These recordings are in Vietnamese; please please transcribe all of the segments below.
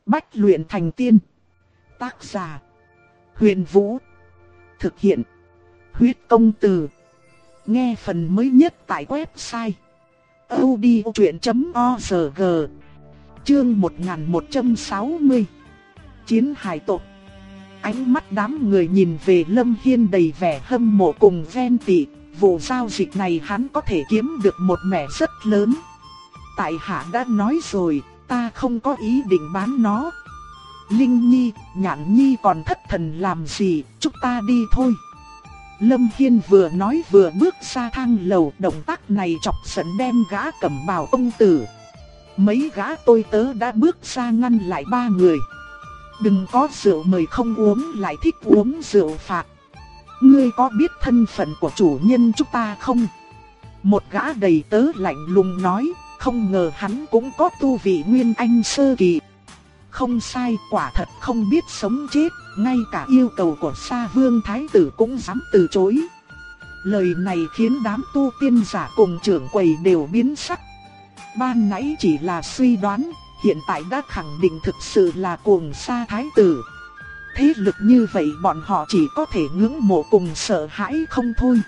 Bách luyện thành tiên. Tác giả: Huyền Vũ. Thực hiện: Huyết Công Từ. Nghe phần mới nhất tại website audiochuyện.org. Chương 1160. Chiến hải tộc. Ánh mắt đám người nhìn về Lâm Hiên đầy vẻ hâm mộ cùng ghen tị. Vụ giao dịch này hắn có thể kiếm được một mẻ rất lớn. Tại hạ đã nói rồi, ta không có ý định bán nó. Linh Nhi, Nhạn Nhi còn thất thần làm gì, chúng ta đi thôi. Lâm Hiên vừa nói vừa bước ra thang lầu, động tác này chọc giận đem gã Cẩm Bào công tử. Mấy gã tôi tớ đã bước ra ngăn lại ba người. Đừng có rượu mời không uống, lại thích uống rượu phạt. Ngươi có biết thân phận của chủ nhân chúng ta không? Một gã đầy tớ lạnh lùng nói, không ngờ hắn cũng có tu vị Nguyên Anh sơ kỳ. Không sai, quả thật không biết sống chết, ngay cả yêu cầu của Sa Vương Thái tử cũng dám từ chối. Lời này khiến đám tu tiên giả cùng trưởng quầy đều biến sắc. Ban nãy chỉ là suy đoán, hiện tại đã khẳng định thực sự là cuồng Sa Thái tử. Thế lực như vậy bọn họ chỉ có thể ngưỡng mộ cùng sợ hãi không thôi.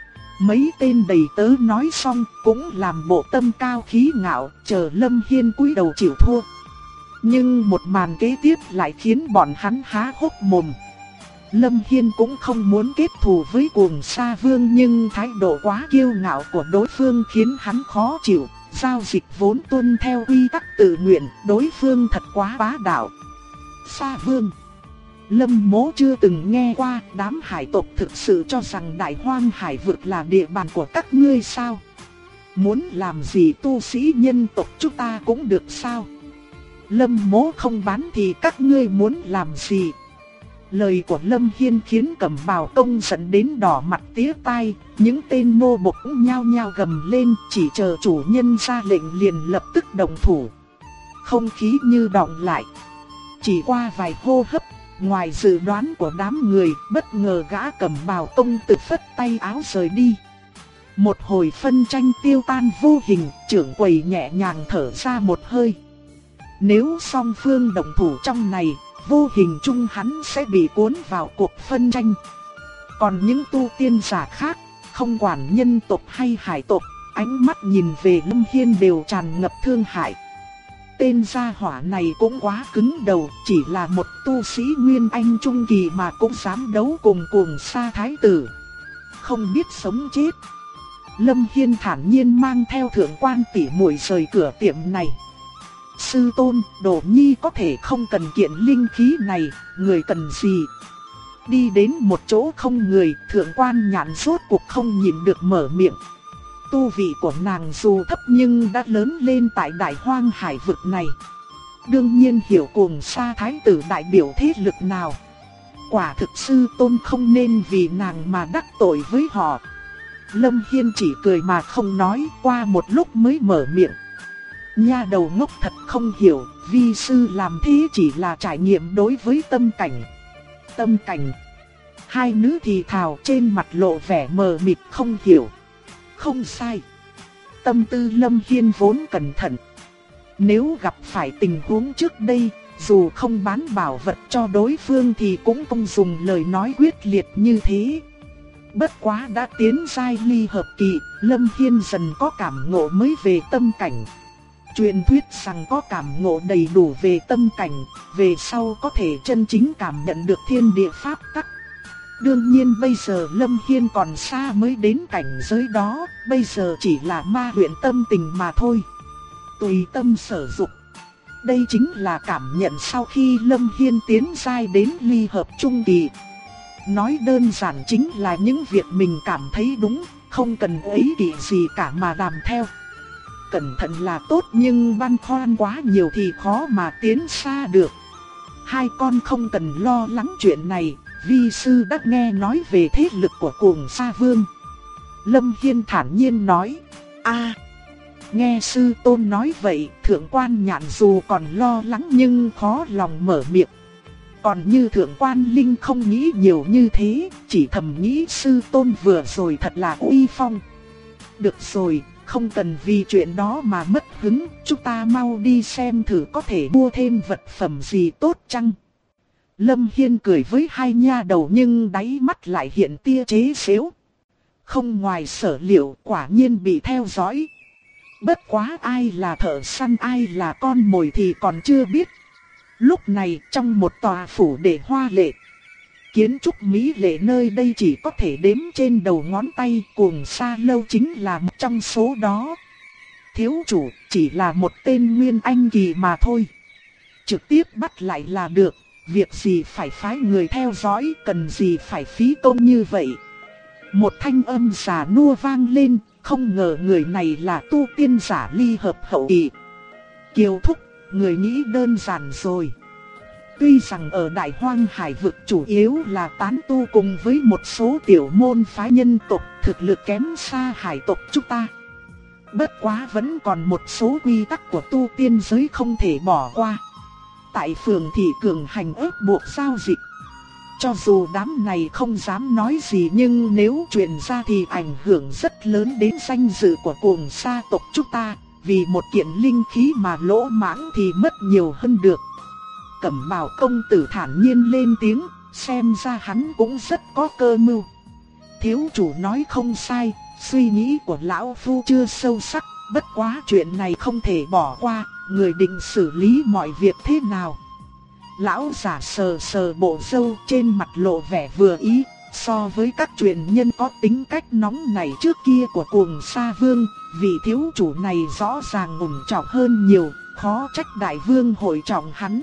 Mấy tên đầy tớ nói xong cũng làm bộ tâm cao khí ngạo, chờ Lâm Hiên cúi đầu chịu thua. Nhưng một màn kế tiếp lại khiến bọn hắn há hốc mồm. Lâm Hiên cũng không muốn kết thù với cuồng Sa Vương, nhưng thái độ quá kiêu ngạo của đối phương khiến hắn khó chịu. Giao dịch vốn tuân theo quy tắc tự nguyện, đối phương thật quá bá đạo. Sa Vương, Lâm Mỗ chưa từng nghe qua, đám hải tộc thực sự cho rằng Đại Hoang Hải vực là địa bàn của các ngươi sao? Muốn làm gì tu sĩ nhân tộc chúng ta cũng được sao? Lâm Mỗ không bán thì các ngươi muốn làm gì? Lời của Lâm Hiên khiến Cẩm Bào công giận đến đỏ mặt tía tai, những tên nô bộc cũng nhao nhao gầm lên, chỉ chờ chủ nhân ra lệnh liền lập tức động thủ. Không khí như đọng lại. Chỉ qua vài hô hấp, ngoài dự đoán của đám người, bất ngờ gã Cẩm Bào công tự phất tay áo rời đi. Một hồi phân tranh tiêu tan vô hình, trưởng quầy nhẹ nhàng thở ra một hơi. Nếu song phương động thủ trong này, vô hình chung hắn sẽ bị cuốn vào cuộc phân tranh. Còn những tu tiên giả khác, không quản nhân tộc hay hải tộc, ánh mắt nhìn về Lâm Hiên đều tràn ngập thương hại. Tên gia hỏa này cũng quá cứng đầu, chỉ là một tu sĩ Nguyên Anh trung kỳ mà cũng dám đấu cùng cuồng Sa Thái tử. Không biết sống chết. Lâm Hiên thản nhiên mang theo thượng quan tỷ muội rời cửa tiệm này. Sư tôn, Đồ Nhi có thể không cần kiện linh khí này, người cần gì? Đi đến một chỗ không người, thượng quan Nhạn rốt cuộc không nhịn được mở miệng. Tu vị của nàng dù thấp nhưng đã lớn lên tại Đại Hoang Hải vực này. Đương nhiên hiểu cuồng Sa Thái tử đại biểu thế lực nào. Quả thực sư tôn không nên vì nàng mà đắc tội với họ. Lâm Hiên chỉ cười mà không nói, qua một lúc mới mở miệng. Nha đầu ngốc thật không hiểu, vi sư làm thế chỉ là trải nghiệm đối với tâm cảnh. Tâm cảnh. Hai nữ thì thào trên mặt lộ vẻ mờ mịt không hiểu. Không sai. Tâm tư Lâm Hiên vốn cẩn thận. Nếu gặp phải tình huống trước đây, dù không bán bảo vật cho đối phương thì cũng không dùng lời nói quyết liệt như thế. Bất quá đã tiến giai ly hợp kỳ, Lâm Hiên dần có cảm ngộ mới về tâm cảnh. Truyền thuyết rằng có cảm ngộ đầy đủ về tâm cảnh, về sau có thể chân chính cảm nhận được thiên địa pháp tắc. Đương nhiên bây giờ Lâm Hiên còn xa mới đến cảnh giới đó, bây giờ chỉ là ma luyện tâm tình mà thôi. Tùy tâm sở dục. Đây chính là cảm nhận sau khi Lâm Hiên tiến giai đến ly hợp trung kỳ. Nói đơn giản chính là những việc mình cảm thấy đúng, không cần ấy kỵ gì cả mà làm theo. Cẩn thận là tốt nhưng băn khoăn quá nhiều thì khó mà tiến xa được. Hai con không cần lo lắng chuyện này, vi sư đã nghe nói về thế lực của cuồng Sa Vương. Lâm Hiên thản nhiên nói. Nghe sư tôn nói vậy, thượng quan Nhạn dù còn lo lắng nhưng khó lòng mở miệng. Còn như thượng quan Linh không nghĩ nhiều như thế, chỉ thầm nghĩ sư tôn vừa rồi thật là uy phong. Được rồi, không cần vì chuyện đó mà mất hứng, chúng ta mau đi xem thử có thể mua thêm vật phẩm gì tốt chăng. Lâm Hiên cười với hai nha đầu nhưng đáy mắt lại hiện tia chế giễu. Không ngoài sở liệu, quả nhiên bị theo dõi. Bất quá ai là thợ săn ai là con mồi thì còn chưa biết. Lúc này trong một tòa phủ đệ hoa lệ, kiến trúc mỹ lệ nơi đây chỉ có thể đếm trên đầu ngón tay, Cuồng Sa Lâu chính là một trong số đó. Thiếu chủ chỉ là một tên nguyên anh kỳ mà thôi, trực tiếp bắt lại là được, việc gì phải phái người theo dõi, cần gì phải phí công như vậy. Một thanh âm già nua vang lên, không ngờ người này là tu tiên giả ly hợp hậu kỳ. Kiều thúc, người nghĩ đơn giản rồi. Tuy rằng ở Đại Hoang Hải vực chủ yếu là tán tu cùng với một số tiểu môn phái nhân tộc, thực lực kém xa hải tộc chúng ta. Bất quá vẫn còn một số quy tắc của tu tiên giới không thể bỏ qua. Tại phường thị cường hành ép buộc giao dịch. Cho dù đám này không dám nói gì nhưng nếu truyền ra thì ảnh hưởng rất lớn đến danh dự của Cuồng Sa tộc chúng ta. Vì một kiện linh khí mà lỗ mãng thì mất nhiều hơn được. Cẩm Bào công tử thản nhiên lên tiếng, xem ra hắn cũng rất có cơ mưu. Thiếu chủ nói không sai, suy nghĩ của lão phu chưa sâu sắc, bất quá chuyện này không thể bỏ qua, người định xử lý mọi việc thế nào? Lão giả sờ sờ bộ râu, trên mặt lộ vẻ vừa ý. So với các truyền nhân có tính cách nóng nảy trước kia của Cuồng Sa Vương, vị thiếu chủ này rõ ràng ổn trọng hơn nhiều, khó trách đại vương hội trọng hắn.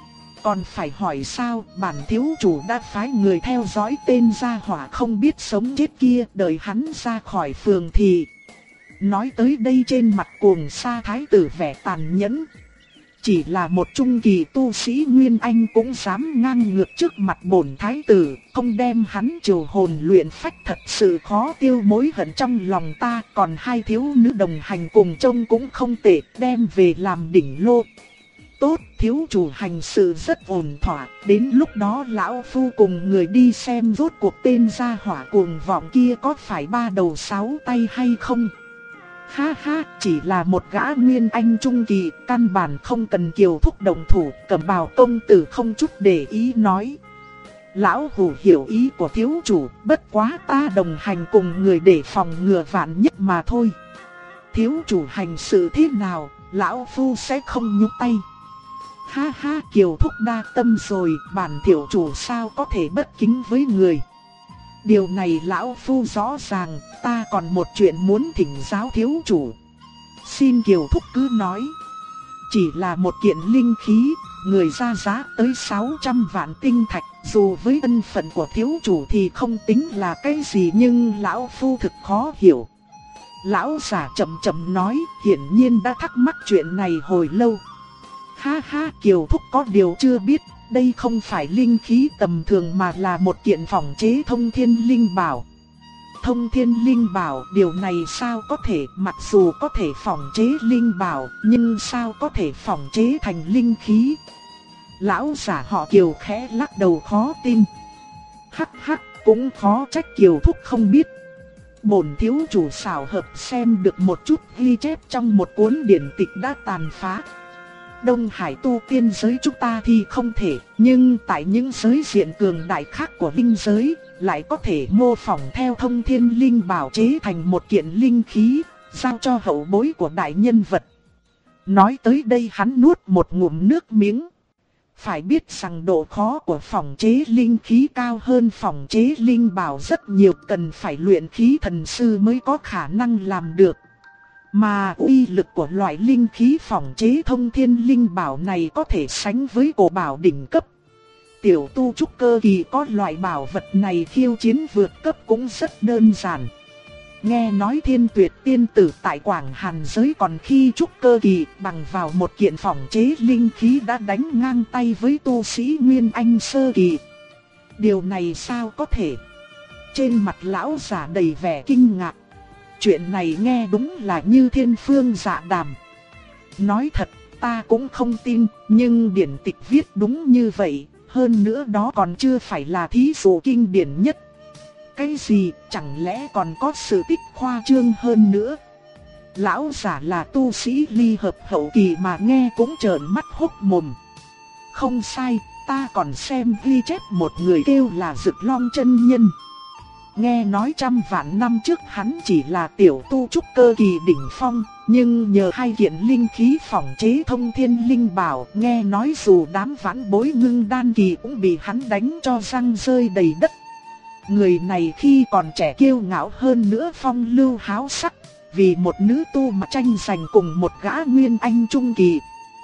Còn phải hỏi sao, bản thiếu chủ đã phái người theo dõi tên gia hỏa không biết sống chết kia, đợi hắn ra khỏi phường thì... Nói tới đây trên mặt Cuồng Sa thái tử vẻ tàn nhẫn. Chỉ là một trung kỳ tu sĩ Nguyên Anh cũng dám ngang ngược trước mặt bổn thái tử, không đem hắn triều hồn luyện phách, thật sự khó tiêu mối hận trong lòng ta. Còn hai thiếu nữ đồng hành cùng trông cũng không tệ, đem về làm đỉnh lô. Tốt, thiếu chủ hành sự rất ổn thỏa, đến lúc đó lão phu cùng người đi xem rốt cuộc tên gia hỏa cuồng vọng kia có phải ba đầu sáu tay hay không. Ha ha, chỉ là một gã nguyên anh trung kỳ, căn bản không cần Kiều thúc động thủ. Cẩm Bào công tử không chút để ý nói. Lão hủ hiểu ý của thiếu chủ, bất quá ta đồng hành cùng người để phòng ngừa vạn nhất mà thôi. Thiếu chủ hành sự thế nào, lão phu sẽ không nhúc tay. Ha ha, Kiều thúc đa tâm rồi, bản thiếu chủ sao có thể bất kính với người. Điều này lão phu rõ ràng, ta còn một chuyện muốn thỉnh giáo thiếu chủ. Xin Kiều thúc cứ nói. Chỉ là một kiện linh khí, người ra giá tới 600 vạn tinh thạch, dù với thân phận của thiếu chủ thì không tính là cái gì nhưng lão phu thực khó hiểu. Lão giả chậm chậm nói, hiển nhiên đã thắc mắc chuyện này hồi lâu. Ha ha, Kiều thúc có điều chưa biết, đây không phải linh khí tầm thường mà là một kiện phòng chế thông thiên linh bảo. Thông thiên linh bảo, điều này sao có thể, mặc dù có thể phòng chế linh bảo, nhưng sao có thể phòng chế thành linh khí? Lão giả họ Kiều khẽ lắc đầu khó tin. Hắc hắc, cũng khó trách Kiều thúc không biết. Bổn thiếu chủ xảo hợp xem được một chút ghi chép trong một cuốn điển tịch đã tàn phá. Đông Hải tu tiên giới chúng ta thì không thể, nhưng tại những giới diện cường đại khác của linh giới, lại có thể mô phỏng theo thông thiên linh bảo chế thành một kiện linh khí, giao cho hậu bối của đại nhân vật. Nói tới đây hắn nuốt một ngụm nước miếng. Phải biết rằng độ khó của phòng chế linh khí cao hơn phòng chế linh bảo rất nhiều, cần phải luyện khí thần sư mới có khả năng làm được. Mà uy lực của loại linh khí phòng chế thông thiên linh bảo này có thể sánh với cổ bảo đỉnh cấp. Tiểu tu trúc cơ kỳ có loại bảo vật này khiêu chiến vượt cấp cũng rất đơn giản. Nghe nói Thiên Tuyệt tiên tử tại Quảng Hàn giới còn khi trúc cơ kỳ bằng vào một kiện phòng chế linh khí đã đánh ngang tay với tu sĩ Nguyên Anh sơ kỳ. Điều này sao có thể? Trên mặt lão giả đầy vẻ kinh ngạc. Chuyện này nghe đúng là như thiên phương dạ đàm. Nói thật, ta cũng không tin, nhưng điển tịch viết đúng như vậy, hơn nữa đó còn chưa phải là thí dụ kinh điển nhất. Cái gì, chẳng lẽ còn có sự tích khoa trương hơn nữa? Lão giả là tu sĩ ly hợp hậu kỳ mà nghe cũng trợn mắt hốc mồm. Không sai, ta còn xem ghi chép một người kêu là Dực Long chân nhân. Nghe nói trăm vạn năm trước hắn chỉ là tiểu tu trúc cơ kỳ đỉnh phong, nhưng nhờ hai kiện linh khí phỏng chế thông thiên linh bảo, nghe nói dù đám vãn bối ngưng đan kỳ cũng bị hắn đánh cho răng rơi đầy đất. Người này khi còn trẻ kiêu ngạo hơn nữa phong lưu háo sắc, vì một nữ tu mà tranh giành cùng một gã nguyên anh trung kỳ.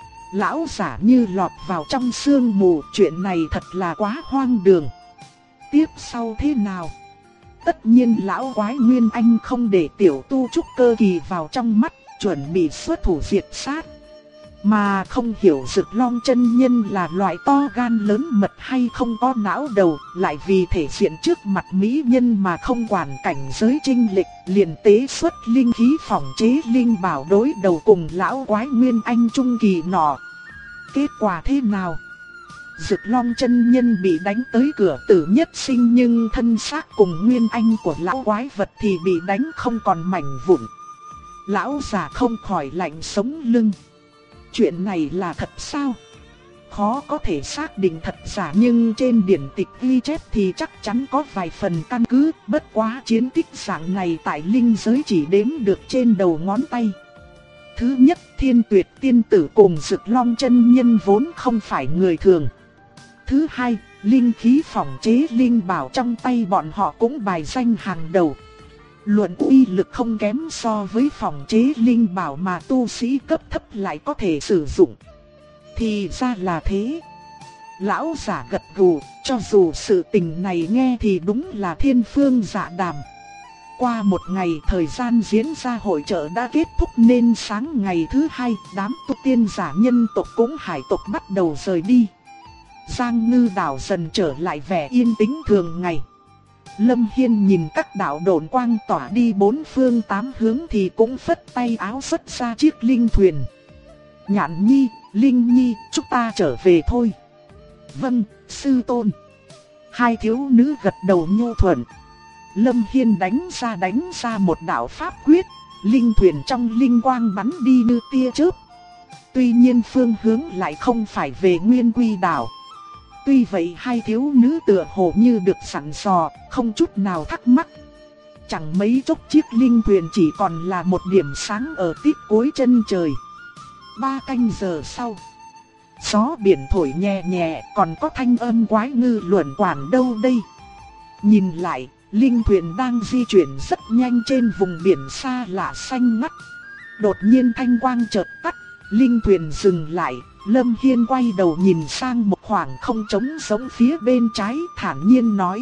Lão giả như lọt vào trong sương mù, chuyện này thật là quá hoang đường. Tiếp sau thế nào? Tất nhiên lão quái nguyên anh không để tiểu tu trúc cơ kỳ vào trong mắt, chuẩn bị xuất thủ diệt sát. Mà không hiểu Dực Long chân nhân là loại to gan lớn mật hay không có não đầu, lại vì thể diện trước mặt mỹ nhân mà không quản cảnh giới chênh lệch, liền tế xuất linh khí phỏng chế linh bảo đối đầu cùng lão quái nguyên anh trung kỳ nọ. Kết quả thế nào? Dực Long chân nhân bị đánh tới cửa tử nhất sinh, nhưng thân xác cùng nguyên anh của lão quái vật thì bị đánh không còn mảnh vụn. Lão già không khỏi lạnh sống lưng. Chuyện này là thật sao? Khó có thể xác định thật giả, nhưng trên điển tịch ghi chép thì chắc chắn có vài phần căn cứ. Bất quá chiến tích dạng này tại linh giới chỉ đếm được trên đầu ngón tay. Thứ nhất, Thiên Tuyệt tiên tử cùng Dực Long chân nhân vốn không phải người thường. Thứ hai, linh khí phỏng chế linh bảo trong tay bọn họ cũng bài danh hàng đầu. Luận uy lực không kém so với phỏng chế linh bảo mà tu sĩ cấp thấp lại có thể sử dụng. Thì ra là thế. Lão giả gật gù, cho dù sự tình này nghe thì đúng là thiên phương dạ đàm. Qua một ngày thời gian diễn ra hội chợ đã kết thúc, nên sáng ngày thứ hai, đám tu tiên giả nhân tộc cũng hải tộc bắt đầu rời đi. Giang Ngư đảo dần trở lại vẻ yên tĩnh thường ngày. Lâm Hiên nhìn các đạo độn quang tỏa đi bốn phương tám hướng thì cũng phất tay áo xuất ra chiếc linh thuyền. Nhạn Nhi, Linh Nhi, chúng ta trở về thôi. Vâng, sư tôn. Hai thiếu nữ gật đầu nhu thuận. Lâm Hiên đánh ra một đạo pháp quyết, linh thuyền trong linh quang bắn đi như tia chớp. Tuy nhiên phương hướng lại không phải về Nguyên Quy đảo. Tuy vậy hai thiếu nữ tựa hồ như được sẵn dò, không chút nào thắc mắc. Chẳng mấy chốc chiếc linh thuyền chỉ còn là một điểm sáng ở tít cuối chân trời. 3 canh giờ sau, gió biển thổi nhẹ nhẹ, còn có thanh âm quái ngư luẩn quẩn đâu đây. Nhìn lại, linh thuyền đang di chuyển rất nhanh trên vùng biển xa lạ xanh ngắt. Đột nhiên thanh quang chợt tắt, linh thuyền dừng lại. Lâm Hiên quay đầu nhìn sang một khoảng không trống rỗng phía bên trái, thản nhiên nói: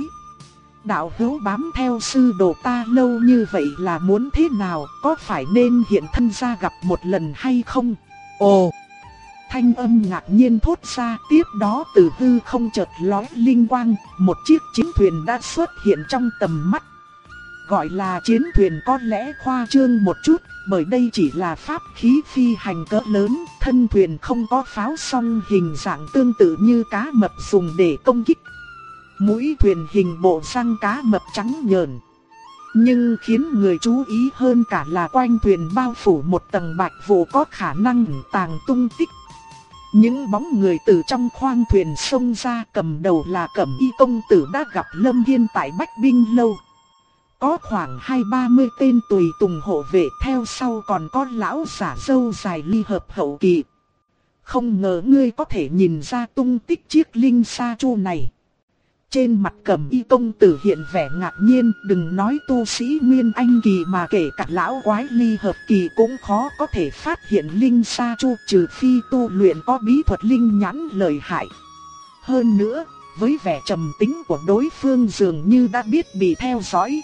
đạo hữu bám theo sư đồ ta lâu như vậy là muốn thế nào, có phải nên hiện thân ra gặp một lần hay không? Ồ! Thanh âm ngạc nhiên thốt ra, tiếp đó từ hư không chợt lóe linh quang, một chiếc chiến thuyền đã xuất hiện trong tầm mắt. Gọi là chiến thuyền có lẽ khoa trương một chút, bởi đây chỉ là pháp khí phi hành cỡ lớn, thân thuyền không có pháo song hình dạng tương tự như cá mập dùng để công kích. Mũi thuyền hình bộ răng cá mập trắng nhợn. Nhưng khiến người chú ý hơn cả là quanh thuyền bao phủ một tầng bạch vụ có khả năng ẩn tàng tung tích. Những bóng người từ trong khoang thuyền xông ra, cầm đầu là Cẩm Y công tử đã gặp Lâm Hiên tại Bách Binh Lâu. Có khoảng 20-30 tên tùy tùng hộ vệ, theo sau còn có lão giả râu dài ly hợp hậu kỳ. Không ngờ ngươi có thể nhìn ra tung tích chiếc linh sa chu này. Trên mặt Cẩm Y công tử hiện vẻ ngạc nhiên, đừng nói tu sĩ Nguyên Anh kỳ mà kể cả lão quái ly hợp kỳ cũng khó có thể phát hiện linh sa chu, trừ phi tu luyện có bí thuật linh nhãn lợi hại. Hơn nữa, với vẻ trầm tính của đối phương dường như đã biết bị theo dõi.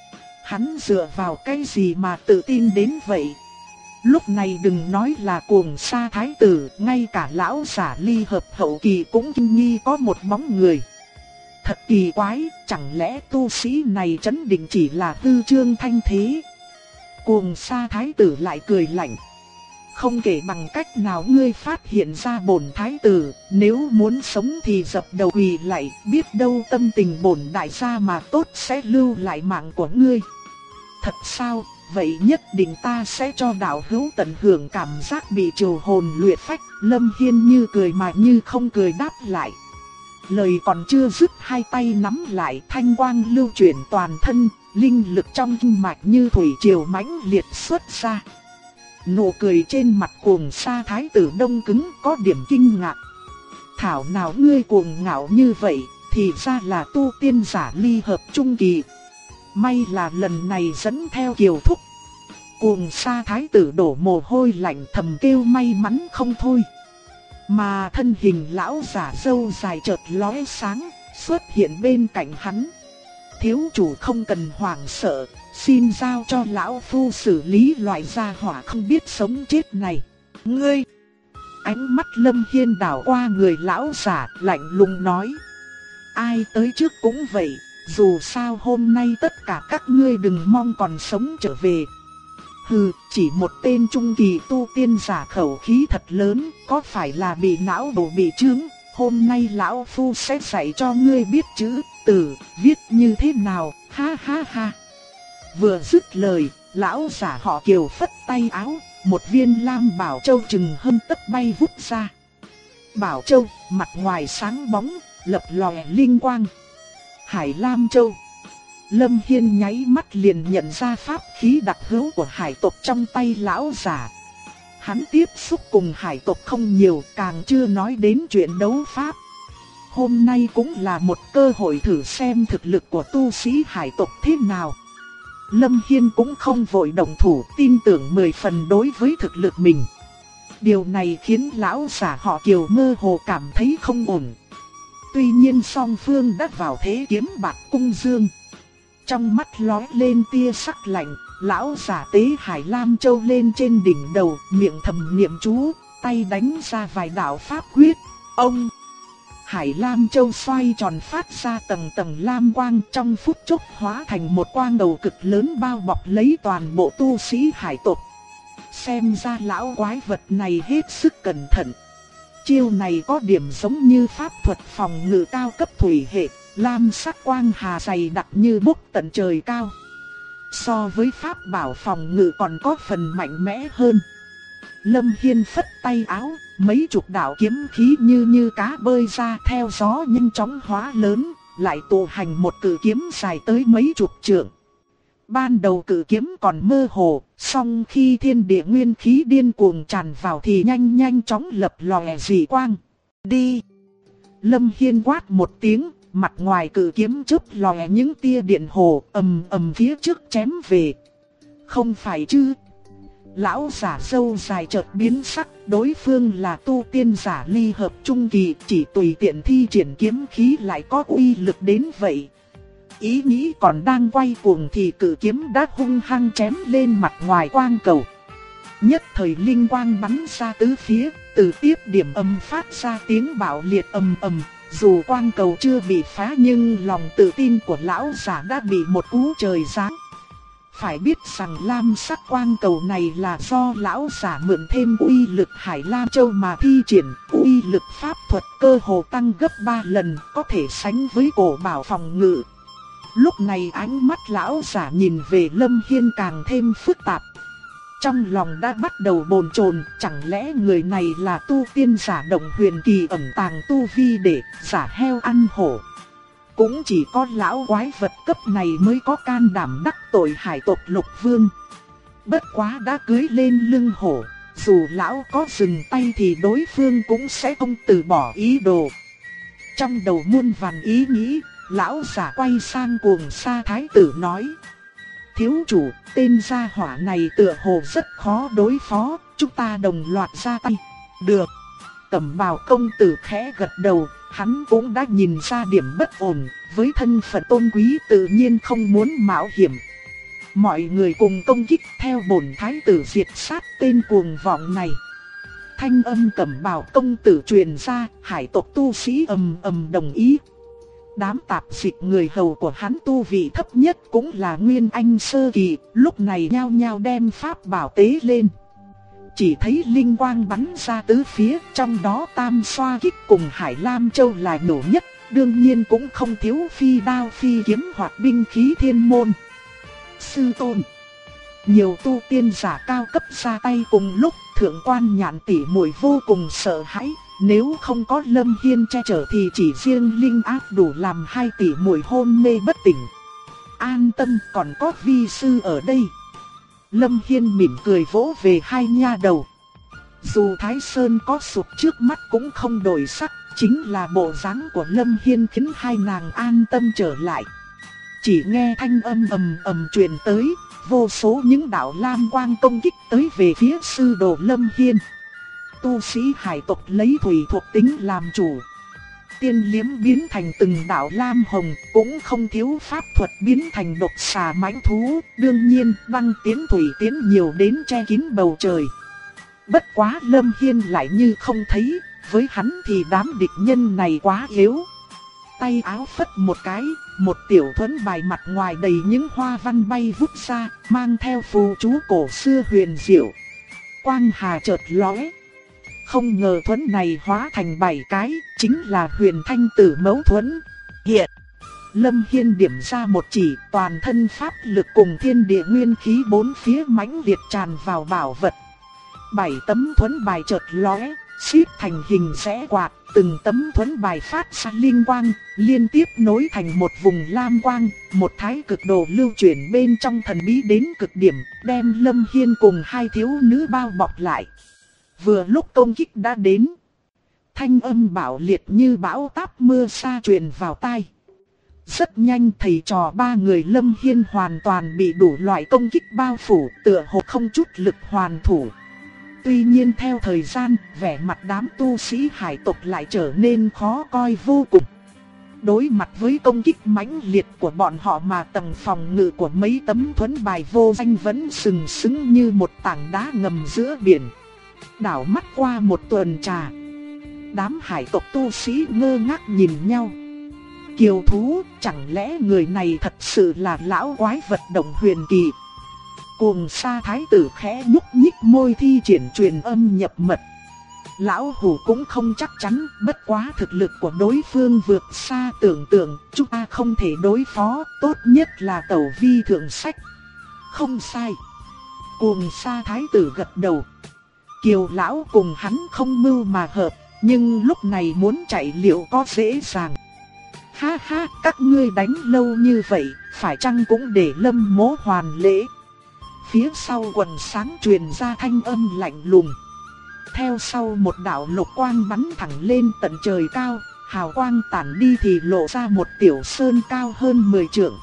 Hắn dựa vào cái gì mà tự tin đến vậy? Lúc này đừng nói là Cuồng Sa thái tử, ngay cả lão giả ly hợp hậu kỳ cũng kinh nghi có một bóng người. Thật kỳ quái, chẳng lẽ tu sĩ này trấn định chỉ là hư trương thanh thế? Cuồng Sa thái tử lại cười lạnh. Không kể bằng cách nào ngươi phát hiện ra bổn thái tử, nếu muốn sống thì dập đầu quỳ lạy, biết đâu tâm tình bổn đại gia mà tốt sẽ lưu lại mạng của ngươi. Thật sao, vậy nhất định ta sẽ cho đạo hữu tận hưởng cảm giác bị trừ hồn luyện phách. Lâm Hiên như cười mà như không cười đáp lại. Lời còn chưa dứt, hai tay nắm lại, thanh quang lưu chuyển toàn thân, linh lực trong kinh mạch như thủy triều mãnh liệt xuất ra. Nụ cười trên mặt Cuồng Sa thái tử đông cứng, có điểm kinh ngạc. Thảo nào ngươi cuồng ngạo như vậy, thì ra là tu tiên giả ly hợp trung kỳ. May là lần này dẫn theo Kiều Thúc. Cuồng Sa thái tử đổ mồ hôi lạnh, thầm kêu may mắn không thôi. Mà thân hình lão giả râu dài chợt lóe sáng, xuất hiện bên cạnh hắn. Thiếu chủ không cần hoảng sợ, xin giao cho lão phu xử lý loại gia hỏa không biết sống chết này. Ngươi! Ánh mắt Lâm Hiên đảo qua người lão giả, lạnh lùng nói. Ai tới trước cũng vậy, dù sao hôm nay tất cả các ngươi đừng mong còn sống trở về. Hừ, chỉ một tên trung kỳ tu tiên giả khẩu khí thật lớn, có phải là bị não bộ bị chướng? Hôm nay lão phu sẽ dạy cho ngươi biết chữ tử viết như thế nào, ha ha ha. Vừa dứt lời, lão giả họ Kiều phất tay áo, một viên lam bảo châu chừng hơn tấc bay vút ra. Bảo châu, mặt ngoài sáng bóng, lập lòe linh quang. Hải Lam Châu. Lâm Hiên nháy mắt liền nhận ra pháp khí đặc hữu của hải tộc trong tay lão giả. Hắn tiếp xúc cùng hải tộc không nhiều, càng chưa nói đến chuyện đấu pháp. Hôm nay cũng là một cơ hội thử xem thực lực của tu sĩ hải tộc thế nào. Lâm Hiên cũng không vội động thủ, tin tưởng 10 phần đối với thực lực mình. Điều này khiến lão giả họ Kiều mơ hồ cảm thấy không ổn. Tuy nhiên song phương đã vào thế kiếm bạc cung dương. Trong mắt lóe lên tia sắc lạnh, lão giả tế Hải Lam Châu lên trên đỉnh đầu, miệng thầm niệm chú, tay đánh ra vài đạo pháp quyết. Ông! Hải Lam Châu xoay tròn phát ra tầng tầng lam quang, trong phút chốc hóa thành một quang đầu cực lớn bao bọc lấy toàn bộ tu sĩ hải tộc. Xem ra lão quái vật này hết sức cẩn thận. Chiêu này có điểm giống như pháp thuật phòng ngự cao cấp thủy hệ, lam sắc quang hà dày đặc như bốc tận trời cao. So với pháp bảo phòng ngự còn có phần mạnh mẽ hơn. Lâm Hiên phất tay áo, mấy chục đạo kiếm khí như cá bơi ra theo gió nhanh chóng hóa lớn, lại tụ hành một cự kiếm dài tới mấy chục trượng. Ban đầu cự kiếm còn mơ hồ, song khi thiên địa nguyên khí điên cuồng tràn vào thì nhanh chóng lập lòe dị quang. Đi! Lâm Hiên quát một tiếng, mặt ngoài cự kiếm chớp lòe những tia điện hồ ầm ầm phía trước chém về. Không phải chứ? Lão giả râu dài chợt biến sắc, đối phương là tu tiên giả ly hợp trung kỳ, chỉ tùy tiện thi triển kiếm khí lại có uy lực đến vậy. Ý nghĩ còn đang quay cuồng thì cự kiếm đã hung hăng chém lên mặt ngoài quang cầu. Nhất thời linh quang bắn ra tứ phía, từ tiếp điểm âm phát ra tiếng bạo liệt ầm ầm. Dù quang cầu chưa bị phá nhưng lòng tự tin của lão giả đã bị một cú trời giáng. Phải biết rằng lam sắc quang cầu này là do lão giả mượn thêm uy lực Hải Lam Châu mà thi triển, uy lực pháp thuật cơ hồ tăng gấp 3 lần, có thể sánh với cổ bảo phòng ngự. Lúc này ánh mắt lão giả nhìn về Lâm Hiên càng thêm phức tạp. Trong lòng đã bắt đầu bồn chồn, chẳng lẽ người này là tu tiên giả động huyền kỳ ẩn tàng tu vi để giả heo ăn hổ. Cũng chỉ có lão quái vật cấp này mới có can đảm đắc tội hải tộc Lục Vương. Bất quá đã cưới lên lưng hổ, dù lão có dừng tay thì đối phương cũng sẽ không từ bỏ ý đồ. Trong đầu muôn vàn ý nghĩ, lão giả quay sang Cuồng Sa thái tử nói. Thiếu chủ, tên gia hỏa này tựa hồ rất khó đối phó, chúng ta đồng loạt ra tay. Được. Cẩm Bào công tử khẽ gật đầu, hắn cũng đã nhìn ra điểm bất ổn, với thân phận tôn quý tự nhiên không muốn mạo hiểm. Mọi người cùng công kích theo bổn thái tử diệt sát tên cuồng vọng này. Thanh âm Cẩm Bào công tử truyền ra, hải tộc tu sĩ ầm ầm đồng ý. Đám tạp dịch người hầu của hắn tu vị thấp nhất cũng là Nguyên Anh sơ kỳ, lúc này nhao nhao đem pháp bảo tế lên. Chỉ thấy linh quang bắn ra tứ phía, trong đó Tam Xoa Kích cùng Hải Lam Châu là nổ nhất, đương nhiên cũng không thiếu phi đao phi kiếm hoặc binh khí thiên môn. Sư tôn, Nhiều tu tiên giả cao cấp ra tay cùng lúc, thượng quan Nhạn tỷ muội vô cùng sợ hãi. Nếu không có Lâm Hiên che chở thì chỉ riêng linh áp đủ làm 2 tỷ muội hôn mê bất tỉnh. An tâm, còn có vi sư ở đây. Lâm Hiên mỉm cười vỗ về hai nha đầu. Dù Thái Sơn có sụp trước mắt cũng không đổi sắc, chính là bộ dáng của Lâm Hiên khiến hai nàng an tâm trở lại. Chỉ nghe thanh âm ầm ầm truyền tới, vô số những đạo lam quang công kích tới về phía sư đồ Lâm Hiên. Tu sĩ hải tộc lấy thủy thuộc tính làm chủ. Tiên liếm biến thành từng đạo lam hồng, cũng không thiếu pháp thuật biến thành độc xà mãnh thú. Đương nhiên, băng tiến thủy tiến nhiều đến che kín bầu trời. Bất quá Lâm Hiên lại như không thấy, với hắn thì đám địch nhân này quá yếu. Tay áo phất một cái, một tiểu thuẫn bài mặt ngoài đầy những hoa văn bay vút ra, mang theo phù chú cổ xưa huyền diệu. Quang hà chợt lóe. Không ngờ thuẫn này hóa thành 7 cái, chính là Huyền Thanh Tử Mẫu Thuẫn. Hiện, Lâm Hiên điểm ra một chỉ, toàn thân pháp lực cùng thiên địa nguyên khí bốn phía mãnh liệt tràn vào bảo vật. 7 tấm thuẫn bài chợt lóe, xếp thành hình rẽ quạt, từng tấm thuẫn bài phát ra linh quang, liên tiếp nối thành một vùng lam quang, một thái cực đồ lưu chuyển bên trong thần bí đến cực điểm, đem Lâm Hiên cùng hai thiếu nữ bao bọc lại. Vừa lúc công kích đã đến, thanh âm bạo liệt như bão táp mưa sa truyền vào tai. Rất nhanh thầy trò ba người Lâm Hiên hoàn toàn bị đủ loại công kích bao phủ, tựa hồ không chút lực hoàn thủ. Tuy nhiên theo thời gian, vẻ mặt đám tu sĩ hải tộc lại trở nên khó coi vô cùng. Đối mặt với công kích mãnh liệt của bọn họ mà tầng phòng ngự của mấy tấm thuẫn bài vô danh vẫn sừng sững như một tảng đá ngầm giữa biển. Đảo mắt qua một tuần trà, đám hải tộc tu sĩ ngơ ngác nhìn nhau. Kiều thú, chẳng lẽ người này thật sự là lão quái vật Động Huyền Kỳ? Cuồng Sa Thái tử khẽ nhúc nhích môi thi triển truyền âm nhập mật. Lão hủ cũng không chắc chắn, bất quá thực lực của đối phương vượt xa tưởng tượng, chúng ta không thể đối phó, tốt nhất là tẩu vi thượng sách. Không sai. Cuồng Sa Thái tử gật đầu. Kiều lão cùng hắn không mưu mà hợp, nhưng lúc này muốn chạy liệu có dễ dàng. Ha ha, các ngươi đánh lâu như vậy, phải chăng cũng để Lâm Mỗ hoàn lễ? Phía sau quần sáng truyền ra thanh âm lạnh lùng. Theo sau một đạo lục quang bắn thẳng lên tận trời cao, hào quang tản đi thì lộ ra một tiểu sơn cao hơn 10 trượng.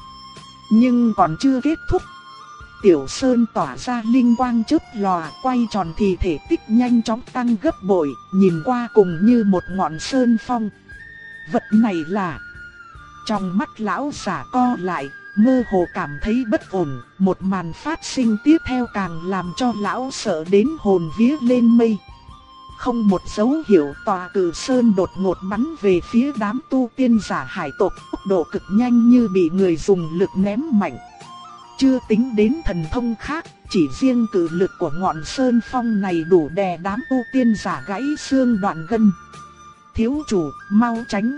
Nhưng còn chưa kết thúc. Tiểu sơn tỏa ra linh quang chớp lòa, quay tròn thì thể tích nhanh chóng tăng gấp bội, nhìn qua cùng như một ngọn sơn phong. Vật này là... Trong mắt lão giả co lại, mơ hồ cảm thấy bất ổn, một màn phát sinh tiếp theo càng làm cho lão sợ đến hồn vía lên mây. Không một dấu hiệu, tòa cử sơn đột ngột bắn về phía đám tu tiên giả hải tộc, tốc độ cực nhanh như bị người dùng lực ném mạnh. Chưa tính đến thần thông khác, chỉ riêng cử lực của ngọn sơn phong này đủ đè đám tu tiên giả gãy xương đoạn gân. Thiếu chủ, mau tránh.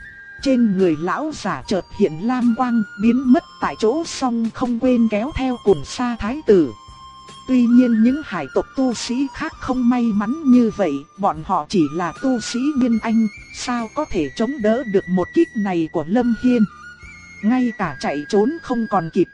Trên người lão giả chợt hiện lam quang, biến mất tại chỗ, xong không quên kéo theo Cuồng Sa Thái tử. Tuy nhiên những hải tộc tu sĩ khác không may mắn như vậy, bọn họ chỉ là tu sĩ Nguyên Anh, sao có thể chống đỡ được một kích này của Lâm Hiên. Ngay cả chạy trốn không còn kịp.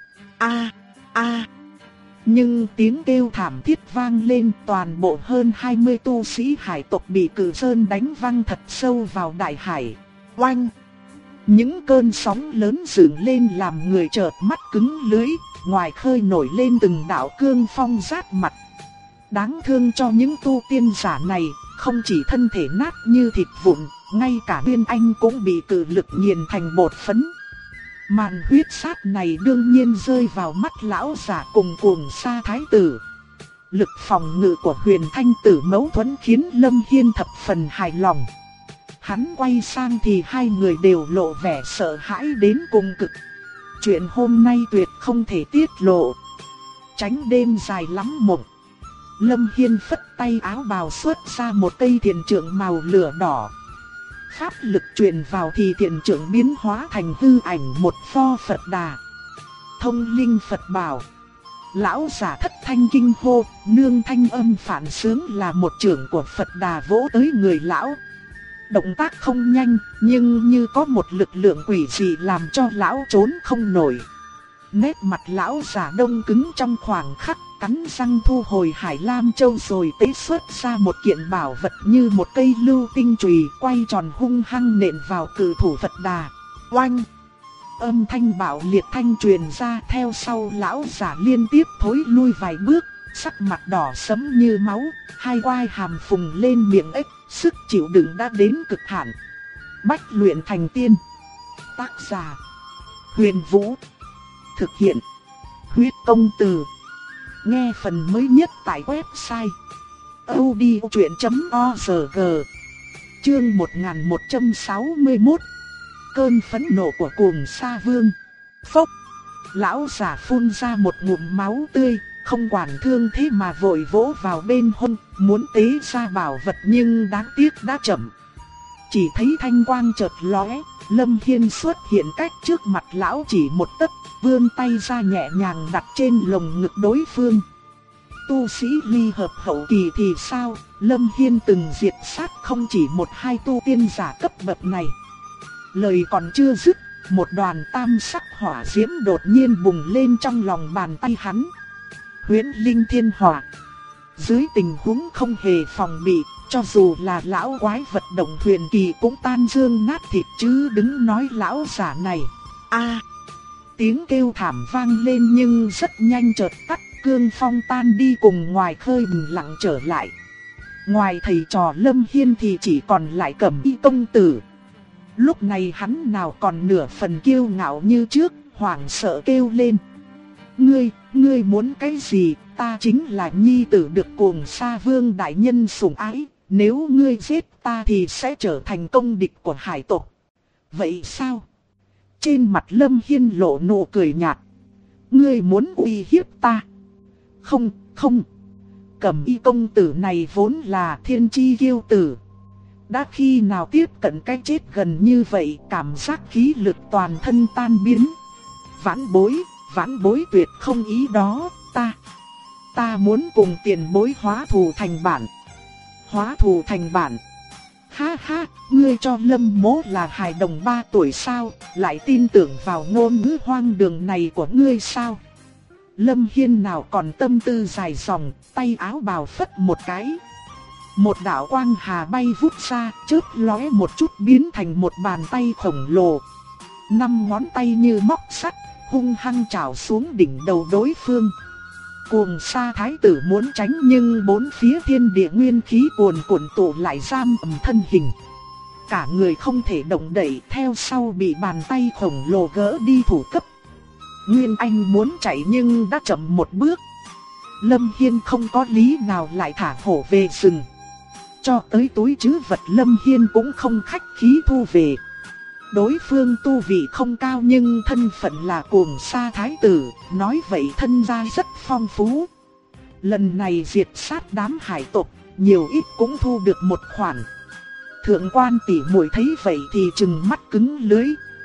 Nhưng tiếng kêu thảm thiết vang lên, toàn bộ hơn 20 tu sĩ hải tộc bị cử sơn đánh văng thật sâu vào đại hải. Oanh! Những cơn sóng lớn dựng lên làm người chợt mắt cứng lưỡi, ngoài khơi nổi lên từng đạo cương phong rát mặt. Đáng thương cho những tu tiên giả này, không chỉ thân thể nát như thịt vụn, ngay cả Nguyên Anh cũng bị cử lực nghiền thành bột phấn. Màn huyết sát này đương nhiên rơi vào mắt lão giả cùng Cuồng Sa Thái tử. Lực phòng ngự của Huyền Thanh Tử Mẫu Thuẫn khiến Lâm Hiên thập phần hài lòng. Hắn quay sang thì hai người đều lộ vẻ sợ hãi đến cùng cực. Chuyện hôm nay tuyệt không thể tiết lộ. Tránh đêm dài lắm mộng. Lâm Hiên phất tay áo bào xuất ra một cây thiền trượng màu lửa đỏ. Pháp lực truyền vào thì thiền trượng biến hóa thành hư ảnh một pho Phật Đà. Thông linh Phật bảo. Lão giả thất thanh kinh hô, nương thanh âm phản xướng là một chưởng của Phật Đà vỗ tới người lão. Động tác không nhanh, nhưng như có một lực lượng quỷ dị làm cho lão trốn không nổi. Nét mặt lão giả đông cứng trong khoảng khắc, cắn răng thu hồi Hải Lam Châu rồi tế xuất ra một kiện bảo vật như một cây lưu tinh chùy quay tròn hung hăng nện vào cự thủ Phật Đà. Oanh! Âm thanh bạo liệt thanh truyền ra, theo sau lão giả liên tiếp thối lui vài bước, sắc mặt đỏ sẫm như máu, hai quai hàm phùng lên miệng ếch, sức chịu đựng đã đến cực hạn. Bách luyện thành tiên. Tác giả: Huyền Vũ. Thực hiện: Huyết Công Từ. Nghe phần mới nhất tại website audiochuyện.org. Chương 1161. Cơn phẫn nộ của Cuồng Sa Vương. Phốc! Lão giả phun ra một ngụm máu tươi, không quản thương thế mà vội vỗ vào bên hông, muốn tế ra bảo vật nhưng đáng tiếc đã chậm. Chỉ thấy thanh quang chợt lóe, Lâm Hiên xuất hiện cách trước mặt lão chỉ một tấc, vươn tay ra nhẹ nhàng đặt trên lồng ngực đối phương. Tu sĩ ly hợp hậu kỳ thì sao, Lâm Hiên từng diệt sát không chỉ một hai tu tiên giả cấp bậc này. Lời còn chưa dứt, một đoàn tam sắc hỏa diễm đột nhiên bùng lên trong lòng bàn tay hắn. Huyễn Linh Thiên Hỏa. Dưới tình huống không hề phòng bị, cho dù là lão quái vật đồng huyền kỳ cũng tan xương nát thịt chứ đừng nói lão giả này. A! Tiếng kêu thảm vang lên nhưng rất nhanh chợt tắt, cương phong tan đi cùng ngoài khơi bình lặng trở lại. Ngoài thầy trò Lâm Hiên thì chỉ còn lại Cẩm Y công tử. Lúc này hắn nào còn nửa phần kiêu ngạo như trước, hoảng sợ kêu lên. Ngươi muốn cái gì? Ta chính là nhi tử được Cuồng Sa Vương đại nhân sủng ái, nếu ngươi giết ta thì sẽ trở thành công địch của hải tộc. Vậy sao? Trên mặt Lâm Hiên lộ nụ cười nhạt. Ngươi muốn uy hiếp ta? Không. Cẩm Y công tử này vốn là thiên chi kiêu tử. Đã khi nào tiếp cận cái chết gần như vậy, cảm giác khí lực toàn thân tan biến. Vãn bối tuyệt không ý đó, ta muốn cùng tiền bối hóa thù thành bạn. Hóa thù thành bạn? Ha ha, ngươi cho Lâm Mỗ là hài đồng 3 tuổi sao, lại tin tưởng vào ngôn ngữ hoang đường này của ngươi sao? Lâm Hiên nào còn tâm tư dài dòng, tay áo bào phất một cái. Một đạo quang hà bay vút ra, chớp lóe một chút biến thành một bàn tay khổng lồ. 5 ngón tay như móc sắt, hung hăng chảo xuống đỉnh đầu đối phương. Cuồng Sa thái tử muốn tránh nhưng bốn phía thiên địa nguyên khí cuồn cuộn tụ lại giam ầm thân hình. Cả người không thể động đậy, theo sau bị bàn tay khổng lồ gỡ đi thủ cấp. Nguyên Anh muốn chạy nhưng đã chậm một bước. Lâm Hiên không có lý nào lại thả hổ về rừng. Cho tới túi trữ vật Lâm Hiên cũng không khách khí thu về. Đối phương tu vị không cao nhưng thân phận là Cuồng Sa thái tử, nói vậy thân gia rất phong phú. Lần này diệt sát đám hải tộc, nhiều ít cũng thu được một khoản. Thượng quan tỷ muội thấy vậy thì trừng mắt cứng lưỡi.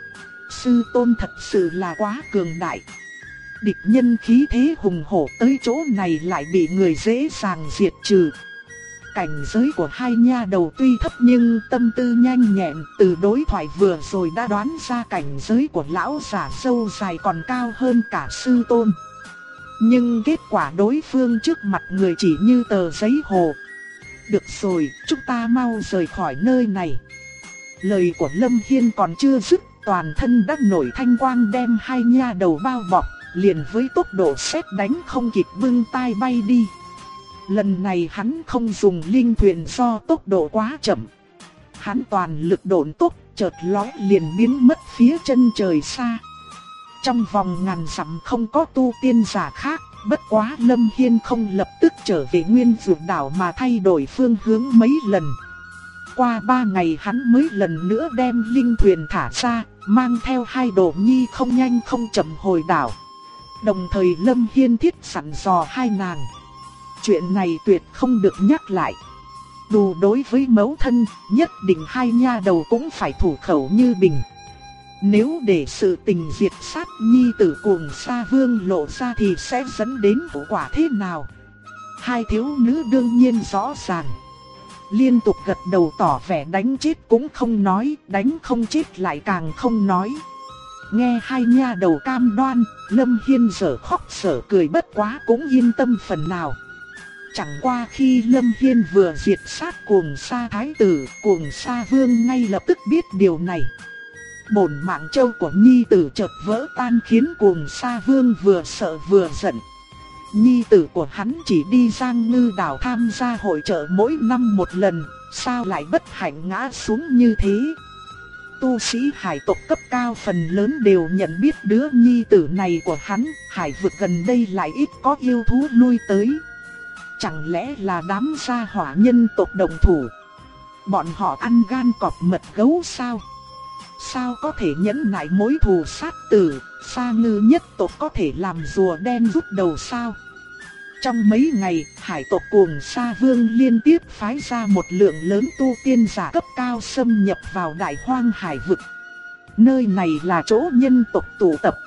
Sư tôn thật sự là quá cường đại. Địch nhân khí thế hùng hổ tới chỗ này lại bị người dễ dàng diệt trừ. Cảnh giới của hai nha đầu tuy thấp nhưng tâm tư nhanh nhẹn, từ đối thoại vừa rồi đã đoán ra cảnh giới của lão giả sâu dài còn cao hơn cả sư tôn. Nhưng kết quả đối phương trước mặt người chỉ như tờ giấy hồ. Được rồi, chúng ta mau rời khỏi nơi này. Lời của Lâm Hiên còn chưa dứt, toàn thân đã nổi thanh quang đem hai nha đầu bao bọc, liền với tốc độ sét đánh không kịp bưng tai bay đi. Lần này hắn không dùng linh thuyền do tốc độ quá chậm. Hắn toàn lực độn tốc, chợt lóe liền biến mất phía chân trời xa. Trong vòng ngàn dặm không có tu tiên giả khác, bất quá Lâm Hiên không lập tức trở về Nguyên Dược đảo mà thay đổi phương hướng mấy lần. Qua 3 ngày hắn mới lần nữa đem linh thuyền thả ra, mang theo hai đồ nhi không nhanh không chậm hồi đảo. Đồng thời Lâm Hiên thiết sẵn dò hai nàng. Chuyện này tuyệt không được nhắc lại. Dù đối với mẫu thân, nhất định hai nha đầu cũng phải thủ khẩu như bình. Nếu để sự tình diệt sát nhi tử Cuồng Sa Vương lộ ra thì sẽ dẫn đến hậu quả thế nào? Hai thiếu nữ đương nhiên rõ ràng. Liên tục gật đầu tỏ vẻ đánh chết cũng không nói, đánh không chết lại càng không nói. Nghe hai nha đầu cam đoan, Lâm Hiên dở khóc dở cười, bất quá cũng yên tâm phần nào. Chẳng qua khi Lâm Hiên vừa diệt sát Cuồng Sa Thái tử, Cuồng Sa Vương ngay lập tức biết điều này. Bổn mạng châu của nhi tử chợt vỡ tan khiến Cuồng Sa Vương vừa sợ vừa giận. Nhi tử của hắn chỉ đi Giang Ngư đảo tham gia hội chợ mỗi năm một lần, sao lại bất hạnh ngã xuống như thế? Tu sĩ hải tộc cấp cao phần lớn đều nhận biết đứa nhi tử này của hắn, hải vực gần đây lại ít có yêu thú lui tới. Chẳng lẽ là đám gia hỏa nhân tộc đồng thủ? Bọn họ ăn gan cọp mật gấu sao? Sao có thể nhẫn nại mối thù sát tử? Sa Ngư nhất tộc có thể làm rùa đen rút đầu sao? Trong mấy ngày, hải tộc Cuồng Sa Vương liên tiếp phái ra một lượng lớn tu tiên giả cấp cao xâm nhập vào Đại Hoang hải vực. Nơi này là chỗ nhân tộc tụ tập.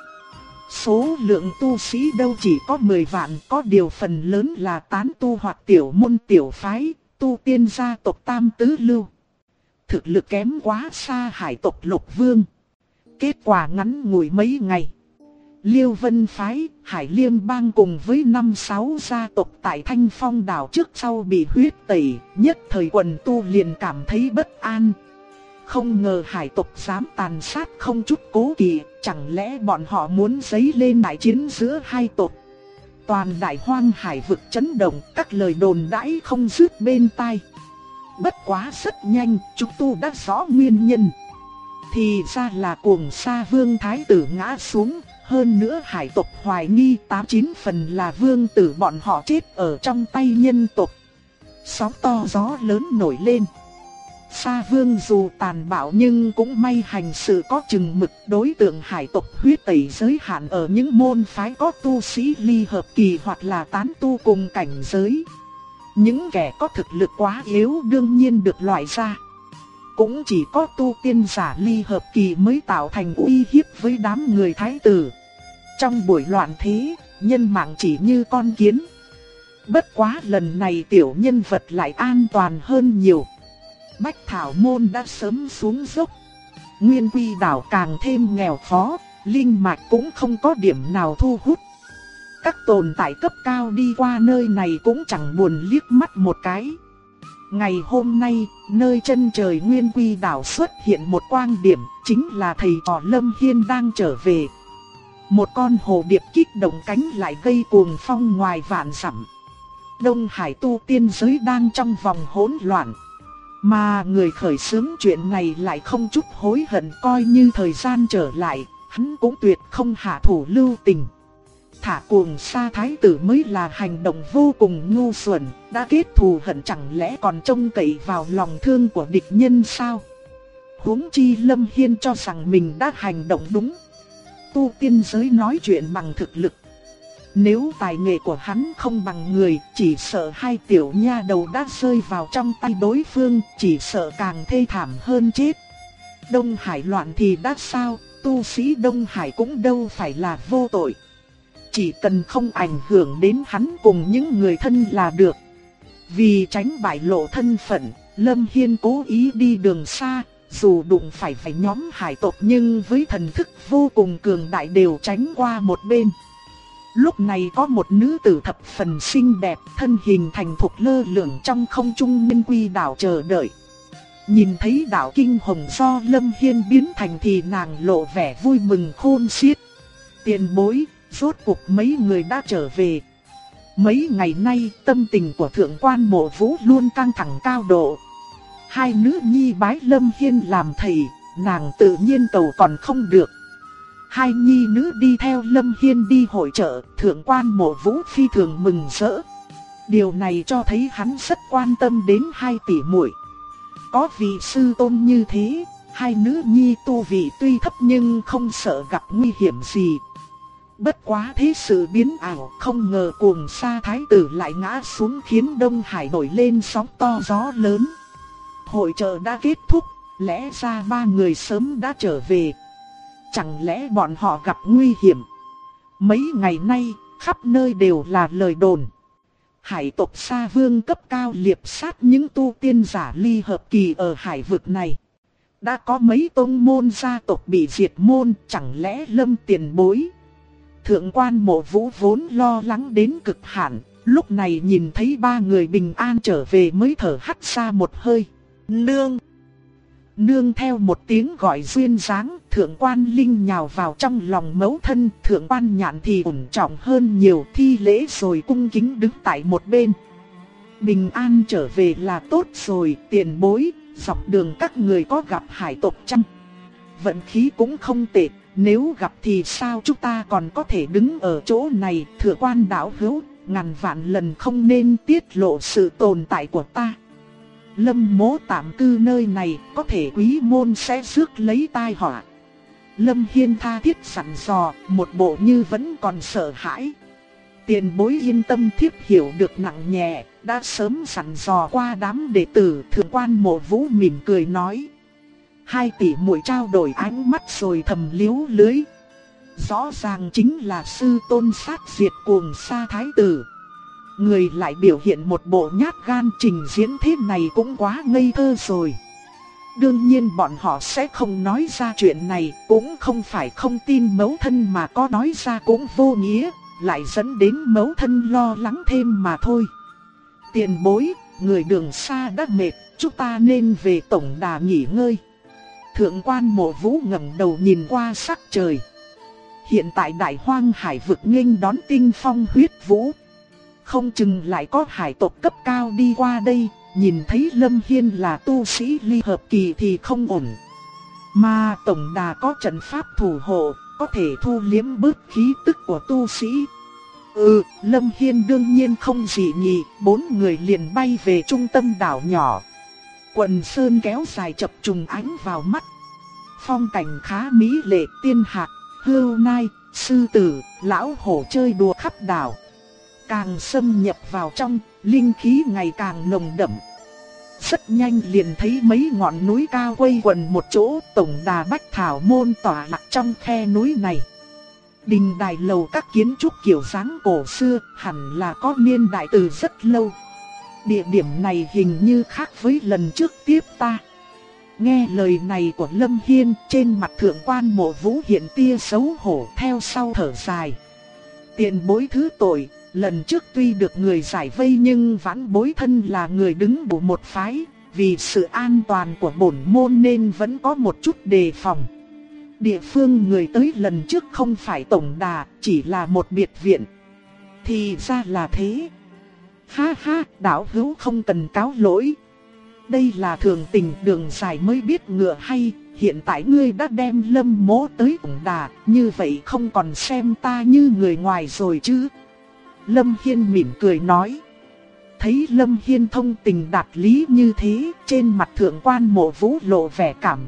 Số lượng tu sĩ đâu chỉ có 10 vạn, có điều phần lớn là tán tu hoặc tiểu môn tiểu phái, tu tiên gia tộc tam tứ lưu. Thực lực kém quá xa hải tộc Lục Vương. Kết quả ngắn ngủi mấy ngày, Liêu Vân phái, Hải Liêm bang cùng với 5-6 gia tộc tại Thanh Phong đảo trước sau bị huyết tẩy, nhất thời quần tu liền cảm thấy bất an. Không ngờ hải tộc dám tàn sát không chút cố kỵ, chẳng lẽ bọn họ muốn giấy lên đại chiến giữa hai tộc? Toàn Đại Hoang hải vực chấn động, các lời đồn đãi không dứt bên tai. Bất quá rất nhanh, chúng tu đã rõ nguyên nhân. Thì ra là Cuồng Sa Vương thái tử ngã xuống. Hơn nữa hải tộc hoài nghi 8-9 phần là vương tử bọn họ chết ở trong tay nhân tộc. Sóng to gió lớn nổi lên. Sa Vương dù tàn bạo nhưng cũng may hành sự có chừng mực, đối tượng hải tộc huyết tẩy giới hạn ở những môn phái có tu sĩ ly hợp kỳ hoặc là tán tu cùng cảnh giới. Những kẻ có thực lực quá yếu đương nhiên được loại ra. Cũng chỉ có tu tiên giả ly hợp kỳ mới tạo thành uy hiếp với đám người thái tử. Trong buổi loạn thế, nhân mạng chỉ như con kiến. Bất quá lần này tiểu nhân vật lại an toàn hơn nhiều. Bách Thảo Môn đã sớm xuống dốc. Nguyên Quy đảo càng thêm nghèo khó, linh mạch cũng không có điểm nào thu hút. Các tồn tại cấp cao đi qua nơi này cũng chẳng buồn liếc mắt một cái. Ngày hôm nay, nơi chân trời Nguyên Quy đảo xuất hiện một quang điểm, chính là thầy trò Lâm Hiên đang trở về. Một con hồ điệp kích động cánh lại gây cuồng phong ngoài vạn dặm. Đông Hải tu tiên giới đang trong vòng hỗn loạn. Mà người khởi xướng chuyện này lại không chút hối hận, coi như thời gian trở lại, hắn cũng tuyệt không hạ thủ lưu tình. Thả Cuồng Sa Thái tử mới là hành động vô cùng ngu xuẩn, đã kết thù hận chẳng lẽ còn trông cậy vào lòng thương của địch nhân sao? Huống chi Lâm Hiên cho rằng mình đã hành động đúng. Tu tiên giới nói chuyện bằng thực lực. Nếu tài nghệ của hắn không bằng người, chỉ sợ hai tiểu nha đầu đã rơi vào trong tay đối phương, chỉ sợ càng thê thảm hơn chết. Đông Hải loạn thì đã sao, tu sĩ Đông Hải cũng đâu phải là vô tội. Chỉ cần không ảnh hưởng đến hắn cùng những người thân là được. Vì tránh bại lộ thân phận, Lâm Hiên cố ý đi đường xa, dù đụng phải nhóm hải tộc nhưng với thần thức vô cùng cường đại đều tránh qua một bên. Lúc này có một nữ tử thập phần xinh đẹp, thân hình thành thục lơ lửng trong không trung Nguyên Quy đảo chờ đợi. Nhìn thấy đảo kinh hồng do Lâm Hiên biến thành thì nàng lộ vẻ vui mừng khôn xiết. Tiền bối, rốt cuộc mấy người đã trở về. Mấy ngày nay tâm tình của thượng quan Mộ Vũ luôn căng thẳng cao độ. Hai nữ nhi bái Lâm Hiên làm thầy, nàng tự nhiên cầu còn không được. Hai nhi nữ đi theo Lâm Hiên đi hội chợ, thượng quan Mộ Vũ phi thường mừng rỡ. Điều này cho thấy hắn rất quan tâm đến hai tỷ muội. Có vị sư tôn như thế, hai nữ nhi tu vị tuy thấp nhưng không sợ gặp nguy hiểm gì. Bất quá thế sự biến ảo, không ngờ Cuồng Sa Thái tử lại ngã xuống khiến Đông Hải nổi lên sóng to gió lớn. Hội chợ đã kết thúc, lẽ ra ba người sớm đã trở về. chẳng lẽ bọn họ gặp nguy hiểm? Mấy ngày nay, khắp nơi đều là lời đồn. Hải tộc Sa Vương cấp cao liệp sát những tu tiên giả ly hợp kỳ ở hải vực này. Đã có mấy tông môn gia tộc bị diệt môn, chẳng lẽ Lâm tiền bối? Thượng quan Mộ Vũ vốn lo lắng đến cực hạn, lúc này nhìn thấy ba người bình an trở về mới thở hắt ra một hơi. Nương! Nương theo một tiếng gọi duyên dáng, thượng quan Linh nhào vào trong lòng mẫu thân, thượng quan Nhạn thì ổn trọng hơn nhiều, thi lễ rồi cung kính đứng tại một bên. Bình an trở về là tốt rồi, tiền bối, dọc đường các người có gặp hải tộc chăng? Vận khí cũng không tệ, nếu gặp thì sao chúng ta còn có thể đứng ở chỗ này, thượng quan đạo hữu, ngàn vạn lần không nên tiết lộ sự tồn tại của ta. Lâm Mỗ tạm cư nơi này, có thể quý môn sẽ rước lấy tai họa. Lâm Hiên tha thiết dặn dò, một bộ như vẫn còn sợ hãi. Tiền bối yên tâm, thiếp hiểu được nặng nhẹ, đã sớm dặn dò qua đám đệ tử. Thượng quan Mộ Vũ mỉm cười nói. Hai tỷ muội trao đổi ánh mắt rồi thầm liếu lưới. Rõ ràng chính là sư tôn sát diệt cuồng sa thái tử. Người lại biểu hiện một bộ nhát gan, trình diễn thế này cũng quá ngây thơ rồi. Đương nhiên bọn họ sẽ không nói ra chuyện này, cũng không phải không tin mẫu thân mà có nói ra cũng vô nghĩa, lại dẫn đến mẫu thân lo lắng thêm mà thôi. Tiền bối, người đường xa đã mệt, chúng ta nên về tổng đà nghỉ ngơi. Thượng quan Mộ Vũ ngẩng đầu nhìn qua sắc trời. Hiện tại đại hoang hải vực nghênh đón tinh phong huyết vũ. Không chừng lại có hải tộc cấp cao đi qua đây, nhìn thấy Lâm Hiên là tu sĩ ly hợp kỳ thì không ổn. Mà tổng đà có trận pháp thủ hộ, có thể thu liếm bớt khí tức của tu sĩ. Lâm Hiên đương nhiên không dị nghị, bốn người liền bay về trung tâm đảo nhỏ. Quần sơn kéo dài chập trùng ánh vào mắt. Phong cảnh khá mỹ lệ, tiên hạc, hươu nai, sư tử, lão hổ chơi đùa khắp đảo. Càng xâm nhập vào trong, linh khí ngày càng nồng đậm. Rất nhanh liền thấy mấy ngọn núi cao quây quần một chỗ, tổng đà Bách Thảo môn tỏa lạc trong khe núi này. Đình đài lầu các kiến trúc kiểu dáng cổ xưa, hẳn là có niên đại từ rất lâu. Địa điểm này hình như khác với lần trước tiếp ta. Nghe lời này của Lâm Hiên, trên mặt thượng quan Mộ Vũ hiện tia xấu hổ, theo sau thở dài. Tiền bối thứ tội, lần trước tuy được người giải vây nhưng vãn bối thân là người đứng đầu một phái, vì sự an toàn của bổn môn nên vẫn có một chút đề phòng. Địa phương người tới lần trước không phải tổng đà, chỉ là một biệt viện. Thì ra là thế. Ha ha, đạo hữu không cần cáo lỗi. Đây là thường tình, đường dài mới biết ngựa hay. Hiện tại ngươi đã đem Lâm Mỗ tới tổng đà, như vậy không còn xem ta như người ngoài rồi chứ. Lâm Hiên mỉm cười nói. Thấy Lâm Hiên thông tình đạt lý như thế, trên mặt thượng quan Mộ Vũ lộ vẻ cảm.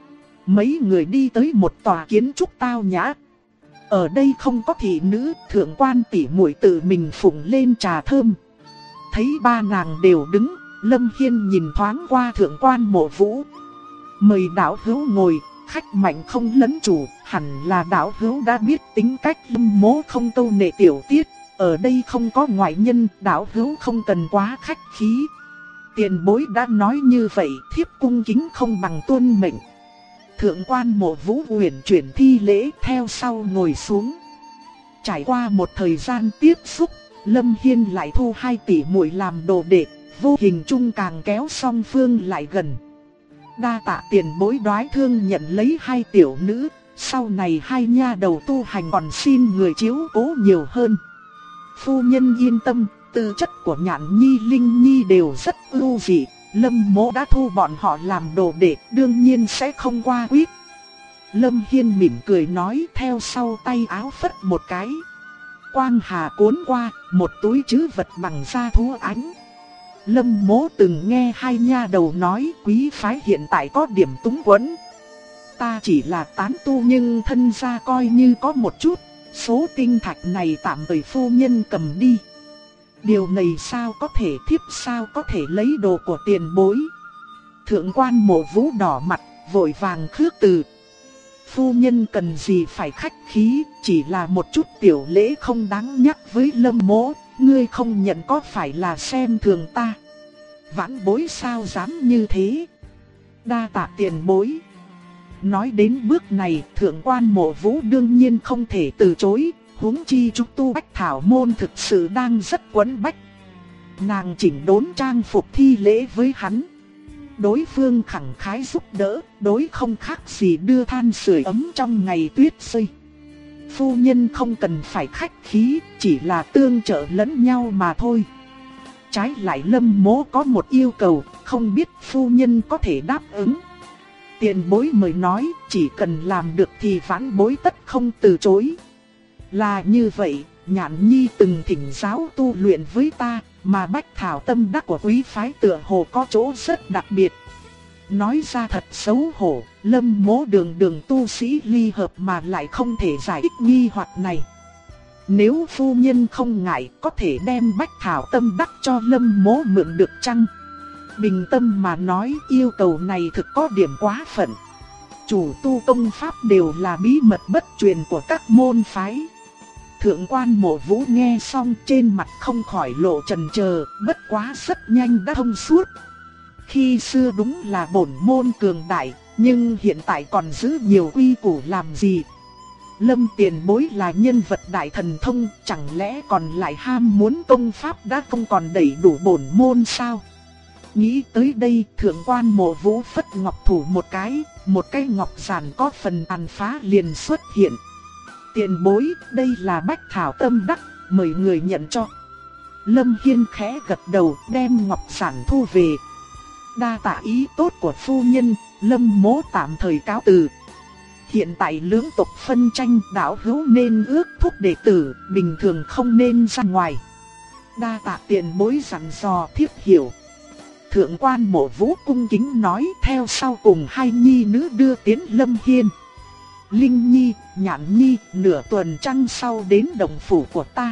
Mấy người đi tới một tòa kiến trúc tao nhã. Ở đây không có thị nữ, thượng quan tỷ muội tự mình phụng lên trà thơm. Thấy ba nàng đều đứng, Lâm Hiên nhìn thoáng qua thượng quan Mộ Vũ. Mời đạo hữu ngồi, khách mạnh không lấn chủ, hẳn là đạo hữu đã biết tính cách Lâm Mỗ không câu nệ tiểu tiết. Ở đây không có ngoại nhân, đạo hữu không cần quá khách khí. Tiền bối đã nói như vậy, thiếp cung kính không bằng tuân mệnh. Thượng quan Mộ Vũ uyển chuyển thi lễ, theo sau ngồi xuống. Trải qua một thời gian tiếp xúc, Lâm Hiên lại thu hai tỷ muội làm đồ đệ, vô hình chung càng kéo song phương lại gần. Đa tạ tiền bối đoái thương nhận lấy hai tiểu nữ, sau này hai nha đầu tu hành còn xin người chiếu cố nhiều hơn. Phu nhân yên tâm, tư chất của Nhạn Nhi, Linh Nhi đều rất ưu dị. Lâm Mỗ đã thu bọn họ làm đồ đệ, đương nhiên sẽ không qua quýt. Lâm Hiên mỉm cười nói, theo sau tay áo phất một cái. Quang hà cuốn qua, một túi trữ vật bằng da thú ánh. Lâm Mỗ từng nghe hai nha đầu nói quý phái hiện tại có điểm túng quẫn. Ta chỉ là tán tu nhưng thân gia coi như có một chút. Số tinh thạch này tạm thời phu nhân cầm đi. Điều này sao có thể, thiếp sao có thể lấy đồ của tiền bối. Thượng quan Mộ Vũ đỏ mặt, vội vàng khước từ. Phu nhân cần gì phải khách khí, chỉ là một chút tiểu lễ không đáng nhắc với Lâm mỗ, ngươi không nhận có phải là xem thường ta? Vãn bối sao dám như thế? Đa tạ tiền bối. Nói đến bước này, thượng quan Mộ Vũ đương nhiên không thể từ chối, huống chi trúc tu bách thảo môn thực sự đang rất quấn bách. Nàng chỉnh đốn trang phục thi lễ với hắn. Đối phương khẳng khái giúp đỡ, đối không khác gì đưa than sưởi ấm trong ngày tuyết rơi. Phu nhân không cần phải khách khí, chỉ là tương trợ lẫn nhau mà thôi. Trái lại Lâm mỗ có một yêu cầu, không biết phu nhân có thể đáp ứng. Tiền bối mời nói, chỉ cần làm được thì vãn bối tất không từ chối. Là như vậy, Nhạn Nhi từng thỉnh giáo tu luyện với ta, mà bách thảo tâm đắc của quý phái tựa hồ có chỗ rất đặc biệt. Nói ra thật xấu hổ, Lâm mỗ đường tu sĩ ly hợp mà lại không thể giải thích nghi hoặc này. Nếu phu nhân không ngại, có thể đem bách thảo tâm đắc cho Lâm mỗ mượn được chăng? Bình tâm mà nói, yêu cầu này thực có điểm quá phận. Chủ tu công pháp đều là bí mật bất truyền của các môn phái. Thượng quan Mộ Vũ nghe xong trên mặt không khỏi lộ chần chờ, bất quá rất nhanh đã thông suốt. Khi xưa đúng là bổn môn cường đại, nhưng hiện tại còn giữ nhiều quy củ làm gì? Lâm tiền bối là nhân vật đại thần thông, chẳng lẽ còn lại ham muốn công pháp đã không còn đầy đủ bổn môn sao? Nghĩ tới đây, thượng quan Mộ Vũ phất ngọc thủ một cái ngọc giản có phần tàn phá liền xuất hiện. Tiền bối, đây là bách thảo tâm đắc, mời người nhận cho. Lâm Hiên khẽ gật đầu, đem ngọc giản thu về. Đa tạ ý tốt của phu nhân, Lâm mỗ tạm thời cáo từ. Hiện tại lưỡng tộc phân tranh, đạo hữu nên ước thúc đệ tử, bình thường không nên ra ngoài. Đa tạ tiền bối dặn dò thiếp hiểu. Thượng quan Mộ Vũ cung kính nói, theo sau cùng hai nhi nữ đưa tiến Lâm Hiên. Linh Nhi, Nhạn Nhi, nửa tuần trăng sau đến đồng phủ của ta.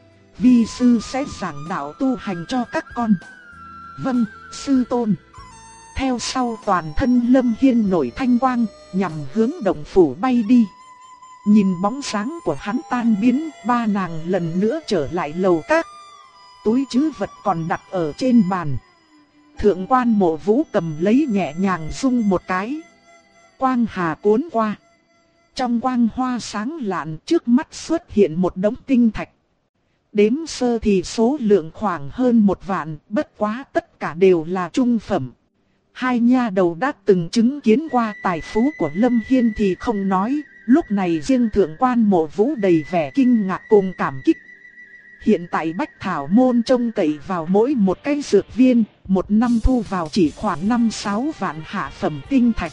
Vi sư sẽ giảng đạo tu hành cho các con. Vâng, sư tôn. Theo sau toàn thân Lâm Hiên nổi thanh quang, nhằm hướng đồng phủ bay đi. Nhìn bóng sáng của hắn tan biến, ba nàng lần nữa trở lại lầu các. Túi trữ vật còn đặt ở trên bàn. Thượng quan Mộ Vũ cầm lấy nhẹ nhàng rung một cái. Quang hà cuốn qua. Trong quang hoa sáng lạn, trước mắt xuất hiện một đống tinh thạch. Đếm sơ thì số lượng khoảng hơn 1 vạn, bất quá tất cả đều là trung phẩm. Hai nha đầu đã từng chứng kiến qua tài phú của Lâm Hiên thì không nói, lúc này riêng thượng quan Mộ Vũ đầy vẻ kinh ngạc cùng cảm kích. Hiện tại bách thảo môn trông cậy vào mỗi một cái dược viên, một năm thu vào chỉ khoảng 5-6 vạn hạ phẩm tinh thạch.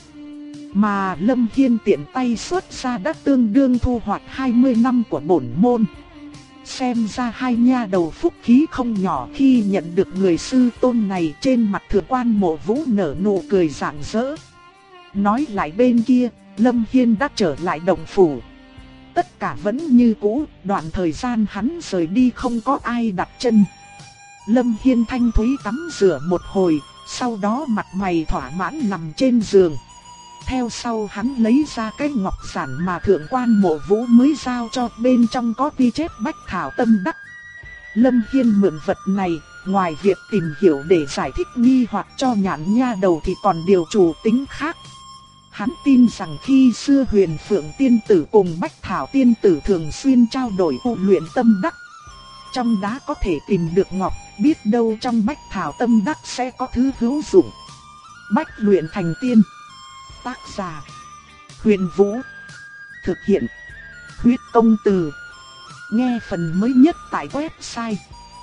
Mà Lâm Hiên tiện tay xuất ra đã tương đương thu hoạch 20 năm của bổn môn. Xem ra hai nha đầu phúc khí không nhỏ khi nhận được người sư tôn này. Trên mặt thượng quan Mộ Vũ nở nụ cười rạng rỡ. Nói lại bên kia, Lâm Hiên đã trở lại động phủ. Tất cả vẫn như cũ, đoạn thời gian hắn rời đi không có ai đặt chân. Lâm Hiên thanh thúy tắm rửa một hồi, sau đó mặt mày thỏa mãn nằm trên giường. Theo sau hắn lấy ra cái ngọc giản mà thượng quan Mộ Vũ mới giao cho, bên trong có ghi chép bách thảo tâm đắc. Lâm Hiên mượn vật này, ngoài việc tìm hiểu để giải thích nghi hoặc cho Nhạn nha đầu thì còn điều chủ tính khác. Hắn tin rằng khi xưa Huyền Phượng tiên tử cùng Bách Thảo tiên tử thường xuyên trao đổi tu luyện tâm đắc. Trong đó có thể tìm được ngọc, biết đâu trong Bách Thảo tâm đắc sẽ có thứ hữu dụng. Bách luyện thành tiên. Tác giả: Huyền Vũ. Thực hiện: Huyết Công Từ. Nghe phần mới nhất tại website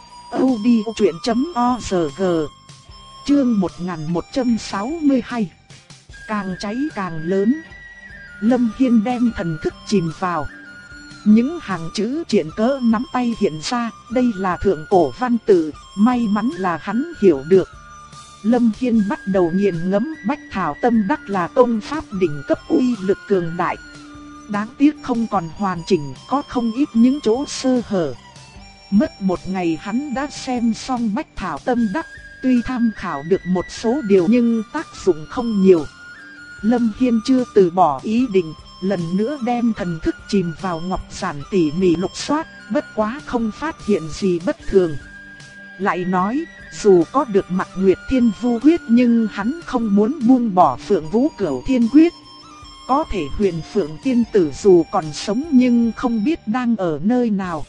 audiochuyện.org. Chương 1162. Càng cháy càng lớn. Lâm Hiên đem thần thức chìm vào. Những hàng chữ triển cỡ nắm tay hiện ra, đây là thượng cổ văn tự, may mắn là hắn hiểu được. Lâm Hiên bắt đầu nghiền ngẫm bách thảo tâm đắc là công pháp đỉnh cấp uy lực cường đại. Đáng tiếc không còn hoàn chỉnh, có không ít những chỗ sơ hở. Mất một ngày hắn đã xem xong bách thảo tâm đắc, tuy tham khảo được một số điều nhưng tác dụng không nhiều. Lâm Hiên chưa từ bỏ ý định, lần nữa đem thần thức chìm vào ngọc giản tỉ mỉ lục soát, bất quá không phát hiện gì bất thường. Lại nói, dù có được Mặc Nguyệt Thiên Vu Quyết nhưng hắn không muốn buông bỏ Phượng Vũ Cửu Thiên Quyết. Có thể Huyền Phượng tiên tử dù còn sống nhưng không biết đang ở nơi nào.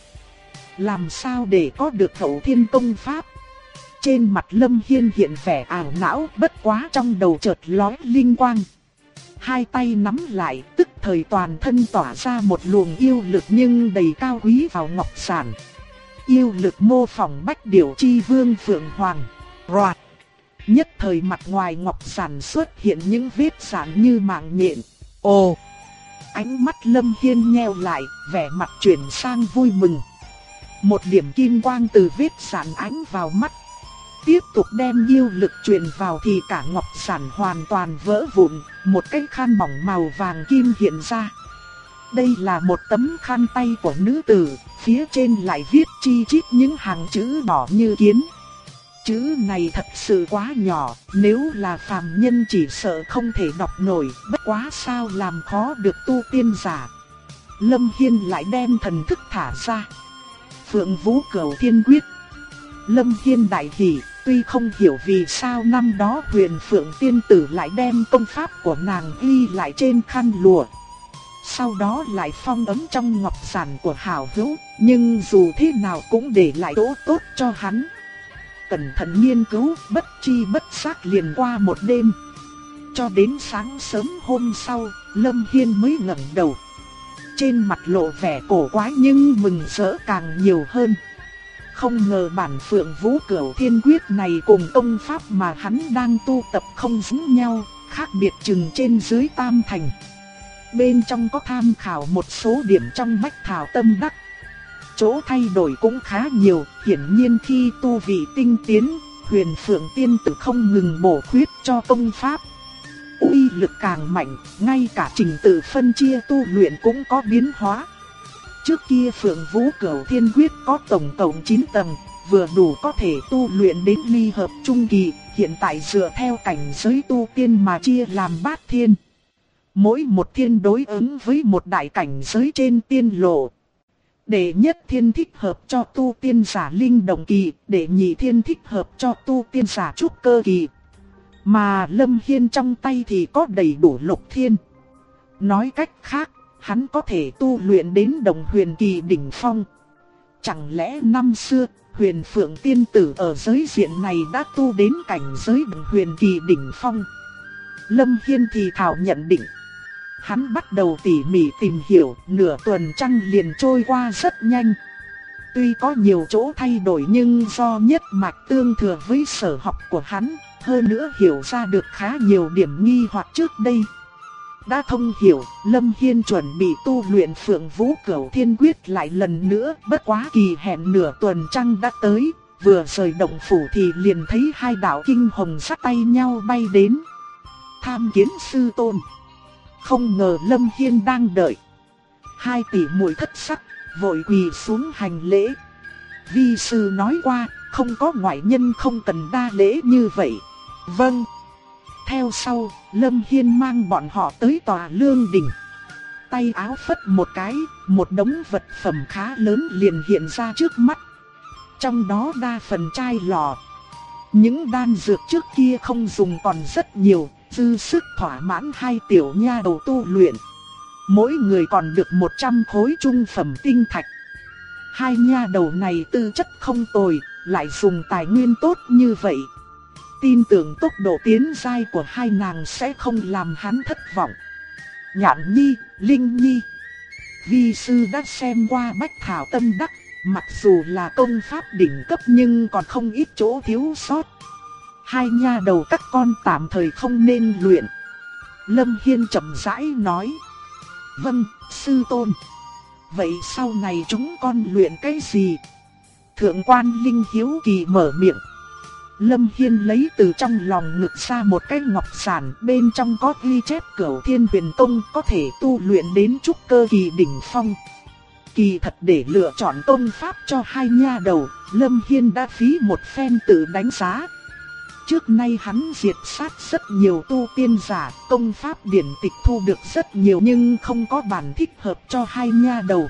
Làm sao để có được Hậu Thiên Công Pháp? Trên mặt Lâm Hiên hiện vẻ ảo não, bất quá trong đầu chợt lóe linh quang. Hai tay nắm lại, tức thời toàn thân tỏa ra một luồng yêu lực nhưng đầy cao quý vào ngọc giản. Yêu lực mô phỏng Bách Điểu Chi Vương Phượng Hoàng. Roạt. Nhất thời mặt ngoài ngọc giản xuất hiện những vết giản như mạng nhện. Ồ! Ánh mắt Lâm Hiên nheo lại, vẻ mặt chuyển sang vui mừng. Một điểm kim quang từ vết giản ánh vào mắt. Tiếp tục đem yêu lực truyền vào thì cả ngọc giản hoàn toàn vỡ vụn, một cái khăn mỏng màu vàng kim hiện ra. Đây là một tấm khăn tay của nữ tử, phía trên lại viết chi chít những hàng chữ đỏ như kiến. Chữ này thật sự quá nhỏ, nếu là phàm nhân chỉ sợ không thể đọc nổi, bất quá sao làm khó được tu tiên giả. Lâm Hiên lại đem thần thức thả ra. Phượng Vũ Cửu Thiên Quyết. Lâm Hiên đại hỉ, tuy không hiểu vì sao năm đó Huyền Phượng tiên tử lại đem công pháp của nàng ghi lại trên khăn lụa. Sau đó lại phong ấn trong ngọc giản của hảo hữu, nhưng dù thế nào cũng để lại chỗ tốt cho hắn. Cẩn thận nghiên cứu, bất chi bất giác liền qua một đêm. Cho đến sáng sớm hôm sau, Lâm Hiên mới ngẩng đầu. Trên mặt lộ vẻ cổ quái nhưng mừng rỡ càng nhiều hơn. Không ngờ bản Phượng Vũ Cửu Thiên Quyết này cùng công pháp mà hắn đang tu tập không giống nhau, khác biệt chừng trên dưới tam thành. Bên trong có tham khảo một số điểm trong Bách Thảo Tâm Đắc. Chỗ thay đổi cũng khá nhiều, hiển nhiên khi tu vị tinh tiến, Huyền Phượng tiên tử không ngừng bổ khuyết cho công pháp. Uy lực càng mạnh, ngay cả trình tự phân chia tu luyện cũng có biến hóa. Trước kia Phượng Vũ Cửu Thiên Quyết có tổng cộng 9 tầng, vừa đủ có thể tu luyện đến ly hợp trung kỳ, hiện tại dựa theo cảnh giới tu tiên mà chia làm 3 thiên. Mỗi một thiên đối ứng với một đại cảnh giới trên tiên lộ. Đệ nhất thiên thích hợp cho tu tiên giả linh động kỳ, đệ nhị thiên thích hợp cho tu tiên giả trúc cơ kỳ. Mà Lâm Hiên trong tay thì có đầy đủ lục thiên. Nói cách khác, hắn có thể tu luyện đến đồng huyền kỳ đỉnh phong. Chẳng lẽ năm xưa, Huyền Phượng tiên tử ở giới diện này đã tu đến cảnh giới đồng huyền kỳ đỉnh phong? Lâm Hiên thì thảo nhận định. Hắn bắt đầu tỉ mỉ tìm hiểu, nửa tuần trăng liền trôi qua rất nhanh. Tuy có nhiều chỗ thay đổi nhưng do nhất mạch tương thừa với sở học của hắn, hơn nữa hiểu ra được khá nhiều điểm nghi hoặc trước đây. Đã thông hiểu, Lâm Hiên chuẩn bị tu luyện Phượng Vũ Cửu Thiên Quyết lại lần nữa, bất quá kỳ hẹn nửa tuần trăng đã tới, vừa rời động phủ thì liền thấy hai đạo kinh hồng dắt tay nhau bay đến. Tham kiến sư tôn. Không ngờ Lâm Hiên đang đợi. Hai tỷ muội thất sắc, vội quỳ xuống hành lễ. Vi sư nói qua, không có ngoại nhân không cần đa lễ như vậy. Vâng. Theo sau, Lâm Hiên mang bọn họ tới tòa lương đình. Tay áo phất một cái, một đống vật phẩm khá lớn liền hiện ra trước mắt. Trong đó đa phần chai lọ. Những đan dược trước kia không dùng còn rất nhiều, dư sức thỏa mãn hai tiểu nha đầu tu luyện. Mỗi người còn được 100 khối trung phẩm tinh thạch. Hai nha đầu này tư chất không tồi, lại dùng tài nguyên tốt như vậy. Tin tưởng tốc độ tiến giai của hai nàng sẽ không làm hắn thất vọng. Nhạn Nhi, Linh Nhi. Vi sư đã xem qua Bách Thảo Tâm Đắc, mặc dù là công pháp đỉnh cấp nhưng còn không ít chỗ thiếu sót. Hai nha đầu các con tạm thời không nên luyện. Lâm Hiên chậm rãi nói. Vâng, sư tôn. Vậy sau này chúng con luyện cái gì? Thượng quan Linh hiếu kỳ mở miệng. Lâm Hiên lấy từ trong lòng ngực ra một cái ngọc giản, bên trong có ghi chép Cửu Thiên Huyền Tông có thể tu luyện đến trúc cơ kỳ đỉnh phong. Kỳ thật để lựa chọn công pháp cho hai nha đầu, Lâm Hiên đã phí một phen tự đánh giá. trước nay hắn diệt sát rất nhiều tu tiên giả, công pháp điển tịch thu được rất nhiều nhưng không có bản thích hợp cho hai nha đầu.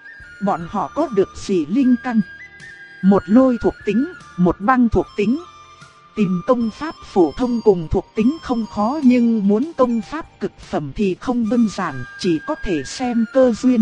Bọn họ có được gì linh căn? Một lôi thuộc tính, một băng thuộc tính. Tìm công pháp phổ thông cùng thuộc tính không khó nhưng muốn công pháp cực phẩm thì không đơn giản, chỉ có thể xem cơ duyên.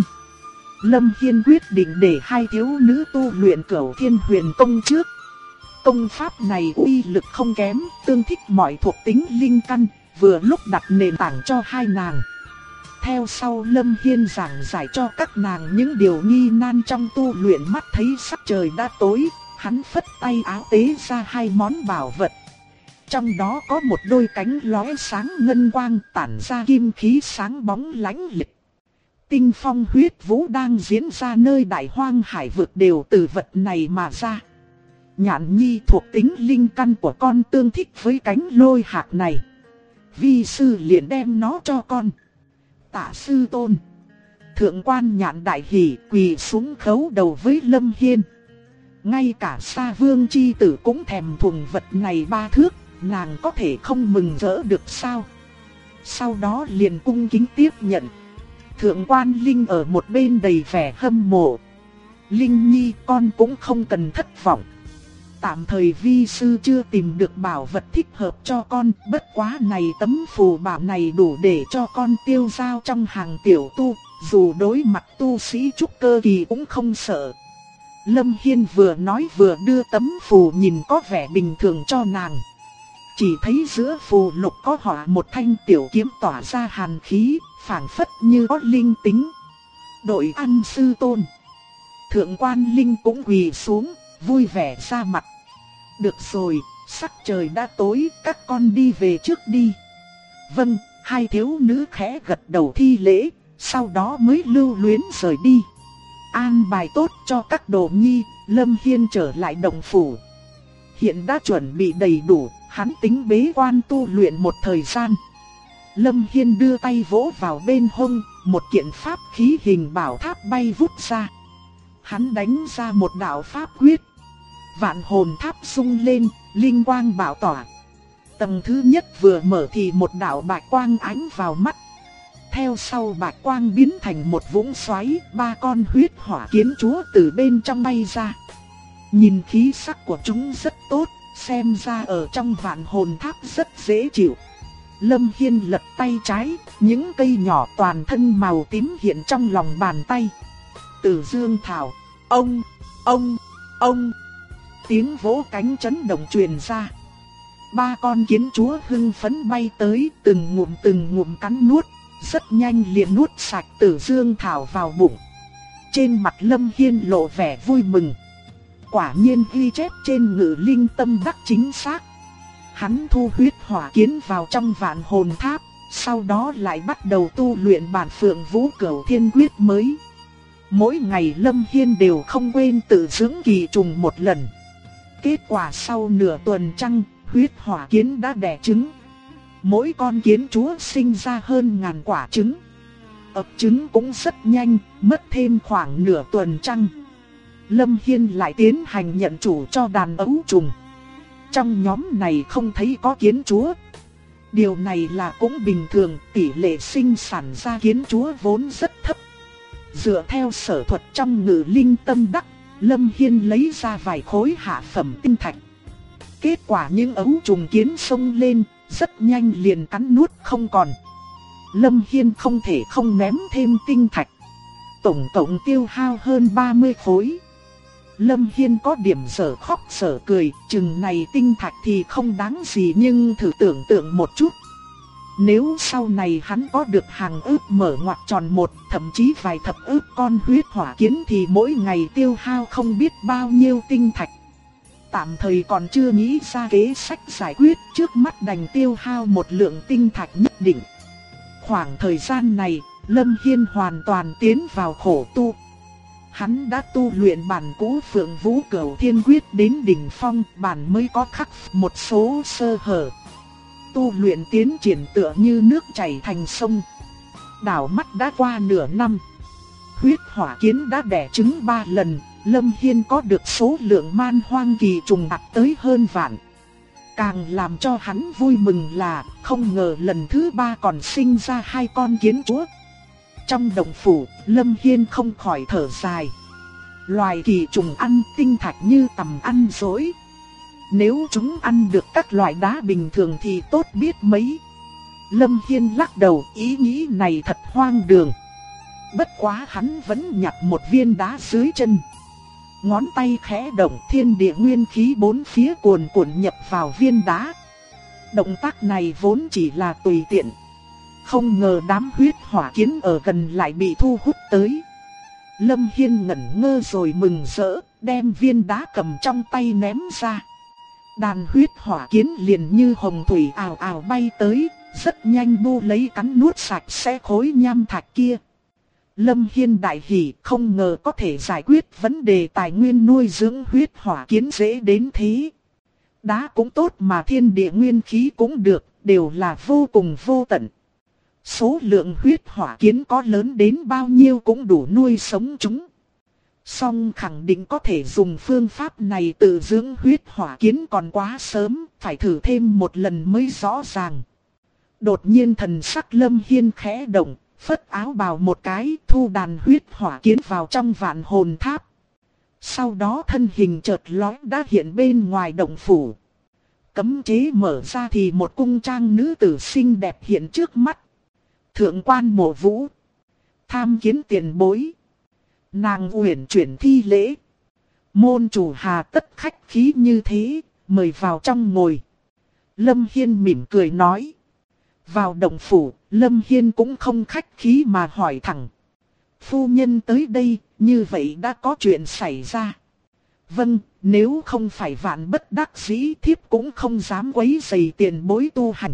Lâm Hiên quyết định để hai thiếu nữ tu luyện Cửu Thiên Huyền Công trước. Công pháp này uy lực không kém, tương thích mọi thuộc tính linh căn, vừa lúc đặt nền tảng cho hai nàng. Theo sau Lâm Hiên giảng giải cho các nàng những điều nghi nan trong tu luyện. Mắt thấy sắc trời đã tối, hắn phất tay áo tế ra hai món bảo vật. Trong đó có một đôi cánh lóe sáng ngân quang tản ra kim khí sáng bóng lãnh liệt. Tinh phong huyết vũ đang diễn ra nơi đại hoang hải vực đều từ vật này mà ra. Nhạn nhi thuộc tính linh căn của con tương thích với cánh lôi hạc này. Vi sư liền đem nó cho con. Tạ sư tôn. Thượng quan Nhạn đại hỉ quỳ xuống khấu đầu với Lâm Hiên. Ngay cả Sa Vương chi tử cũng thèm thuồng vật này 3 thước, nàng có thể không mừng rỡ được sao? Sau đó liền cung kính tiếp nhận. Thượng quan Linh ở một bên đầy vẻ hâm mộ. Linh nhi, con cũng không cần thất vọng. Tạm thời vi sư chưa tìm được bảo vật thích hợp cho con, bất quá này tấm phù bảo này đủ để cho con tiêu dao trong hàng tiểu tu, dù đối mặt tu sĩ trúc cơ kỳ cũng không sợ. Lâm Hiên vừa nói vừa đưa tấm phù nhìn có vẻ bình thường cho nàng. Chỉ thấy giữa phù lục có họa một thanh tiểu kiếm tỏa ra hàn khí, phảng phất như có linh tính. Đội ăn sư tôn. Thượng quan Linh cũng quỳ xuống, vui vẻ ra mặt. Được rồi, sắc trời đã tối, các con đi về trước đi. Vâng, hai thiếu nữ khẽ gật đầu thi lễ, sau đó mới lưu luyến rời đi. An bài tốt cho các đồ nhi, Lâm Hiên trở lại động phủ. Hiện đã chuẩn bị đầy đủ, hắn tính bế quan tu luyện một thời gian. Lâm Hiên đưa tay vỗ vào bên hông, một kiện pháp khí hình bảo tháp bay vút ra. Hắn đánh ra một đạo pháp quyết. Vạn hồn tháp rung lên, linh quang bảo tỏa. Tầng thứ nhất vừa mở thì một đạo bạch quang ánh vào mắt. Theo sau bạch quang biến thành một vũng xoáy, 3 con huyết hỏa kiến chúa từ bên trong bay ra. Nhìn khí sắc của chúng rất tốt, xem ra ở trong vạn hồn tháp rất dễ chịu. Lâm Hiên lật tay trái, những cây nhỏ toàn thân màu tím hiện trong lòng bàn tay. Từ dương thảo, ông. Tiếng vỗ cánh chấn động truyền ra. 3 con kiến chúa hưng phấn bay tới, từng ngụm cắn nuốt, rất nhanh liền nuốt sạch Tử Dương thảo vào bụng. Trên mặt Lâm Hiên lộ vẻ vui mừng. Quả nhiên ghi chép trên Ngự Linh Tâm đắc chính xác. Hắn thu huyết hỏa kiến vào trong vạn hồn tháp, sau đó lại bắt đầu tu luyện bản Phượng Vũ Cửu Thiên Quyết mới. Mỗi ngày Lâm Hiên đều không quên tự dưỡng kỳ trùng một lần. Kết quả sau nửa tuần trăng, huyết hỏa kiến đã đẻ trứng. Mỗi con kiến chúa sinh ra hơn 1000 quả trứng. Ấp trứng cũng rất nhanh, mất thêm khoảng nửa tuần trăng. Lâm Hiên lại tiến hành nhận chủ cho đàn ấu trùng. Trong nhóm này không thấy có kiến chúa. Điều này là cũng bình thường, tỷ lệ sinh sản ra kiến chúa vốn rất thấp. Dựa theo sở thuật trong Ngự Linh Tâm đắc, Lâm Hiên lấy ra vài khối hạ phẩm tinh thạch. Kết quả những ấu trùng kiến xông lên, rất nhanh liền cắn nuốt không còn. Lâm Hiên không thể không ném thêm tinh thạch. Tổng cộng tiêu hao hơn 30 khối. Lâm Hiên có điểm sở khóc sở cười, chừng này tinh thạch thì không đáng gì nhưng thử tưởng tượng một chút. Nếu sau này hắn có được hàng ức mở ngoặc tròn một, thậm chí vài thập ức con huyết hỏa kiến thì mỗi ngày tiêu hao không biết bao nhiêu tinh thạch. Tạm thời còn chưa nghĩ ra kế sách giải quyết, trước mắt đành tiêu hao một lượng tinh thạch nhất định. Khoảng thời gian này, Lâm Hiên hoàn toàn tiến vào khổ tu. Hắn đã tu luyện bản cũ Phượng Vũ Cửu Thiên Quyết đến đỉnh phong, bản mới có khắc một số sơ hở. Tu luyện tiến triển tựa như nước chảy thành sông. Đảo mắt đã qua nửa năm. Huyết hỏa kiến đã đẻ trứng 3 lần, Lâm Hiên có được số lượng man hoang kỳ trùng đạt tới hơn vạn. Càng làm cho hắn vui mừng là không ngờ lần thứ 3 còn sinh ra 2 con kiến chúa. Trong động phủ, Lâm Hiên không khỏi thở dài. Loài kỳ trùng ăn tinh thạch như tầm ăn dối. Nếu chúng ăn được các loại đá bình thường thì tốt biết mấy. Lâm Hiên lắc đầu, ý nghĩ này thật hoang đường. Bất quá hắn vẫn nhặt một viên đá dưới chân. Ngón tay khẽ động, thiên địa nguyên khí bốn phía cuồn cuộn nhập vào viên đá. Động tác này vốn chỉ là tùy tiện. Không ngờ đám huyết hỏa kiến ở gần lại bị thu hút tới. Lâm Hiên ngẩn ngơ rồi mừng rỡ, đem viên đá cầm trong tay ném ra. Đàn huyết hỏa kiến liền như hồng thủy ào ào bay tới, rất nhanh bu lấy cắn nuốt sạch sẽ khối nham thạch kia. Lâm Hiên đại hỉ, không ngờ có thể giải quyết vấn đề tài nguyên nuôi dưỡng huyết hỏa kiến dễ đến thế. Đá cũng tốt mà thiên địa nguyên khí cũng được, đều là vô cùng vô tận. Số lượng huyết hỏa kiến có lớn đến bao nhiêu cũng đủ nuôi sống chúng. Song khẳng định có thể dùng phương pháp này tự dưỡng huyết hỏa kiến còn quá sớm, phải thử thêm một lần mới rõ ràng. Đột nhiên thần sắc Lâm Hiên khẽ động, phất áo bào một cái, thu đàn huyết hỏa kiến vào trong vạn hồn tháp. Sau đó thân hình chợt lóe đã hiện bên ngoài động phủ. Cấm chế mở ra thì một cung trang nữ tử xinh đẹp hiện trước mắt. Thượng quan Mộ Vũ, tham kiến tiền bối. Nàng uyển chuyển thi lễ. Môn chủ hà tất khách khí như thế, mời vào trong ngồi. Lâm Hiên mỉm cười nói. Vào động phủ, Lâm Hiên cũng không khách khí mà hỏi thẳng. Phu nhân tới đây, như vậy đã có chuyện xảy ra. Vâng, nếu không phải vạn bất đắc dĩ thiếp cũng không dám quấy rầy tiền bối tu hành.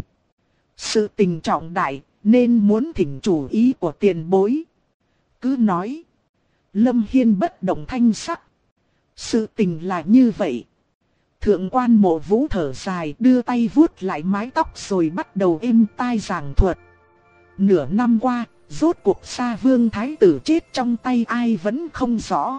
Sự tình trọng đại, nên muốn thỉnh chủ ý của tiền bối. Cứ nói. Lâm Hiên bất động thanh sắc. Sự tình là như vậy. Thượng quan Mộ Vũ thở dài, đưa tay vuốt lại mái tóc rồi bắt đầu êm tai giảng thuật. Nửa năm qua, rốt cuộc Sa Vương Thái tử chết trong tay ai vẫn không rõ.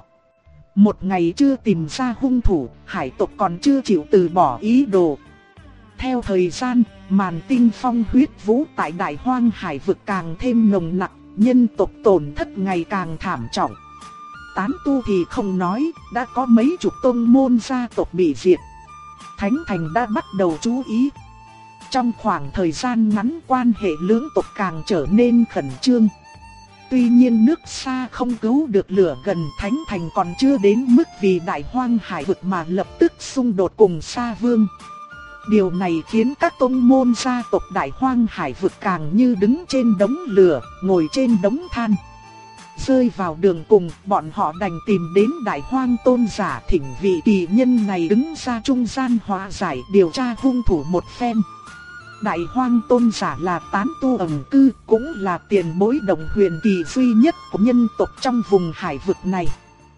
Một ngày chưa tìm ra hung thủ, hải tộc còn chưa chịu từ bỏ ý đồ. Theo thời gian, màn tinh phong huyết vũ tại Đại Hoang Hải vực càng thêm nồng nặc, nhân tộc tổn thất ngày càng thảm trọng. Tán tu thì không nói, đã có mấy chục tông môn gia tộc bị diệt. Thánh thành đã bắt đầu chú ý. Trong khoảng thời gian ngắn quan hệ lưỡng tộc càng trở nên khẩn trương. Tuy nhiên nước xa không cứu được lửa gần, Thánh thành còn chưa đến mức vì Đại Hoang Hải vực mà lập tức xung đột cùng Sa Vương. Điều này khiến các tông môn gia tộc Đại Hoang Hải vực càng như đứng trên đống lửa, ngồi trên đống than. Rơi vào đường cùng, bọn họ đành tìm đến Đại Hoang Tôn giả, thỉnh vị kỳ nhân này đứng ra trung gian hóa giải, điều tra hung thủ một phen. Đại Hoang Tôn giả là tán tu ẩn cư, cũng là tiền bối đồng huyền kỳ duy nhất của nhân tộc trong vùng hải vực này.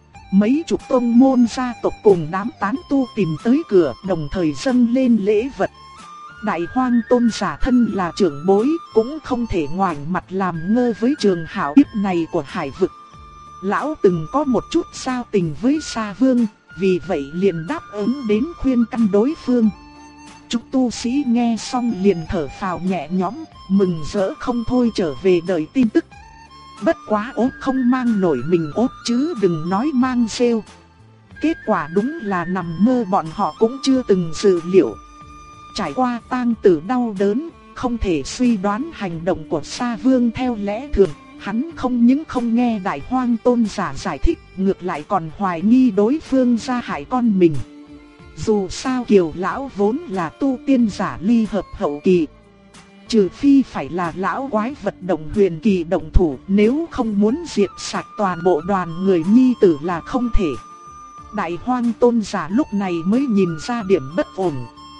Mấy chục tông môn gia tộc cùng đám tán tu tìm tới cửa, đồng thời dâng lên lễ vật. Đại Hoang Tôn giả thân là trưởng bối, cũng không thể ngoảnh mặt làm ngơ với trường hảo kiếp này của hải vực. Lão từng có một chút giao tình với Sa Vương, vì vậy liền đáp ứng đến khuyên can đối phương. Chúng tu sĩ nghe xong liền thở phào nhẹ nhõm, mừng rỡ không thôi trở về đợi tin tức. Bất quá ốt không mang nổi mình ốt chứ đừng nói mang rêu. Kết quả đúng là nằm mơ bọn họ cũng chưa từng dự liệu. Trải qua tang tử đau đớn, không thể suy đoán hành động của Sa Vương theo lẽ thường. Hắn không những không nghe Đại Hoang Tôn giả giải thích, ngược lại còn hoài nghi đối phương ra hại con mình. Dù sao Kiều lão vốn là tu tiên giả ly hợp hậu kỳ. Trừ phi phải là lão quái vật động huyền kỳ động thủ, nếu không muốn diệt sạch toàn bộ đoàn người nhi tử là không thể. Đại Hoang Tôn giả lúc này mới nhìn ra điểm bất ổn.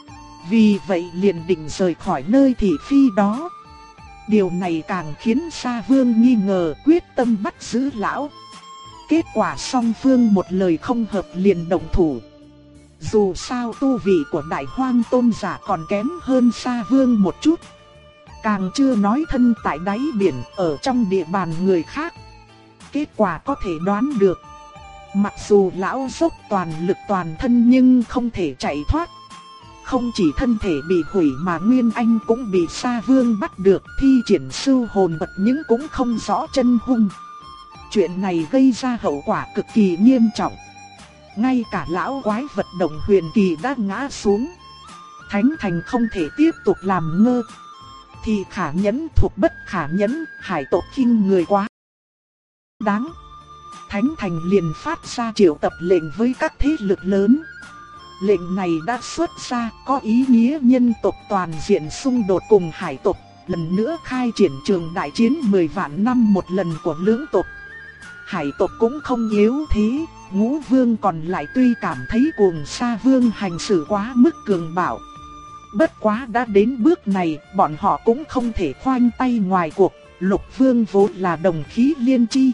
Vì vậy liền định rời khỏi nơi thị phi đó. Điều này càng khiến Sa Vương nghi ngờ, quyết tâm bắt giữ lão. Kết quả song phương một lời không hợp liền động thủ. Dù sao tu vị của Đại Hoang Tôn giả còn kém hơn Sa Vương một chút. Càng chưa nói thân tại đáy biển, ở trong địa bàn người khác. Kết quả có thể đoán được. Mặc dù lão dốc toàn lực toàn thân nhưng không thể chạy thoát. không chỉ thân thể bị hủy mà Nguyên Anh cũng bị Sa Vương bắt được, thi triển sưu hồn vật nhưng cũng không rõ chân hung. Chuyện này gây ra hậu quả cực kỳ nghiêm trọng. Ngay cả lão quái vật Động Huyền Kỳ đã ngã xuống. Thánh Thành không thể tiếp tục làm ngơ. Thì khả nhẫn thuộc bất khả nhẫn, hải tộc khinh người quá đáng. Thánh Thành liền phát ra triệu tập lệnh với các thế lực lớn. Lệnh này đã xuất ra có ý nghĩa nhân tộc toàn diện xung đột cùng hải tộc, lần nữa khai triển trường đại chiến 10 vạn năm một lần của lưỡng tộc. Hải tộc cũng không yếu thế, Ngũ Vương còn lại tuy cảm thấy Cuồng Sa Vương hành xử quá mức cường bạo. Bất quá đã đến bước này, bọn họ cũng không thể khoanh tay ngoài cuộc. Lục Vương vốn là đồng khí liên chi,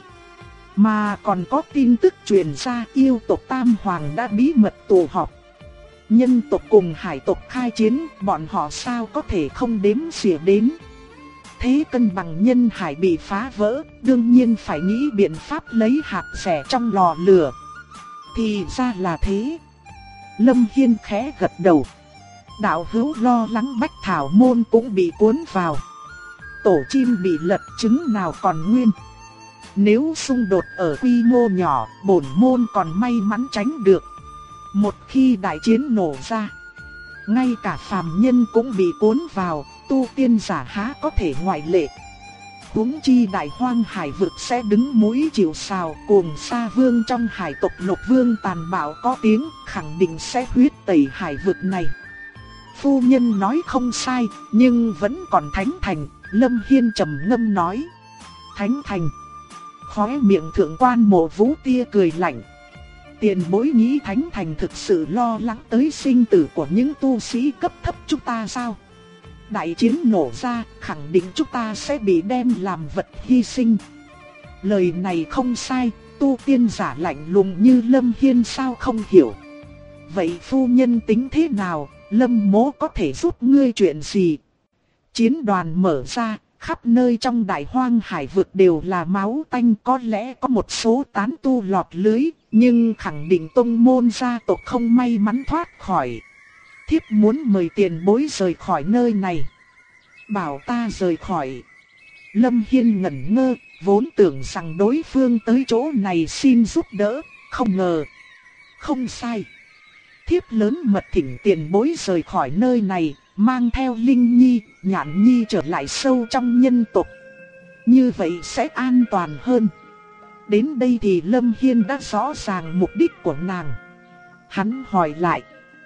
mà còn có tin tức truyền ra yêu tộc Tam Hoàng đã bí mật tụ họp. Nhân tộc cùng hải tộc khai chiến, bọn họ sao có thể không đếm xỉa đến. Thế cân bằng nhân hải bị phá vỡ, đương nhiên phải nghĩ biện pháp lấy hạt rẻ trong lò lửa. Thì ra là thế. Lâm Hiên khẽ gật đầu. Đạo hữu lo lắng Bách Thảo Môn cũng bị cuốn vào. Tổ chim bị lật trứng nào còn nguyên. Nếu xung đột ở quy mô nhỏ, bổn môn còn may mắn tránh được. Một khi đại chiến nổ ra, ngay cả phàm nhân cũng bị cuốn vào, tu tiên giả há có thể ngoại lệ. Huống chi đại hoang hải vực sẽ đứng mũi chịu sào, Cuồng Sa Vương trong hải tộc Lục Vương tàn bạo có tiếng, khẳng định sẽ huyết tẩy hải vực này. Phu nhân nói không sai, nhưng vẫn còn Thánh Thành. Lâm Hiên trầm ngâm nói. Thánh Thành. Khóe miệng Thượng Quan Mộ Vũ tia cười lạnh. Tiền bối nghĩ Thánh Thành thực sự lo lắng tới sinh tử của những tu sĩ cấp thấp chúng ta sao? Đại chiến nổ ra, khẳng định chúng ta sẽ bị đem làm vật hy sinh. Lời này không sai, tu tiên giả lạnh lùng như Lâm Hiên sao không hiểu. Vậy phu nhân tính thế nào, Lâm mỗ có thể giúp ngươi chuyện gì? Chiến đoàn mở ra, khắp nơi trong đại hoang hải vực đều là máu tanh, có lẽ có một số tán tu lọt lưới, nhưng khẳng định tông môn gia tộc không may mắn thoát khỏi. Thiếp muốn mời tiền bối rời khỏi nơi này. Bảo ta rời khỏi. Lâm Hiên ngẩn ngơ, vốn tưởng rằng đối phương tới chỗ này xin giúp đỡ, không ngờ. Không sai. Thiếp lớn mật thỉnh tiền bối rời khỏi nơi này, mang theo Linh Nhi, Nhạn Nhi trở lại sâu trong nhân tộc. Như vậy sẽ an toàn hơn. Đến đây thì Lâm Hiên đã rõ ràng mục đích của nàng. Hắn hỏi lại.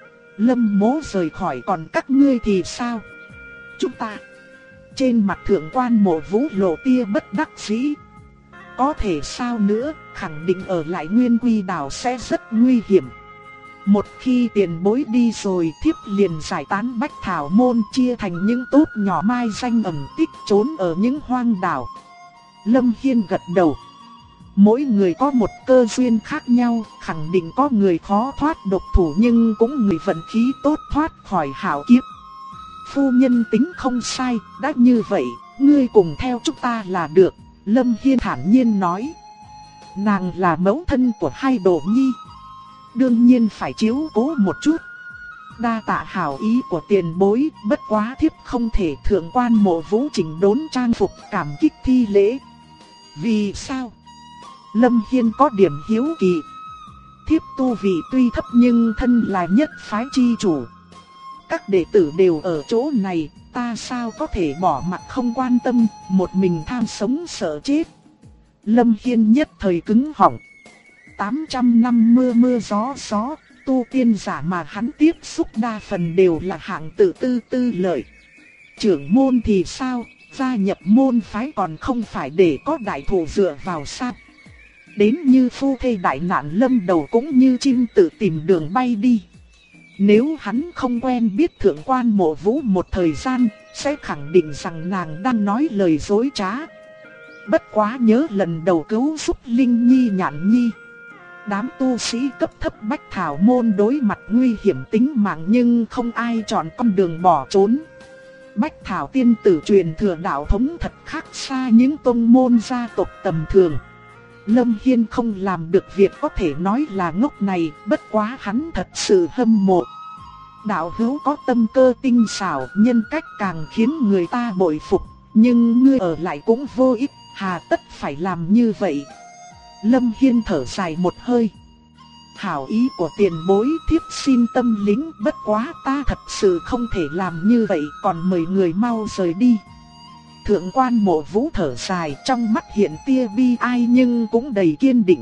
Lâm mỗ rời khỏi còn các ngươi thì sao? Chúng ta. Trên mặt Thượng Quan Mộ Vũ lộ tia bất đắc dĩ. Có thể sao nữa, khẳng định ở lại Nguyên Quy đảo sẽ rất nguy hiểm. Một khi tiền bối đi rồi, thiếp liền giải tán Bách Thảo Môn, chia thành những tốt nhỏ mai danh ẩn tích trốn ở những hoang đảo. Lâm Hiên gật đầu. Mỗi người có một cơ duyên khác nhau, khẳng định có người khó thoát độc thủ nhưng cũng người vận khí tốt thoát khỏi hảo kiếp. Phu nhân tính không sai, đã như vậy, ngươi cùng theo chúng ta là được. Lâm Hiên thản nhiên nói. Nàng là mẫu thân của hai đồ nhi, đương nhiên phải chiếu cố một chút. Đa tạ hảo ý của tiền bối, bất quá thiếp không thể. Thượng Quan Mộ Vũ chỉnh đốn trang phục cảm kích thi lễ. Vì sao? Lâm Hiên có điểm hiếu kỳ. Thiếp tu vị tuy thấp nhưng thân là nhất phái chi chủ. Các đệ tử đều ở chỗ này, ta sao có thể bỏ mặc không quan tâm, một mình tham sống sợ chết. Lâm Hiên nhất thời cứng họng. 800 năm mưa gió, tu tiên giả mà hắn tiếp xúc đa phần đều là hạng tự tư tư lợi. Trưởng môn thì sao, gia nhập môn phái còn không phải để có đại thủ dựa vào sao? Đến như phu thê đại nạn lâm đầu cũng như chim tự tìm đường bay đi. Nếu hắn không quen biết Thượng Quan Mộ Vũ một thời gian, sẽ khẳng định rằng nàng đang nói lời dối trá. Bất quá nhớ lần đầu cứu giúp Linh Nhi Nhạn Nhi, đám tu sĩ cấp thấp Bách Thảo Môn đối mặt nguy hiểm tính mạng nhưng không ai chọn con đường bỏ trốn. Bách Thảo tiên tử truyền thừa đạo thống thật khác xa những tông môn gia tộc tầm thường. Lâm Hiên không làm được việc có thể nói là ngốc này, bất quá hắn thật sự hâm mộ. Đạo hữu có tâm cơ tinh xảo, nhân cách càng khiến người ta bội phục, nhưng ngươi ở lại cũng vô ích, hà tất phải làm như vậy. Lâm Hiên thở dài một hơi. Hảo ý của tiền bối thiếp xin tâm lĩnh, bất quá ta thật sự không thể làm như vậy, còn mời người mau rời đi. Thượng quan Mộ Vũ thở dài, trong mắt hiện tia bi ai nhưng cũng đầy kiên định.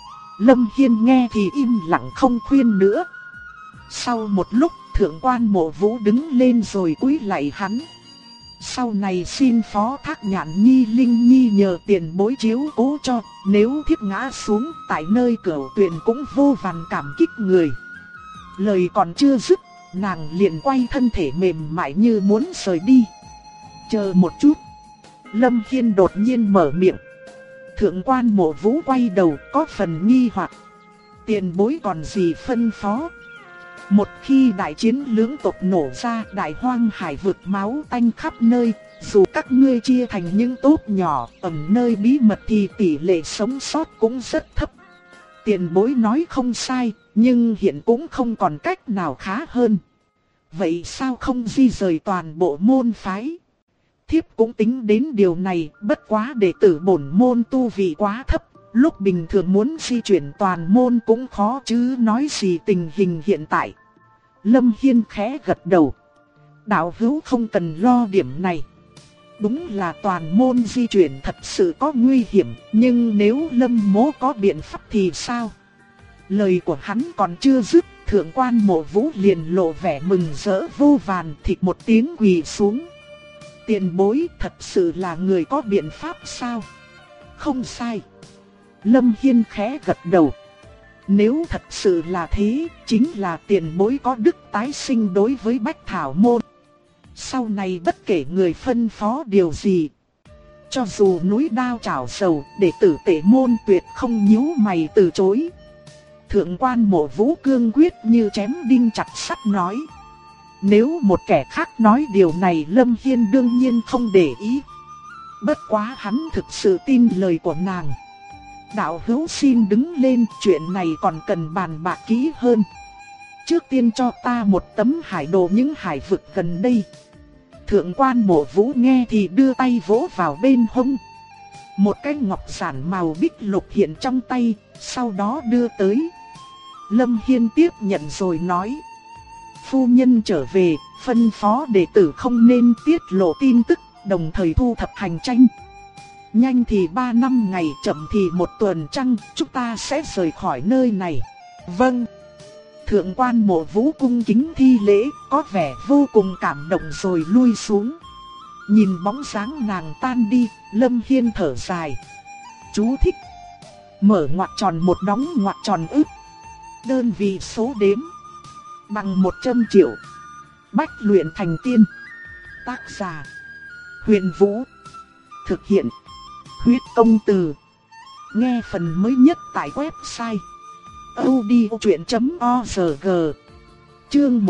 Lâm Hiên nghe thì im lặng không khuyên nữa. Sau một lúc, thượng quan Mộ Vũ đứng lên rồi cúi lạy hắn. Sau này xin phó thác Nhạn Nhi Linh Nhi nhờ tiền bối chiếu cố cho, nếu thiếp ngã xuống tại nơi Cửu Tuyền cũng vô vàn cảm kích người. Lời còn chưa dứt, nàng liền quay thân thể mềm mại như muốn rời đi. Chờ một chút. Lâm Hiên đột nhiên mở miệng. Thượng quan Mộ Vũ quay đầu có phần nghi hoặc. Tiền bối còn gì phân phó? Một khi đại chiến lưỡng tộc nổ ra, đại hoang hải vực máu tanh khắp nơi, dù các ngươi chia thành những tốp nhỏ, ẩn nơi bí mật thì tỷ lệ sống sót cũng rất thấp. Tiền bối nói không sai, nhưng hiện cũng không còn cách nào khá hơn. Vậy sao không di rời toàn bộ môn phái? Thiếp cũng tính đến điều này, bất quá đệ tử bổn môn tu vị quá thấp, lúc bình thường muốn di chuyển toàn môn cũng khó chứ nói gì tình hình hiện tại. Lâm Hiên khẽ gật đầu. Đạo hữu không cần lo điểm này. Đúng là toàn môn di chuyển thật sự có nguy hiểm, nhưng nếu Lâm mỗ có biện pháp thì sao? Lời của hắn còn chưa dứt, thượng quan Mộ Vũ liền lộ vẻ mừng rỡ vô vàn, thịch một tiếng quỳ xuống. Tiền bối thật sự là người có biện pháp sao? Không sai. Lâm Hiên khẽ gật đầu. Nếu thật sự là thế, chính là tiền bối có đức tái sinh đối với Bách Thảo môn. Sau này bất kể người phân phó điều gì, cho dù núi đao chảo sầu, đệ tử Tể môn tuyệt không nhíu mày từ chối. Thượng quan Mộ Vũ cương quyết như chém đinh chặt sắt nói. Nếu một kẻ khác nói điều này, Lâm Hiên đương nhiên không để ý. Bất quá hắn thực sự tin lời của nàng. Đạo hữu xin đứng lên, chuyện này còn cần bàn bạc kỹ hơn. Trước tiên cho ta một tấm hải đồ những hải vực gần đây. Thượng quan Mộ Vũ nghe thì đưa tay vỗ vào bên hông. Một cái ngọc giản màu bích lục hiện trong tay, sau đó đưa tới. Lâm Hiên tiếp nhận rồi nói. Phu nhân trở về, phân phó đệ tử không nên tiết lộ tin tức, đồng thời thu thập hành tranh. Nhanh thì 3 năm ngày, chậm thì 1 tuần trăng, chúng ta sẽ rời khỏi nơi này. Vâng. Thượng quan Mộ Vũ cung kính thi lễ, có vẻ vô cùng cảm động rồi lui xuống. Nhìn bóng dáng nàng tan đi, Lâm Hiên thở dài. Chú thích. Mở ngoặc tròn một đóng ngoặc tròn ức. Đơn vị số đếm bằng 100 triệu. Bách luyện thành tiên. Tác giả Huyền Vũ. Thực hiện Huyết Công Từ. Nghe phần mới nhất tại website audiochuyện.org. Chương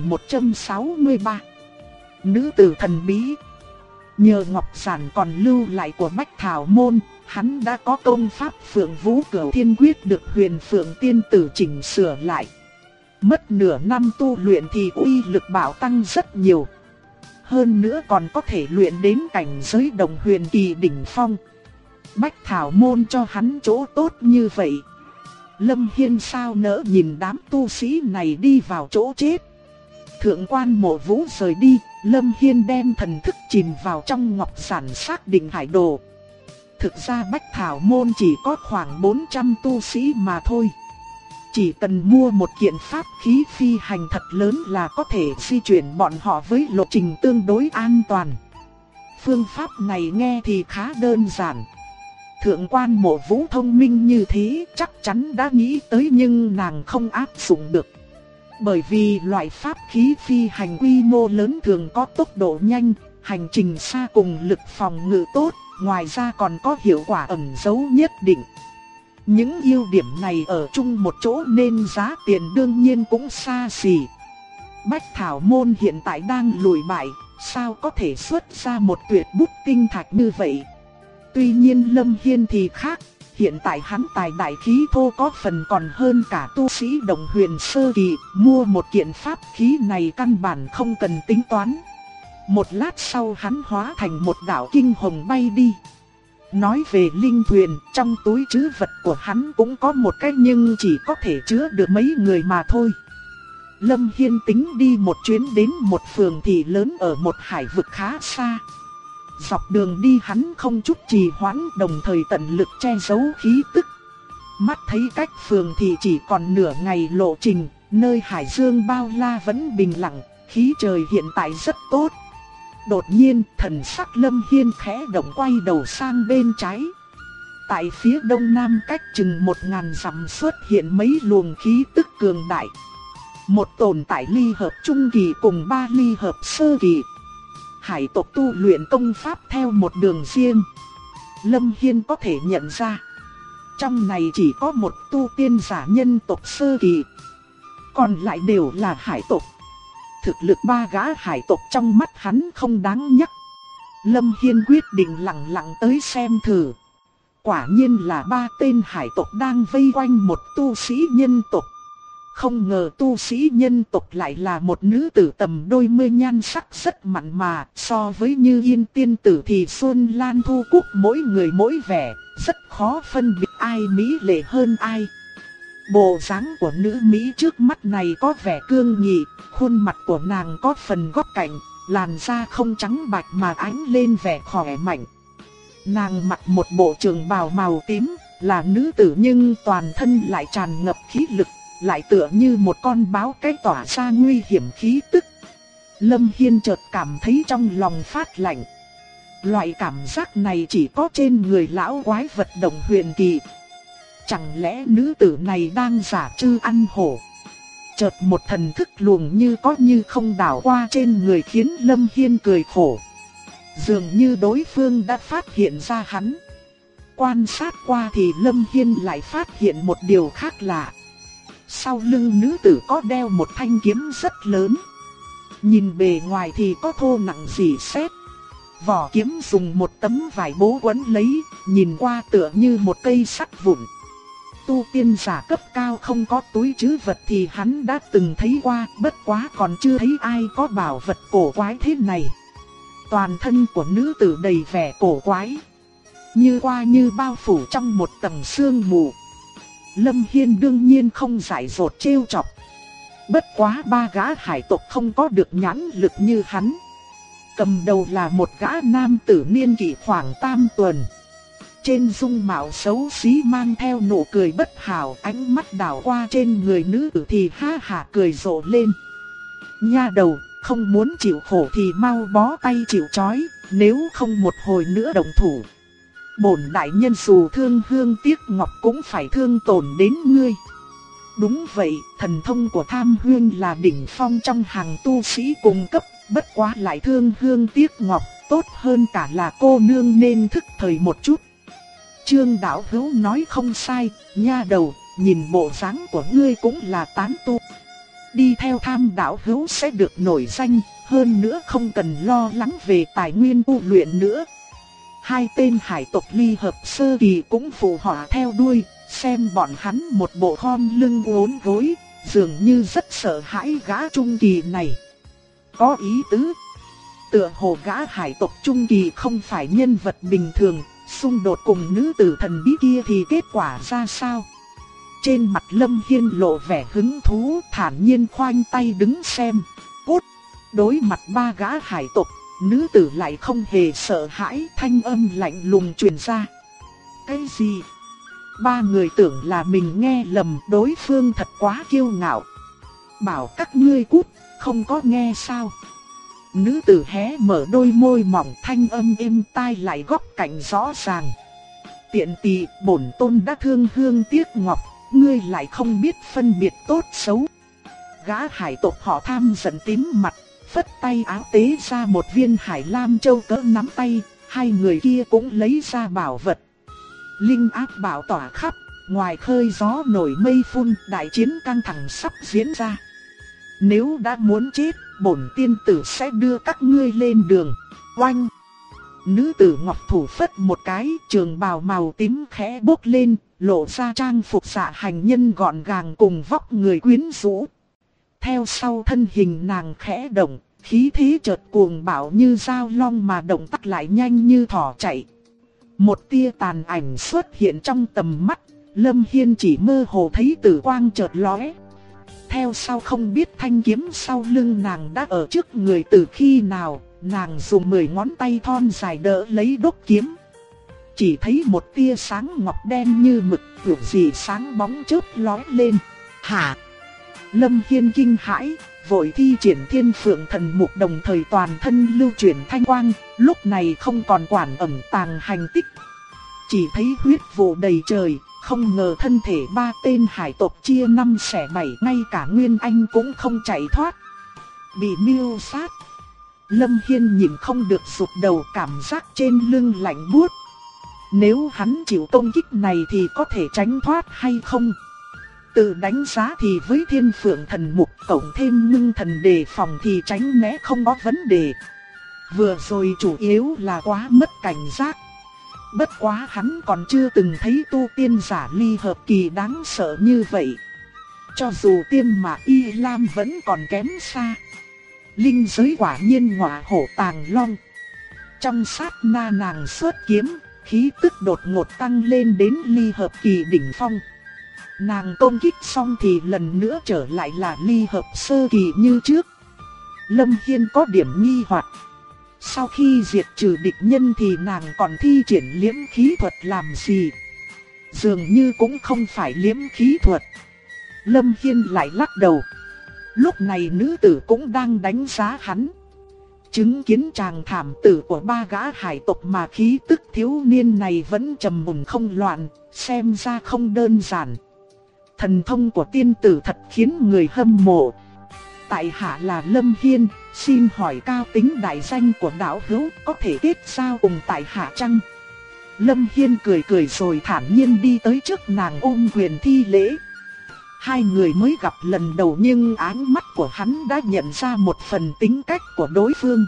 1163. Nữ tử thần bí. Nhờ ngọc giản còn lưu lại của Bách Thảo môn, hắn đã có công pháp Phượng Vũ Cửu Thiên Quyết được Huyền Phượng tiên tử chỉnh sửa lại. Mất nửa năm tu luyện thì uy lực bảo tăng rất nhiều. Hơn nữa còn có thể luyện đến cảnh giới đồng huyền kỳ đỉnh phong. Bách Thảo môn cho hắn chỗ tốt như vậy. Lâm Hiên sao nỡ nhìn đám tu sĩ này đi vào chỗ chết. Thượng quan Mộ Vũ rời đi, Lâm Hiên đem thần thức chìm vào trong ngọc giản xác định hải đồ. Thực ra Bách Thảo môn chỉ có khoảng 400 tu sĩ mà thôi. Chỉ cần mua một kiện pháp khí phi hành thật lớn là có thể di chuyển bọn họ với lộ trình tương đối an toàn. Phương pháp này nghe thì khá đơn giản. Thượng quan Mộ Vũ thông minh như thế chắc chắn đã nghĩ tới, nhưng nàng không áp dụng được. Bởi vì loại pháp khí phi hành quy mô lớn thường có tốc độ nhanh, hành trình xa cùng lực phòng ngự tốt, ngoài ra còn có hiệu quả ẩn giấu nhất định. Những ưu điểm này ở chung một chỗ nên giá tiền đương nhiên cũng xa xỉ. Bách Thảo môn hiện tại đang lùi bại, sao có thể xuất ra một tuyệt bút tinh thạch như vậy? Tuy nhiên Lâm Hiên thì khác, hiện tại hắn tài đại khí thô có phần còn hơn cả tu sĩ đồng huyền sơ kỳ, mua một kiện pháp khí này căn bản không cần tính toán. Một lát sau hắn hóa thành một đạo kinh hồng bay đi. Nói về linh thuyền, trong túi trữ vật của hắn cũng có một cái nhưng chỉ có thể chứa được mấy người mà thôi. Lâm Hiên tính đi một chuyến đến một phường thị lớn ở một hải vực khá xa. Dọc đường đi hắn không chút trì hoãn, đồng thời tận lực che giấu khí tức. Mắt thấy cách phường thị chỉ còn nửa ngày lộ trình, nơi hải dương bao la vẫn bình lặng, khí trời hiện tại rất tốt. Đột nhiên, thần sắc Lâm Hiên khẽ động, quay đầu sang bên trái. Tại phía đông nam cách chừng 1000 dặm xuất hiện mấy luồng khí tức cường đại. Một tồn tại ly hợp trung kỳ cùng 3 ly hợp sơ kỳ. Hải tộc tu luyện công pháp theo một đường riêng. Lâm Hiên có thể nhận ra, trong này chỉ có một tu tiên giả nhân tộc sơ kỳ, còn lại đều là hải tộc. Thực lực 3 gã hải tộc trong mắt hắn không đáng nhắc. Lâm Hiên quyết định lặng lặng tới xem thử. Quả nhiên là 3 tên hải tộc đang vây quanh một tu sĩ nhân tộc. Không ngờ tu sĩ nhân tộc lại là một nữ tử tầm đôi mươi, nhan sắc rất mặn mà. So với Như Yên tiên tử thì Xuân Lan Thu Cúc mỗi người mỗi vẻ, rất khó phân biệt ai mỹ lệ hơn ai. Bộ dáng của nữ Mỹ trước mắt này có vẻ cương nghị, khuôn mặt của nàng có phần góc cạnh, làn da không trắng bạch mà ánh lên vẻ khỏe mạnh. Nàng mặc một bộ trường bào màu tím, là nữ tử nhưng toàn thân lại tràn ngập khí lực, lại tựa như một con báo cái tỏa ra nguy hiểm khí tức. Lâm Hiên chợt cảm thấy trong lòng phát lạnh. Loại cảm giác này chỉ có trên người lão quái vật đồng huyền kỳ. Chẳng lẽ nữ tử này đang giả trư ăn hổ? Chợt một thần thức luồng như có như không đảo qua trên người khiến Lâm Hiên cười khổ. Dường như đối phương đã phát hiện ra hắn. Quan sát qua thì Lâm Hiên lại phát hiện một điều khác lạ. Sau lưng nữ tử có đeo một thanh kiếm rất lớn. Nhìn bề ngoài thì có thô nặng rỉ sét. Vỏ kiếm dùng một tấm vải bố quấn lấy, nhìn qua tựa như một cây sắt vụn. Tu tiên giả cấp cao không có túi trữ vật thì hắn đã từng thấy qua, bất quá còn chưa thấy ai có bảo vật cổ quái thế này. Toàn thân của nữ tử đầy vẻ cổ quái, như qua như bao phủ trong một tầng sương mù. Lâm Hiên đương nhiên không giải dột trêu chọc. Bất quá 3 gã hải tộc không có được nhãn lực như hắn. Cầm đầu là một gã nam tử niên kỷ khoảng tam tuần. Trên dung mạo xấu xí mang theo nụ cười bất hảo, ánh mắt đảo qua trên người nữ tử thì ha hả cười rộ lên. Nha đầu, không muốn chịu khổ thì mau bó tay chịu trói, nếu không một hồi nữa động thủ. Bổn đại nhân dù thương hương tiếc ngọc cũng phải thương tổn đến ngươi. Đúng vậy, thần thông của Tham Huyên là đỉnh phong trong hàng tu sĩ cùng cấp, bất quá lại thương hương tiếc ngọc, tốt hơn cả là cô nương nên thức thời một chút. Trương đạo hữu nói không sai, nha đầu, nhìn bộ dáng của ngươi cũng là tán tu. Đi theo Tham đạo hữu sẽ được nổi danh, hơn nữa không cần lo lắng về tài nguyên tu luyện nữa. 2 tên hải tộc ly hợp sơ kỳ cũng phụ họa theo đuôi, xem bọn hắn một bộ khom lưng uốn gối, dường như rất sợ hãi gã trung kỳ này. Có ý tứ, tựa hồ gã hải tộc trung kỳ không phải nhân vật bình thường, xung đột cùng nữ tử thần bí kia thì kết quả ra sao? Trên mặt Lâm Hiên lộ vẻ hứng thú, thản nhiên khoanh tay đứng xem. Cút! Đối mặt 3 gã hải tộc, nữ tử lại không hề sợ hãi, thanh âm lạnh lùng truyền ra. Cái gì? 3 người tưởng là mình nghe lầm, đối phương thật quá kiêu ngạo. Bảo các ngươi cút, không có nghe sao? Nữ tử hé mở đôi môi mỏng, thanh âm êm tai lại góc cạnh rõ ràng. Tiện tỳ, bổn tôn đã thương hương tiếc ngọc, ngươi lại không biết phân biệt tốt xấu. Gã hải tộc họ Tham giận tím mặt, phất tay áo tế ra một viên hải lam châu cỡ nắm tay, 2 người kia cũng lấy ra bảo vật. Linh áp bảo tỏa khắp, ngoài khơi gió nổi mây phun, đại chiến căng thẳng sắp diễn ra. Nếu đã muốn chết, bổn tiên tử sẽ đưa các ngươi lên đường. Oanh! nữ tử ngọc thủ phất một cái, trường bào màu tím khẽ bốc lên, lộ ra trang phục dạ hành nhân gọn gàng cùng vóc người quyến rũ. Theo sau thân hình nàng khẽ động, khí thế chợt cuồng bạo như dao long mà động tác lại nhanh như thỏ chạy. Một tia tàn ảnh xuất hiện trong tầm mắt, Lâm Hiên chỉ mơ hồ thấy tử quang chợt lóe. Theo sau không biết thanh kiếm sau lưng nàng đã ở trước người từ khi nào, nàng dùng 10 ngón tay thon dài đỡ lấy đốt kiếm. Chỉ thấy một tia sáng ngọc đen như mực, kiểu gì sáng bóng chớp lóe lên. Hả? Lâm Hiên kinh hãi, vội thi triển Thiên Phượng Thần Mục, đồng thời toàn thân lưu chuyển thanh quang, lúc này không còn quản ẩn tàng hành tích. Chỉ thấy huyết vụ đầy trời, không ngờ thân thể 3 tên hải tộc chia 5 xẻ 7, ngay cả Nguyên Anh cũng không chạy thoát. Bị miêu sát. Lâm Hiên nhìn không được rụt đầu, cảm giác trên lưng lạnh buốt. Nếu hắn chịu công kích này thì có thể tránh thoát hay không? Tự đánh giá thì với Thiên Phượng Thần Mục cộng thêm Ngưng Thần đề phòng thì tránh né không có vấn đề. Vừa rồi chủ yếu là quá mất cảnh giác. Bất quá hắn còn chưa từng thấy tu tiên giả ly hợp kỳ đáng sợ như vậy. Cho dù Tiêm Mạc Y Lam vẫn còn kém xa. Linh giới quả nhiên ngọa hổ tàng long. Trong sát na nàng xuất kiếm, khí tức đột ngột tăng lên đến ly hợp kỳ đỉnh phong. Nàng công kích xong thì lần nữa trở lại là ly hợp sơ kỳ như trước. Lâm Hiên có điểm nghi hoặc. Sau khi diệt trừ địch nhân thì nàng còn thi triển liễm khí thuật làm gì? Dường như cũng không phải liễm khí thuật. Lâm Hiên lại lắc đầu. Lúc này nữ tử cũng đang đánh giá hắn. Chứng kiến chàng thảm tử của 3 gã hải tộc mà khí tức thiếu niên này vẫn trầm mùn không loạn, xem ra không đơn giản. Thần thông của tiên tử thật khiến người hâm mộ. Tại hạ là Lâm Hiên, xin hỏi cao tính đại danh của đạo hữu có thể kết giao cùng tại hạ chăng? Lâm Hiên cười cười rồi thản nhiên đi tới trước nàng ôm quyền thi lễ. Hai người mới gặp lần đầu nhưng ánh mắt của hắn đã nhận ra một phần tính cách của đối phương.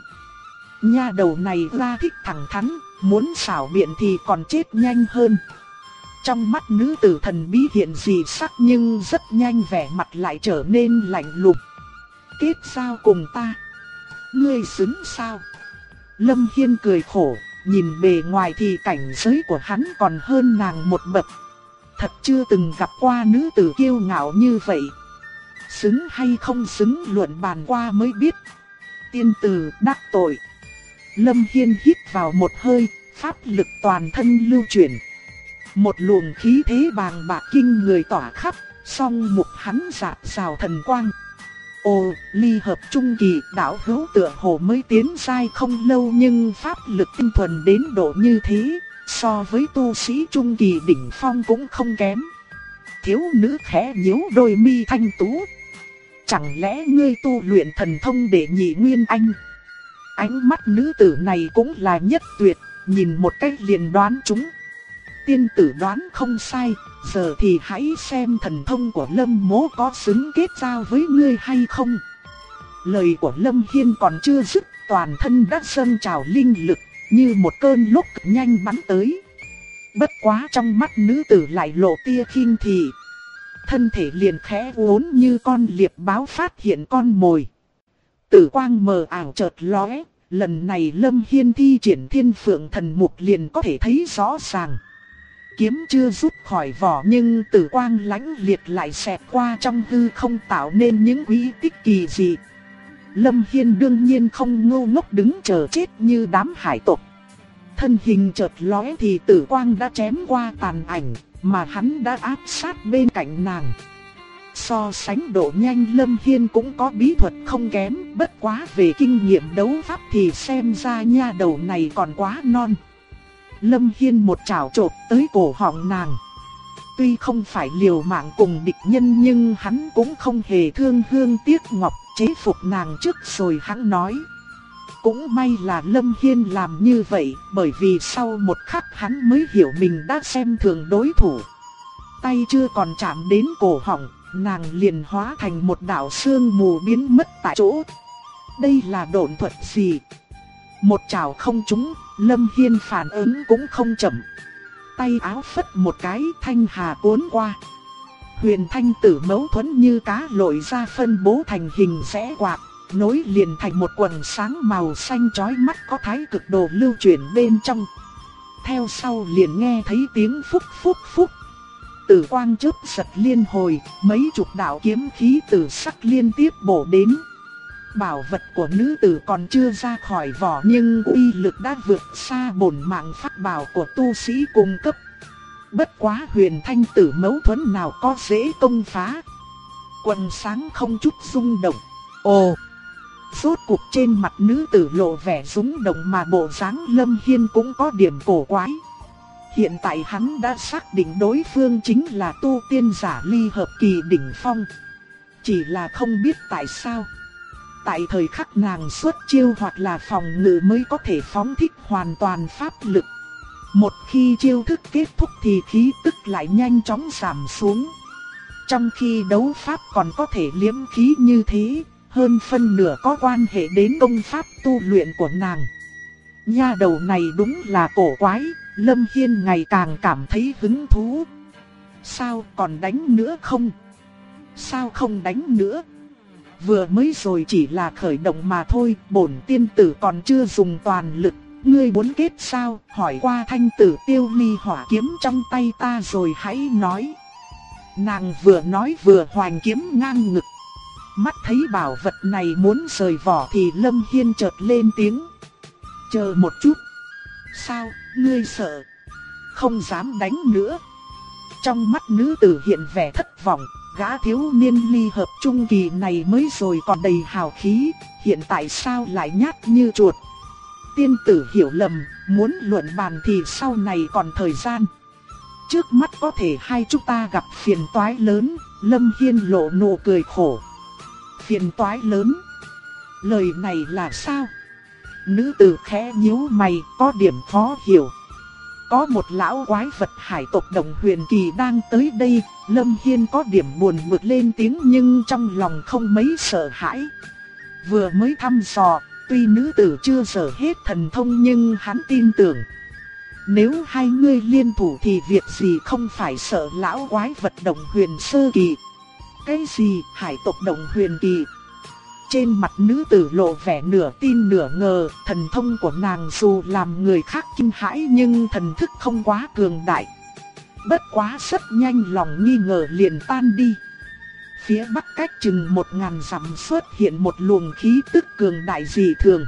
Nha đầu này ra thích thẳng thắn, muốn xảo biện thì còn chết nhanh hơn. Trong mắt nữ tử thần bí hiện dị sắc nhưng rất nhanh vẻ mặt lại trở nên lạnh lùng. Kết giao cùng ta? Ngươi xứng sao? Lâm Hiên cười khổ, nhìn bề ngoài thì cảnh giới của hắn còn hơn nàng một bậc. Thật chưa từng gặp qua nữ tử kiêu ngạo như vậy. Xứng hay không xứng luận bàn qua mới biết. Tiên tử đắc tội. Lâm Hiên hít vào một hơi, pháp lực toàn thân lưu chuyển. Một luồng khí thế bàng bạc kinh người tỏa khắp, song mục hắn rạng rào thần quang. Ồ, ly hợp trung kỳ đạo hữu tựa hồ mới tiến giai không lâu nhưng pháp lực tinh thuần đến độ như thế, so với tu sĩ trung kỳ đỉnh phong cũng không kém. Thiếu nữ khẽ nhíu đôi mi thanh tú. Chẳng lẽ ngươi tu luyện thần thông để nhị nguyên anh? Ánh mắt nữ tử này cũng là nhất tuyệt, nhìn một cách liền đoán chúng. Tiên tử đoán không sai, giờ thì hãy xem thần thông của Lâm mỗ có xứng kết giao với ngươi hay không. Lời của Lâm Hiên còn chưa dứt, toàn thân đã dâng trào linh lực, như một cơn lốc nhanh bắn tới. Bất quá trong mắt nữ tử lại lộ tia khinh thị. Thân thể liền khẽ uốn như con liệp báo phát hiện con mồi. Tử quang mờ ảo chợt lóe, lần này Lâm Hiên thi triển Thiên Phượng Thần Mục liền có thể thấy rõ ràng. Kiếm chưa rút khỏi vỏ nhưng tử quang lãnh liệt lại xẹt qua trong hư không tạo nên những quỹ tích kỳ dị. Lâm Hiên đương nhiên không ngu ngốc đứng chờ chết như đám hải tộc. Thân hình chợt lóe thì tử quang đã chém qua tàn ảnh, mà hắn đã áp sát bên cạnh nàng. So sánh độ nhanh Lâm Hiên cũng có bí thuật không kém, bất quá về kinh nghiệm đấu pháp thì xem ra nha đầu này còn quá non. Lâm Hiên một chảo chộp tới cổ họng nàng. Tuy không phải liều mạng cùng địch nhân nhưng hắn cũng không hề thương hương tiếc ngọc, chế phục nàng trước rồi hắn nói. Cũng may là Lâm Hiên làm như vậy, bởi vì sau một khắc hắn mới hiểu mình đã xem thường đối thủ. Tay chưa còn chạm đến cổ họng, nàng liền hóa thành một đạo sương mù biến mất tại chỗ. Đây là độn thuật gì? Một chảo không trúng, Lâm Hiên phản ứng cũng không chậm. Tay áo phất một cái, thanh hà cuốn qua. Huyền thanh tử mấu thuẫn như cá lội ra phân bố thành hình rẽ quạt, nối liền thành một quần sáng màu xanh chói mắt có thái cực đồ lưu chuyển bên trong. Theo sau liền nghe thấy tiếng phúc phúc phúc. Tử quang chớp giật liên hồi, mấy chục đạo kiếm khí tử sắc liên tiếp bổ đến. Bảo vật của nữ tử còn chưa ra khỏi vỏ nhưng uy lực đã vượt xa bổn mạng pháp bảo của tu sĩ cung cấp. Bất quá huyền thanh tử mấu thuẫn nào có dễ công phá. Quần sáng không chút rung động. Ồ! Rốt cuộc trên mặt nữ tử lộ vẻ rung động mà bộ dáng Lâm Hiên cũng có điểm cổ quái. Hiện tại hắn đã xác định đối phương chính là tu tiên giả ly hợp kỳ đỉnh phong. Chỉ là không biết tại sao. Tại thời khắc nàng xuất chiêu hoặc là phòng ngự mới có thể phóng thích hoàn toàn pháp lực. Một khi chiêu thức kết thúc thì khí tức lại nhanh chóng giảm xuống. Trong khi đấu pháp còn có thể liếm khí như thế, hơn phân nửa có quan hệ đến công pháp tu luyện của nàng. Nha đầu này đúng là cổ quái, Lâm Hiên ngày càng cảm thấy hứng thú. Sao còn đánh nữa không? Sao không đánh nữa? Vừa mới rồi chỉ là khởi động mà thôi, bổn tiên tử còn chưa dùng toàn lực. Ngươi muốn kết sao? Hỏi qua thanh tử Tiêu Ly hỏa kiếm trong tay ta rồi hãy nói. Nàng vừa nói vừa hoành kiếm ngang ngực. Mắt thấy bảo vật này muốn rời vỏ thì Lâm Hiên chợt lên tiếng. Chờ một chút. Sao, ngươi sợ? Không dám đánh nữa. Trong mắt nữ tử hiện vẻ thất vọng. Gã thiếu niên ly hợp trung kỳ này mới rồi còn đầy hào khí, hiện tại sao lại nhát như chuột? Tiên tử hiểu lầm, muốn luận bàn thì sau này còn thời gian. Trước mắt có thể hai chúng ta gặp phiền toái lớn, Lâm Hiên lộ nụ cười khổ. Phiền toái lớn? Lời này là sao? Nữ tử khẽ nhíu mày, có điểm khó hiểu. Có một lão quái vật hải tộc Đồng Huyền Kỳ đang tới đây, Lâm Hiên có điểm buồn bực lên tiếng nhưng trong lòng không mấy sợ hãi. Vừa mới thăm dò, tuy nữ tử chưa sở hết thần thông nhưng hắn tin tưởng. Nếu hai người liên thủ thì việc gì không phải sợ lão quái vật Đồng Huyền Sơ Kỳ. Cái gì hải tộc Đồng Huyền Kỳ? Trên mặt nữ tử lộ vẻ nửa tin nửa ngờ, thần thông của nàng dù làm người khác kinh hãi nhưng thần thức không quá cường đại. Bất quá rất nhanh lòng nghi ngờ liền tan đi. Phía bắc cách chừng 1000 dặm xuất hiện một luồng khí tức cường đại dị thường.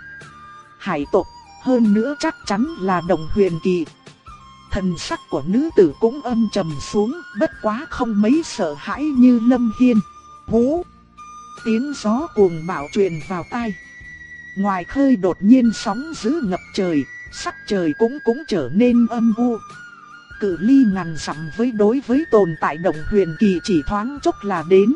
Hải tộc, hơn nữa chắc chắn là Đồng Huyền Kỳ. Thần sắc của nữ tử cũng âm trầm xuống, bất quá không mấy sợ hãi như Lâm Hiên. Hú! Tiếng gió cuồng bạo truyền vào tai. Ngoài khơi đột nhiên sóng dữ ngập trời, sắc trời cũng trở nên âm u. Cự ly ngàn dặm đối với tồn tại Đồng Huyền Kỳ chỉ thoáng chốc là đến.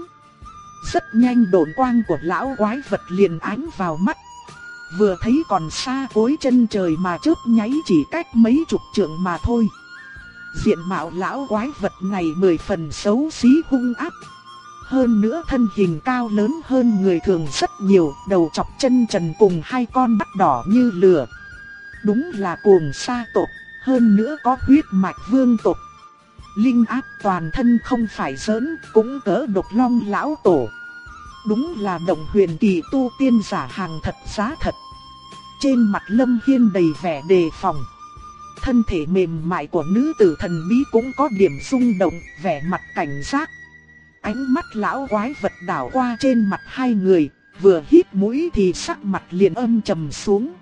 Rất nhanh độn quang của lão quái vật liền ánh vào mắt. Vừa thấy còn xa cuối chân trời mà chớp nháy chỉ cách mấy chục trượng mà thôi. Diện mạo lão quái vật này 10 phần xấu xí hung ác. Hơn nữa thân hình cao lớn hơn người thường rất nhiều, đầu chọc chân trần cùng hai con mắt đỏ như lửa. Đúng là cuồng sa tộc, hơn nữa có huyết mạch vương tộc. Linh áp toàn thân không phải giỡn, cũng cỡ độc long lão tổ. Đúng là Đồng Huyền Kỳ tu tiên giả hàng thật giá thật. Trên mặt Lâm Hiên đầy vẻ đề phòng. Thân thể mềm mại của nữ tử thần bí cũng có điểm rung động, vẻ mặt cảnh giác. Ánh mắt lão quái vật đảo qua trên mặt hai người, vừa hít mũi thì sắc mặt liền âm trầm xuống.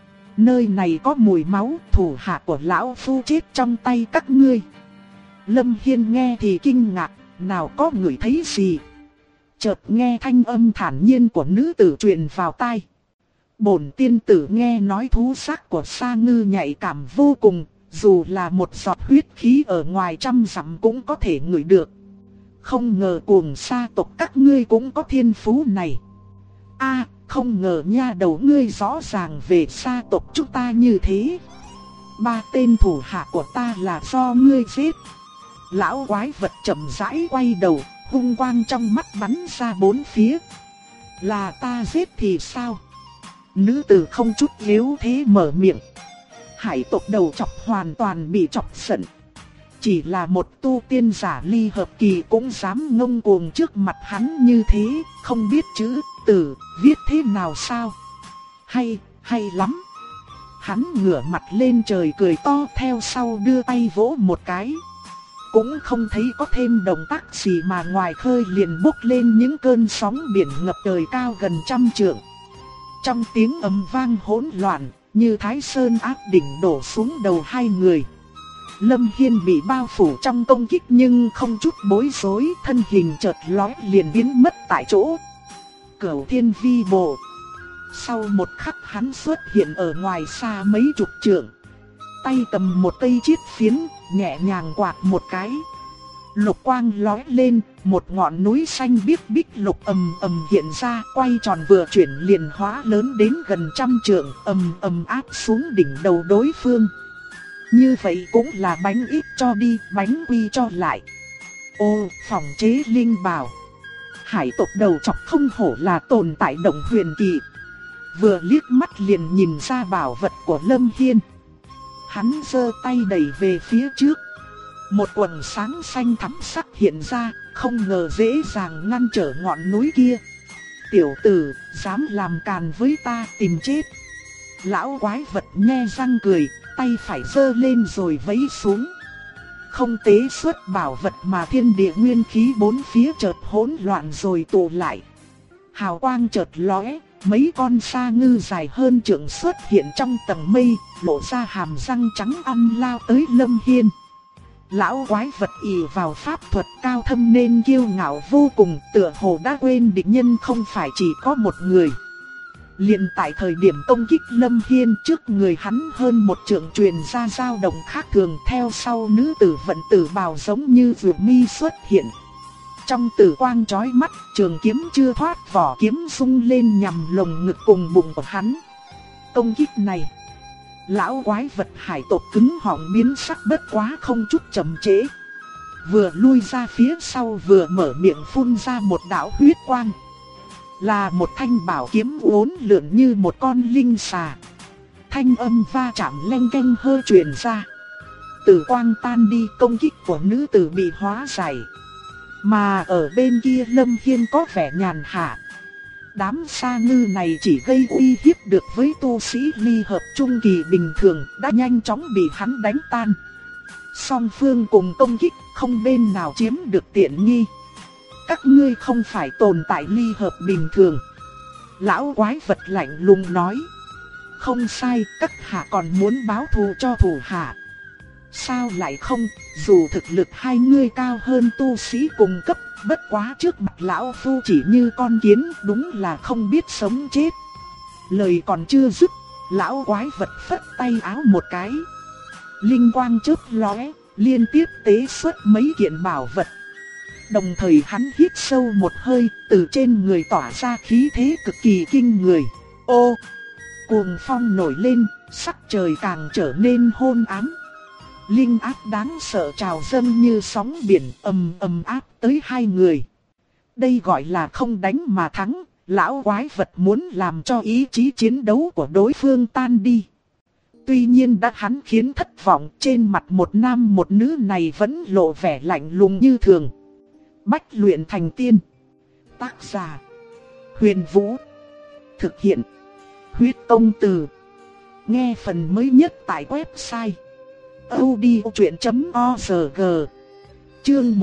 Nơi này có mùi máu, thủ hạ của lão phu chết trong tay các ngươi. Lâm Hiên nghe thì kinh ngạc, nào có người thấy gì. Chợt nghe thanh âm thản nhiên của nữ tử truyền vào tai. Bổn tiên tử nghe nói thú sắc của Sa Ngư nhạy cảm vô cùng, dù là một giọt huyết khí ở ngoài trăm dặm cũng có thể ngửi được. Không ngờ cuồng sa tộc các ngươi cũng có thiên phú này. Không ngờ nha đầu ngươi rõ ràng về sa tộc chúng ta như thế. 3 tên thủ hạ của ta là do ngươi giết. Lão quái vật chậm rãi quay đầu, hung quang trong mắt bắn ra bốn phía. Là ta giết thì sao? Nữ tử không chút yếu thế mở miệng. Hải tộc đầu chọc hoàn toàn bị chọc giận. Chỉ là một tu tiên giả ly hợp kỳ cũng dám ngông cuồng trước mặt hắn như thế, không biết chữ, từ, viết thế nào sao? Hay lắm. Hắn ngửa mặt lên trời cười to, theo sau đưa tay vỗ một cái. Cũng không thấy có thêm động tác gì mà ngoài khơi liền bốc lên những cơn sóng biển ngập trời cao gần 100 trượng. Trong tiếng ầm vang hỗn loạn, như Thái Sơn áp đỉnh đổ xuống đầu hai người. Lâm Hiên bị bao phủ trong công kích nhưng không chút bối rối, thân hình chợt lóe liền biến mất tại chỗ. Cửu Thiên Vi Bộ. Sau một khắc hắn xuất hiện ở ngoài xa mấy chục trượng. Tay cầm một cây chiết phiến, nhẹ nhàng quạt một cái. Lục quang lóe lên, một ngọn núi xanh biếc bích lục ầm ầm hiện ra, quay tròn vừa chuyển liền hóa lớn đến gần 100 trượng, ầm ầm áp xuống đỉnh đầu đối phương. Như vậy cũng là bánh ít cho đi, bánh quy cho lại. Ô, phòng chế linh bảo. Hải tộc đầu chọc không hổ là tồn tại động huyền kỳ. Vừa liếc mắt liền nhìn ra bảo vật của Lâm Hiên. Hắn giơ tay đẩy về phía trước. Một quầng sáng xanh thắm sắc hiện ra, không ngờ dễ dàng ngăn trở ngọn núi kia. Tiểu tử, dám làm càn với ta tìm chết. Lão quái vật nhe răng cười, tay phải giơ lên rồi vẫy xuống. Không tế xuất bảo vật mà thiên địa nguyên khí bốn phía chợt hỗn loạn rồi tụ lại. Hào quang chợt lóe, mấy con sa ngư dài hơn trượng xuất hiện trong tầng mây, lộ ra hàm răng trắng ăn lao tới Lâm Hiên. Lão quái vật ỷ vào pháp thuật cao thâm nên kiêu ngạo vô cùng, tựa hồ đã quên địch nhân không phải chỉ có một người. Liền tại thời điểm công kích Lâm Hiên, trước người hắn hơn một trượng truyền ra dao động khác thường, theo sau nữ tử vận tử bào giống như vượt mi xuất hiện. Trong tử quang chói mắt, trường kiếm chưa thoát vỏ kiếm rung lên nhằm lồng ngực cùng bụng của hắn. Công kích này, lão quái vật hải tộc cứng họng biến sắc, bất quá không chút chậm trễ. Vừa lui ra phía sau vừa mở miệng phun ra một đạo huyết quang. Là một thanh bảo kiếm uốn lượn như một con linh xà. Thanh âm va chạm leng keng hơi truyền ra. Tử quang tan đi, công kích của nữ tử bị hóa giải. Mà ở bên kia Lâm Hiên có vẻ nhàn hạ. Đám sa ngư này chỉ gây uy hiếp được với tu sĩ ly hợp trung kỳ bình thường, đã nhanh chóng bị hắn đánh tan. Song phương cùng công kích, không bên nào chiếm được tiện nghi. Các ngươi không phải tồn tại ly hợp bình thường. Lão quái vật lạnh lùng nói. Không sai, các hạ còn muốn báo thù cho thủ hạ. Sao lại không, dù thực lực hai ngươi cao hơn tu sĩ cùng cấp, bất quá trước mặt lão phu chỉ như con kiến, đúng là không biết sống chết. Lời còn chưa dứt, lão quái vật phất tay áo một cái. Linh quang chớp lóe, liên tiếp tế xuất mấy kiện bảo vật. Đồng thời hắn hít sâu một hơi, từ trên người tỏa ra khí thế cực kỳ kinh người. Ô, cuồng phong nổi lên, sắc trời càng trở nên hôn ám. Linh áp đáng sợ trào dâng như sóng biển ầm ầm áp tới hai người. Đây gọi là không đánh mà thắng, lão quái vật muốn làm cho ý chí chiến đấu của đối phương tan đi. Tuy nhiên đã hắn khiến thất vọng, trên mặt một nam một nữ này vẫn lộ vẻ lạnh lùng như thường. Bách luyện thành tiên. Tác giả: Huyền Vũ. Thực hiện: Huyết Công Từ. Nghe phần mới nhất tại website audiochuyện.org. Chương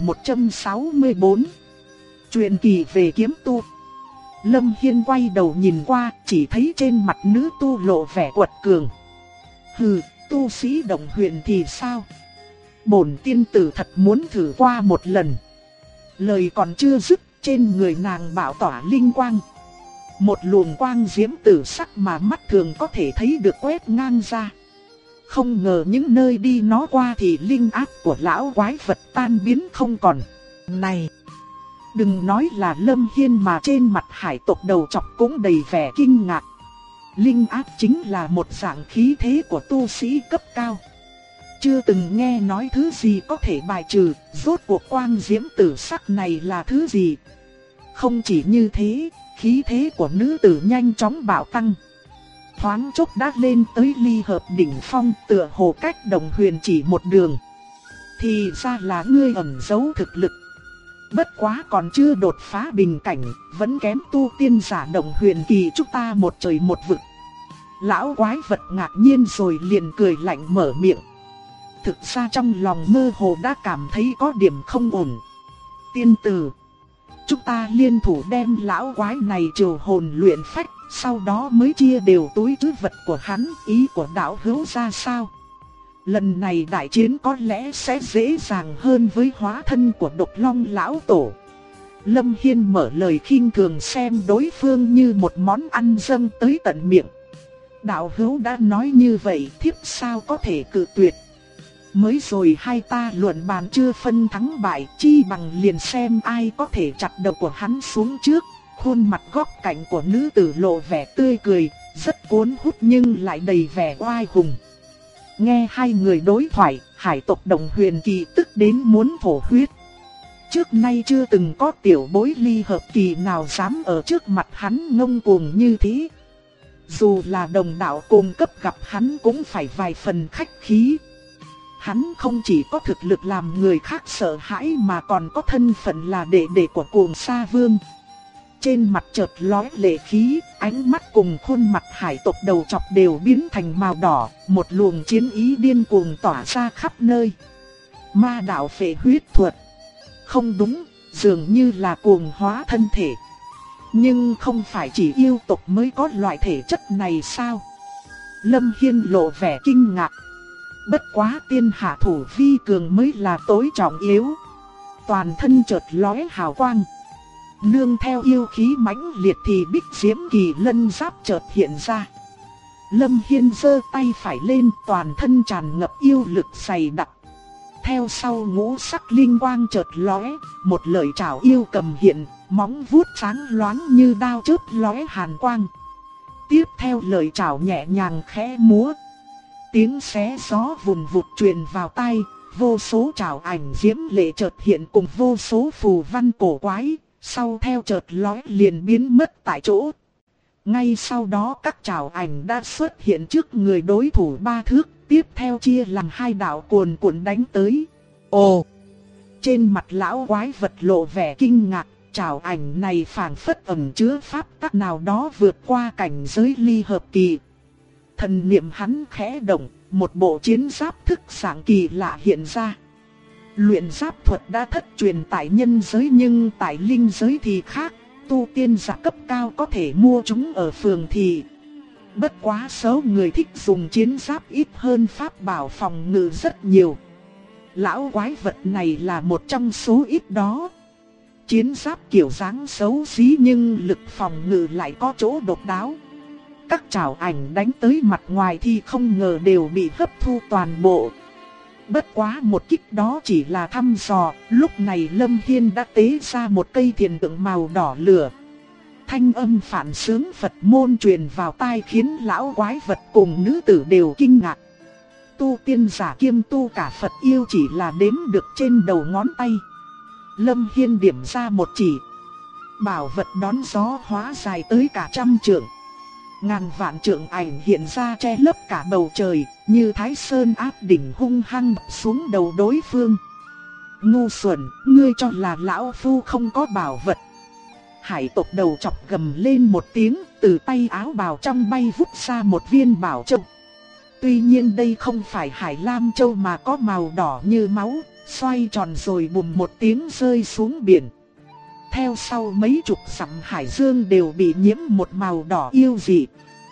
1164. Truyền kỳ về kiếm tu. Lâm Hiên quay đầu nhìn qua, chỉ thấy trên mặt nữ tu lộ vẻ quật cường. Hừ, tu sĩ đồng huyền thì sao? Bổn tiên tử thật muốn thử qua một lần. Lời còn chưa dứt, trên người nàng bạo tỏa linh quang. Một luồng quang diễm tử sắc mà mắt thường có thể thấy được quét ngang ra. Không ngờ những nơi đi nó qua thì linh áp của lão quái vật tan biến không còn. Này, đừng nói là Lâm Hiên mà trên mặt hải tộc đầu chọc cũng đầy vẻ kinh ngạc. Linh áp chính là một dạng khí thế của tu sĩ cấp cao. Chưa từng nghe nói thứ gì có thể bài trừ, rốt cuộc quang diễm tử sắc này là thứ gì. Không chỉ như thế, khí thế của nữ tử nhanh chóng bạo tăng. Thoáng chốc đã lên tới ly hợp đỉnh phong, tựa hồ cách Đồng Huyền chỉ một đường. Thì ra là ngươi ẩn giấu thực lực. Bất quá còn chưa đột phá bình cảnh, vẫn kém tu tiên giả Đồng Huyền kỳ chúng ta một trời một vực. Lão quái vật ngạc nhiên rồi liền cười lạnh mở miệng. Thực ra trong lòng mơ hồ đã cảm thấy có điểm không ổn. Tiên tử, chúng ta liên thủ đem lão quái này triệu hồn luyện phách, sau đó mới chia đều túi trữ vật của hắn. Ý của đạo hữu ra sao? Lần này đại chiến có lẽ sẽ dễ dàng hơn với hóa thân của Độc Long lão tổ. Lâm Hiên mở lời khinh thường xem đối phương như một món ăn dâng tới tận miệng. Đạo hữu đã nói như vậy, thiếp sao có thể cự tuyệt. Mới rồi hai ta luận bàn chưa phân thắng bại, chi bằng liền xem ai có thể chặt đầu của hắn xuống trước. Khuôn mặt góc cạnh của nữ tử lộ vẻ tươi cười, rất cuốn hút nhưng lại đầy vẻ oai hùng. Nghe hai người đối thoại, hải tộc Đồng Huyền kỳ tức đến muốn thổ huyết. Trước nay chưa từng có tiểu bối ly hợp kỳ nào dám ở trước mặt hắn ngông cuồng như thế. Dù là đồng đạo cùng cấp gặp hắn cũng phải vài phần khách khí. Hắn không chỉ có thực lực làm người khác sợ hãi mà còn có thân phận là đệ đệ của Cuồng Sa Vương. Trên mặt chợt lóe lệ khí, ánh mắt cùng khuôn mặt hải tộc đầu chọc đều biến thành màu đỏ, một luồng chiến ý điên cuồng tỏa ra khắp nơi. Ma đạo phệ huyết thuật. Không đúng, dường như là cuồng hóa thân thể. Nhưng không phải chỉ yêu tộc mới có loại thể chất này sao? Lâm Hiên lộ vẻ kinh ngạc. Bất quá tiên hạ thủ vi cường mới là tối trọng yếu. Toàn thân chợt lóe hào quang. Nương theo yêu khí mãnh liệt thì Bích Diễm Kỳ Lân giáp chợt hiện ra. Lâm Hiên giơ tay phải lên, toàn thân tràn ngập yêu lực dày đặc. Theo sau ngũ sắc linh quang chợt lóe, một lợi trảo yêu cầm hiện, móng vuốt sáng loáng như đao chớp lóe hàn quang. Tiếp theo lợi trảo nhẹ nhàng khẽ múa, tiếng xé gió vùn vụt truyền vào tai, vô số trảo ảnh diễm lệ chợt hiện cùng vô số phù văn cổ quái, sau theo chợt lóe liền biến mất tại chỗ. Ngay sau đó các trảo ảnh đã xuất hiện trước người đối thủ 3 thước, tiếp theo chia làm hai đạo cuồn cuộn đánh tới. Ồ! Trên mặt lão quái vật lộ vẻ kinh ngạc, trảo ảnh này phảng phất ẩn chứa pháp tắc nào đó vượt qua cảnh giới ly hợp kỳ. Thần niệm hắn khẽ động, một bộ chiến giáp thức sáng kỳ lạ hiện ra. Luyện giáp thuật đã thất truyền tại nhân giới nhưng tại linh giới thì khác, tu tiên giả cấp cao có thể mua chúng ở phường thị. Bất quá số người thích dùng chiến giáp ít hơn pháp bảo phòng ngự rất nhiều. Lão quái vật này là một trong số ít đó. Chiến giáp kiểu dáng xấu xí nhưng lực phòng ngự lại có chỗ độc đáo. Các trảo ảnh đánh tới mặt ngoài thì không ngờ đều bị hấp thu toàn bộ. Bất quá một kích đó chỉ là thăm dò, lúc này Lâm Hiên đã tế ra một cây thiền tượng màu đỏ lửa. Thanh âm phản sướng Phật môn truyền vào tai khiến lão quái vật cùng nữ tử đều kinh ngạc. Tu tiên giả kiêm tu cả Phật yêu chỉ là đếm được trên đầu ngón tay. Lâm Hiên điểm ra một chỉ. Bảo vật đón gió hóa dài tới cả 100 trượng. Ngàn vạn trượng ảnh hiện ra che lấp cả bầu trời, như Thái Sơn áp đỉnh hung hăng xuống đầu đối phương. Ngu xuẩn, ngươi cho là lão phu không có bảo vật. Hải tộc đầu chọc gầm lên một tiếng, từ tay áo bào trong bay vút ra một viên bảo châu. Tuy nhiên đây không phải Hải Lam Châu mà có màu đỏ như máu, xoay tròn rồi bùm một tiếng rơi xuống biển. Theo sau mấy chục dặm hải dương đều bị nhiễm một màu đỏ yêu dị.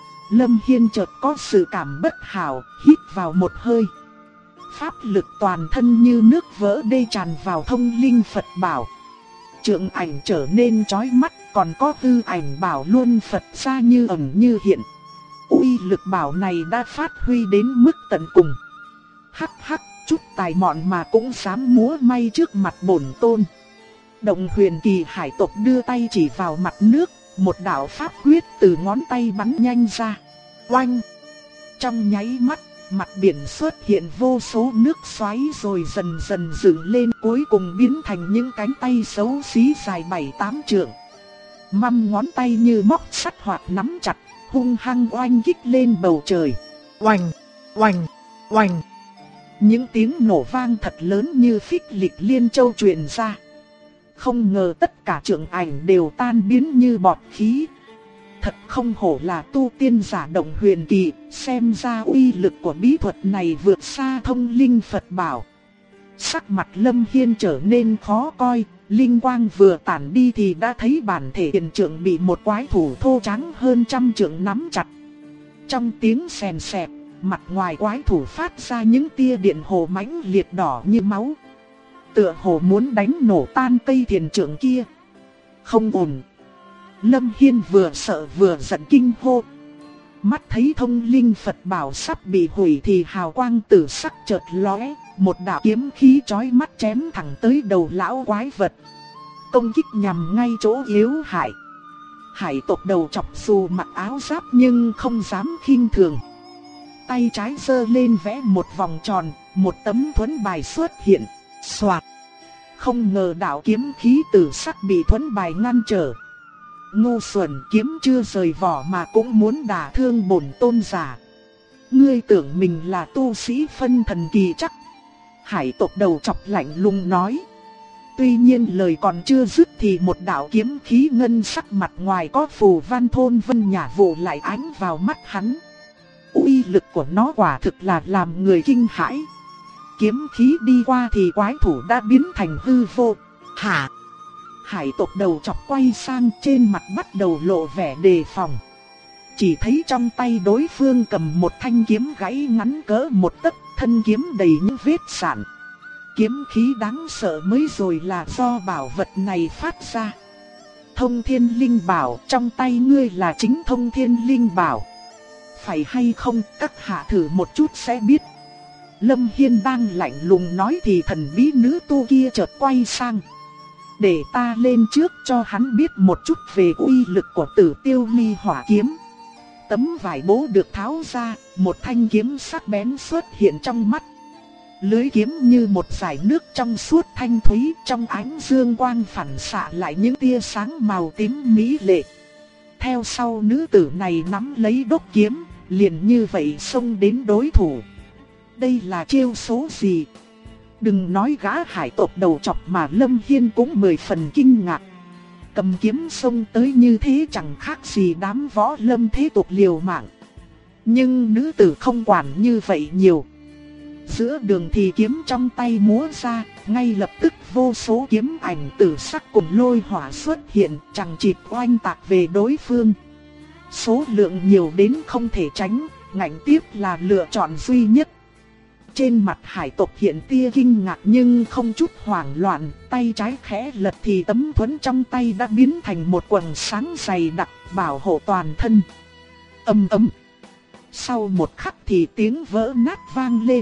Lâm Hiên chợt có sự cảm bất hảo, hít vào một hơi. Pháp lực toàn thân như nước vỡ đê tràn vào thông linh Phật bảo. Trượng ảnh trở nên chói mắt, còn có tư ảnh bảo luôn Phật ra như ẩn như hiện. Uy lực bảo này đã phát huy đến mức tận cùng. Hắc hắc, chút tài mọn mà cũng dám múa may trước mặt bổn tôn. Động Huyền kỳ hải tộc đưa tay chỉ vào mặt nước, một đạo pháp quyết từ ngón tay bắn nhanh ra. Oanh! Trong nháy mắt, mặt biển xuất hiện vô số nước xoáy rồi dần dần dựng lên, cuối cùng biến thành những cánh tay xấu xí dài 7-8 trượng. Măm ngón tay như móc sắt hoặc nắm chặt, hung hăng oanh kích lên bầu trời. Oanh, oanh, oanh. Những tiếng nổ vang thật lớn như phích lịch liên châu truyền ra. Không ngờ tất cả trượng ảnh đều tan biến như bọt khí. Thật không hổ là tu tiên giả động huyền kỳ, xem ra uy lực của bí thuật này vượt xa thông linh Phật bảo. Sắc mặt Lâm Hiên trở nên khó coi, linh quang vừa tản đi thì đã thấy bản thể tiền trượng bị một quái thủ thô tráng hơn trăm trượng nắm chặt. Trong tiếng xèn xẹp, mặt ngoài quái thủ phát ra những tia điện hồ mãnh liệt đỏ như máu. Tựa hồ muốn đánh nổ tan cây thiền trượng kia. Không ổn. Lâm Hiên vừa sợ vừa giận kinh hô. Mắt thấy thông linh Phật bảo sắp bị hủy thì hào quang tử sắc chợt lóe, một đạo kiếm khí chói mắt chém thẳng tới đầu lão quái vật. Công kích nhằm ngay chỗ yếu hại. Hải tộc đầu chọc dù mặc áo giáp nhưng không dám khinh thường. Tay trái giơ lên vẽ một vòng tròn, một tấm thuẫn bài xuất hiện. Soạt. Không ngờ đạo kiếm khí tử sắc bị thuẫn bài ngăn trở. Ngu xuẩn, kiếm chưa rời vỏ mà cũng muốn đả thương bổn tôn giả. Ngươi tưởng mình là tu sĩ phân thần kỳ chắc? Hải tộc đầu chọc lạnh lùng nói. Tuy nhiên lời còn chưa dứt thì một đạo kiếm khí ngân sắc mặt ngoài có phù văn thôn vân nhả vụ lại ánh vào mắt hắn. Uy lực của nó quả thực là làm người kinh hãi. Kiếm khí đi qua thì quái thủ đã biến thành hư vô. Hả? Hải tộc đầu chọc quay sang, trên mặt bắt đầu lộ vẻ đề phòng. Chỉ thấy trong tay đối phương cầm một thanh kiếm gãy ngắn cỡ một tấc, thân kiếm đầy những vết sạn. Kiếm khí đáng sợ mới rồi là do bảo vật này phát ra. Thông thiên linh bảo, trong tay ngươi là chính thông thiên linh bảo. Phải hay không, các hạ thử một chút sẽ biết. Lâm Hiên đang lạnh lùng nói thì thần bí nữ tu kia chợt quay sang. Để ta lên trước cho hắn biết một chút về uy lực của Tử Tiêu Ly Hỏa kiếm. Tấm vải bố được tháo ra, một thanh kiếm sắc bén xuất hiện trong mắt. Lưới kiếm như một dải nước trong suốt thanh thúy, trong ánh dương quang phản xạ lại những tia sáng màu tím mỹ lệ. Theo sau nữ tử này nắm lấy đốc kiếm, liền như vậy xông đến đối thủ. Đây là chiêu số gì? Đừng nói gã hải tộc đầu chọc mà Lâm Hiên cũng 10 phần kinh ngạc. Cầm kiếm xông tới như thế chẳng khác gì đám võ lâm thế tục liều mạng. Nhưng nữ tử không quản như vậy nhiều. Giữa đường thì kiếm trong tay múa ra, ngay lập tức vô số kiếm ảnh tử sắc cùng lôi hỏa xuất hiện, chẳng chịt oanh tạc về đối phương. Số lượng nhiều đến không thể tránh, ngạnh tiếp là lựa chọn duy nhất. Trên mặt hải tộc hiện tia kinh ngạc nhưng không chút hoảng loạn, tay trái khẽ lật thì tấm thuẫn trong tay đã biến thành một quầng sáng dày đặc bảo hộ toàn thân. Ầm ầm. Sau một khắc thì tiếng vỡ nát vang lên.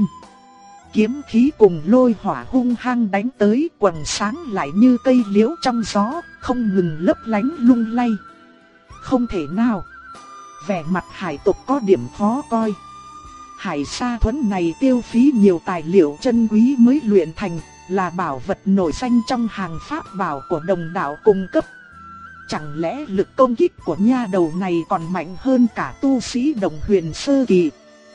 Kiếm khí cùng lôi hỏa hung hăng đánh tới, quầng sáng lại như cây liễu trong gió, không ngừng lấp lánh lung lay. Không thể nào. Vẻ mặt hải tộc có điểm khó coi. Hải sa thuẫn này tiêu phí nhiều tài liệu chân quý mới luyện thành, là bảo vật nổi danh trong hàng pháp bảo của đồng đạo cung cấp. Chẳng lẽ lực công kích của nha đầu này còn mạnh hơn cả tu sĩ đồng huyền sơ kỳ?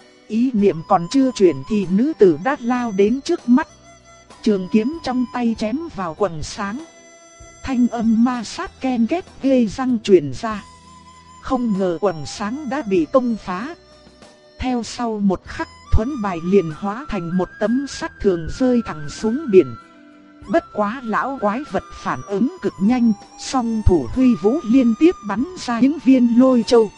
Ý niệm còn chưa chuyển thì nữ tử đã lao đến trước mắt. Trường kiếm trong tay chém vào quầng sáng. Thanh âm ma sát ken két ghê răng truyền ra. Không ngờ quầng sáng đã bị công phá. Theo sau một khắc, thuẫn bài liền hóa thành một tấm sắt thường rơi thẳng xuống biển. Bất quá lão quái vật phản ứng cực nhanh, song thủ huy vũ liên tiếp bắn ra những viên lôi châu.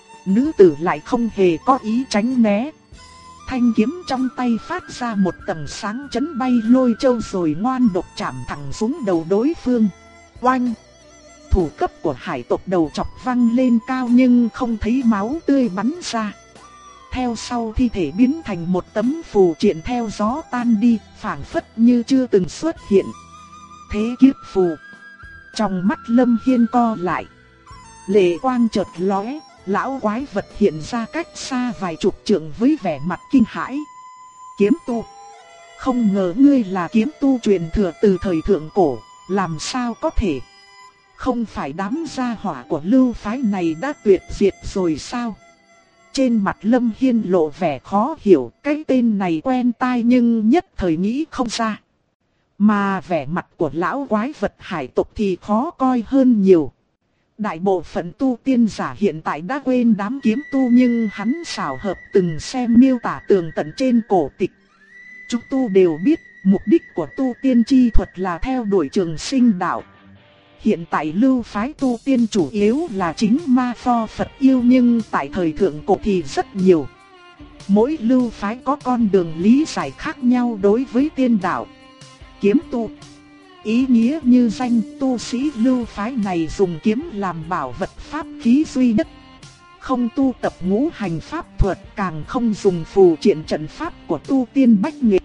Nữ tử lại không hề có ý tránh né. Thanh kiếm trong tay phát ra một tầng sáng chấn bay lôi châu rồi ngoan độc chạm thẳng xuống đầu đối phương. Oanh! Thủ cấp của hải tộc đầu chọc văng lên cao nhưng không thấy máu tươi bắn ra. Theo sau thi thể biến thành một tấm phù triện theo gió tan đi, phảng phất như chưa từng xuất hiện. Thế kiếp phù. Trong mắt Lâm Hiên co lại. Lệ quang chợt lóe, lão quái vật hiện ra cách xa vài chục trượng với vẻ mặt kinh hãi. Kiếm tu. Không ngờ ngươi là kiếm tu truyền thừa từ thời thượng cổ, làm sao có thể? Không phải đám gia hỏa của lưu phái này đã tuyệt diệt rồi sao? Trên mặt Lâm Hiên lộ vẻ khó hiểu, cái tên này quen tai nhưng nhất thời nghĩ không ra. Mà vẻ mặt của lão quái vật hải tộc thì khó coi hơn nhiều. Đại bộ phận tu tiên giả hiện tại đã quên đám kiếm tu, nhưng hắn xảo hợp từng xem miêu tả tường tận trên cổ tịch. Chúng tu đều biết mục đích của tu tiên chi thuật là theo đuổi trường sinh đạo. Hiện tại lưu phái tu tiên chủ yếu là chính ma pho Phật yêu, nhưng tại thời thượng cổ thì rất nhiều. Mỗi lưu phái có con đường lý giải khác nhau đối với tiên đạo. Kiếm tu, ý nghĩa như danh, tu sĩ lưu phái này dùng kiếm làm bảo vật pháp khí duy nhất. Không tu tập ngũ hành pháp thuật, càng không dùng phù triện trận pháp của tu tiên bách nghệ.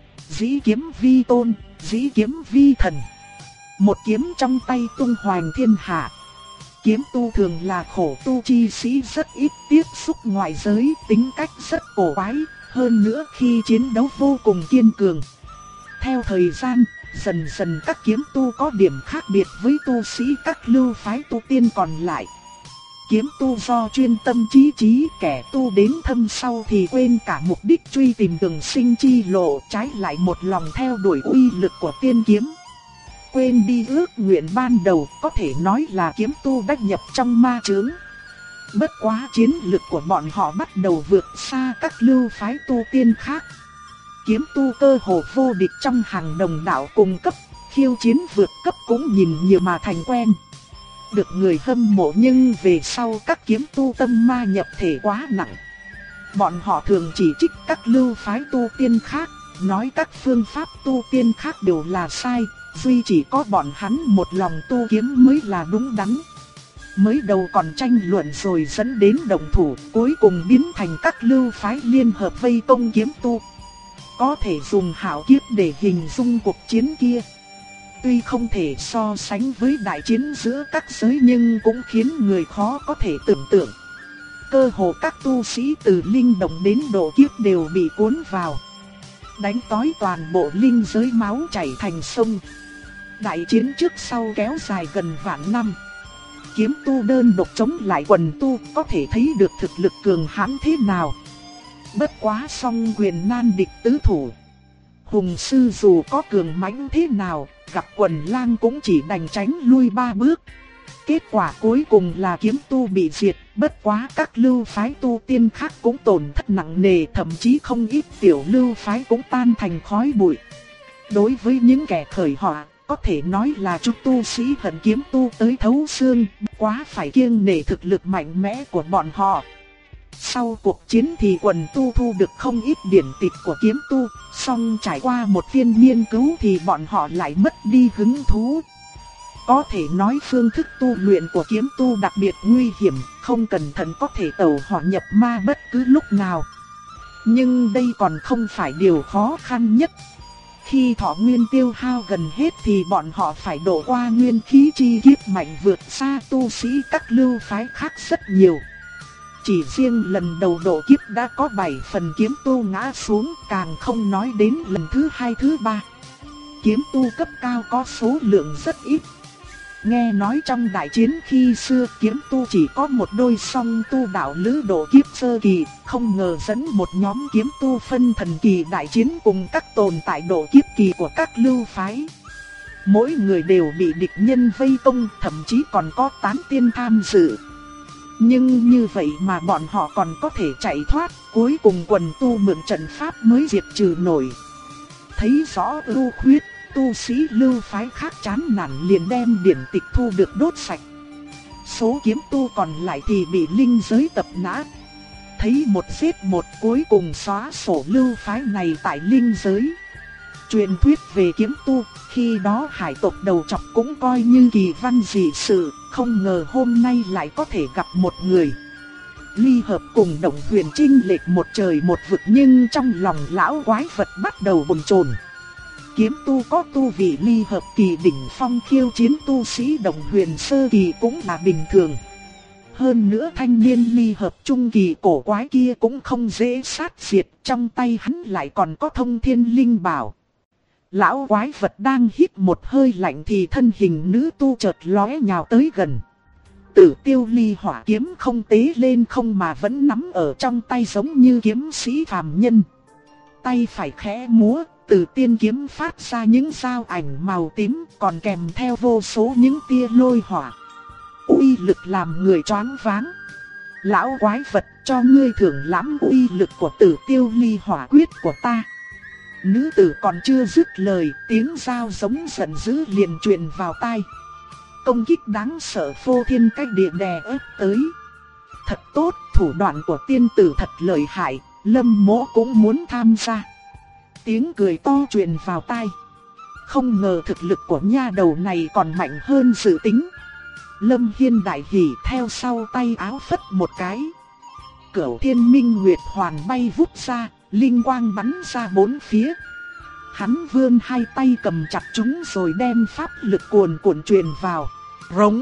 Dĩ kiếm vi tôn, dĩ kiếm vi thần. Một kiếm trong tay tung hoành thiên hạ. Kiếm tu thường là khổ tu chi sĩ, rất ít tiếp xúc ngoại giới, tính cách rất cổ quái, hơn nữa khi chiến đấu vô cùng kiên cường. Theo thời gian, dần dần các kiếm tu có điểm khác biệt với tu sĩ các lưu phái tu tiên còn lại. Kiếm tu do chuyên tâm chí trí, kẻ tu đến thâm sau thì quên cả mục đích truy tìm đường sinh chi lộ, trái lại một lòng theo đuổi uy lực của tiên kiếm. Quên đi ước nguyện ban đầu, có thể nói là kiếm tu đắc nhập trong ma chướng. Bất quá chiến lực của bọn họ bắt đầu vượt xa các lưu phái tu tiên khác. Kiếm tu cơ hồ vô địch trong hàng đồng đạo cùng cấp, khiêu chiến vượt cấp cũng nhìn nhiều mà thành quen. Được người hâm mộ, nhưng về sau các kiếm tu tâm ma nhập thể quá nặng. Bọn họ thường chỉ trích các lưu phái tu tiên khác, nói các phương pháp tu tiên khác đều là sai, duy chỉ có bọn hắn một lòng tu kiếm mới là đúng đắn. Mới đầu còn tranh luận rồi dẫn đến động thủ, cuối cùng biến thành các lưu phái liên hợp vây công kiếm tu. Có thể dùng hạo kiếp để hình dung cuộc chiến kia. Tuy không thể so sánh với đại chiến giữa các giới, nhưng cũng khiến người khó có thể tưởng tượng. Cơ hồ các tu sĩ từ linh động đến độ kiếp đều bị cuốn vào, đánh tối toàn bộ linh giới, máu chảy thành sông. Đại chiến trước sau kéo dài gần vạn năm. Kiếm tu đơn độc chống lại quần tu, có thể thấy được thực lực cường hãn thế nào. Bất quá song quyền nan địch tứ thủ. Hùng sư dù có cường mãnh thế nào, gặp quần lang cũng chỉ đành tránh lui 3 bước. Kết quả cuối cùng là kiếm tu bị diệt, bất quá các lưu phái tu tiên khác cũng tổn thất nặng nề, thậm chí không ít tiểu lưu phái cũng tan thành khói bụi. Đối với những kẻ khởi họa, có thể nói là chúng tu sĩ hận kiếm tu tới thấu xương, quá phải kiêng nể thực lực mạnh mẽ của bọn họ. Sau cuộc chiến thì quần tu thu được không ít điển tịch của kiếm tu, song trải qua một phiên nghiên cứu thì bọn họ lại mất đi hứng thú. Có thể nói phương thức tu luyện của kiếm tu đặc biệt nguy hiểm, không cẩn thận có thể tẩu hỏa nhập ma bất cứ lúc nào. Nhưng đây còn không phải điều khó khăn nhất. Khi thọ nguyên tiêu hao gần hết thì bọn họ phải độ qua nguyên khí chi kiếp mạnh vượt xa tu sĩ các lưu phái khác rất nhiều. Chỉ riêng lần đầu độ kiếp đã có 7 phần kiếm tu ngã xuống, càng không nói đến lần thứ 2, thứ 3. Kiếm tu cấp cao có số lượng rất ít. Nghe nói trong đại chiến khi xưa kiếm tu chỉ có một đôi song tu đạo lữ độ kiếp sơ kỳ, không ngờ dẫn một nhóm kiếm tu phân thần kỳ đại chiến cùng các tồn tại độ kiếp kỳ của các lưu phái. Mỗi người đều bị địch nhân vây công, thậm chí còn có tán tiên tham dự. Nhưng như vậy mà bọn họ còn có thể chạy thoát, cuối cùng quần tu mượn trận pháp mới diệt trừ nổi. Thấy rõ ưu khuyết, tu sĩ lưu phái khác chán nản liền đem điển tịch thu được đốt sạch. Số kiếm tu còn lại thì bị linh giới tập nã. Thấy một giết một, cuối cùng xóa sổ lưu phái này tại linh giới. Truyền thuyết về kiếm tu, khi đó hải tộc đầu trọc cũng coi như kỳ văn dị sự, không ngờ hôm nay lại có thể gặp một người. Ly hợp cùng Động Huyền chênh lệch một trời một vực, nhưng trong lòng lão quái vật bắt đầu bồn chồn. Kiếm tu có tu vị ly hợp kỳ đỉnh phong khiêu chiến tu sĩ Động Huyền sơ kỳ cũng là bình thường. Hơn nữa thanh niên ly hợp trung kỳ cổ quái kia cũng không dễ sát diệt, trong tay hắn lại còn có thông thiên linh bảo. Lão quái vật đang hít một hơi lạnh thì thân hình nữ tu chợt lóe nhào tới gần. Tử Tiêu Ly hỏa kiếm không tế lên không mà vẫn nắm ở trong tay giống như kiếm sĩ phàm nhân. Tay phải khẽ múa, Tử Tiên kiếm phát ra những dao ảnh màu tím còn kèm theo vô số những tia lôi hỏa. Uy lực làm người choáng váng. Lão quái vật, cho ngươi thưởng lãm uy lực của Tử Tiêu Ly hỏa quyết của ta. Nữ tử còn chưa dứt lời, tiếng dao giống giận dữ liền truyền vào tai. Công kích đáng sợ phô thiên cách địa đè ép tới. Thật tốt, thủ đoạn của tiên tử thật lợi hại, Lâm Mỗ cũng muốn tham gia. Tiếng cười to truyền vào tai. Không ngờ thực lực của nha đầu này còn mạnh hơn dự tính. Lâm Hiên đại hỉ, theo sau tay áo phất một cái. Cửu Thiên Minh Nguyệt Hoàn bay vút ra, linh quang bắn ra bốn phía. Hắn vươn hai tay cầm chặt chúng rồi đem pháp lực cuồn cuộn truyền vào. Rống.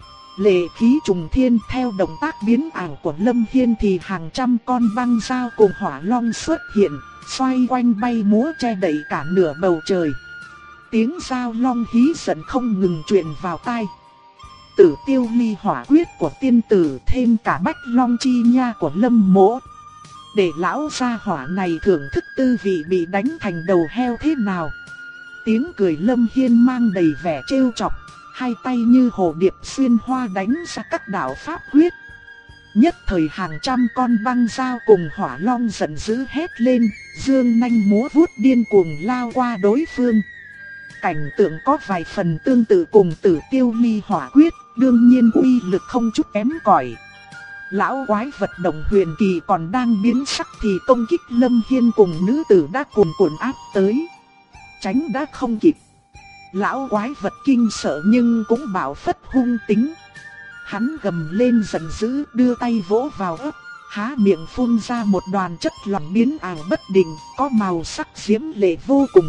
Lệ khí trùng thiên, theo động tác biến ảo của Lâm Hiên thì hàng trăm con băng dao cùng hỏa long xuất hiện, xoay quanh bay múa che đậy cả nửa bầu trời. Tiếng dao long hí giận không ngừng truyền vào tai. Tử Tiêu Ly hỏa quyết của tiên tử thêm cả Bách Long chi nha của Lâm Mỗ. Để lão gia hỏa này thưởng thức tư vị bị đánh thành đầu heo thế nào. Tiếng cười Lâm Hiên mang đầy vẻ trêu chọc, hai tay như hồ điệp xuyên hoa đánh ra các đạo pháp quyết. Nhất thời hàng trăm con băng dao cùng hỏa long giận dữ hét lên, dương nanh múa vuốt điên cuồng lao qua đối phương. Cảnh tượng có vài phần tương tự cùng Tử Tiêu Ly hỏa quyết, đương nhiên uy lực không chút kém cỏi. Lão quái vật động huyền kỳ còn đang biến sắc thì công kích Lâm Hiên cùng nữ tử đã cuồn cuộn áp tới. Tránh đã không kịp. Lão quái vật kinh sợ nhưng cũng bảo phất hung tính. Hắn gầm lên giận dữ, đưa tay vỗ vào ấp, há miệng phun ra một đoàn chất lỏng biến ảo bất định, có màu sắc diễm lệ vô cùng.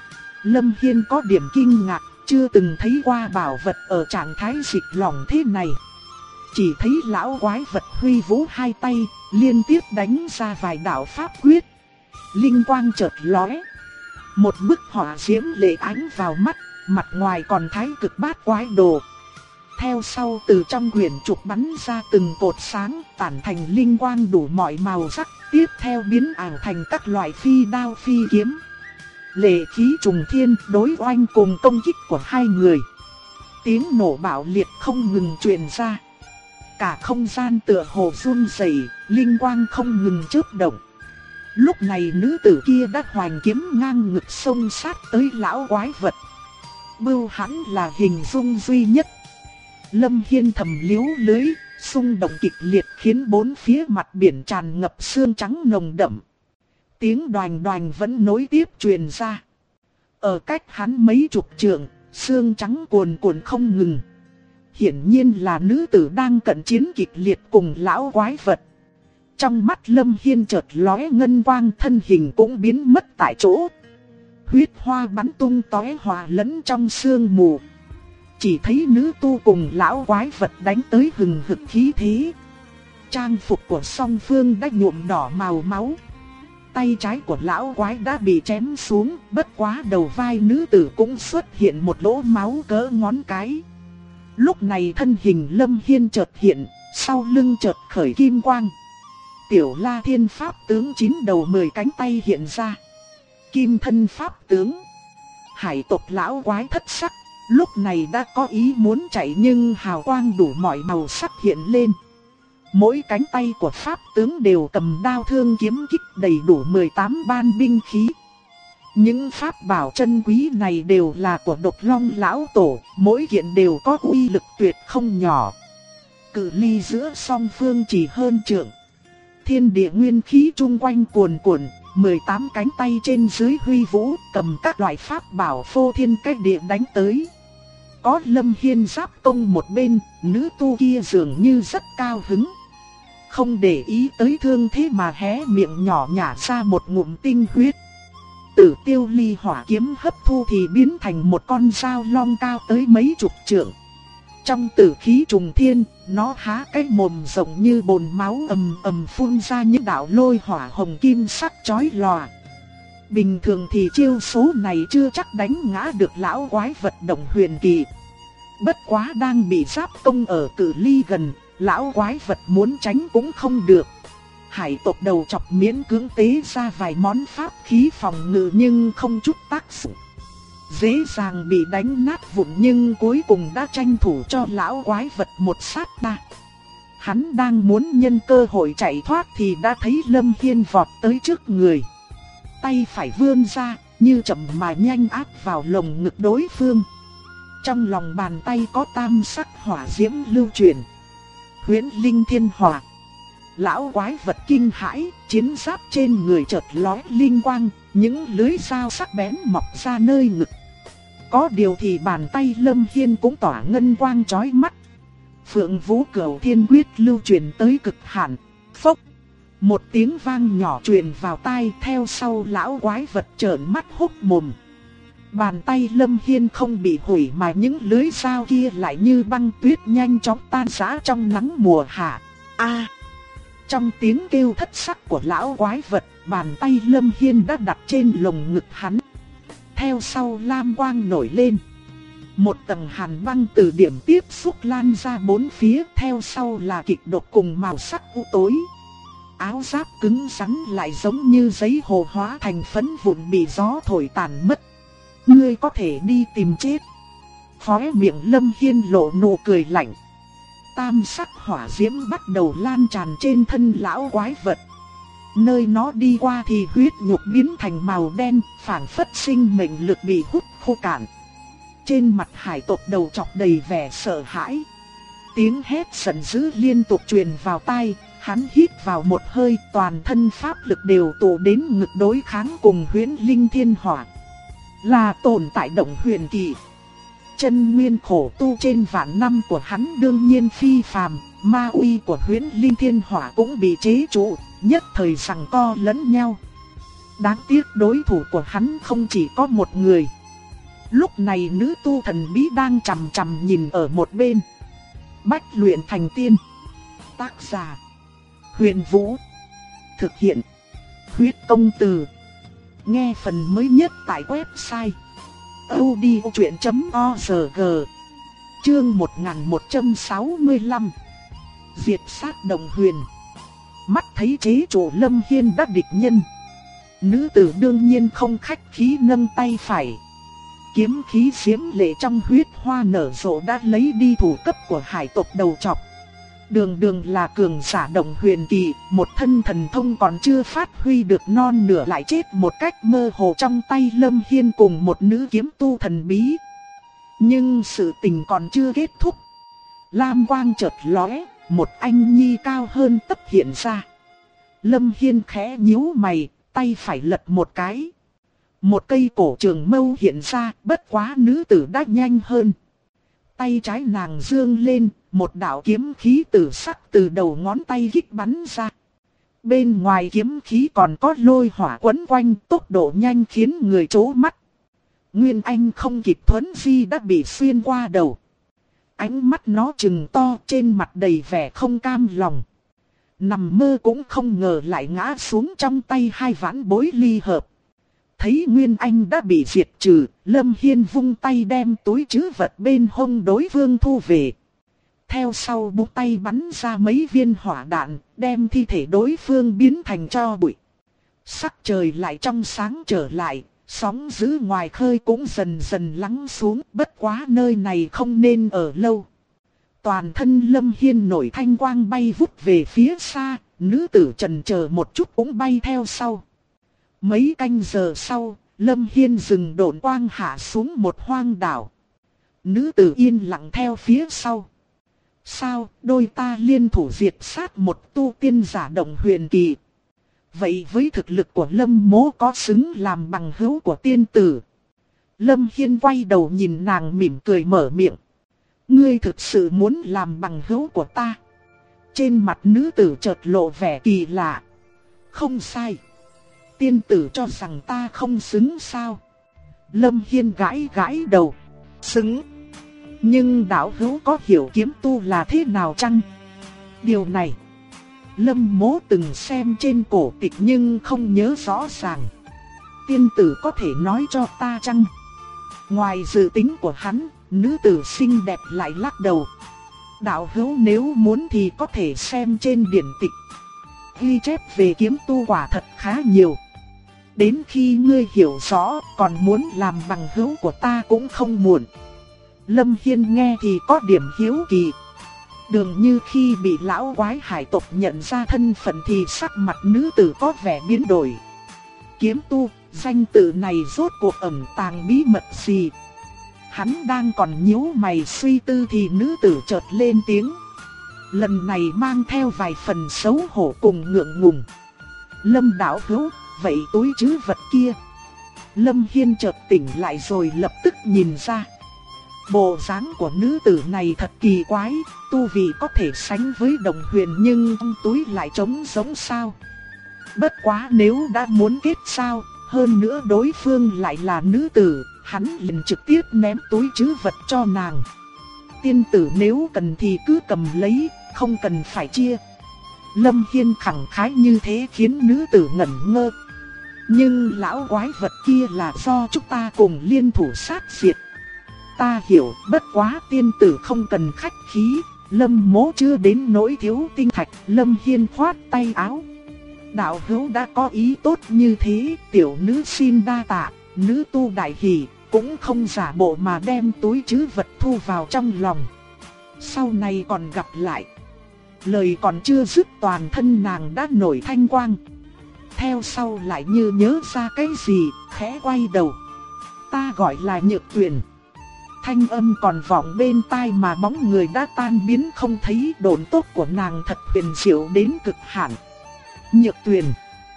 Lâm Hiên có điểm kinh ngạc, chưa từng thấy qua bảo vật ở trạng thái dịch lỏng thế này. Chỉ thấy lão quái vật huy vũ hai tay, liên tiếp đánh ra vài đạo pháp quyết. Linh quang chợt lóe. Một bức họa diễm lệ ánh vào mắt, mặt ngoài còn thái cực bát quái đồ. Theo sau từ trong quyển trục bắn ra từng cột sáng, tản thành linh quang đủ mọi màu sắc, tiếp theo biến ảo thành các loại phi đao phi kiếm. Lệ khí trùng thiên đối oanh cùng công kích của hai người. Tiếng nổ bạo liệt không ngừng truyền ra. Cả không gian tựa hồ run rẩy, linh quang không ngừng chớp động. Lúc này nữ tử kia đã hoành kiếm ngang ngực xông sát tới lão quái vật. Bưu hắn là hình dung duy nhất. Lâm Hiên thầm liếu lưới, xung động kịch liệt khiến bốn phía mặt biển tràn ngập sương trắng nồng đậm. Tiếng đoành đoành vẫn nối tiếp truyền ra. Ở cách hắn mấy chục trượng, sương trắng cuồn cuộn không ngừng. Hiển nhiên là nữ tử đang cận chiến kịch liệt cùng lão quái vật. Trong mắt Lâm Hiên chợt lóe ngân quang, thân hình cũng biến mất tại chỗ. Huyết hoa bắn tung tóe hòa lẫn trong sương mù. Chỉ thấy nữ tu cùng lão quái vật đánh tới hừng hực khí thế. Trang phục của song phương đã nhuộm đỏ màu máu. Tay trái của lão quái đã bị chém xuống, bất quá đầu vai nữ tử cũng xuất hiện một lỗ máu cỡ ngón cái. Lúc này thân hình Lâm Hiên chợt hiện, sau lưng chợt khởi kim quang. Tiểu La Thiên Pháp tướng 9 đầu 10 cánh tay hiện ra. Kim thân Pháp tướng. Hải tộc lão quái thất sắc, lúc này đã có ý muốn chạy nhưng hào quang đủ mọi màu sắc hiện lên. Mỗi cánh tay của Pháp tướng đều cầm đao thương kiếm kích đầy đủ 18 ban binh khí. Những pháp bảo chân quý này đều là của Độc Long lão tổ, mỗi kiện đều có uy lực tuyệt không nhỏ. Cự ly giữa song phương chỉ hơn trượng. Thiên địa nguyên khí chung quanh cuồn cuộn, 18 cánh tay trên dưới huy vũ, cầm các loại pháp bảo phô thiên cách địa đánh tới. Có Lâm Hiên giáp công một bên, nữ tu kia dường như rất cao hứng. Không để ý tới thương thế mà hé miệng nhỏ nhả ra một ngụm tinh huyết. Tử Tiêu Ly hỏa kiếm hấp thu thì biến thành một con dao long cao tới mấy chục trượng. Trong tử khí trùng thiên, nó há cái mồm rộng như bồn máu ầm ầm phun ra những đạo lôi hỏa hồng kim sắc chói lòa. Bình thường thì chiêu số này chưa chắc đánh ngã được lão quái vật Động Huyền Kỳ. Bất quá đang bị giáp công ở cự ly gần, lão quái vật muốn tránh cũng không được. Hải tộc đầu chọc miễn cưỡng tế ra vài món pháp khí phòng ngự nhưng không chút tác dụng. Dễ dàng bị đánh nát vụn nhưng cuối cùng đã tranh thủ cho lão quái vật một sát na. Hắn đang muốn nhân cơ hội chạy thoát thì đã thấy Lâm Hiên vọt tới trước người. Tay phải vươn ra, như chậm mà nhanh áp vào lồng ngực đối phương. Trong lòng bàn tay có tam sắc hỏa diễm lưu chuyển. Huyễn Linh Thiên Hỏa. Lão quái vật kinh hãi, chiến giáp trên người chợt lóe linh quang, những lưới dao sắc bén mọc ra nơi ngực. Có điều thì bàn tay Lâm Hiên cũng tỏa ngân quang chói mắt. Phượng Vũ Cửu Thiên Quyết lưu truyền tới cực hạn. Phốc! Một tiếng vang nhỏ truyền vào tai, theo sau lão quái vật trợn mắt hốc mồm. Bàn tay Lâm Hiên không bị hủy mà những lưới dao kia lại như băng tuyết nhanh chóng tan rã trong nắng mùa hạ. A! Trong tiếng kêu thất sắc của lão quái vật, bàn tay Lâm Hiên đã đặt trên lồng ngực hắn. Theo sau lam quang nổi lên. Một tầng hàn băng từ điểm tiếp xúc lan ra bốn phía, theo sau là kịch độc cùng màu sắc u tối. Áo giáp cứng rắn lại giống như giấy hồ hóa thành phấn vụn bị gió thổi tàn mất. Ngươi có thể đi tìm chết. Khóe miệng Lâm Hiên lộ nụ cười lạnh. Tam sắc hỏa diễm bắt đầu lan tràn trên thân lão quái vật. Nơi nó đi qua thì huyết nhục biến thành màu đen, phảng phất sinh mệnh lực bị hút khô cạn. Trên mặt hải tộc đầu chọc đầy vẻ sợ hãi. Tiếng hét giận dữ liên tục truyền vào tai, hắn hít vào một hơi, toàn thân pháp lực đều tụ đến ngực đối kháng cùng Huyễn Linh Thiên Hỏa. Là tồn tại Động Huyền Kỳ. Chân nguyên khổ tu trên vạn năm của hắn đương nhiên phi phàm, ma uy của Huyễn Linh Thiên Hỏa cũng bị chế trụ, nhất thời giằng co lẫn nhau. Đáng tiếc đối thủ của hắn không chỉ có một người. Lúc này nữ tu thần bí đang chằm chằm nhìn ở một bên. Bách luyện thành tiên. Tác giả: Huyền Vũ. Thực hiện: Huyết Công Từ. Nghe phần mới nhất tại website audiochuyện.org. Chương 1165. Diệt sát Động Huyền. Mắt thấy chế trụ Lâm Hiên đã địch nhân, nữ tử đương nhiên không khách khí nâng tay phải. Kiếm khí diễm lệ trong huyết hoa nở rộ đã lấy đi thủ cấp của hải tộc đầu chọc. Đường đường là cường giả Động Huyền Kỳ, một thân thần thông còn chưa phát huy được non nửa lại chết một cách mơ hồ trong tay Lâm Hiên cùng một nữ kiếm tu thần bí. Nhưng sự tình còn chưa kết thúc. Lam quang chợt lóe, một anh nhi cao hơn tấp hiện ra. Lâm Hiên khẽ nhíu mày, tay phải lật một cái. Một cây cổ trường mâu hiện ra, bất quá nữ tử đã nhanh hơn. Tay trái nàng dương lên, một đạo kiếm khí tử sắc từ đầu ngón tay kích bắn ra. Bên ngoài kiếm khí còn có lôi hỏa quấn quanh, tốc độ nhanh khiến người chố mắt. Nguyên Anh không kịp thuấn di đã bị xuyên qua đầu. Ánh mắt nó trừng to, trên mặt đầy vẻ không cam lòng. Nằm mơ cũng không ngờ lại ngã xuống trong tay hai vãn bối ly hợp. Thấy Nguyên Anh đã bị diệt trừ, Lâm Hiên vung tay đem túi trữ vật bên hông đối phương thu về. Theo sau búng tay bắn ra mấy viên hỏa đạn, đem thi thể đối phương biến thành tro bụi. Sắc trời lại trong sáng trở lại, sóng dữ ngoài khơi cũng dần dần lắng xuống, bất quá nơi này không nên ở lâu. Toàn thân Lâm Hiên nổi thanh quang bay vút về phía xa, nữ tử chần chờ một chút cũng bay theo sau. Mấy canh giờ sau, Lâm Hiên dừng độn quang hạ xuống một hoang đảo. Nữ tử yên lặng theo phía sau. Sao, đôi ta liên thủ diệt sát một tu tiên giả Động Huyền Kỳ. Vậy với thực lực của Lâm mỗ có xứng làm bằng hữu của tiên tử? Lâm Hiên quay đầu nhìn nàng mỉm cười mở miệng. Ngươi thực sự muốn làm bằng hữu của ta? Trên mặt nữ tử chợt lộ vẻ kỳ lạ. Không sai. Tiên tử cho rằng ta không xứng sao? Lâm Hiên gãi gãi đầu. Xứng. Nhưng đạo hữu có hiểu kiếm tu là thế nào chăng? Điều này Lâm mỗ từng xem trên cổ tịch nhưng không nhớ rõ ràng. tiên tử có thể nói cho ta chăng? Ngoài dự tính của hắn, nữ tử xinh đẹp lại lắc đầu. Đạo hữu nếu muốn thì có thể xem trên điển tịch. Ghi chép về kiếm tu quả thật khá nhiều. Đến khi ngươi hiểu rõ, còn muốn làm bằng hữu của ta cũng không muộn. Lâm Hiên nghe thì có điểm hiếu kỳ. Dường như khi bị lão quái hải tộc nhận ra thân phận thì sắc mặt nữ tử có vẻ biến đổi. Kiếm tu, danh tự này rốt cuộc ẩn tàng bí mật gì? Hắn đang còn nhíu mày suy tư thì nữ tử chợt lên tiếng. Lần này mang theo vài phần xấu hổ cùng ngượng ngùng. Lâm đạo hữu, vậy túi trữ vật kia? Lâm Hiên chợt tỉnh lại rồi lập tức nhìn ra. Bộ dáng của nữ tử này thật kỳ quái, tu vị có thể sánh với Đồng Huyền nhưng trong túi lại trống rỗng sao? Bất quá nếu đã muốn kết giao, hơn nữa đối phương lại là nữ tử, hắn liền trực tiếp ném túi trữ vật cho nàng. Tiên tử nếu cần thì cứ cầm lấy, không cần phải chia. Lâm Hiên khẳng khái như thế khiến nữ tử ngẩn ngơ. Nhưng lão quái vật kia là do chúng ta cùng liên thủ sát diệt. Ta hiểu, bất quá tiên tử không cần khách khí. Lâm mỗ chưa đến nỗi thiếu tinh thạch. Lâm Hiên khoát tay áo. Đạo hữu đã có ý tốt như thế, tiểu nữ xin đa tạ. Nữ tu đại hỉ, cũng không giả bộ mà đem túi trữ vật thu vào trong lòng. Sau này còn gặp lại. Lời còn chưa dứt toàn thân nàng đã nổi thanh quang. Theo sau lại như nhớ ra cái gì, khẽ quay đầu. Ta gọi là Nhược Tuyền. Thanh âm còn vọng bên tai mà bóng người đã tan biến không thấy. Độn tốc của nàng thật huyền diệu đến cực hạn. Nhược Tuyền.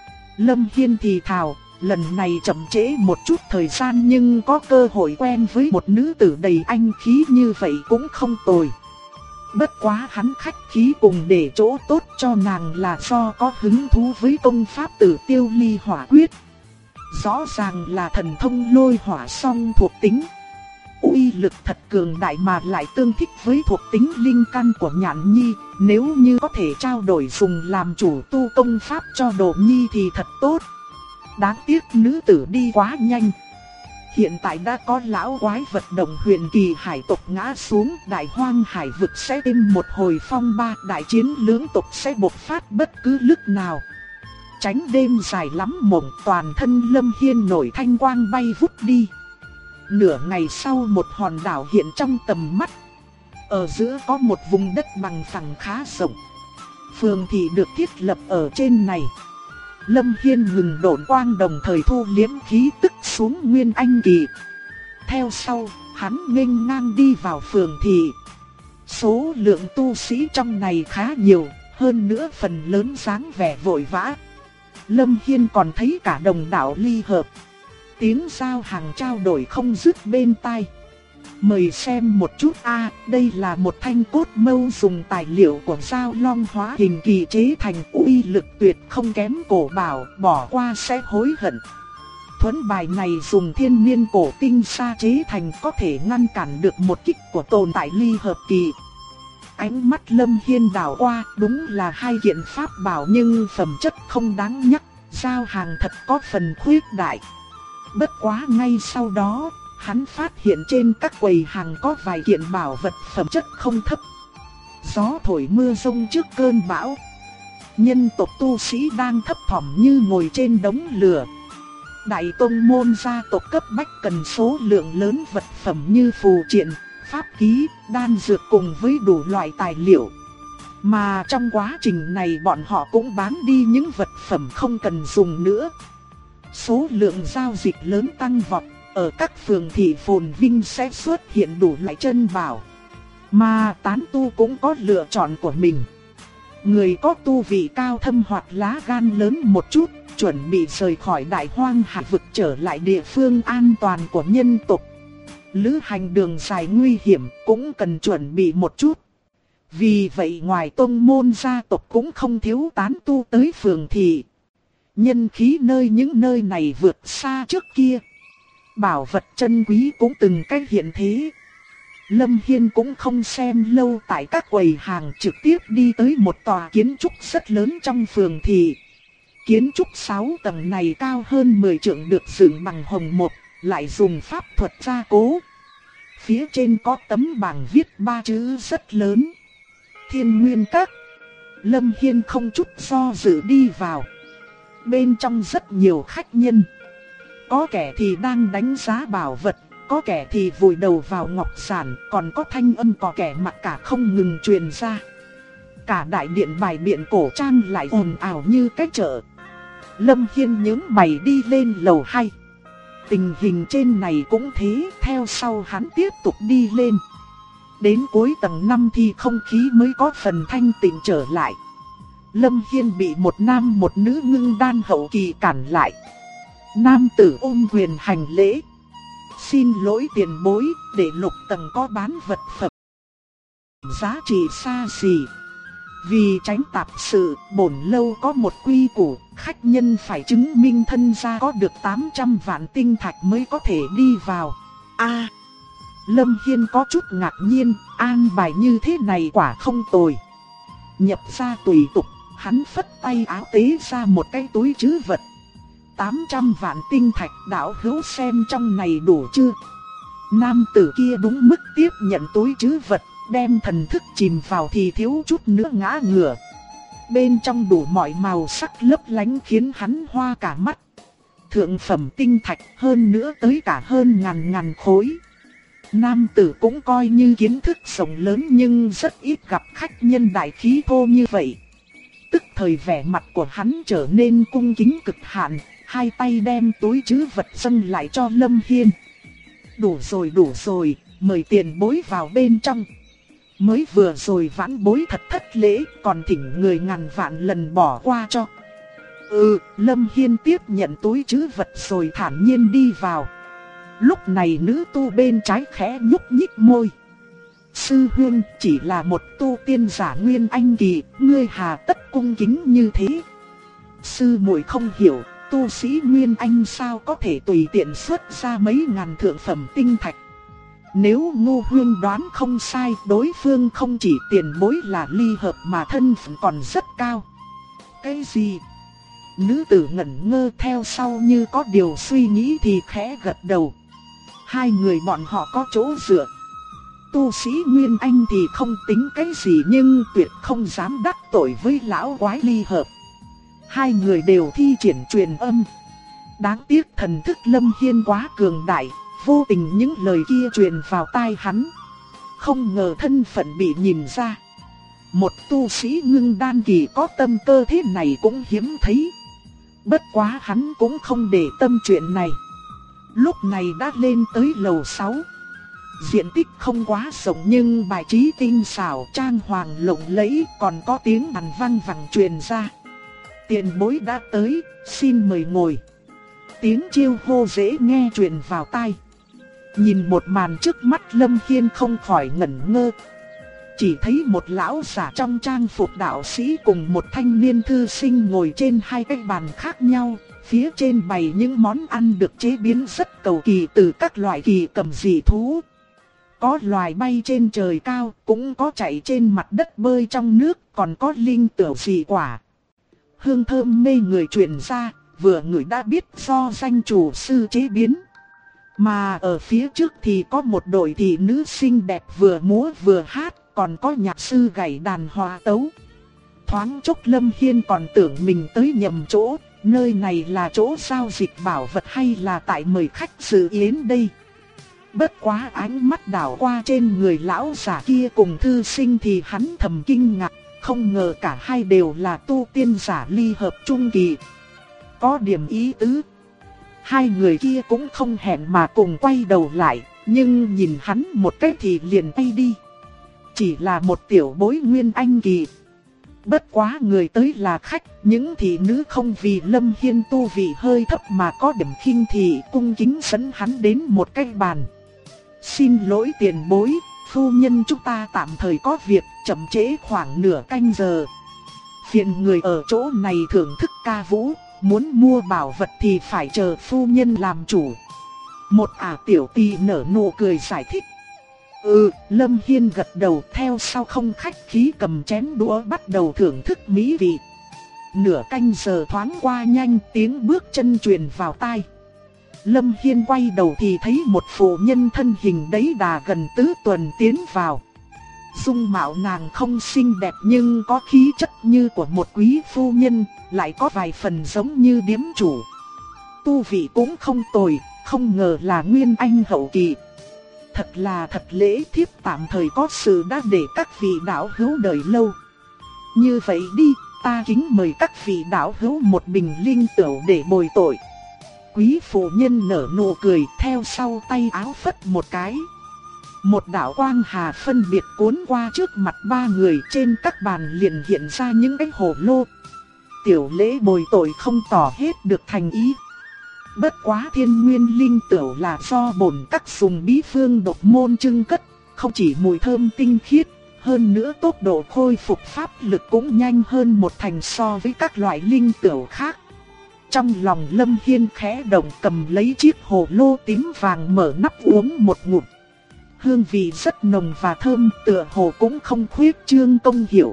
Lâm Hiên thì thào, lần này chậm trễ một chút thời gian nhưng có cơ hội quen với một nữ tử đầy anh khí như vậy cũng không tồi. Bất quá hắn khách khí cùng để chỗ tốt cho nàng là do có hứng thú với công pháp Tử Tiêu Ly Hỏa Quyết. Rõ ràng là thần thông lôi hỏa song thuộc tính. Uy lực thật cường đại mà lại tương thích với thuộc tính linh căn của Nhạn Nhi. Nếu như có thể trao đổi dùng làm chủ tu công pháp cho Đồ Nhi thì thật tốt. Đáng tiếc nữ tử đi quá nhanh. Hiện tại đã có lão quái vật Đồng Huyền kỳ hải tộc ngã xuống, đại hoang hải vực sẽ thêm một hồi phong ba, đại chiến lưỡng tộc sẽ bộc phát bất cứ lúc nào. Tránh đêm dài lắm mộng, toàn thân Lâm Hiên nổi thanh quang bay vút đi. Nửa ngày sau một hòn đảo hiện trong tầm mắt. Ở giữa có một vùng đất bằng phẳng khá rộng. Phường thị được thiết lập ở trên này. Lâm Hiên ngừng độn quang đồng thời thu liếm khí tức xuống Nguyên Anh kỳ. Theo sau, hắn nghênh ngang đi vào phường thị. Số lượng tu sĩ trong này khá nhiều, hơn nữa phần lớn dáng vẻ vội vã. Lâm Hiên còn thấy cả đồng đảo ly hợp. Tiếng giao hàng trao đổi không dứt bên tai. Mời xem một chút đây là một thanh cốt mâu dùng tài liệu của Giao Long hóa hình kỳ chế thành, uy lực tuyệt không kém cổ bảo, bỏ qua sẽ hối hận. Thuẫn bài này dùng thiên niên cổ tinh sa chế thành, có thể ngăn cản được một kích của tồn tại ly hợp kỳ. Ánh mắt Lâm Hiên đảo qua, đúng là hai kiện pháp bảo nhưng phẩm chất không đáng nhắc, giao hàng thật có phần khuyết đại. Bất quá ngay sau đó, hắn phát hiện trên các quầy hàng có vài kiện bảo vật phẩm chất không thấp. Gió thổi mưa rông trước cơn bão. Nhân tộc tu sĩ đang thấp thỏm như ngồi trên đống lửa. Đại tông môn gia tộc cấp bách cần số lượng lớn vật phẩm như phù triện, pháp khí, đan dược cùng với đủ loại tài liệu. Mà trong quá trình này bọn họ cũng bán đi những vật phẩm không cần dùng nữa. Số lượng giao dịch lớn tăng vọt. Ở các phường thị phồn vinh sẽ xuất hiện đủ loại chân bảo. Mà tán tu cũng có lựa chọn của mình. Người có tu vị cao thâm hoặc lá gan lớn một chút, chuẩn bị rời khỏi đại hoang hải vực trở lại địa phương an toàn của nhân tộc. Lữ hành đường dài nguy hiểm cũng cần chuẩn bị một chút. Vì vậy ngoài tông môn gia tộc cũng không thiếu tán tu tới phường thị. Nhân khí những nơi này vượt xa trước kia. Bảo vật chân quý cũng từng cách hiện thế. Lâm Hiên cũng không xem lâu tại các quầy hàng, trực tiếp đi tới một tòa kiến trúc rất lớn trong phường thị. Kiến trúc 6 tầng này cao hơn 10 trượng, được dựng bằng hồng mộc, lại dùng pháp thuật gia cố. Phía trên có tấm bảng viết 3 chữ rất lớn: Thiên Nguyên Các. Lâm Hiên không chút do dự đi vào. Bên trong rất nhiều khách nhân. Có kẻ thì đang đánh giá bảo vật, có kẻ thì vùi đầu vào ngọc sản, còn có thanh âm có kẻ mặc cả không ngừng truyền ra. Cả đại điện bài biện cổ trang lại ồn ào như cái chợ. Lâm Hiên nhướng mày đi lên lầu 2. Tình hình trên này cũng thế, theo sau hắn tiếp tục đi lên. Đến cuối tầng 5 thì không khí mới có phần thanh tịnh trở lại. Lâm Hiên bị một nam một nữ ngưng đan hậu kỳ cản lại. Nam tử ôm quyền hành lễ: "Xin lỗi tiền bối, để lục tầng có bán vật phẩm giá trị xa xỉ. Vì tránh tạp sự, bổn lâu có một quy củ, khách nhân phải chứng minh thân gia có được 800 vạn tinh thạch mới có thể đi vào." Lâm Hiên có chút ngạc nhiên, an bài như thế này quả không tồi. Nhập ra tùy tục, hắn phất tay áo tế ra một cái túi trữ vật. 800 vạn tinh thạch, đạo hữu xem trong này đủ chưa? Nam tử kia đúng mức tiếp nhận túi trữ vật, đem thần thức chìm vào thì thiếu chút nữa ngã ngửa. Bên trong đủ mọi màu sắc lấp lánh khiến hắn hoa cả mắt. Thượng phẩm tinh thạch, hơn nữa tới cả hơn ngàn khối. Nam tử cũng coi như kiến thức rộng lớn nhưng rất ít gặp khách nhân đại khí thô như vậy. Tức thời vẻ mặt của hắn trở nên cung kính cực hạn, hai tay đem túi trữ vật dâng lại cho Lâm Hiên. Đủ rồi, mời tiền bối vào bên trong. Mới vừa rồi vãn bối thật thất lễ, còn thỉnh người ngàn vạn lần bỏ qua cho. Lâm Hiên tiếp nhận túi trữ vật rồi thản nhiên đi vào. Lúc này nữ tu bên trái khẽ nhúc nhích môi. "Sư huynh chỉ là một tu tiên giả nguyên anh kỳ, ngươi hà tất cung kính như thế?" "Sư muội không hiểu, tu sĩ nguyên anh sao có thể tùy tiện xuất ra mấy ngàn thượng phẩm tinh thạch. Nếu Ngô huynh đoán không sai, đối phương không chỉ tiền bối là ly hợp mà thân phận còn rất cao." "Cái gì?" Nữ tử ngẩn ngơ, theo sau như có điều suy nghĩ thì khẽ gật đầu. Hai người bọn họ có chỗ dựa. Tu sĩ Nguyên Anh thì không tính cái gì nhưng tuyệt không dám đắc tội với lão quái ly hợp. Hai người đều thi triển truyền âm. Đáng tiếc thần thức Lâm Hiên quá cường đại, vô tình những lời kia truyền vào tai hắn. Không ngờ thân phận bị nhìn ra. Một tu sĩ ngưng đan kỳ có tâm cơ thế này cũng hiếm thấy. Bất quá hắn cũng không để tâm chuyện này. Lúc này đã lên tới lầu 6. Diện tích không quá rộng nhưng bài trí tinh xảo, trang hoàng lộng lẫy, còn có tiếng đàn vang vẳng truyền ra. "Tiền bối đã tới, xin mời ngồi." Tiếng chiêu hô dễ nghe truyền vào tai. Nhìn một màn trước mắt, Lâm Hiên không khỏi ngẩn ngơ. Chỉ thấy một lão giả trong trang phục đạo sĩ cùng một thanh niên thư sinh ngồi trên hai cái bàn khác nhau. Phía trên bày những món ăn được chế biến rất cầu kỳ từ các loại kỳ cầm dị thú. Có loài bay trên trời cao, cũng có chạy trên mặt đất bơi trong nước, còn có linh tửu dị quả. Hương thơm mê người truyền ra, vừa ngửi đã biết do danh chủ sư chế biến. Mà ở phía trước thì có một đội thị nữ xinh đẹp vừa múa vừa hát, còn có nhạc sư gảy đàn hòa tấu. Thoáng chốc Lâm Hiên còn tưởng mình tới nhầm chỗ, nơi này là chỗ giao dịch bảo vật hay là tại mời khách dự yến đây. Bất quá ánh mắt đảo qua trên người lão giả kia cùng thư sinh thì hắn thầm kinh ngạc, không ngờ cả hai đều là tu tiên giả ly hợp trung kỳ. Có điểm ý tứ. Hai người kia cũng không hẹn mà cùng quay đầu lại, nhưng nhìn hắn một cái thì liền bay đi. Chỉ là một tiểu bối nguyên anh kỳ. Bất quá người tới là khách, những thị nữ không vì Lâm Hiên tu vị hơi thấp mà có điểm khinh thị, cung kính dẫn hắn đến một cái bàn. "Xin lỗi tiền bối, phu nhân chúng ta tạm thời có việc, chậm trễ khoảng nửa canh giờ. Phiền người ở chỗ này thưởng thức ca vũ, muốn mua bảo vật thì phải chờ phu nhân làm chủ." Một tiểu tỳ nở nụ cười giải thích. Lâm Hiên gật đầu, theo sau không khách khí cầm chén đũa bắt đầu thưởng thức mỹ vị. Nửa canh giờ thoáng qua nhanh, tiếng bước chân truyền vào tai. Lâm Hiên quay đầu thì thấy một phụ nhân thân hình đấy đà gần tứ tuần tiến vào. Dung mạo nàng không xinh đẹp nhưng có khí chất như của một quý phu nhân, lại có vài phần giống như điếm chủ. Tu vị cũng không tồi, không ngờ là nguyên anh hậu kỳ. Thật lễ thiếp tạm thời có sự đã để các vị đạo hữu đợi lâu. Như vậy đi, ta kính mời các vị đạo hữu một bình linh tửu để bồi tội. Quý phụ nhân nở nụ cười, theo sau tay áo phất một cái. Một đạo quang hà phân biệt cuốn qua trước mặt ba người, trên các bàn liền hiện ra những cái hồ lô. Tiểu lễ bồi tội không tỏ hết được thành ý. Bất quá thiên nguyên linh tửu là do bổn các dùng bí phương độc môn trưng cất, không chỉ mùi thơm tinh khiết, hơn nữa tốc độ khôi phục pháp lực cũng nhanh hơn một thành so với các loại linh tửu khác. Trong lòng Lâm Hiên khẽ động, cầm lấy chiếc hồ lô tím vàng mở nắp uống một ngụm. Hương vị rất nồng và thơm, tựa hồ cũng không khuyết trương công hiệu.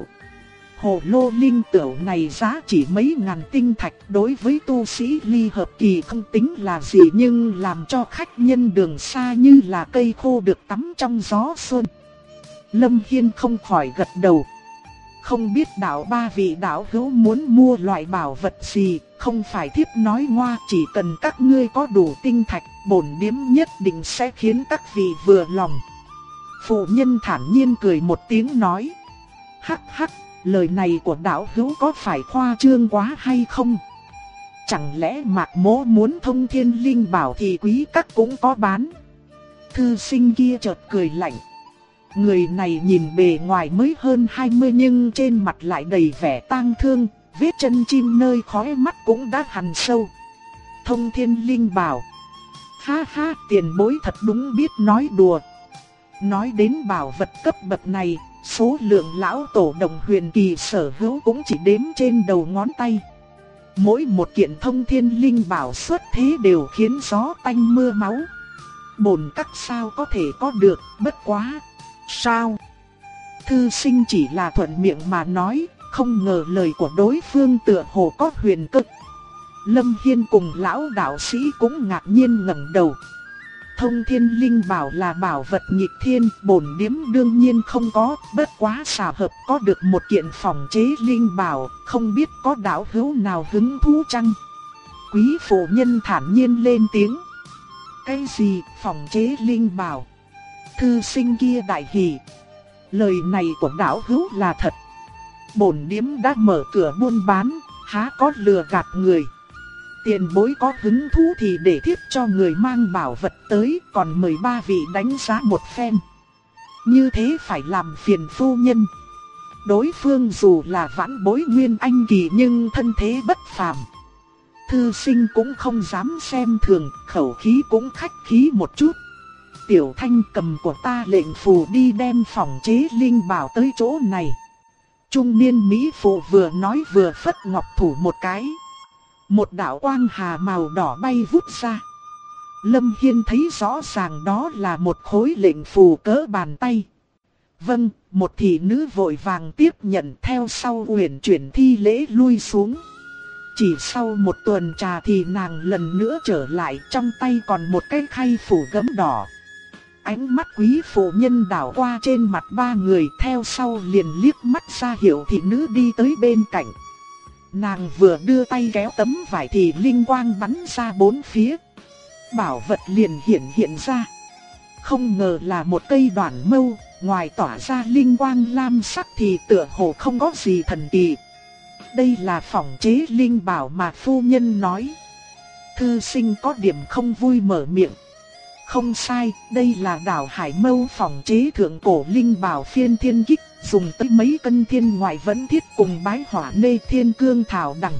Hồ lô linh tửu này giá chỉ mấy ngàn tinh thạch, đối với tu sĩ ly hợp kỳ không tính là gì, nhưng làm cho khách nhân đường xa như là cây khô được tắm trong gió xuân. Lâm Hiên không khỏi gật đầu. Không biết ba vị đạo hữu muốn mua loại bảo vật gì, không phải thiếp nói ngoa, chỉ cần các ngươi có đủ tinh thạch, bổn điếm nhất định sẽ khiến các vị vừa lòng. Phụ nhân thản nhiên cười một tiếng nói. Hắc hắc, lời này của đạo hữu có phải khoa trương quá hay không? Chẳng lẽ Mạc Mỗ muốn thông thiên linh bảo thì quý các cũng có bán? Thư sinh kia chợt cười lạnh. Người này nhìn bề ngoài mới hơn 20 nhưng trên mặt lại đầy vẻ tang thương, vết chân chim nơi khóe mắt cũng đã hằn sâu. Thông thiên linh bảo. Ha ha, tiền bối thật đúng biết nói đùa. Nói đến bảo vật cấp bậc này, số lượng lão tổ đồng huyền kỳ sở hữu cũng chỉ đếm trên đầu ngón tay. Mỗi một kiện thông thiên linh bảo xuất thế đều khiến gió tanh mưa máu. Bổn các sao có thể có được, bất quá. Sao? Thư sinh chỉ là thuận miệng mà nói, không ngờ lời của đối phương tựa hồ có huyền cơ. Lâm Hiên cùng lão đạo sĩ cũng ngạc nhiên ngẩng đầu. Thông thiên linh bảo là bảo vật nghịch thiên, bổn điếm đương nhiên không có, bất quá xảo hợp có được một kiện phòng chế linh bảo, không biết có đạo hữu nào hứng thú chăng? Quý phụ nhân thản nhiên lên tiếng. Cái gì phòng chế linh bảo? Thư sinh kia đại hỉ. Lời này của đạo hữu là thật. Bổn điếm đã mở cửa buôn bán, há có lừa gạt người. Tiền bối có hứng thú thì để thiếp cho người mang bảo vật tới, còn mời ba vị đánh giá một phen. Như thế phải làm phiền phu nhân. Đối phương dù là vãn bối nguyên anh kỳ nhưng thân thế bất phàm. Thư sinh cũng không dám xem thường, khẩu khí cũng khách khí một chút. Tiểu Thanh cầm của ta lệnh phù đi đem phòng chế linh bảo tới chỗ này. Trung niên mỹ phụ vừa nói vừa phất ngọc thủ một cái. Một đạo quang hà màu đỏ bay vút ra. Lâm Hiên thấy rõ ràng đó là một khối lệnh phù cỡ bàn tay. Vâng, một thị nữ vội vàng tiếp nhận, theo sau uyển chuyển thi lễ lui xuống. Chỉ sau một tuần trà thì nàng lần nữa trở lại, trong tay còn một cái khay phủ gấm đỏ. Ánh mắt quý phụ nhân đảo qua trên mặt ba người, theo sau liền liếc mắt ra hiệu thị nữ đi tới bên cạnh. Nàng vừa đưa tay kéo tấm vải thì linh quang bắn ra bốn phía. Bảo vật liền hiện ra. Không ngờ là một cây đoản mâu, ngoài tỏa ra linh quang lam sắc thì tựa hồ không có gì thần kỳ. Đây là phòng chế linh bảo mà phu nhân nói. Thư sinh có điểm không vui mở miệng. Không sai, đây là đảo hải mâu phòng chế thượng cổ linh bảo phiên thiên kích, dùng tới mấy cân thiên ngoại vẫn thiết cùng bái hỏa nê thiên cương thảo đằng.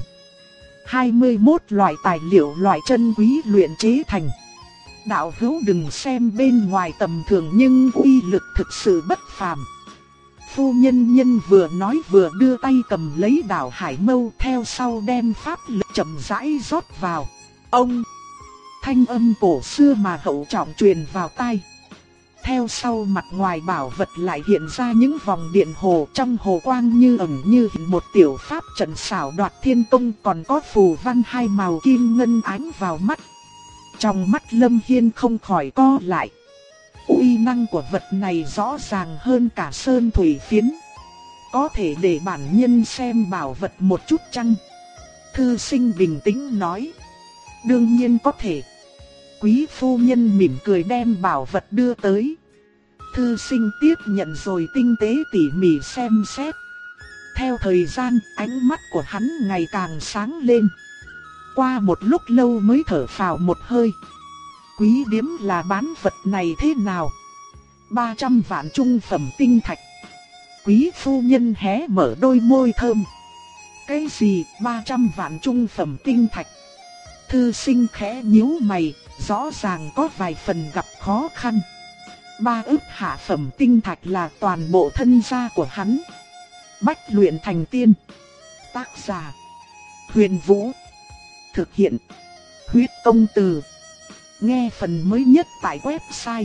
21 loại tài liệu loại chân quý luyện chế thành. Đạo hữu đừng xem bên ngoài tầm thường nhưng uy lực thực sự bất phàm. Phu nhân vừa nói vừa đưa tay cầm lấy đảo hải mâu, theo sau đem pháp lực chậm rãi rót vào. Ông! Thanh âm cổ xưa mà hậu trọng truyền vào tai. Theo sau mặt ngoài bảo vật lại hiện ra những vòng điện hồ, trong hồ quang như ẩn như hiện một tiểu pháp trận xảo đoạt thiên công, còn có phù văn hai màu kim ngân ánh vào mắt. Trong mắt Lâm Hiên không khỏi co lại. Uy năng của vật này rõ ràng hơn cả sơn thủy phiến. Có thể để bản nhân xem bảo vật một chút chăng? Thư sinh bình tĩnh nói. Đương nhiên có thể. Quý phu nhân mỉm cười đem bảo vật đưa tới. Thư sinh tiếp nhận rồi tinh tế tỉ mỉ xem xét. Theo thời gian, ánh mắt của hắn ngày càng sáng lên. Qua một lúc lâu mới thở phào một hơi. Quý điếm là bán vật này thế nào? 300 vạn trung phẩm tinh thạch. Quý phu nhân hé mở đôi môi thơm. Cái gì 300 vạn trung phẩm tinh thạch? Thư sinh khẽ nhíu mày, rõ ràng có vài phần gặp khó khăn. 3 ức hạ phẩm tinh thạch là toàn bộ thân gia của hắn. Bách luyện thành tiên. Tác giả Huyền Vũ. Thực hiện Huyết Công Từ. Nghe phần mới nhất tại website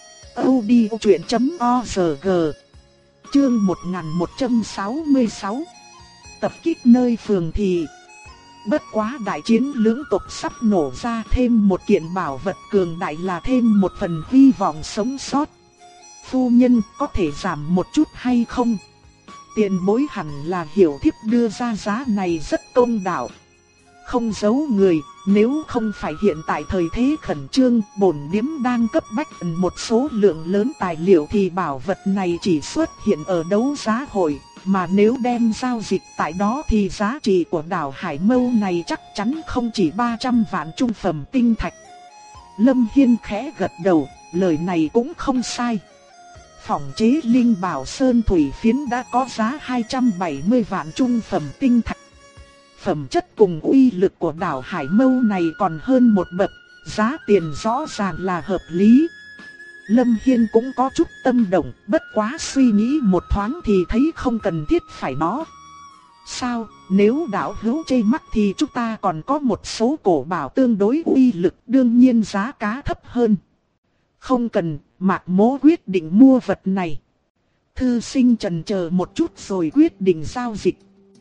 audiochuyện.org. Chương 1166. Tập kích nơi phường thị. Bất quá đại chiến lưỡng tộc sắp nổ ra, thêm một kiện bảo vật cường đại là thêm một phần hy vọng sống sót. Phu nhân có thể giảm một chút hay không? Tiền bối hẳn là hiểu thiếp đưa ra giá này rất công đạo. Không giấu người, nếu không phải hiện tại thời thế khẩn trương, bổn điếm đang cấp bách cần một số lượng lớn tài liệu thì bảo vật này chỉ xuất hiện ở đấu giá hội. Mà nếu đem giao dịch tại đó thì giá trị của đảo Hải Mâu này chắc chắn không chỉ 300 vạn trung phẩm tinh thạch. Lâm Hiên khẽ gật đầu, lời này cũng không sai. Phỏng chế linh bảo sơn thủy phiến đã có giá 270 vạn trung phẩm tinh thạch. Phẩm chất cùng uy lực của đảo Hải Mâu này còn hơn một bậc, giá tiền rõ ràng là hợp lý. Lâm Hiên cũng có chút tâm động, bất quá suy nghĩ một thoáng thì thấy không cần thiết phải nó. Sao, nếu đạo hữu chê mắc thì chúng ta còn có một số cổ bảo tương đối uy lực, đương nhiên giá cả thấp hơn. Không cần, Mạc Mỗ quyết định mua vật này. Thư sinh chần chờ một chút rồi quyết định giao dịch.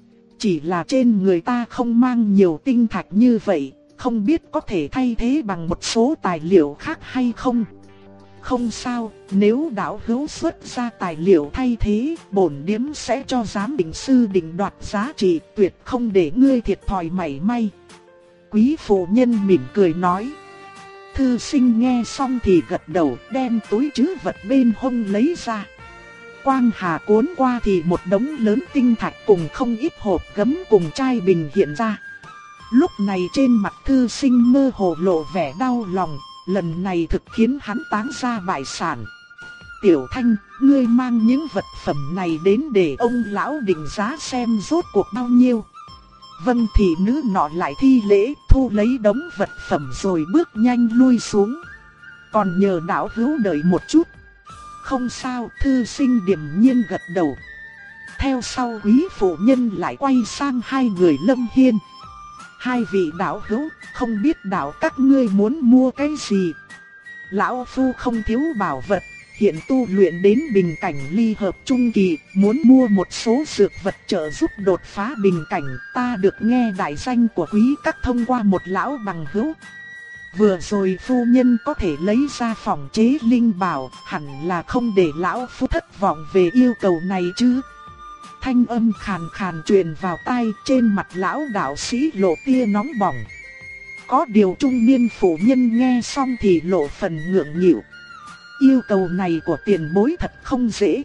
Chỉ là trên người ta không mang nhiều tinh thạch như vậy, không biết có thể thay thế bằng một số tài liệu khác hay không. Không sao, nếu đạo hữu xuất ra tài liệu thay thế, bổn điếm sẽ cho giám định sư định đoạt giá trị, tuyệt không để ngươi thiệt thòi mảy may. Quý phụ nhân mỉm cười nói. Thư sinh nghe xong thì gật đầu, đem túi trữ vật bên hông lấy ra. Quang hà cuốn qua thì một đống lớn tinh thạch cùng không ít hộp gấm cùng chai bình hiện ra. Lúc này trên mặt thư sinh mơ hồ lộ vẻ đau lòng. Lần này thực khiến hắn táng ra bại sản. Tiểu Thanh, ngươi mang những vật phẩm này đến để ông lão định giá xem rốt cuộc bao nhiêu. Vâng, thị nữ nọ lại thi lễ thu lấy đống vật phẩm rồi bước nhanh lui xuống. Còn nhờ đạo hữu đợi một chút. Không sao, thư sinh điềm nhiên gật đầu. Theo sau quý phụ nhân lại quay sang hai người Lâm Hiên. Hai vị đạo hữu, không biết đạo các ngươi muốn mua cái gì? Lão phu không thiếu bảo vật, hiện tu luyện đến bình cảnh ly hợp trung kỳ, muốn mua một số dược vật trợ giúp đột phá bình cảnh. Ta được nghe đại danh của quý các thông qua một lão bằng hữu. Vừa rồi phu nhân có thể lấy ra phỏng chế linh bảo, hẳn là không để lão phu thất vọng về yêu cầu này chứ. Thanh âm khàn khàn truyền vào tai, trên mặt lão đạo sĩ lộ tia nóng bỏng. Có điều trung niên phụ nhân nghe xong thì lộ phần ngượng nghịu. Yêu cầu này của tiền bối thật không dễ.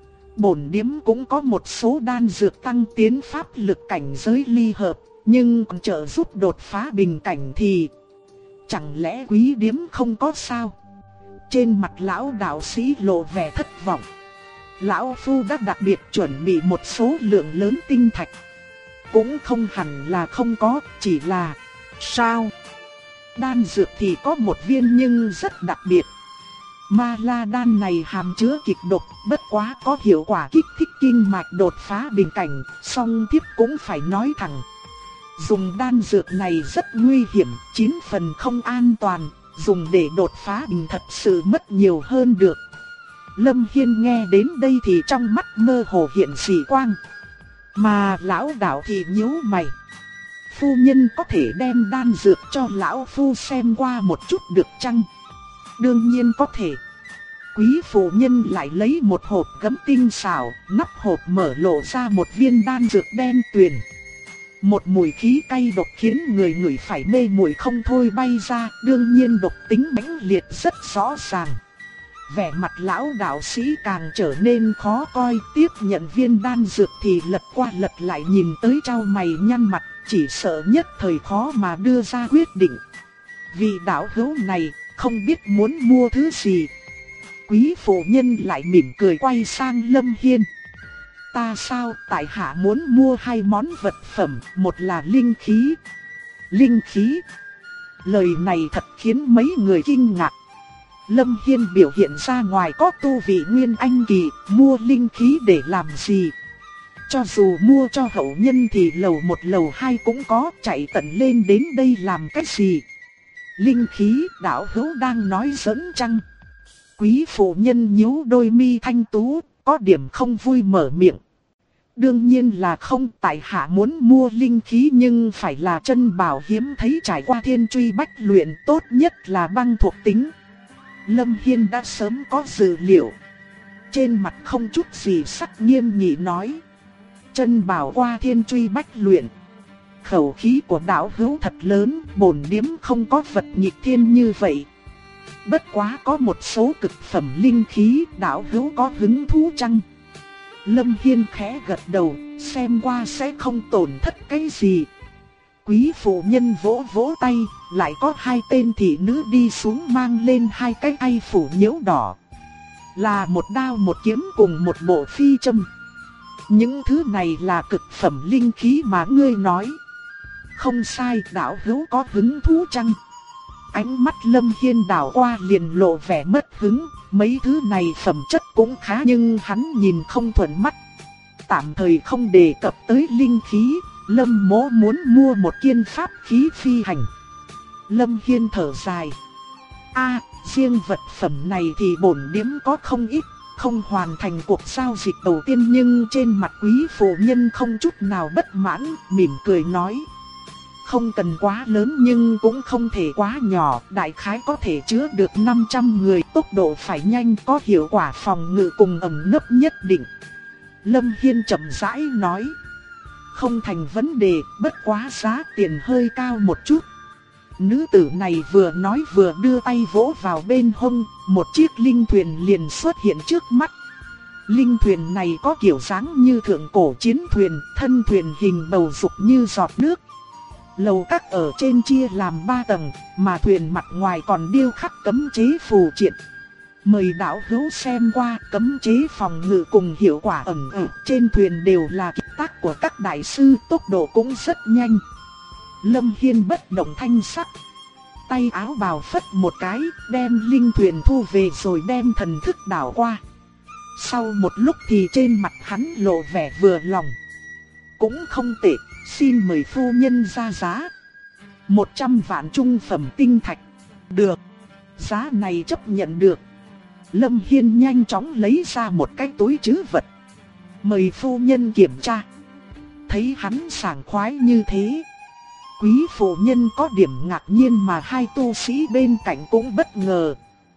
Bổn điếm cũng có một số đan dược tăng tiến pháp lực cảnh giới ly hợp, nhưng còn trợ giúp đột phá bình cảnh thì chẳng lẽ quý điếm không có sao? Trên mặt lão đạo sĩ lộ vẻ thất vọng. Lão phu đã đặc biệt chuẩn bị một số lượng lớn tinh thạch. Cũng không hẳn là không có, chỉ là sao? Đan dược thì có một viên nhưng rất đặc biệt. Ma la đan này hàm chứa kịch độc, bất quá có hiệu quả kích thích kinh mạch đột phá bình cảnh, song thiếp cũng phải nói thẳng. Dùng đan dược này rất nguy hiểm, 9 phần không an toàn, dùng để đột phá bình thật sự mất nhiều hơn được. Lâm Hiên nghe đến đây thì trong mắt mơ hồ hiện dị quang. Mà lão đạo thì nhíu mày. Phu nhân có thể đem đan dược cho lão phu xem qua một chút được chăng? Đương nhiên có thể. Quý phụ nhân lại lấy một hộp gấm tinh xảo, nắp hộp mở lộ ra một viên đan dược đen tuyền. Một mùi khí cay độc khiến người ngửi phải mê muội không thôi bay ra, đương nhiên độc tính mãnh liệt rất rõ ràng. Vẻ mặt lão đạo sĩ càng trở nên khó coi, tiếp nhận viên đan dược thì lật qua lật lại nhìn tới trao mày nhăn mặt, chỉ sợ nhất thời khó mà đưa ra quyết định. Vị đạo hữu này không biết muốn mua thứ gì. Quý phụ nhân lại mỉm cười quay sang Lâm Hiên. Ta sao, tại hạ muốn mua hai món vật phẩm, một là linh khí. Linh khí? Lời này thật khiến mấy người kinh ngạc. Lâm Hiên biểu hiện ra ngoài có tu vị nguyên anh kỳ, mua linh khí để làm gì? Cho dù mua cho hậu nhân thì lầu 1 lầu 2 cũng có, chạy tận lên đến đây làm cái gì? Linh khí, đạo hữu đang nói giỡn chăng? Quý phụ nhân nhíu đôi mi thanh tú, có điểm không vui mở miệng. Đương nhiên là không, tại hạ muốn mua linh khí nhưng phải là chân bảo hiếm thấy, trải qua thiên truy bách luyện, tốt nhất là băng thuộc tính. Lâm Hiên đã sớm có dự liệu. Trên mặt không chút gì sắc nghiêm nghị nói. Chân bảo qua thiên truy bách luyện. Khẩu khí của đạo hữu thật lớn, bổn điếm không có vật nghịch thiên như vậy. Bất quá có một số cực phẩm linh khí, đạo hữu có hứng thú chăng? Lâm Hiên khẽ gật đầu, xem qua sẽ không tổn thất cái gì. Quý phụ nhân vỗ vỗ tay, lại có hai tên thị nữ đi xuống mang lên hai cái ai phủ nhiễu đỏ. Là một đao một kiếm cùng một bộ phi châm. Những thứ này là cực phẩm linh khí mà ngươi nói. Không sai, đạo hữu có hứng thú chăng? Ánh mắt Lâm Hiên đảo qua liền lộ vẻ mất hứng. Mấy thứ này phẩm chất cũng khá nhưng hắn nhìn không thuận mắt. Tạm thời không đề cập tới linh khí, Lâm mỗ muốn mua một kiện pháp khí phi hành. Lâm Hiên thở dài. Riêng vật phẩm này thì bổn điếm có không ít, không hoàn thành cuộc giao dịch đầu tiên, nhưng trên mặt quý phụ nhân không chút nào bất mãn, mỉm cười nói. Không cần quá lớn nhưng cũng không thể quá nhỏ, đại khái có thể chứa được 500 người, tốc độ phải nhanh, có hiệu quả phòng ngự cùng ẩn nấp nhất định. Lâm Hiên chậm rãi nói. Không thành vấn đề, bất quá giá tiền hơi cao một chút. Nữ tử này vừa nói vừa đưa tay vỗ vào bên hông, một chiếc linh thuyền liền xuất hiện trước mắt. Linh thuyền này có kiểu dáng như thượng cổ chiến thuyền, thân thuyền hình bầu dục như giọt nước. Lầu các ở trên chia làm 3 tầng, mà thuyền mặt ngoài còn điêu khắc cấm chế phù triện. Mời đạo hữu xem qua, cấm chế phòng ngự cùng hiệu quả ẩn ở trên thuyền đều là kiệt tác của các đại sư, tốc độ cũng rất nhanh. Lâm Hiên bất động thanh sắc. Tay áo bào phất một cái, đem linh thuyền thu về rồi đem thần thức đảo qua. Sau một lúc thì trên mặt hắn lộ vẻ vừa lòng. Cũng không tệ, xin mời phu nhân ra giá. 100 vạn trung phẩm tinh thạch. Được, giá này chấp nhận được. Lâm Hiên nhanh chóng lấy ra một cái túi trữ vật. Mời phu nhân kiểm tra. Thấy hắn sảng khoái như thế, quý phụ nhân có điểm ngạc nhiên mà hai tu sĩ bên cạnh cũng bất ngờ.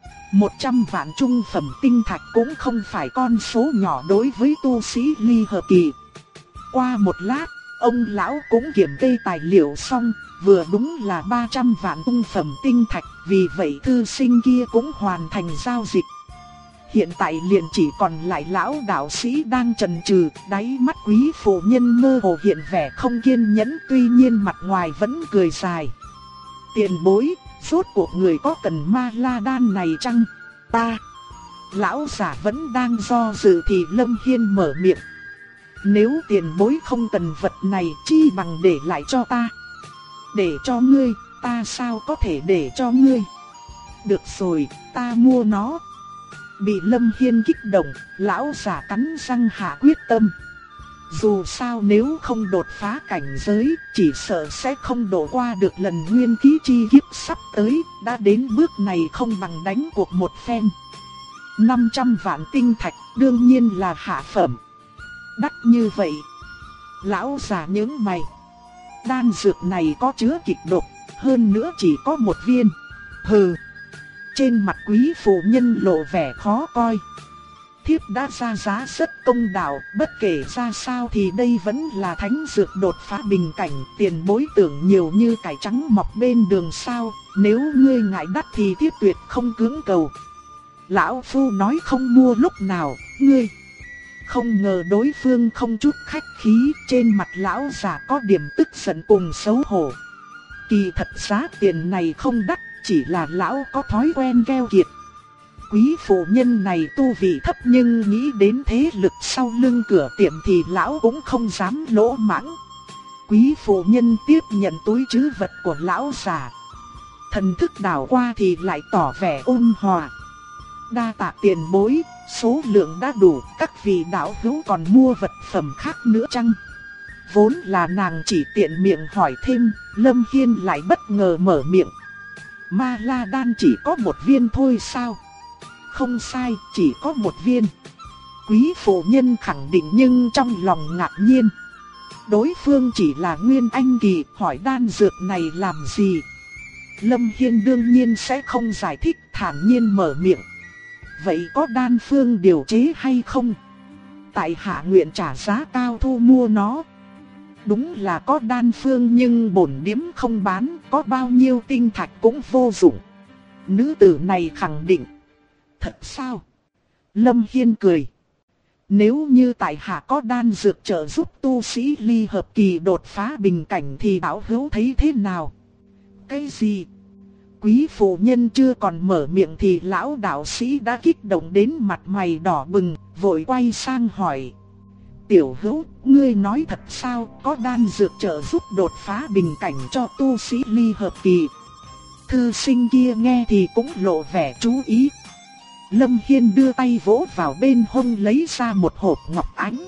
100 vạn trung phẩm tinh thạch cũng không phải con số nhỏ đối với tu sĩ ly hợp kỳ. Qua một lát, ông lão cũng kiểm kê tài liệu xong, vừa đúng là 300 vạn trung phẩm tinh thạch, vì vậy thư sinh kia cũng hoàn thành giao dịch. Hiện tại liền chỉ còn lại lão đạo sĩ đang chần chừ, đáy mắt quý phụ nhân mơ hồ hiện vẻ không kiên nhẫn, tuy nhiên mặt ngoài vẫn cười dài. Tiền bối, rốt cuộc người có cần ma la đan này chăng? Ta. Lão giả vẫn đang do dự thì Lâm Hiên mở miệng. Nếu tiền bối không cần vật này, chi bằng để lại cho ta. Để cho ngươi, ta sao có thể để cho ngươi? Được rồi, ta mua nó. Bị Lâm Hiên kích động, lão giả cắn răng hạ quyết tâm. Dù sao nếu không đột phá cảnh giới, chỉ sợ sẽ không độ qua được lần nguyên khí chi kiếp sắp tới, đã đến bước này không bằng đánh cuộc một phen. 500 vạn tinh thạch đương nhiên là hạ phẩm. Đắt như vậy. Lão già nhướng mày. Đan dược này có chứa kịch độc, hơn nữa chỉ có một viên. Hừ. Trên mặt quý phụ nhân lộ vẻ khó coi. Thiếp đã ra giá rất công đạo, bất kể ra sao thì đây vẫn là thánh dược đột phá bình cảnh, tiền bối tưởng nhiều như cải trắng mọc bên đường sao, nếu ngươi ngại đắt thì thiếp tuyệt không cưỡng cầu. Lão phu nói không mua lúc nào, ngươi. Không ngờ đối phương không chút khách khí, trên mặt lão già có điểm tức giận cùng xấu hổ. Kỳ thật giá tiền này không đắt, chỉ là lão có thói quen keo kiệt. Quý phụ nhân này tu vị thấp nhưng nghĩ đến thế lực sau lưng cửa tiệm thì lão cũng không dám lỗ mãng. Quý phụ nhân tiếp nhận túi trữ vật của lão già. Thần thức đảo qua thì lại tỏ vẻ ôn hòa. Đa tạ tiền bối, số lượng đã đủ, các vị đạo hữu còn mua vật phẩm khác nữa chăng? Vốn là nàng chỉ tiện miệng hỏi thêm, Lâm Hiên lại bất ngờ mở miệng. Ma La Đan chỉ có một viên thôi sao? Không sai, chỉ có một viên. Quý phụ nhân khẳng định nhưng trong lòng ngạc nhiên. Đối phương chỉ là Nguyên Anh kỳ, hỏi đan dược này làm gì? Lâm Hiên đương nhiên sẽ không giải thích, thản nhiên mở miệng. Vậy có đan phương điều chế hay không? Tại hạ nguyện trả giá cao thu mua nó. Đúng là có đan phương nhưng bổn điếm không bán, có bao nhiêu tinh thạch cũng vô dụng. Nữ tử này khẳng định. Thật sao? Lâm Hiên cười. Nếu như tại hạ có đan dược trợ giúp tu sĩ ly hợp kỳ đột phá bình cảnh thì đạo hữu thấy thế nào? Cái gì? Quý phụ nhân chưa còn mở miệng thì lão đạo sĩ đã kích động đến mặt mày đỏ bừng, vội quay sang hỏi. Tiểu hữu, ngươi nói thật sao, có đan dược trợ giúp đột phá bình cảnh cho tu sĩ ly hợp kỳ? Thư sinh kia nghe thì cũng lộ vẻ chú ý. Lâm Hiên đưa tay vỗ vào bên hông lấy ra một hộp ngọc ánh.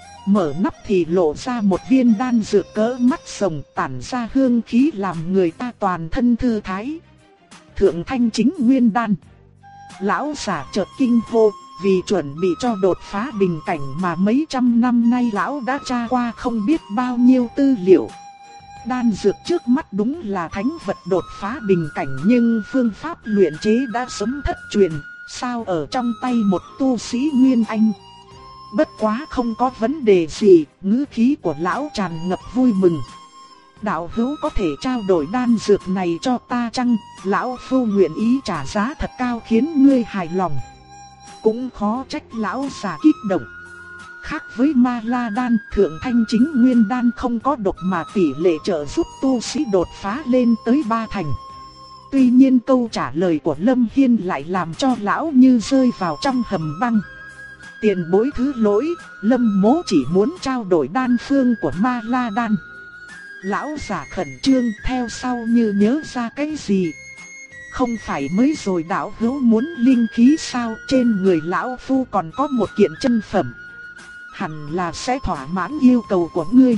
Mở nắp thì lộ ra một viên đan dược cỡ mắt rồng tản ra hương khí làm người ta toàn thân thư thái. Thượng thanh chính nguyên đan. Lão giả chợt kinh hô, vì chuẩn bị cho đột phá bình cảnh mà mấy trăm năm nay lão đã tra qua không biết bao nhiêu tư liệu. Đan dược trước mắt đúng là thánh vật đột phá bình cảnh nhưng phương pháp luyện chế đã sớm thất truyền, sao ở trong tay một tu sĩ Nguyên Anh. Bất quá không có vấn đề gì, ngữ khí của lão tràn ngập vui mừng. Đạo hữu có thể trao đổi đan dược này cho ta chăng? Lão phu nguyện ý trả giá thật cao khiến ngươi hài lòng. Cũng khó trách lão già kích động. Khác với Ma La Đan, Thượng Thanh Chính Nguyên Đan không có độc mà tỷ lệ trợ giúp tu sĩ đột phá lên tới 3 thành. Tuy nhiên câu trả lời của Lâm Hiên lại làm cho lão như rơi vào trong hầm băng. Tiền bối thứ lỗi, Lâm mỗ chỉ muốn trao đổi đan phương của Ma La Đan. Lão giả khẩn trương theo sau như nhớ ra cái gì. Không phải mới rồi đạo hữu muốn linh khí sao, trên người lão phu còn có một kiện chân phẩm. Hẳn là sẽ thỏa mãn yêu cầu của ngươi.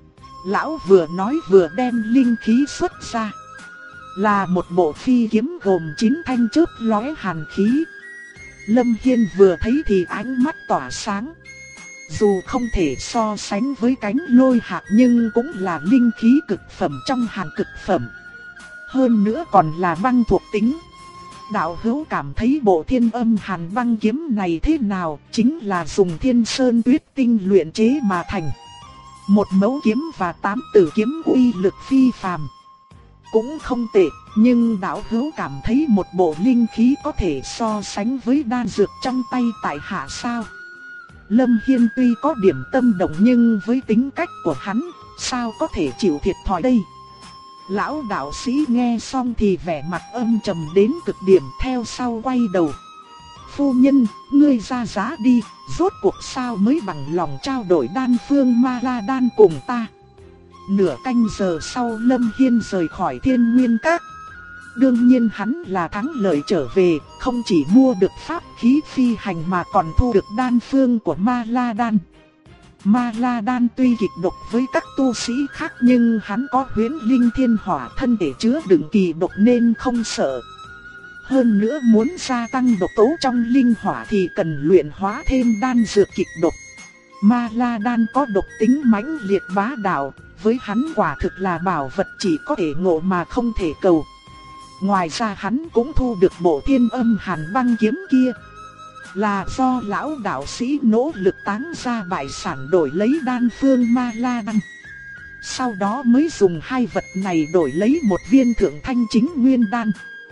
Lão vừa nói vừa đem linh khí xuất ra. Là một bộ phi kiếm gồm 9 thanh chớp lóe hàn khí. Lâm Hiên vừa thấy thì ánh mắt tỏa sáng. Dù không thể so sánh với cánh lôi hạc nhưng cũng là linh khí cực phẩm trong hàng cực phẩm. Hơn nữa còn là băng thuộc tính. Đạo hữu cảm thấy bộ Thiên Âm Hàn băng kiếm này thế nào? Chính là dùng Thiên Sơn Tuyết Tinh luyện chế mà thành. Một mẫu kiếm và 8 tử kiếm uy lực phi phàm. Cũng không tệ, nhưng đạo hữu cảm thấy một bộ linh khí có thể so sánh với đan dược trong tay tại hạ sao? Lâm Hiên tuy có điểm tâm động nhưng với tính cách của hắn, sao có thể chịu thiệt thòi đây? Lão đạo sĩ nghe xong thì vẻ mặt âm trầm đến cực điểm, theo sau quay đầu. Phu nhân, ngươi ra giá đi, rốt cuộc sao mới bằng lòng trao đổi đan phương Ma La Đan cùng ta. Nửa canh giờ sau Lâm Hiên rời khỏi Thiên Nguyên Các. Đương nhiên hắn là thắng lợi trở về, không chỉ mua được pháp khí phi hành mà còn thu được đan phương của Ma La Đan. Ma La Đan tuy kịch độc với các tu sĩ khác nhưng hắn có huyễn linh thiên hỏa thân thể chứa đựng kỳ độc nên không sợ. Hơn nữa muốn gia tăng độc tố trong linh hỏa thì cần luyện hóa thêm đan dược kịch độc. Ma La đan có độc tính mãnh liệt bá đạo, với hắn quả thực là bảo vật chỉ có thể ngộ mà không thể cầu. Ngoài ra hắn cũng thu được bộ Thiên Âm Hàn Băng kiếm kia, là do lão đạo sĩ nỗ lực táng ra bại sản đổi lấy đan phương Ma La đan. Sau đó mới dùng hai vật này đổi lấy một viên thượng thanh chính nguyên đan.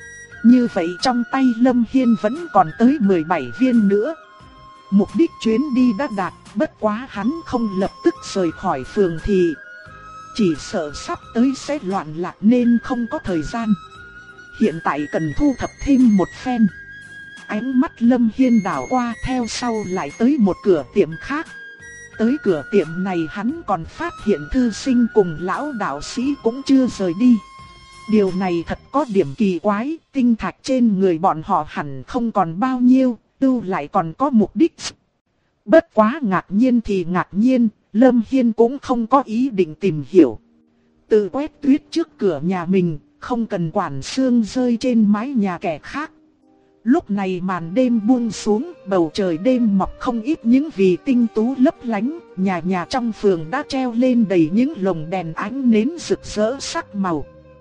Như vậy trong tay Lâm Hiên vẫn còn tới 17 viên nữa. Mục đích chuyến đi đã đạt, bất quá hắn không lập tức rời khỏi phường thị. Chỉ sợ sắp tới sẽ loạn lạc nên không có thời gian. Hiện tại cần thu thập thêm một phen. Ánh mắt Lâm Hiên đảo qua, theo sau lại tới một cửa tiệm khác. Tới cửa tiệm này hắn còn phát hiện thư sinh cùng lão đạo sĩ cũng chưa rời đi. Điều này thật có điểm kỳ quái, tinh thạch trên người bọn họ hẳn không còn bao nhiêu, tu lại còn có mục đích. Bất quá ngạc nhiên thì ngạc nhiên, Lâm Hiên cũng không có ý định tìm hiểu. Tự quét tuyết trước cửa nhà mình, không cần quản sương rơi trên mái nhà kẻ khác. Lúc này màn đêm buông xuống, bầu trời đêm mọc không ít những vì tinh tú lấp lánh, nhà nhà trong phường đã treo lên đầy những lồng đèn ánh nến rực rỡ sắc màu.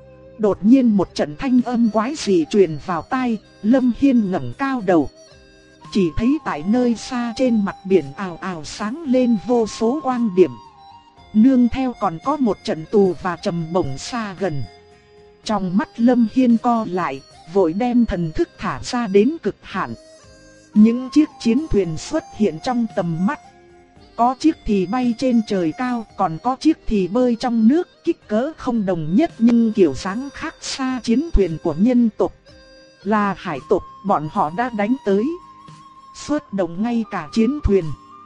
Đột nhiên một trận thanh âm quái dị truyền vào tai, Lâm Hiên ngẩng cao đầu. Chỉ thấy tại nơi xa trên mặt biển ào ào sáng lên vô số quang điểm. Nương theo còn có một trận tù và trầm bổng xa gần. Trong mắt Lâm Hiên co lại, vội đem thần thức thả ra đến cực hạn. Những chiếc chiến thuyền xuất hiện trong tầm mắt. Có chiếc thì bay trên trời cao, còn có chiếc thì bơi trong nước, kích cỡ không đồng nhất nhưng kiểu dáng khác xa chiến thuyền của nhân tộc. Là hải tộc, bọn họ đã đánh tới. Xuất động ngay cả chiến thuyền.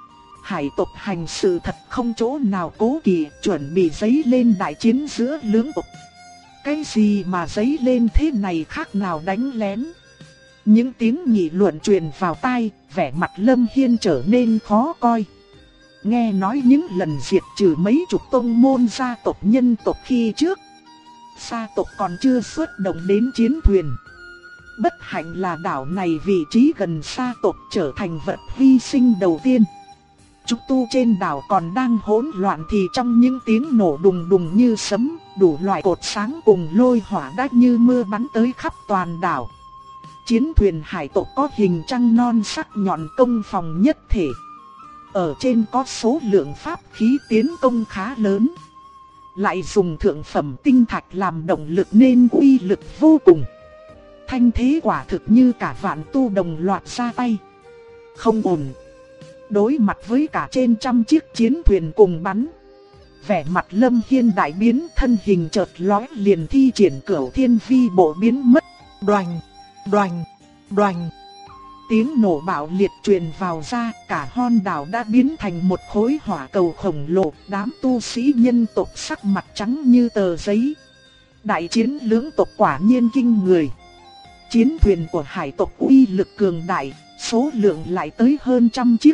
Hải tộc hành sự thật không chỗ nào cố kỵ, chuẩn bị dấy lên đại chiến giữa lưỡng tộc. Cái gì mà dấy lên thế này khác nào đánh lén. Những tiếng nghị luận truyền vào tai, vẻ mặt Lâm Hiên trở nên khó coi. Nghe nói những lần diệt trừ mấy chục tông môn gia tộc nhân tộc khi trước, gia tộc còn chưa xuất động đến chiến thuyền. Bất hạnh là đảo này vị trí gần gia tộc trở thành vật hy sinh đầu tiên. Chúng tu trên đảo còn đang hỗn loạn thì trong những tiếng nổ đùng đùng như sấm, đủ loại cột sáng cùng lôi hỏa đã như mưa bắn tới khắp toàn đảo. Chiến thuyền hải tộc có hình trăng non sắc nhọn công phòng nhất thể. Ở trên có số lượng pháp khí tiến công khá lớn. Lại dùng thượng phẩm tinh thạch làm động lực nên uy lực vô cùng. Thanh thế quả thực như cả vạn tu đồng loạt ra tay. Không ổn. Đối mặt với cả trên trăm chiếc chiến thuyền cùng bắn, vẻ mặt Lâm Hiên đại biến, thân hình chợt lóe liền thi triển Cửu Thiên Vi bộ biến mất. Đoành, đoành, đoành. Tiếng nổ bạo liệt truyền vào ra, cả hòn đảo đã biến thành một khối hỏa cầu khổng lồ, đám tu sĩ nhân tộc sắc mặt trắng như tờ giấy. Đại chiến lưỡng tộc quả nhiên kinh người. Chiến thuyền của hải tộc uy lực cường đại, số lượng lại tới hơn trăm chiếc.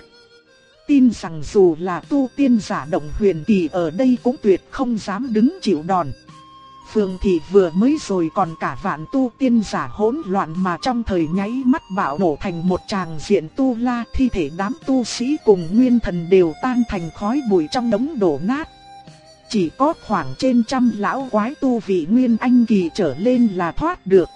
Tin rằng dù là tu tiên giả động huyền kỳ ở đây cũng tuyệt không dám đứng chịu đòn. Phường thị vừa mới rồi còn cả vạn tu tiên giả hỗn loạn mà trong thời nháy mắt bạo nổ thành một tràng diện tu la, thi thể đám tu sĩ cùng nguyên thần đều tan thành khói bụi trong đống đổ nát. Chỉ có khoảng trên trăm lão quái tu vị nguyên anh kỳ trở lên là thoát được.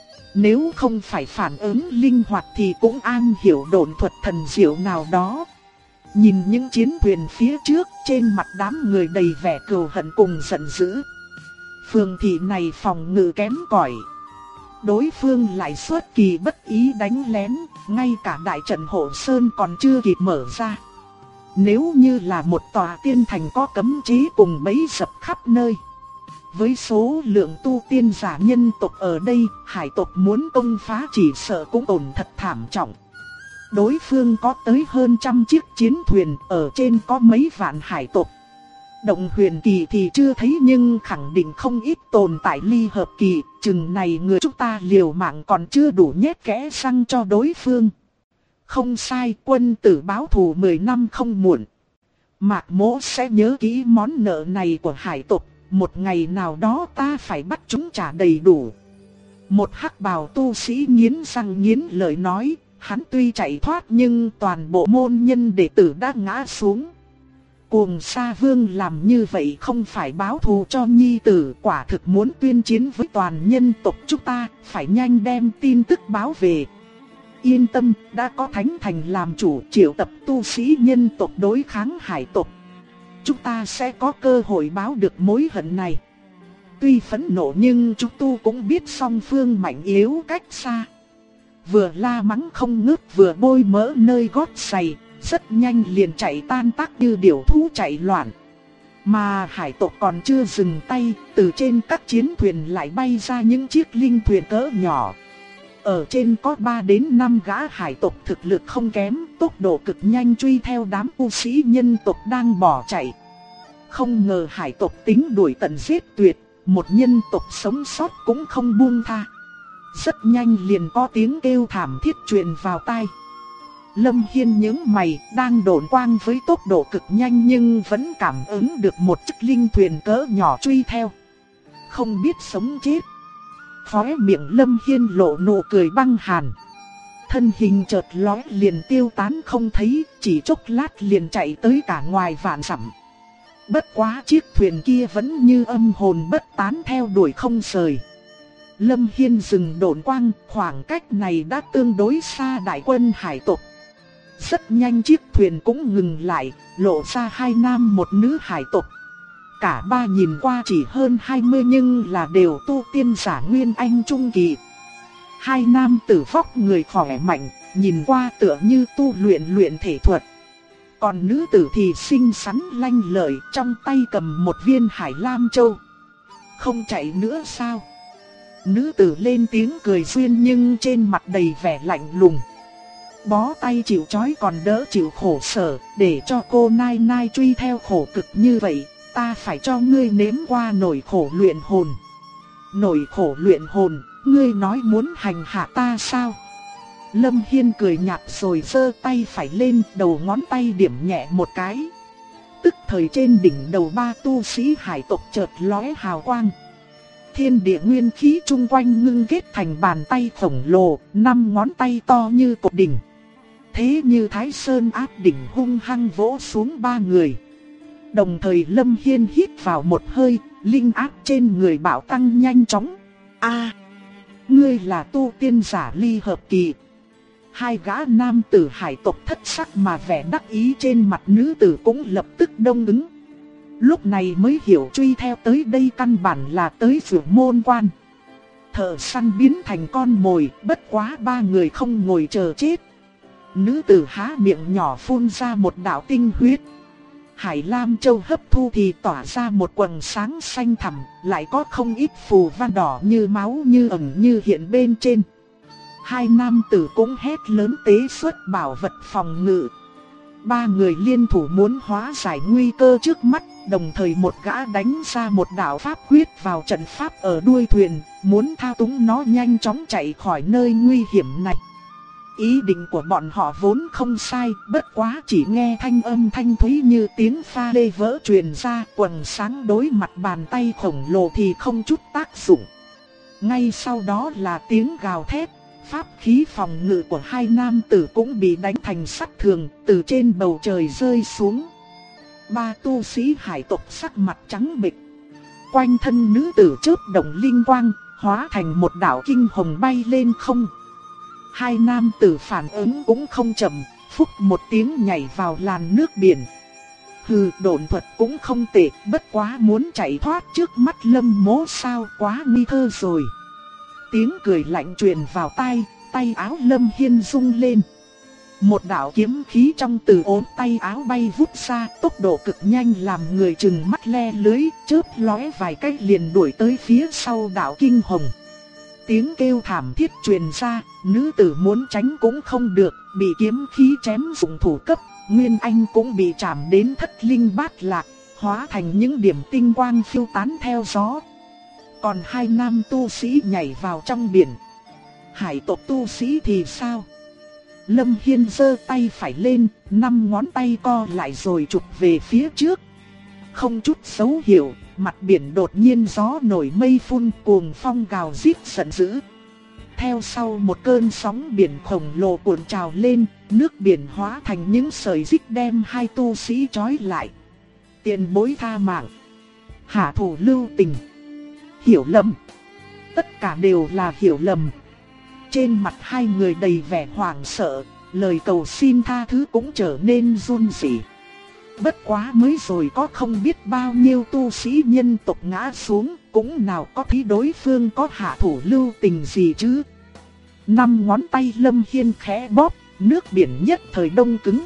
Nếu không phải phản ứng linh hoạt thì cũng am hiểu độn thuật thần diệu nào đó. Nhìn những chiến thuyền phía trước, trên mặt đám người đầy vẻ cừu hận cùng giận dữ. Phường thị này phòng ngự kém cỏi, đối phương lại xuất kỳ bất ý đánh lén, ngay cả đại trận hộ sơn còn chưa kịp mở ra. Nếu như là một tòa tiên thành có cấm chế cùng bẫy dập khắp nơi, với số lượng tu tiên giả nhân tộc ở đây, hải tộc muốn công phá chỉ sợ cũng tổn thật thảm trọng. Đối phương có tới hơn trăm chiếc chiến thuyền, ở trên có mấy vạn hải tộc. Động huyền kỳ thì chưa thấy nhưng khẳng định không ít tồn tại ly hợp kỳ, chừng này người chúng ta liều mạng còn chưa đủ nhét kẽ răng cho đối phương. Không sai, quân tử báo thù 10 năm không muộn. Mạc Mỗ sẽ nhớ kỹ món nợ này của hải tộc, một ngày nào đó ta phải bắt chúng trả đầy đủ. Một hắc bào tu sĩ nghiến răng nghiến lợi nói, hắn tuy chạy thoát nhưng toàn bộ môn nhân đệ tử đã ngã xuống. Cuồng Sa Vương làm như vậy không phải báo thù cho nhi tử, quả thực muốn tuyên chiến với toàn nhân tộc chúng ta, phải nhanh đem tin tức báo về. Yên tâm, đã có Thánh Thành làm chủ, triệu tập tu sĩ nhân tộc đối kháng hải tộc. Chúng ta sẽ có cơ hội báo được mối hận này. Tuy phẫn nộ nhưng chúng tu cũng biết song phương mạnh yếu cách xa. Vừa la mắng không ngớt vừa bôi mỡ nơi gót giày, rất nhanh liền chạy tan tác như điểu thú chạy loạn. Mà hải tộc còn chưa dừng tay, từ trên các chiến thuyền lại bay ra những chiếc linh thuyền cỡ nhỏ. Ở trên có 3 đến 5 gã hải tộc thực lực không kém, tốc độ cực nhanh truy theo đám tu sĩ nhân tộc đang bỏ chạy. Không ngờ hải tộc tính đuổi tận giết tuyệt, một nhân tộc sống sót cũng không buông tha. Rất nhanh liền có tiếng kêu thảm thiết truyền vào tai. Lâm Hiên nhướng mày, đang độn quang với tốc độ cực nhanh nhưng vẫn cảm ứng được một chiếc linh thuyền cỡ nhỏ truy theo. Không biết sống chết. Khóe miệng Lâm Hiên lộ nụ cười băng hàn. Thân hình chợt lóe liền tiêu tán không thấy, chỉ chốc lát liền chạy tới cả ngoài vạn dặm. Bất quá chiếc thuyền kia vẫn như âm hồn bất tán theo đuổi không rời. Lâm Hiên dừng độn quang, khoảng cách này đã tương đối xa đại quân hải tộc. Rất nhanh chiếc thuyền cũng ngừng lại, lộ ra 2 nam một nữ hải tộc. Cả ba nhìn qua chỉ hơn 20 nhưng là đều tu tiên giả nguyên anh trung kỳ. 2 nam tử vóc người khỏe mạnh, nhìn qua tựa như tu luyện thể thuật. Còn nữ tử thì xinh xắn lanh lợi, trong tay cầm một viên hải lam châu. Không chạy nữa sao? Nữ tử lên tiếng cười duyên nhưng trên mặt đầy vẻ lạnh lùng. Bó tay chịu trói còn đỡ chịu khổ sở, để cho cô nai nai truy theo khổ cực như vậy, ta phải cho ngươi nếm qua nỗi khổ luyện hồn. Nỗi khổ luyện hồn, ngươi nói muốn hành hạ ta sao? Lâm Hiên cười nhạt rồi giơ tay phải lên, đầu ngón tay điểm nhẹ một cái. Tức thời trên đỉnh đầu 3 tu sĩ hải tộc chợt lóe hào quang. Thiên địa nguyên khí chung quanh ngưng kết thành bàn tay khổng lồ, 5 ngón tay to như cột đỉnh. Thế như Thái Sơn áp đỉnh hung hăng vỗ xuống 3 người. Đồng thời Lâm Hiên hít vào một hơi, linh áp trên người bạo tăng nhanh chóng. Ngươi là tu tiên giả ly hợp kỳ. 2 gã nam tử hải tộc thất sắc mà vẻ đắc ý trên mặt nữ tử cũng lập tức đông ứng. Lúc này mới hiểu truy theo tới đây căn bản là tới Phượng Môn Quan. Thợ săn biến thành con mồi, bất quá 3 người không ngồi chờ chết. Nữ tử há miệng nhỏ phun ra một đạo tinh huyết. Hải Lam Châu hấp thu thì tỏa ra một quầng sáng xanh thẳm, lại có không ít phù văn đỏ như máu như ẩn như hiện bên trên. 2 nam tử cũng hét lớn tế xuất bảo vật phòng ngự. 3 người liên thủ muốn hóa giải nguy cơ trước mắt, đồng thời một gã đánh ra một đạo pháp quyết vào trận pháp ở đuôi thuyền, muốn thao túng nó nhanh chóng chạy khỏi nơi nguy hiểm này. Ý định của bọn họ vốn không sai, bất quá chỉ nghe thanh âm thanh thúy như tiếng pha lê vỡ truyền ra, quầng sáng đối mặt bàn tay khổng lồ thì không chút tác dụng. Ngay sau đó là tiếng gào thét, pháp khí phòng ngự của 2 nam tử cũng bị đánh thành sắt thường, từ trên bầu trời rơi xuống. 3 tu sĩ hải tộc sắc mặt trắng bệch. Quanh thân nữ tử chớp động linh quang, hóa thành một đạo kinh hồng bay lên không. 2 nam tử phản ứng cũng không chậm, phúc một tiếng nhảy vào làn nước biển. Hừ, độn thuật cũng không tệ, bất quá muốn chạy thoát trước mắt Lâm Mỗ sao, quá nghi thơ rồi. Tiếng cười lạnh truyền vào tai, tay áo Lâm Hiên rung lên. Một đạo kiếm khí trong từ ốm tay áo bay vút ra, tốc độ cực nhanh làm người chừng mắt le lưới, chớp lóe vài cách liền đuổi tới phía sau đạo kinh hồng. Tiếng kêu thảm thiết truyền ra, nữ tử muốn tránh cũng không được, bị kiếm khí chém dụng thủ cấp, Nguyên Anh cũng bị chạm đến thất linh bát lạc, hóa thành những điểm tinh quang phiêu tán theo gió. Còn 2 nam tu sĩ nhảy vào trong biển. Hải tộc tu sĩ thì sao? Lâm Hiên giơ tay phải lên, 5 ngón tay co lại rồi chụp về phía trước. Không chút dấu hiệu, mặt biển đột nhiên gió nổi mây phun, cuồng phong gào rít giận dữ. theo sau một cơn sóng biển khổng lồ cuộn trào lên, nước biển hóa thành những sợi xích đem hai tu sĩ trói lại. Tiền bối tha mạng, hạ thủ lưu tình, hiểu lầm. Tất cả đều là hiểu lầm. Trên mặt hai người đầy vẻ hoảng sợ, lời cầu xin tha thứ cũng trở nên run rẩy. Bất quá mới rồi có không biết bao nhiêu tu sĩ nhân tộc ngã xuống, cũng nào có thấy đối phương có hạ thủ lưu tình gì chứ. 5 ngón tay Lâm Hiên khẽ bóp, nước biển nhất thời đông cứng.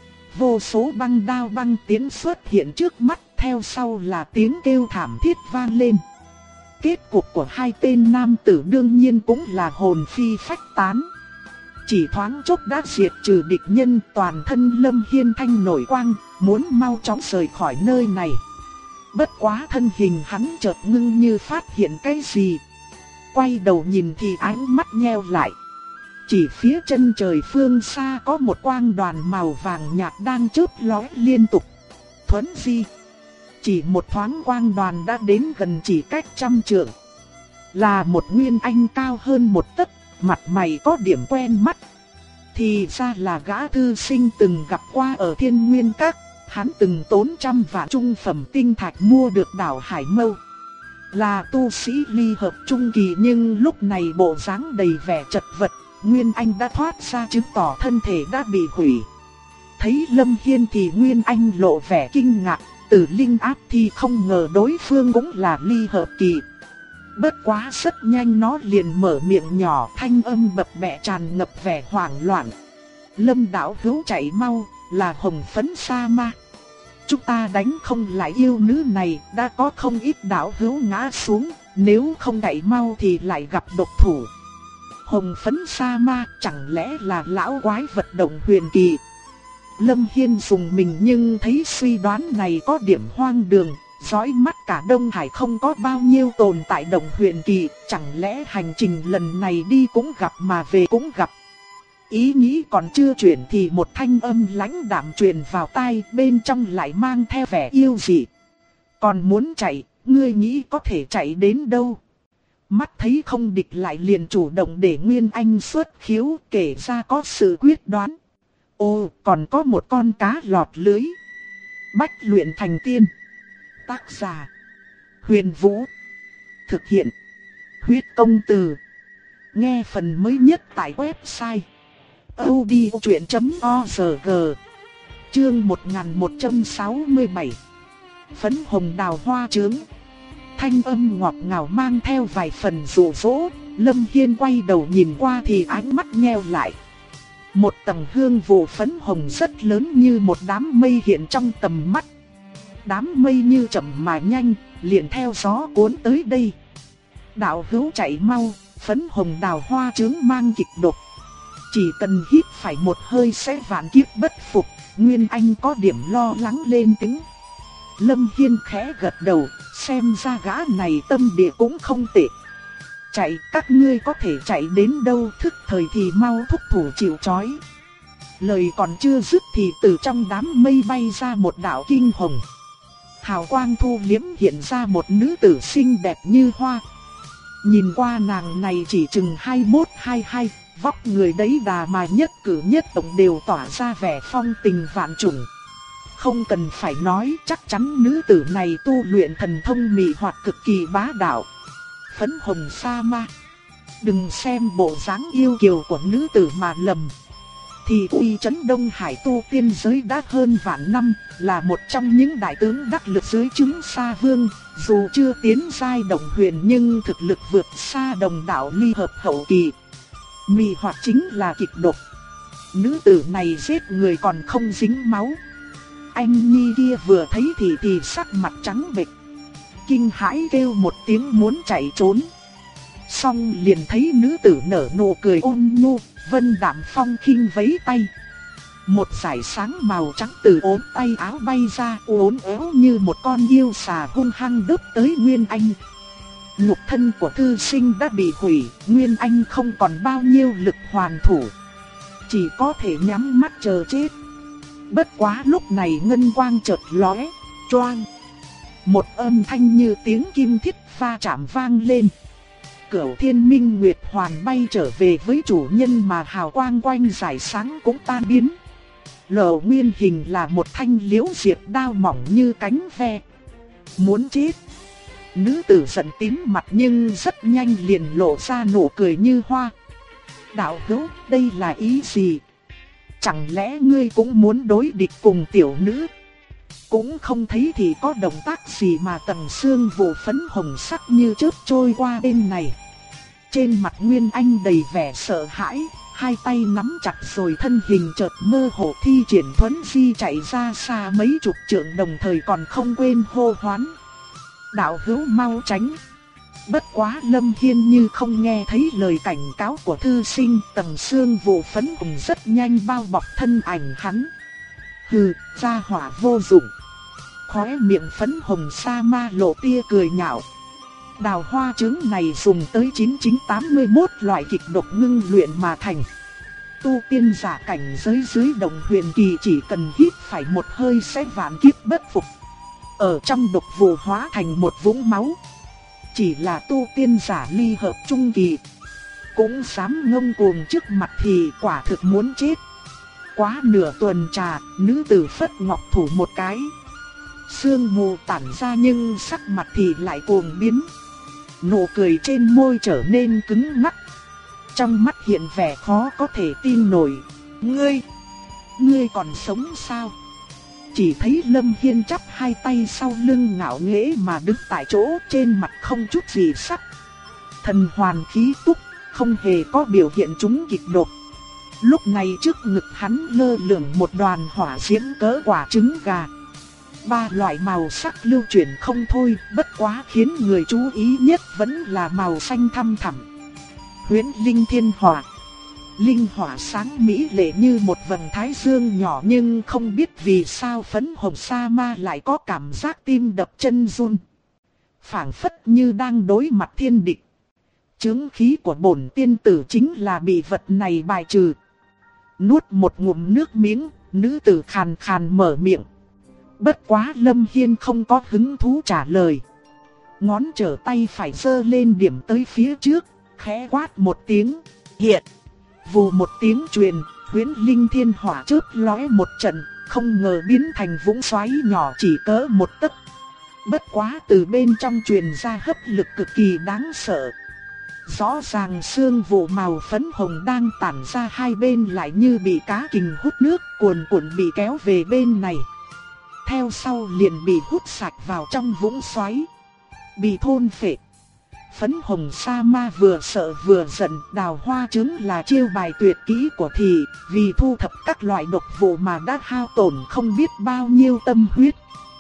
Vô số băng đao băng tiến xuất hiện trước mắt, theo sau là tiếng kêu thảm thiết vang lên. Kết cục của hai tên nam tử đương nhiên cũng là hồn phi phách tán. Chỉ thoáng chốc đã diệt trừ địch nhân, toàn thân Lâm Hiên thanh nổi quang, muốn mau chóng rời khỏi nơi này. Bất quá thân hình hắn chợt ngưng như phát hiện cái gì. Quay đầu nhìn thì ánh mắt nheo lại. Chỉ phía chân trời phương xa có một quang đoàn màu vàng nhạt đang chớp lóe liên tục. Thuấn di. Chỉ một thoáng quang đoàn đã đến gần chỉ cách 100 trượng. Là một nguyên anh cao hơn một tấc, mặt mày có điểm quen mắt. Thì ra là gã thư sinh từng gặp qua ở Thiên Nguyên Các. Hắn từng tốn 100 vạn trung phẩm tinh thạch mua được đảo Hải Mâu. Là tu sĩ ly hợp trung kỳ nhưng lúc này bộ dáng đầy vẻ chật vật. Nguyên Anh đã thoát ra chứng tỏ thân thể đã bị hủy. Thấy Lâm Hiên thì Nguyên Anh lộ vẻ kinh ngạc. Từ linh áp thì không ngờ đối phương cũng là ly hợp kỳ. Bất quá rất nhanh nó liền mở miệng nhỏ, thanh âm bập bẹ tràn ngập vẻ hoảng loạn. Lâm đạo hữu chạy mau, là Hồng Phấn Sa Ma. Chúng ta đánh không lại yêu nữ này, đã có không ít đạo hữu ngã xuống, nếu không chạy mau thì lại gặp độc thủ. Hồng Phấn Sa Ma chẳng lẽ là lão quái vật động huyền kỳ? Lâm Hiên dùng mình nhưng thấy suy đoán này có điểm hoang đường. Dõi mắt cả Đông Hải không có bao nhiêu tồn tại động huyền kỳ, chẳng lẽ hành trình lần này đi cũng gặp mà về cũng gặp. Ý nghĩ còn chưa chuyển thì một thanh âm lãnh đạm truyền vào tai, bên trong lại mang theo vẻ yêu dị. Còn muốn chạy, ngươi nghĩ có thể chạy đến đâu? Mắt thấy không địch lại liền chủ động để Nguyên Anh xuất khiếu, kể ra có sự quyết đoán. Ồ, còn có một con cá lọt lưới. Bách luyện thành tiên. Tác giả Huyền Vũ. Thực hiện Huyết Công Từ. Nghe phần mới nhất tại website audiochuyện.org. Chương 1167. Phấn hồng đào hoa trướng. Thanh âm ngọt ngào mang theo vài phần dụ dỗ. Lâm Hiên quay đầu nhìn qua thì ánh mắt nheo lại. Một tầng hương vụ phấn hồng rất lớn như một đám mây hiện trong tầm mắt. Đám mây như chậm mà nhanh, liền theo gió cuốn tới đây. Đạo hữu chạy mau, phấn hồng đào hoa trướng mang kịch độc. Chỉ cần hít phải một hơi sẽ vạn kiếp bất phục. Nguyên Anh có điểm lo lắng lên tiếng. Lâm Hiên khẽ gật đầu, xem ra gã này tâm địa cũng không tệ. Chạy, các ngươi có thể chạy đến đâu, thức thời thì mau thúc thủ chịu trói. Lời còn chưa dứt thì từ trong đám mây bay ra một đạo kinh hồng. Hào quang thu liếm hiện ra một nữ tử xinh đẹp như hoa. Nhìn qua nàng này chỉ chừng 21-22, vóc người đấy đà mà nhất cử nhất động đều tỏa ra vẻ phong tình vạn trùng. Không cần phải nói, chắc chắn nữ tử này tu luyện thần thông mị hoặc cực kỳ bá đạo. Phấn hồng sa ma. Đừng xem bộ dáng yêu kiều của nữ tử mà lầm. Thì uy chấn Đông Hải tu tiên giới đã hơn vạn năm, là một trong những đại tướng đắc lực dưới trướng Sa Vương. Dù chưa tiến giai động huyền nhưng thực lực vượt xa đồng đạo ly hợp hậu kỳ. Mị hoặc chính là kịch độc. Nữ tử này giết người còn không dính máu. Anh nhi kia vừa thấy thì sắc mặt trắng bệch, kinh hãi kêu một tiếng muốn chạy trốn. Xong liền thấy nữ tử nở nụ cười ôn nhu, vân đạm phong khinh vẫy tay. Một dải sáng màu trắng từ ốm tay áo bay ra, uốn éo như một con yêu xà hung hăng đớp tới Nguyên Anh. Nhục thân của thư sinh đã bị hủy, Nguyên Anh không còn bao nhiêu lực hoàn thủ, chỉ có thể nhắm mắt chờ chết. Bất quá lúc này ngân quang chợt lóe, choang. Một âm thanh như tiếng kim thiết va chạm vang lên. Cửu Thiên Minh Nguyệt Hoàn bay trở về với chủ nhân mà hào quang quanh giải sáng cũng tan biến. Lở nguyên hình là một thanh liễu diệp đao mỏng như cánh ve. Muốn chết. Nữ tử giận tím mặt nhưng rất nhanh liền lộ ra nụ cười như hoa. Đạo hữu, đây là ý gì? Chẳng lẽ ngươi cũng muốn đối địch cùng tiểu nữ? Cũng không thấy thì có động tác gì mà tầng xương vụ phấn hồng sắc như chớp trôi qua bên này. Trên mặt Nguyên Anh đầy vẻ sợ hãi, hai tay nắm chặt rồi thân hình chợt mơ hồ thi triển thuấn di chạy ra xa mấy chục trượng, đồng thời còn không quên hô hoán. Đạo hữu mau tránh. Bất quá Lâm Hiên như không nghe thấy lời cảnh cáo của thư sinh, tầng xương vụ phấn hồng rất nhanh bao bọc thân ảnh hắn. Hừ, gia hỏa vô dụng. Khóe miệng phấn hồng sa ma lộ tia cười nhạo. Đào hoa trứng này dùng tới 9981 loại kịch độc ngưng luyện mà thành. Tu tiên giả cảnh giới dưới đồng huyền kỳ chỉ cần hít phải một hơi sẽ vạn kiếp bất phục. Ở trong độc vụ hóa thành một vũng máu. Chỉ là tu tiên giả ly hợp trung kỳ cũng dám ngông cuồng trước mặt thì quả thực muốn chết. Quá nửa tuần trà, nữ tử phất ngọc thủ một cái. Sương mù tản ra nhưng sắc mặt thì lại cuồng biến. Nụ cười trên môi trở nên cứng ngắc. Trong mắt hiện vẻ khó có thể tin nổi. Ngươi còn sống sao? Chỉ thấy Lâm Hiên chắp hai tay sau lưng ngạo nghễ mà đứng tại chỗ, trên mặt không chút gì sắc. Thần hoàn khí túc, không hề có biểu hiện trúng kịch độc. Lúc này trước ngực hắn lơ lửng một đoàn hỏa diễm cỡ quả trứng gà. Ba loại màu sắc lưu chuyển không thôi, bất quá khiến người chú ý nhất vẫn là màu xanh thăm thẳm. Huyễn linh thiên hỏa. Linh hỏa sáng mỹ lệ như một vầng thái dương nhỏ, nhưng không biết vì sao phấn hồng sa ma lại có cảm giác tim đập chân run. Phảng phất như đang đối mặt thiên địch. Chướng khí của bổn tiên tử chính là bị vật này bài trừ. Nuốt một ngụm nước miếng, nữ tử khàn khàn mở miệng. Bất quá Lâm Hiên không có hứng thú trả lời. Ngón trở tay phải giơ lên điểm tới phía trước, khẽ quát một tiếng, hiện. Vù một tiếng truyền, huyễn linh thiên hỏa chớp lóe một trận, không ngờ biến thành vũng xoáy nhỏ chỉ cỡ một tấc. Bất quá từ bên trong truyền ra hấp lực cực kỳ đáng sợ. Rõ ràng sương vụ màu phấn hồng đang tản ra hai bên lại như bị cá kình hút nước, cuồn cuộn bị kéo về bên này. Theo sau liền bị hút sạch vào trong vũng xoáy, bị thôn phệ. Phấn hồng sa ma vừa sợ vừa giận, đào hoa trứng là chiêu bài tuyệt kỹ của thị, vì thu thập các loại độc vụ mà đã hao tổn không biết bao nhiêu tâm huyết.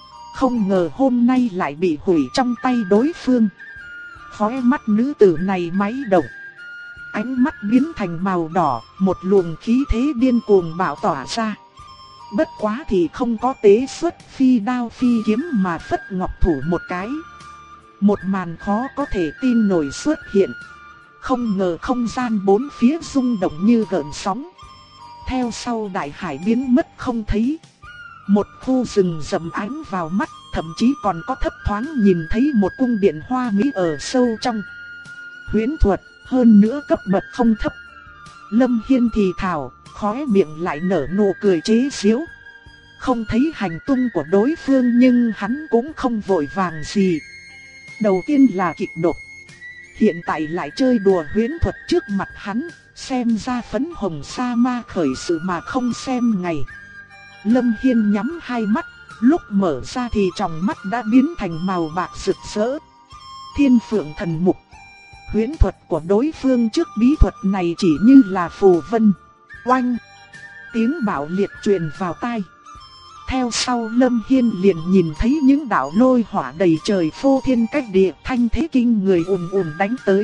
Không ngờ hôm nay lại bị hủy trong tay đối phương. Khóe mắt nữ tử này máy động, ánh mắt biến thành màu đỏ, một luồng khí thế điên cuồng bạo tỏa ra. Bất quá thì không có tế xuất phi đao phi kiếm mà phất ngọc thủ một cái. Một màn khó có thể tin nổi xuất hiện. Không ngờ không gian bốn phía rung động như gợn sóng. Theo sau đại hải biến mất không thấy. Một khu rừng rậm ánh vào mắt, thậm chí còn có thấp thoáng nhìn thấy một cung điện hoa mỹ ở sâu trong. Huyễn thuật, hơn nữa cấp bậc không thấp. Lâm Hiên thì thào, khóe miệng lại nở nụ cười chế giễu. Không thấy hành tung của đối phương nhưng hắn cũng không vội vàng gì. Đầu tiên là kịch độc, hiện tại lại chơi đùa huyễn thuật trước mặt hắn, xem ra phấn hồng sa ma khởi sự mà không xem ngày. Lâm Hiên nhắm hai mắt, lúc mở ra thì tròng mắt đã biến thành màu bạc rực rỡ. Thiên Phượng Thần Mục. Huyễn thuật của đối phương trước bí thuật này chỉ như là phù vân. Oanh! Tiếng bạo liệt truyền vào tai. Theo sau Lâm Hiên liền nhìn thấy những đạo lôi hỏa đầy trời phô thiên cách địa, thanh thế kinh người ùn ùn đánh tới.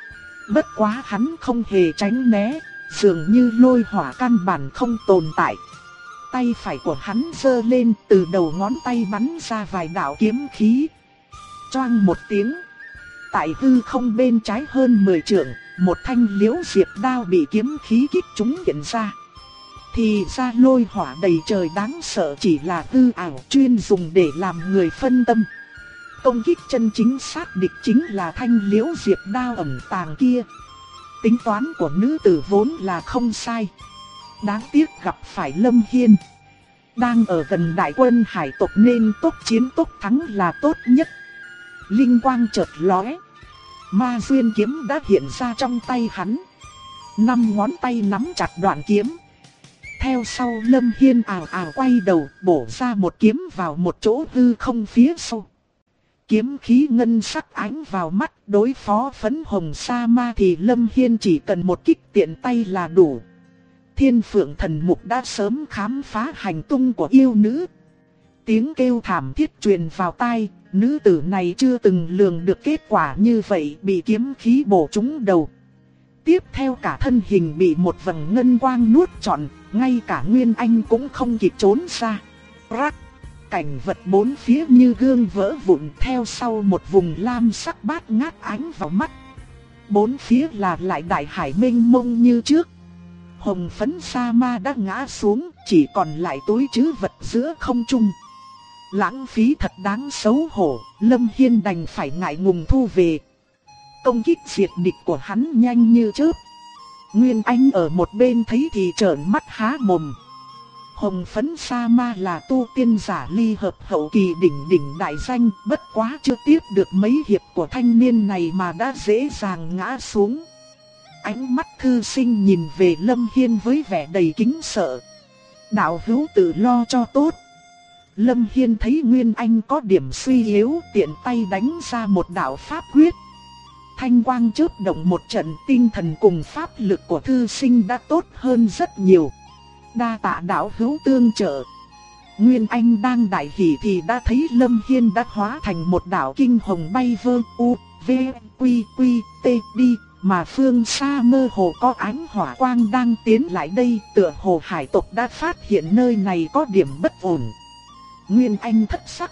Bất quá hắn không hề tránh né, dường như lôi hỏa căn bản không tồn tại. Tay phải của hắn giơ lên, từ đầu ngón tay bắn ra vài đạo kiếm khí. Choang một tiếng. Tại hư không bên trái hơn 10 trượng, một thanh liễu diệp đao bị kiếm khí kích trúng hiện ra. Thì ra lôi hỏa đầy trời đáng sợ chỉ là hư ảo chuyên dùng để làm người phân tâm. Công kích chân chính sát địch chính là thanh liễu diệp đao ẩn tàng kia. Tính toán của nữ tử vốn là không sai. Đáng tiếc gặp phải Lâm Hiên. Đang ở gần đại quân hải tộc nên tốc chiến tốc thắng là tốt nhất. Linh quang chợt lóe. Ma duyên kiếm đã hiện ra trong tay hắn. 5 ngón tay nắm chặt đoạn kiếm. Theo sau Lâm Hiên ào ào quay đầu bổ ra một kiếm vào một chỗ hư không phía sau. Kiếm khí ngân sắc ánh vào mắt, đối phó phấn hồng sa ma thì Lâm Hiên chỉ cần một kích tiện tay là đủ. Thiên Phượng Thần Mục đã sớm khám phá hành tung của yêu nữ. Tiếng kêu thảm thiết truyền vào tai, nữ tử này chưa từng lường được kết quả như vậy, bị kiếm khí bổ trúng đầu. Tiếp theo cả thân hình bị một vầng ngân quang nuốt trọn, ngay cả Nguyên Anh cũng không kịp trốn ra. Rắc! Cảnh vật bốn phía như gương vỡ vụn, theo sau một vùng lam sắc bát ngát ánh vào mắt. Bốn phía là lại đại hải mênh mông như trước. Hồng phấn sa ma đã ngã xuống, chỉ còn lại túi trữ vật giữa không trung. Lãng phí thật đáng xấu hổ, Lâm Hiên đành phải ngại ngùng thu về. Công kích diệt địch của hắn nhanh như chớp. Nguyên Anh ở một bên thấy thì trợn mắt há mồm. Hồng phấn sa ma là tu tiên giả ly hợp hậu kỳ đỉnh đại danh, bất quá chưa tiếp được mấy hiệp của thanh niên này mà đã dễ dàng ngã xuống. Ánh mắt thư sinh nhìn về Lâm Hiên với vẻ đầy kính sợ. Đạo hữu tự lo cho tốt. Lâm Hiên thấy Nguyên Anh có điểm suy yếu, tiện tay đánh ra một đạo pháp quyết. Thanh quang chớp động một trận, tinh thần cùng pháp lực của thư sinh đã tốt hơn rất nhiều. Đa tạ đạo hữu tương trợ. Nguyên Anh đang đại hỉ thì đã thấy Lâm Hiên đã hóa thành một đạo kinh hồng bay vơ u, v, quy, t đi, mà phương xa mơ hồ có ánh hỏa quang đang tiến lại đây, tựa hồ hải tộc đã phát hiện nơi này có điểm bất ổn. Nguyên Anh thất sắc.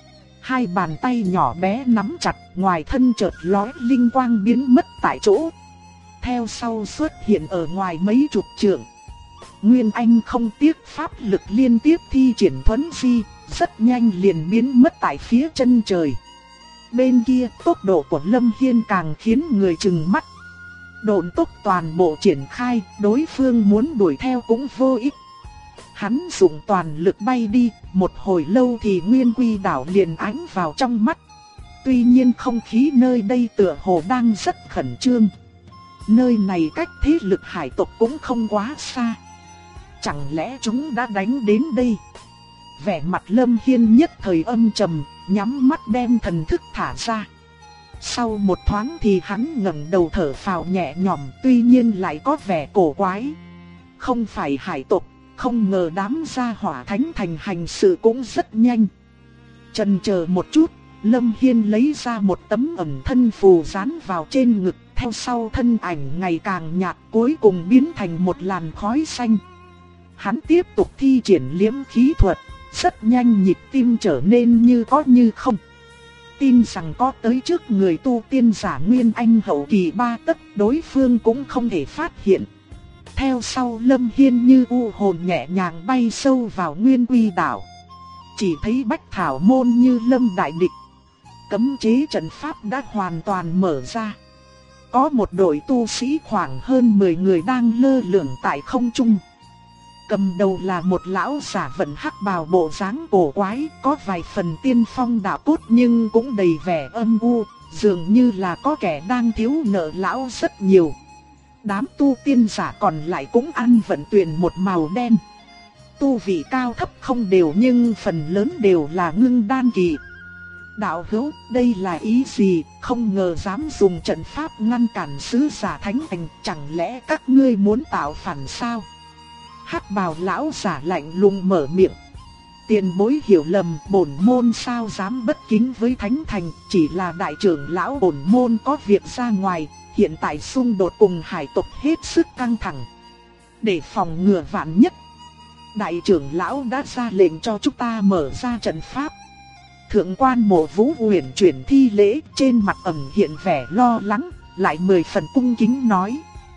Hai bàn tay nhỏ bé nắm chặt, ngoài thân chợt lóe linh quang biến mất tại chỗ. Theo sau xuất hiện ở ngoài mấy chục trượng. Nguyên Anh không tiếc pháp lực liên tiếp thi triển thuấn di, rất nhanh liền biến mất tại phía chân trời. Bên kia tốc độ của Lâm Hiên càng khiến người chừng mắt. Độn tốc toàn bộ triển khai, đối phương muốn đuổi theo cũng vô ích. Hắn dùng toàn lực bay đi, một hồi lâu thì Nguyên Quy đảo liền ánh vào trong mắt. Tuy nhiên không khí nơi đây tựa hồ đang rất khẩn trương. Nơi này cách thế lực hải tộc cũng không quá xa. Chẳng lẽ chúng đã đánh đến đây? Vẻ mặt Lâm Hiên nhất thời âm trầm, nhắm mắt đem thần thức thả ra. Sau một thoáng thì hắn ngẩng đầu thở phào nhẹ nhõm, tuy nhiên lại có vẻ cổ quái. Không phải hải tộc, không ngờ đám gia hỏa thánh thành hành sự cũng rất nhanh. Chần chờ một chút, Lâm Hiên lấy ra một tấm ẩn thân phù dán vào trên ngực, theo sau thân ảnh ngày càng nhạt, cuối cùng biến thành một làn khói xanh. Hắn tiếp tục thi triển liễm khí thuật, rất nhanh nhịp tim trở nên như có như không. Tin rằng có tới trước người tu tiên giả Nguyên Anh hậu kỳ 3 tấc, đối phương cũng không thể phát hiện. Theo sau Lâm Hiên như u hồn nhẹ nhàng bay sâu vào Nguyên Quy đảo. Chỉ thấy Bách Thảo môn như lâm đại địch. Cấm chế trận pháp đã hoàn toàn mở ra. Có một đội tu sĩ khoảng hơn 10 người đang lơ lửng tại không trung. Cầm đầu là một lão giả vận hắc bào bộ dáng cổ quái, có vài phần tiên phong đạo cốt nhưng cũng đầy vẻ âm u, dường như là có kẻ đang thiếu nợ lão rất nhiều. Đám tu tiên giả còn lại cũng ăn vận tuyền một màu đen. Tu vị cao thấp không đều nhưng phần lớn đều là ngưng đan kỳ. Đạo hữu, đây là ý gì? Không ngờ dám dùng trận pháp ngăn cản sứ giả thánh thành, chẳng lẽ các ngươi muốn tạo phản sao? Hắc bào lão giả lạnh lùng mở miệng. Tiền bối hiểu lầm, bổn môn sao dám bất kính với thánh thành, chỉ là đại trưởng lão bổn môn có việc ra ngoài, hiện tại xung đột cùng hải tộc hết sức căng thẳng. Để phòng ngừa vạn nhất, đại trưởng lão đã ra lệnh cho chúng ta mở ra trận pháp. Thượng quan Mộ Vũ uyển chuyển thi lễ, trên mặt ẩn hiện vẻ lo lắng, lại 10 phần cung kính nói.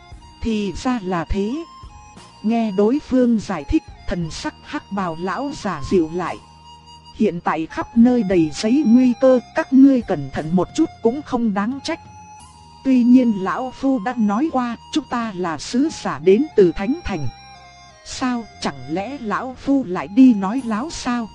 Thì ra là thế. Nghe đối phương giải thích, thần sắc hắc bào lão giả dịu lại. hiện tại khắp nơi đầy giấy nguy cơ, các ngươi cẩn thận một chút cũng không đáng trách. Tuy nhiên lão phu đã nói qua, chúng ta là sứ giả đến từ Thánh Thành. Sao, chẳng lẽ lão phu lại đi nói láo sao?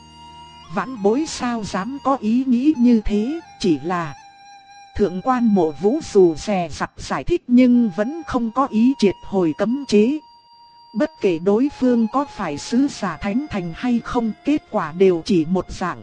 Vãn Bối sao dám có ý nghĩ như thế, chỉ là... Thượng quan Mộ Vũ dù dè dặt giải thích nhưng vẫn không có ý triệt hồi cấm chế. Bất kể đối phương có phải sứ giả Thánh Thành hay không, kết quả đều chỉ một dạng.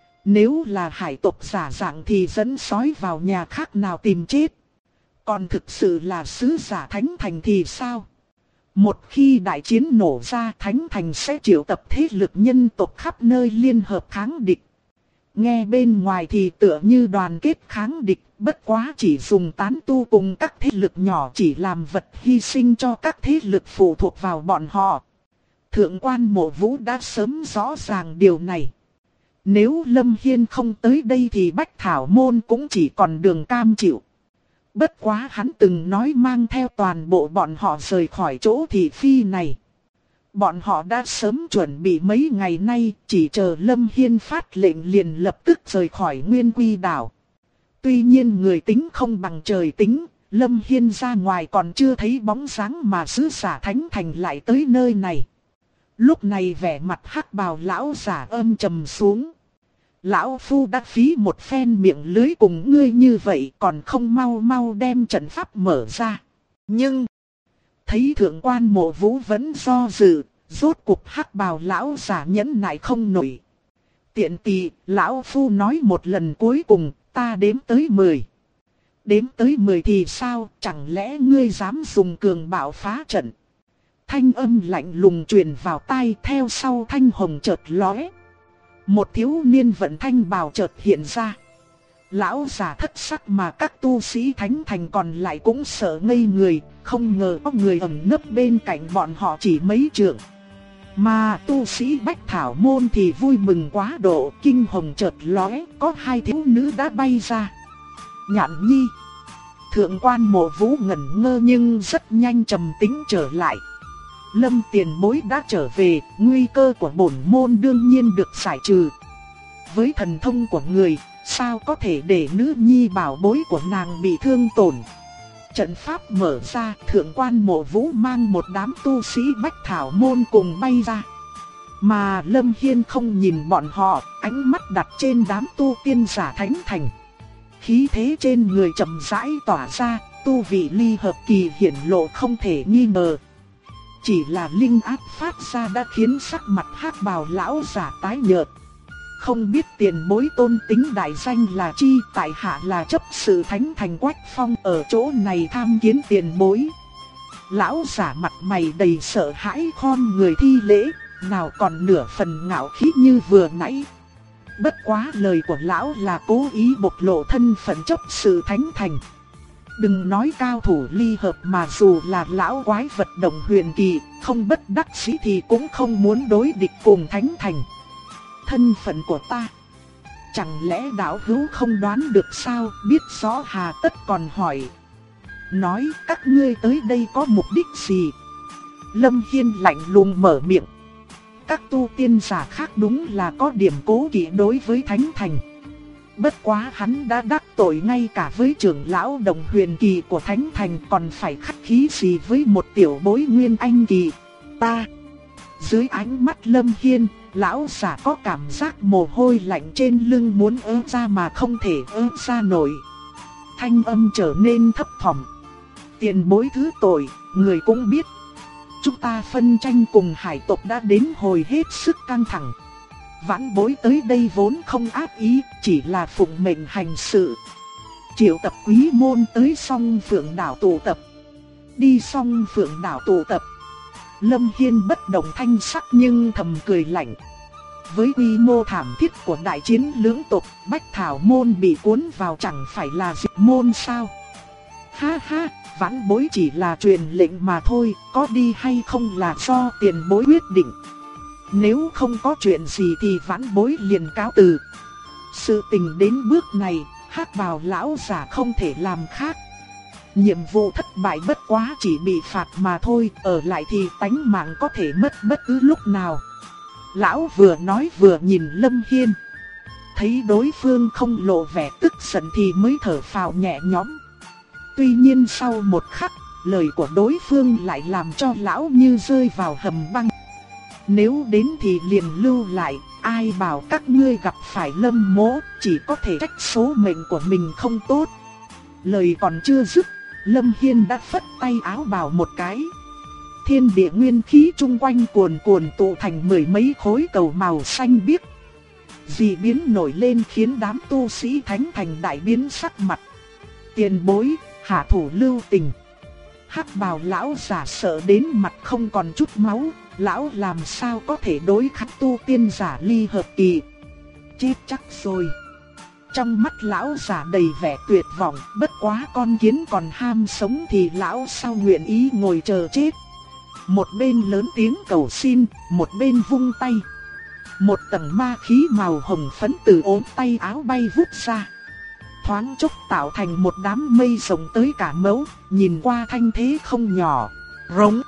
Nếu là hải tộc giả dạng thì dẫn sói vào nhà khác nào tìm chết. Còn thực sự là sứ giả Thánh Thành thì sao? Một khi đại chiến nổ ra, Thánh Thành sẽ triệu tập thế lực nhân tộc khắp nơi liên hợp kháng địch. Nghe bên ngoài thì tựa như đoàn kết kháng địch, bất quá chỉ dùng tán tu cùng các thế lực nhỏ chỉ làm vật hy sinh cho các thế lực phụ thuộc vào bọn họ. Thượng quan Mộ Vũ đã sớm rõ ràng điều này. Nếu Lâm Hiên không tới đây thì Bách Thảo Môn cũng chỉ còn đường cam chịu. Bất quá hắn từng nói mang theo toàn bộ bọn họ rời khỏi chỗ thị phi này. Bọn họ đã sớm chuẩn bị mấy ngày nay, chỉ chờ Lâm Hiên phát lệnh liền lập tức rời khỏi Nguyên Quy đảo. Tuy nhiên người tính không bằng trời tính, Lâm Hiên ra ngoài còn chưa thấy bóng dáng mà sứ giả Thánh Thành lại tới nơi này. Lúc này vẻ mặt hắc bào lão giả âm trầm xuống. Lão phu đã phí một phen miệng lưới cùng ngươi như vậy còn không mau mau đem trận pháp mở ra. Nhưng... thấy thượng quan Mộ Vũ vẫn do dự, rốt cuộc hắc bào lão giả nhẫn nại không nổi. Tiện tỳ, lão phu nói một lần cuối cùng, ta đếm tới 10. Đếm tới 10 thì sao, chẳng lẽ ngươi dám dùng cường bạo phá trận? Thanh âm lạnh lùng truyền vào tai, theo sau thanh hồng chợt lóe. Một thiếu niên vận thanh bào chợt hiện ra. Lão già thất sắc mà các tu sĩ Thánh Thành còn lại cũng sợ ngây người, không ngờ có người ẩn nấp bên cạnh bọn họ chỉ mấy trượng. Mà tu sĩ Bách Thảo Môn thì vui mừng quá độ, kinh hồng chợt lóe, có hai thiếu nữ đã bay ra. Nhạn Nhi. Thượng quan Mộ Vũ ngẩn ngơ nhưng rất nhanh trầm tĩnh trở lại. Lâm tiền bối đã trở về, nguy cơ của bổn môn đương nhiên được giải trừ. Với thần thông của người, sao có thể để nữ nhi bảo bối của nàng bị thương tổn. Trận pháp mở ra, thượng quan Mộ Vũ mang một đám tu sĩ Bách Thảo Môn cùng bay ra. Mà Lâm Hiên không nhìn bọn họ, ánh mắt đặt trên đám tu tiên giả Thánh Thành. Khí thế trên người chậm rãi tỏa ra, tu vị ly hợp kỳ hiển lộ không thể nghi ngờ. Chỉ là linh áp phát ra đã khiến sắc mặt hắc bào lão giả tái nhợt. Không biết tiền bối tôn tính đại danh là chi, tại hạ là chấp sự Thánh Thành Quách Phong ở chỗ này tham kiến tiền bối. Lão giả mặt mày đầy sợ hãi khom người thi lễ, nào còn nửa phần ngạo khí như vừa nãy. Bất quá lời của lão là cố ý bộc lộ thân phận chấp sự Thánh Thành. Đừng nói cao thủ ly hợp mà dù là lão quái vật đồng huyền kỳ, không bất đắc dĩ thì cũng không muốn đối địch cùng Thánh Thành. Thân phận của ta, chẳng lẽ đạo hữu không đoán được sao, biết rõ hà tất còn hỏi. Nói các ngươi tới đây có mục đích gì? Lâm Hiên lạnh lùng mở miệng. Các tu tiên giả khác đúng là có điểm cố kỵ đối với Thánh Thành. Bất quá hắn đã đắc tội ngay cả với trưởng lão đồng huyền kỳ của Thánh Thành, còn phải khách khí gì với một tiểu bối nguyên anh kỳ. Ta. Dưới ánh mắt Lâm Hiên, lão giả có cảm giác mồ hôi lạnh trên lưng muốn ứa ra mà không thể ứa ra nổi. Thanh âm trở nên thấp thỏm. Tiền bối thứ tội, người cũng biết. Chúng ta phân tranh cùng hải tộc đã đến hồi hết sức căng thẳng. Vãn bối tới đây vốn không ác ý, chỉ là phụng mệnh hành sự. Triệu tập quý môn tới Song Phượng đảo tụ tập. Đi Song Phượng đảo tụ tập. Lâm Hiên bất động thanh sắc nhưng thầm cười lạnh. Với quy mô thảm thiết của đại chiến lưỡng tộc, Bách Thảo Môn bị cuốn vào chẳng phải là diệt môn sao? Ha ha, vãn bối chỉ là truyền lệnh mà thôi, có đi hay không là do tiền bối quyết định. Nếu không có chuyện gì thì vãn bối liền cáo từ. Sự tình đến bước này, hắc bào lão giả không thể làm khác. Nhiệm vụ thất bại bất quá chỉ bị phạt mà thôi, ở lại thì tánh mạng có thể mất bất cứ lúc nào. Lão vừa nói vừa nhìn Lâm Hiên. Thấy đối phương không lộ vẻ tức giận thì mới thở phào nhẹ nhõm. Tuy nhiên sau một khắc, lời của đối phương lại làm cho lão như rơi vào hầm băng. Nếu đến thì liền lưu lại, ai bảo các ngươi gặp phải Lâm Mỗ, chỉ có thể trách số mệnh của mình không tốt. Lời còn chưa dứt, Lâm Hiên đã phất tay áo bào một cái. Thiên địa nguyên khí chung quanh cuồn cuộn tụ thành mười mấy khối cầu màu xanh biếc. Dị biến nổi lên khiến đám tu sĩ thánh thành đại biến sắc mặt. Tiền bối, hạ thủ lưu tình. Hắc bào lão giả sợ đến mặt không còn chút máu, lão làm sao có thể đối kháng tu tiên giả ly hợp kỳ. Chết chắc rồi. Trong mắt lão giả đầy vẻ tuyệt vọng, bất quá con kiến còn ham sống thì lão sao nguyện ý ngồi chờ chết. Một bên lớn tiếng cầu xin, một bên vung tay. Một tầng ma khí màu hồng phấn từ ốm tay áo bay vút ra. Thoáng chốc tạo thành một đám mây rồng tới cả mẫu, nhìn qua thanh thế không nhỏ. Rống.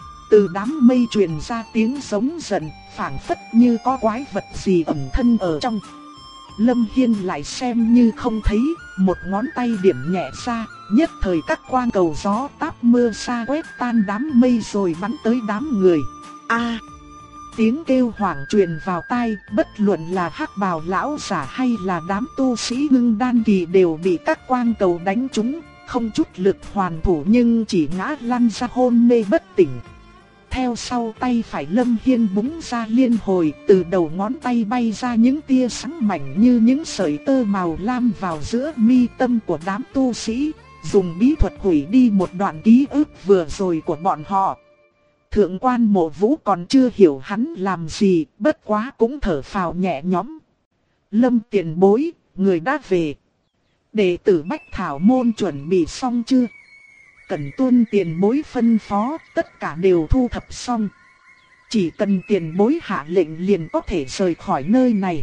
Từ đám mây truyền ra tiếng giống giận, phảng phất như có quái vật gì ẩn thân ở trong. Lâm Hiên lại xem như không thấy, một ngón tay điểm nhẹ ra, nhất thời các quang cầu gió táp mưa sa quét tan đám mây rồi bắn tới đám người. A! Tiếng kêu hoảng truyền vào tai, bất luận là hắc bào lão giả hay là đám tu sĩ ngưng đan kỳ đều bị các quang cầu đánh trúng, không chút lực hoàn thủ nhưng chỉ ngã lăn ra hôn mê bất tỉnh. Theo sau tay phải Lâm Hiên búng ra liên hồi, từ đầu ngón tay bay ra những tia sáng mảnh như những sợi tơ màu lam vào giữa mi tâm của đám tu sĩ, dùng bí thuật hủy đi một đoạn ký ức vừa rồi của bọn họ. Thượng quan Mộ Vũ còn chưa hiểu hắn làm gì, bất quá cũng thở phào nhẹ nhõm. Lâm tiền bối, người đã về. Đệ tử Bách Thảo Môn chuẩn bị xong chưa? Cần tuân tiền bối phân phó, tất cả đều thu thập xong. Chỉ cần tiền bối hạ lệnh liền có thể rời khỏi nơi này.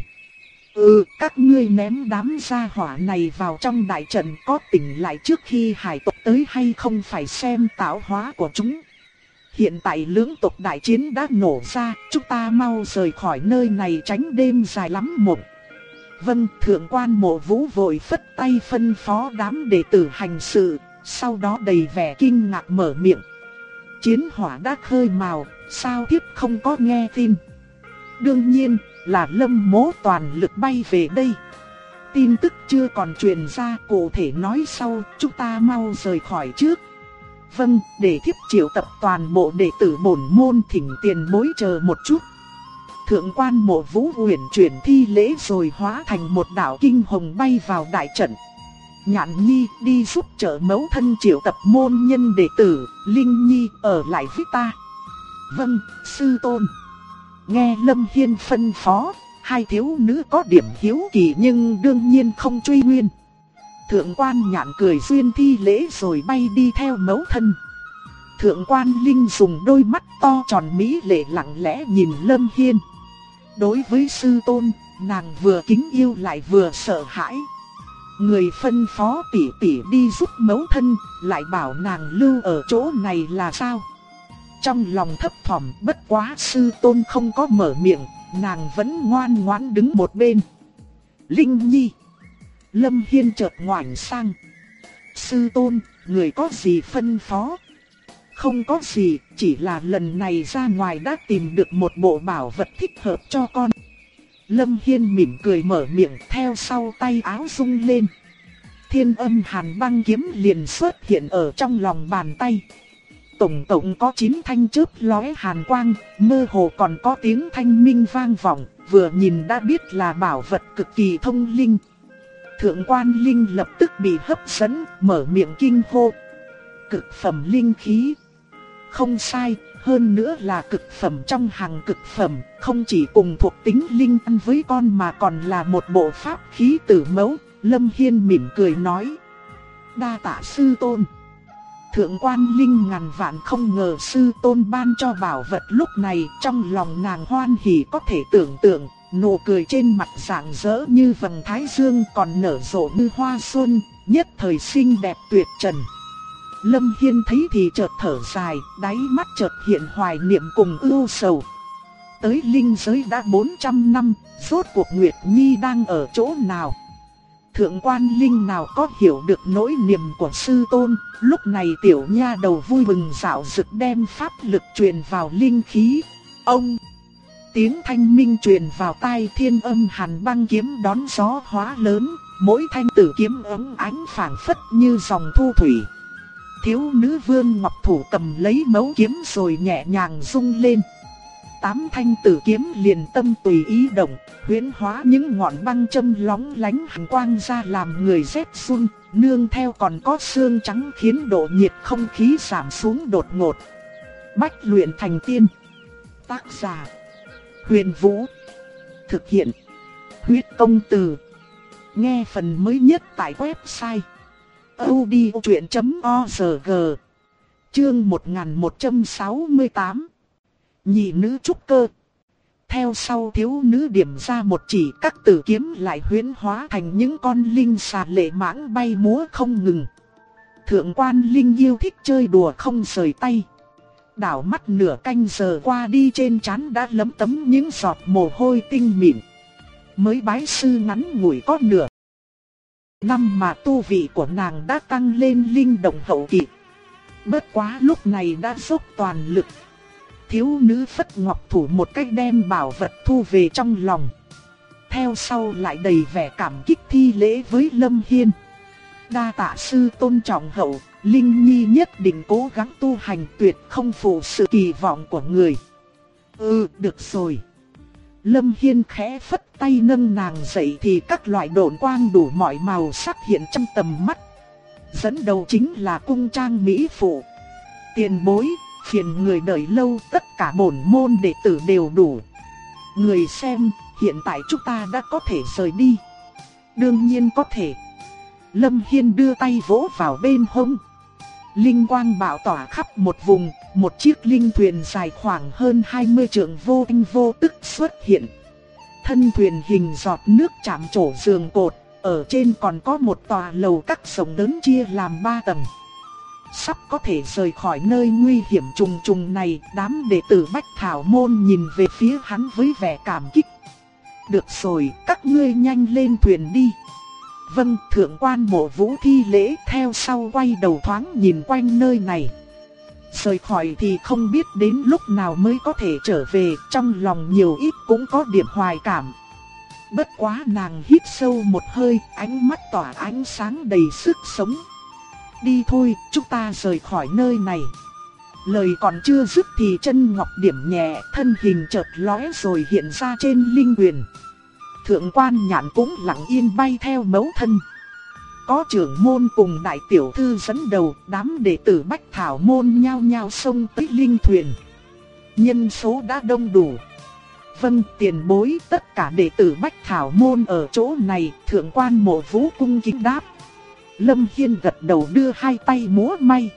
Các ngươi ném đám gia hỏa này vào trong đại trận, có tỉnh lại trước khi hải tộc tới hay không phải xem tạo hóa của chúng. Hiện tại lưỡng tộc đại chiến đã nổ ra, chúng ta mau rời khỏi nơi này tránh đêm dài lắm mộng. Vâng, thượng quan Mộ Vũ vội phất tay phân phó đám đệ tử hành sự, sau đó đầy vẻ kinh ngạc mở miệng. Chiến hỏa đã khơi mào, sao tiếp không có nghe tin? Đương nhiên là Lâm Mỗ toàn lực bay về đây. Tin tức chưa còn truyền ra, cụ thể nói sau, chúng ta mau rời khỏi trước. Vâng, để thiếp triệu tập toàn bộ đệ tử bổn môn, thỉnh tiền bối chờ một chút. Thượng quan Mộ Vũ uyển chuyển thi lễ rồi hóa thành một đạo kinh hồng bay vào đại trận. Nhạn Nhi đi giúp trợ mẫu thân triệu tập môn nhân đệ tử, Linh Nhi ở lại với ta. Vâng, sư tôn. Nghe Lâm Hiên phân phó, hai thiếu nữ có điểm hiếu kỳ nhưng đương nhiên không truy nguyên. Thượng quan Nhạn cười duyên thi lễ rồi bay đi theo mẫu thân. Thượng quan Linh dùng đôi mắt to tròn mỹ lệ lặng lẽ nhìn Lâm Hiên. Đối với sư tôn, nàng vừa kính yêu lại vừa sợ hãi. Người phân phó tỷ tỷ đi giúp mẫu thân, lại bảo nàng lưu ở chỗ này là sao? Trong lòng thấp thỏm, bất quá sư tôn không có mở miệng, nàng vẫn ngoan ngoãn đứng một bên. Linh Nhi. Lâm Hiên chợt ngoảnh sang. Sư tôn, người có gì phân phó? Không có gì, chỉ là lần này ra ngoài đã tìm được một bộ bảo vật thích hợp cho con. Lâm Hiên mỉm cười mở miệng, theo sau tay áo rung lên. Thiên Âm Hàn Băng kiếm liền xuất hiện ở trong lòng bàn tay. Tổng cộng có 9 thanh chớp lóe hàn quang, mơ hồ còn có tiếng thanh minh vang vọng, vừa nhìn đã biết là bảo vật cực kỳ thông linh. Thượng quan Linh lập tức bị hấp dẫn, mở miệng kinh hô. Cực phẩm linh khí. Không sai, hơn nữa là cực phẩm trong hàng cực phẩm, không chỉ cùng thuộc tính linh ăn với con mà còn là một bộ pháp khí tử mẫu. Lâm Hiên mỉm cười nói. Đa tạ sư tôn. Thượng quan Linh ngàn vạn không ngờ sư tôn ban cho bảo vật lúc này, trong lòng nàng hoan hỉ có thể tưởng tượng, nụ cười trên mặt rạng rỡ như vầng thái dương còn nở rộ như hoa xuân, nhất thời xinh đẹp tuyệt trần. Lâm Hiên thấy thì chợt thở dài, đáy mắt chợt hiện hoài niệm cùng ưu sầu. tới linh giới đã 400 năm, rốt cuộc Nguyệt Nhi đang ở chỗ nào? Thượng quan Linh nào có hiểu được nỗi niềm của sư tôn, lúc này tiểu nha đầu vui mừng rạo rực đem pháp lực truyền vào linh khí. Ông! Tiếng thanh minh truyền vào tai, thiên âm hàn băng kiếm đón gió hóa lớn, mỗi thanh tử kiếm ấm ánh phảng phất như dòng thu thủy. Thiếu nữ Vương Ngọc Thủ cầm lấy mấu kiếm rồi nhẹ nhàng rung lên. 8 thanh tử kiếm liền tâm tùy ý động, huyễn hóa những ngọn băng châm lóng lánh hàn quang ra làm người rét run, nương theo còn có sương trắng khiến độ nhiệt không khí giảm xuống đột ngột. Bách luyện thành tiên. Tác giả: Huyền Vũ. Thực hiện: Huyết Công Từ. Nghe phần mới nhất tại website audiochuyện.org. Chương 1168. Nhị nữ trúc cơ. Theo sau thiếu nữ điểm ra một chỉ, các tử kiếm lại huyễn hóa thành những con linh xà lệ mãng bay múa không ngừng. Thượng quan Linh yêu thích chơi đùa không rời tay. Đảo mắt nửa canh giờ qua đi, trên trán đã lấm tấm những giọt mồ hôi tinh mịn. Mới bái sư ngắn ngủi có nửa năm mà tu vị của nàng đã tăng lên linh động hậu kỳ. Bất quá lúc này đã dốc toàn lực. Thiếu nữ phất ngọc thủ một cách đem bảo vật thu về trong lòng. Theo sau lại đầy vẻ cảm kích thi lễ với Lâm Hiên. Đa tạ sư tôn trọng hậu, Linh Nhi nhất định cố gắng tu hành, tuyệt không phụ sự kỳ vọng của người. Được rồi. Lâm Hiên khẽ phất tay nâng nàng dậy thì các loại độn quang đủ mọi màu sắc hiện trong tầm mắt. Dẫn đầu chính là cung trang mỹ phụ. Tiền bối, phiền người đợi lâu, tất cả bổn môn đệ tử đều đủ. Người xem, hiện tại chúng ta đã có thể rời đi. Đương nhiên có thể. Lâm Hiên đưa tay vỗ vào bên hông. Linh quang bạo tỏa khắp một vùng, một chiếc linh thuyền dài khoảng hơn 20 trượng vô thanh vô tức xuất hiện. Thân thuyền hình giọt nước chạm trổ giường cột, ở trên còn có một tòa lầu các rộng lớn chia làm 3 tầng. Sắp có thể rời khỏi nơi nguy hiểm trùng trùng này, đám đệ tử Bách Thảo Môn nhìn về phía hắn với vẻ cảm kích. Được rồi, các ngươi nhanh lên thuyền đi. Vâng, thượng quan Mộ Vũ thi lễ, theo sau quay đầu thoáng nhìn quanh nơi này. Rời khỏi thì không biết đến lúc nào mới có thể trở về, trong lòng nhiều ít cũng có điểm hoài cảm. Bất quá nàng hít sâu một hơi, ánh mắt tỏa ánh sáng đầy sức sống. Đi thôi, chúng ta rời khỏi nơi này. Lời còn chưa dứt thì chân ngọc điểm nhẹ, thân hình chợt lóe rồi hiện ra trên linh huyền. Thượng quan Nhạn cũng lặng yên bay theo mẫu thân. Có trưởng môn cùng đại tiểu thư dẫn đầu, đám đệ tử Bách Thảo Môn nhao nhao xông tới linh thuyền. Nhân số đã đông đủ. Vâng, tiền bối, tất cả đệ tử Bách Thảo Môn ở chỗ này. Thượng quan Mộ Vũ cung kính đáp. Lâm Hiên gật đầu đưa hai tay múa may.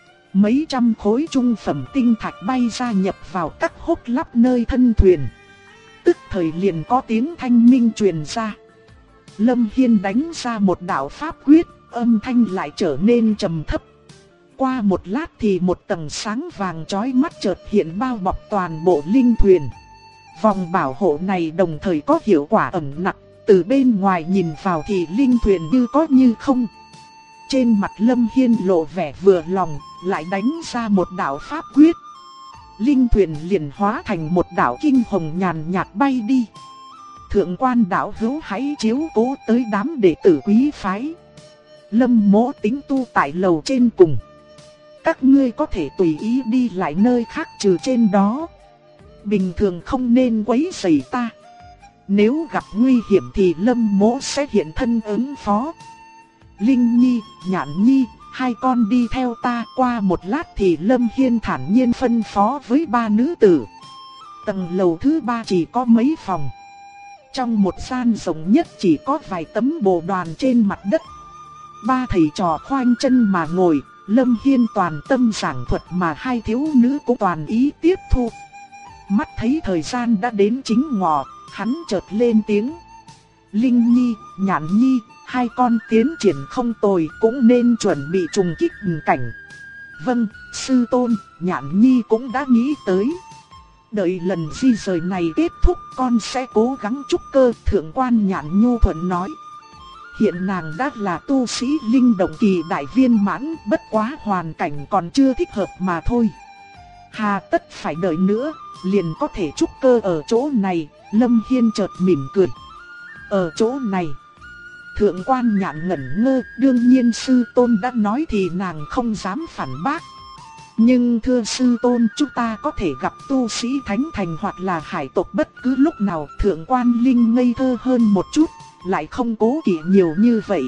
Mấy trăm khối trung phẩm tinh thạch bay ra nhập vào các hốc lắp nơi thân thuyền. Tức thời liền có tiếng thanh minh truyền ra. Lâm Hiên đánh ra một đạo pháp quyết, âm thanh lại trở nên trầm thấp. Qua một lát thì một tầng sáng vàng chói mắt chợt hiện bao bọc toàn bộ linh thuyền. Vòng bảo hộ này đồng thời có hiệu quả ẩn nặc, từ bên ngoài nhìn vào thì linh thuyền như có như không. Trên mặt Lâm Hiên lộ vẻ vừa lòng, lại đánh ra một đạo pháp quyết. Linh thuyền liền hóa thành một đạo kinh hồng nhàn nhạt bay đi. Thượng quan đạo hữu hãy chiếu cố tới đám đệ tử quý phái. Lâm Mỗ tính tu tại lầu trên cùng. Các ngươi có thể tùy ý đi lại nơi khác trừ trên đó. Bình thường không nên quấy rầy ta. Nếu gặp nguy hiểm thì Lâm Mỗ sẽ hiện thân ứng phó. Linh Nhi, Nhạn Nhi, hai con đi theo ta. Qua một lát thì Lâm Hiên thản nhiên phân phó với ba nữ tử. Tầng lầu thứ 3 chỉ có mấy phòng. Trong một gian rộng nhất chỉ có vài tấm bồ đoàn trên mặt đất. Ba thầy trò khoanh chân mà ngồi, Lâm Hiên toàn tâm giảng thuật mà hai thiếu nữ cũng toàn ý tiếp thu. Mắt thấy thời gian đã đến chính ngọ, hắn chợt lên tiếng. Linh Nhi, Nhạn Nhi, hai con tiến triển không tồi, cũng nên chuẩn bị trùng kích cảnh. Vâng, sư tôn, Nhạn Nhi cũng đã nghĩ tới. Đợi lần di rời này kết thúc con sẽ cố gắng trúc cơ. Thượng quan Nhạn nhu thuận nói. Hiện nàng đã là tu sĩ linh động kỳ đại viên mãn, bất quá hoàn cảnh còn chưa thích hợp mà thôi. Hà tất phải đợi nữa, liền có thể trúc cơ ở chỗ này. Lâm Hiên chợt mỉm cười. Ở chỗ này. Thượng quan Nhạn ngẩn ngơ, đương nhiên sư tôn đã nói thì nàng không dám phản bác. Nhưng thưa sư tôn, chúng ta có thể gặp tu sĩ thánh thành hoặc là hải tộc bất cứ lúc nào. Thượng quan Linh ngây thơ hơn một chút, lại không cố kỵ nhiều như vậy.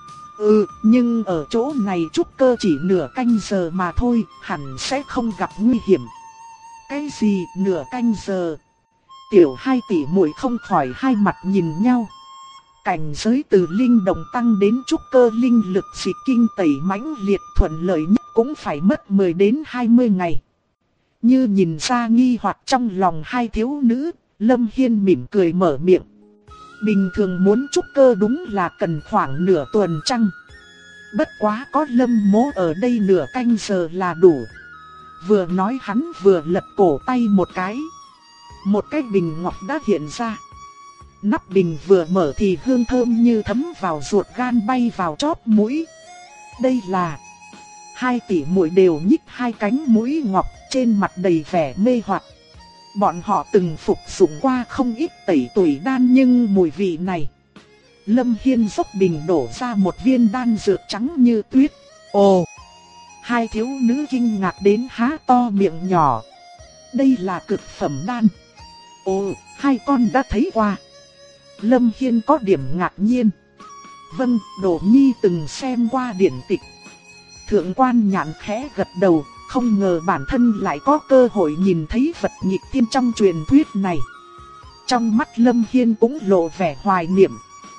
Nhưng ở chỗ này trúc cơ chỉ nửa canh giờ mà thôi, hẳn sẽ không gặp nguy hiểm. Cái gì nửa canh giờ? Tiểu hai tỷ muội không khỏi hai mặt nhìn nhau. Cảnh giới từ linh động tăng đến trúc cơ linh lực dị kinh tẩy mãnh liệt thuận lợi nhất cũng phải mất 10 đến 20 ngày. Như nhìn ra nghi hoặc trong lòng hai thiếu nữ, Lâm Hiên mỉm cười mở miệng. Bình thường muốn trúc cơ đúng là cần khoảng nửa tuần trăng. Bất quá có Lâm mỗ ở đây nửa canh giờ là đủ. Vừa nói hắn vừa lật cổ tay một cái. Một cái bình ngọc đã hiện ra. Nắp bình vừa mở thì hương thơm như thấm vào ruột gan bay vào chóp mũi. Đây là... Hai tỷ muội đều nhích hai cánh mũi ngọc, trên mặt đầy vẻ mê hoặc. Bọn họ từng phục dụng qua không ít tẩy tuổi đan nhưng mùi vị này. Lâm Hiên dốc bình đổ ra một viên đan dược trắng như tuyết. Ồ! Hai thiếu nữ kinh ngạc đến há to miệng nhỏ. Đây là cực phẩm đan. Ồ, hai con đã thấy qua. Lâm Hiên có điểm ngạc nhiên. Vâng, Đỗ Nhi từng xem qua điển tịch. Thượng quan Nhạn khẽ gật đầu, không ngờ bản thân lại có cơ hội nhìn thấy vật nghịch thiên trong truyền thuyết này. Trong mắt Lâm Hiên cũng lộ vẻ hoài niệm.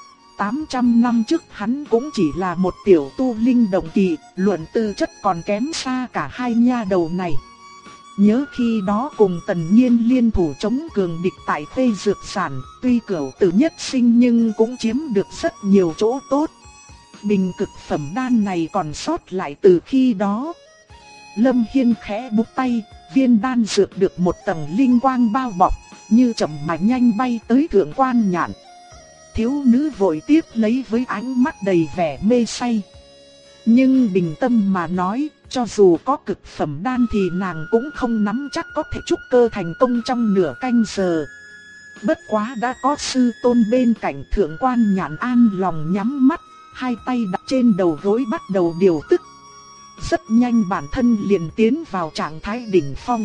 800 năm trước hắn cũng chỉ là một tiểu tu linh động kỳ, luận tư chất còn kém xa cả hai nha đầu này. Nhớ khi đó cùng Tần Nhiên liên thủ chống cường địch tại Tây Dược Sản, tuy cửu tử nhất sinh nhưng cũng chiếm được rất nhiều chỗ tốt. Bình cực phẩm đan này còn sót lại từ khi đó. Lâm Hiên khẽ búng tay, viên đan dược được một tầng linh quang bao bọc, như chậm mà nhanh bay tới Thượng quan Nhạn. Thiếu nữ vội tiếp lấy với ánh mắt đầy vẻ mê say. Nhưng bình tâm mà nói, cho dù có cực phẩm đan thì nàng cũng không nắm chắc có thể trúc cơ thành công trong nửa canh giờ. Bất quá đã có sư tôn bên cạnh, Thượng quan Nhạn an lòng nhắm mắt, hai tay đặt trên đầu gối bắt đầu điều tức. Rất nhanh bản thân liền tiến vào trạng thái đỉnh phong.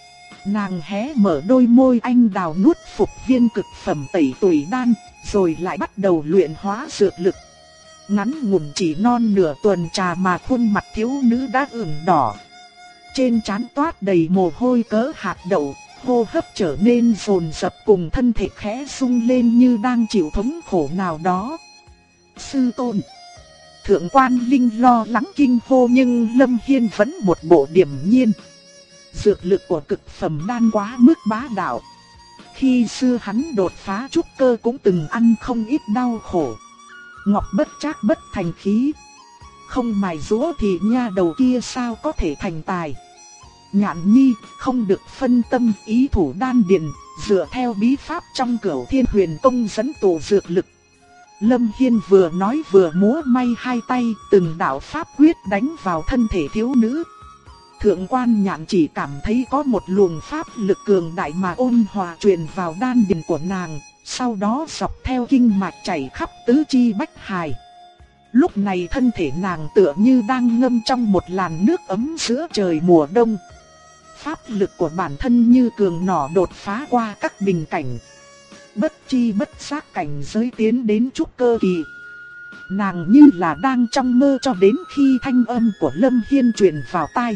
Nàng hé mở đôi môi anh đào nuốt phục viên cực phẩm tẩy tuổi đan, rồi lại bắt đầu luyện hóa dược lực. Ngắn ngủn chỉ non nửa tuần trà mà khuôn mặt thiếu nữ đã ửng đỏ. Trên trán toát đầy mồ hôi cỡ hạt đậu, hô hấp trở nên dồn dập cùng thân thể khẽ rung lên như đang chịu thống khổ nào đó. Sư tôn! Thượng quan Linh lo lắng kinh hô nhưng Lâm Hiên vẫn một bộ điềm nhiên. Dược lực của cực phẩm đan quá mức bá đạo. Khi xưa hắn đột phá trúc cơ cũng từng ăn không ít đau khổ. Ngọc bất trác bất thành khí. Không mài giũa thì nha đầu kia sao có thể thành tài. Nhạn nhi không được phân tâm, ý thủ đan điền, dựa theo bí pháp trong Cửu Thiên Huyền Công dẫn tụ dược lực. Lâm Hiên vừa nói vừa múa may hai tay, từng đạo pháp quyết đánh vào thân thể thiếu nữ. Thượng quan Nhạn chỉ cảm thấy có một luồng pháp lực cường đại mà ôn hòa truyền vào đan điền của nàng, sau đó dọc theo kinh mạch chảy khắp tứ chi bách hài. Lúc này thân thể nàng tựa như đang ngâm trong một làn nước ấm giữa trời mùa đông. Pháp lực của bản thân như cường nỏ đột phá qua các bình cảnh. Bất chi bất giác cảnh giới tiến đến trúc cơ kỳ. Nàng như là đang trong mơ cho đến khi thanh âm của Lâm Hiên truyền vào tai.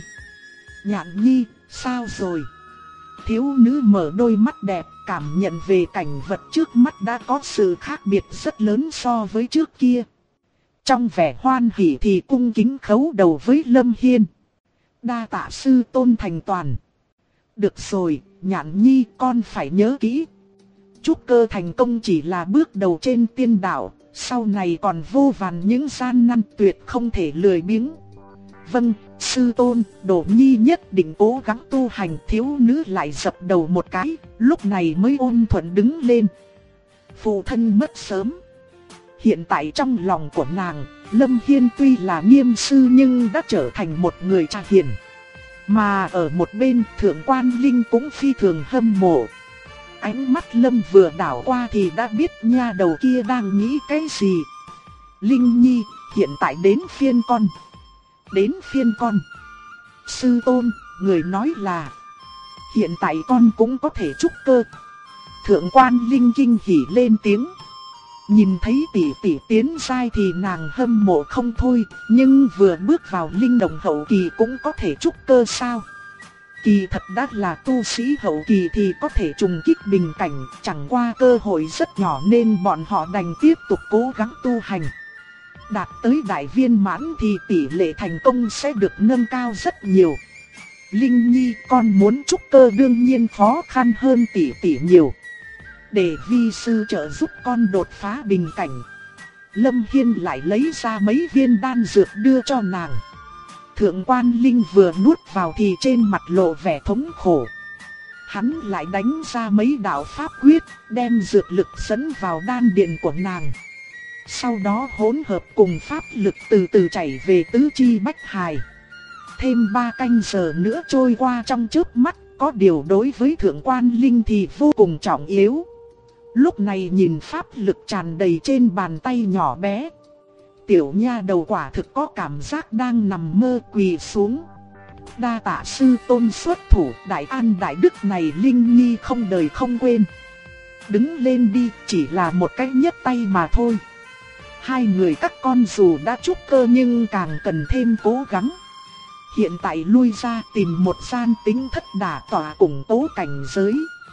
Nhạn nhi, sao rồi? Thiếu nữ mở đôi mắt đẹp, cảm nhận về cảnh vật trước mắt đã có sự khác biệt rất lớn so với trước kia. Trong vẻ hoan hỉ thì cung kính khấu đầu với Lâm Hiên. Đa tạ sư tôn thành toàn. Được rồi, Nhạn nhi con phải nhớ kỹ. Trúc cơ thành công chỉ là bước đầu trên tiên đạo, sau này còn vô vàn những gian nan tuyệt không thể lười biếng. Vâng, sư tôn, Đỗ Nhi nhất định cố gắng tu hành. Thiếu nữ lại dập đầu một cái, lúc này mới ôn thuận đứng lên. Phụ thân mất sớm. Hiện tại trong lòng của nàng, Lâm Hiên tuy là nghiêm sư nhưng đã trở thành một người cha hiền. Mà ở một bên Thượng Quan Linh cũng phi thường hâm mộ. Ánh mắt Lâm vừa đảo qua thì đã biết nha đầu kia đang nghĩ cái gì. Linh Nhi, hiện tại đến phiên con. Đến phiên con. Sư tôn, người nói là hiện tại con cũng có thể trúc cơ. Thượng Quan Linh kinh hỉ lên tiếng. Nhìn thấy tỷ tỷ tiến giai thì nàng hâm mộ không thôi, nhưng vừa bước vào linh đồng hậu kỳ cũng có thể trúc cơ sao? Kỳ thật đã là tu sĩ hậu kỳ thì có thể trùng kích bình cảnh, chẳng qua cơ hội rất nhỏ nên bọn họ đành tiếp tục cố gắng tu hành. Đạt tới đại viên mãn thì tỷ lệ thành công sẽ được nâng cao rất nhiều. Linh Nhi, con muốn trúc cơ đương nhiên khó khăn hơn tỷ tỷ nhiều. Để vi sư trợ giúp con đột phá bình cảnh. Lâm Hiên lại lấy ra mấy viên đan dược đưa cho nàng. Thượng Quan Linh vừa nuốt vào thì trên mặt lộ vẻ thống khổ. Hắn lại đánh ra mấy đạo pháp quyết, đem dược lực dẫn vào đan điền của nàng. Sau đó hỗn hợp cùng pháp lực từ từ chảy về tứ chi bách hài. Thêm 3 canh giờ nữa trôi qua trong chớp mắt, có điều đối với Thượng Quan Linh thì vô cùng trọng yếu. Lúc này nhìn pháp lực tràn đầy trên bàn tay nhỏ bé, tiểu nha đầu quả thực có cảm giác đang nằm mơ quỳ xuống. Đa tạ sư tôn xuất thủ, đại an đại đức này Linh Nhi không đời không quên. Đứng lên đi, chỉ là một cái nhấc tay mà thôi. Hai người các con dù đã trúc cơ nhưng càng cần thêm cố gắng. Hiện tại lui ra tìm một gian tính thất đả tỏa củng cố cảnh giới.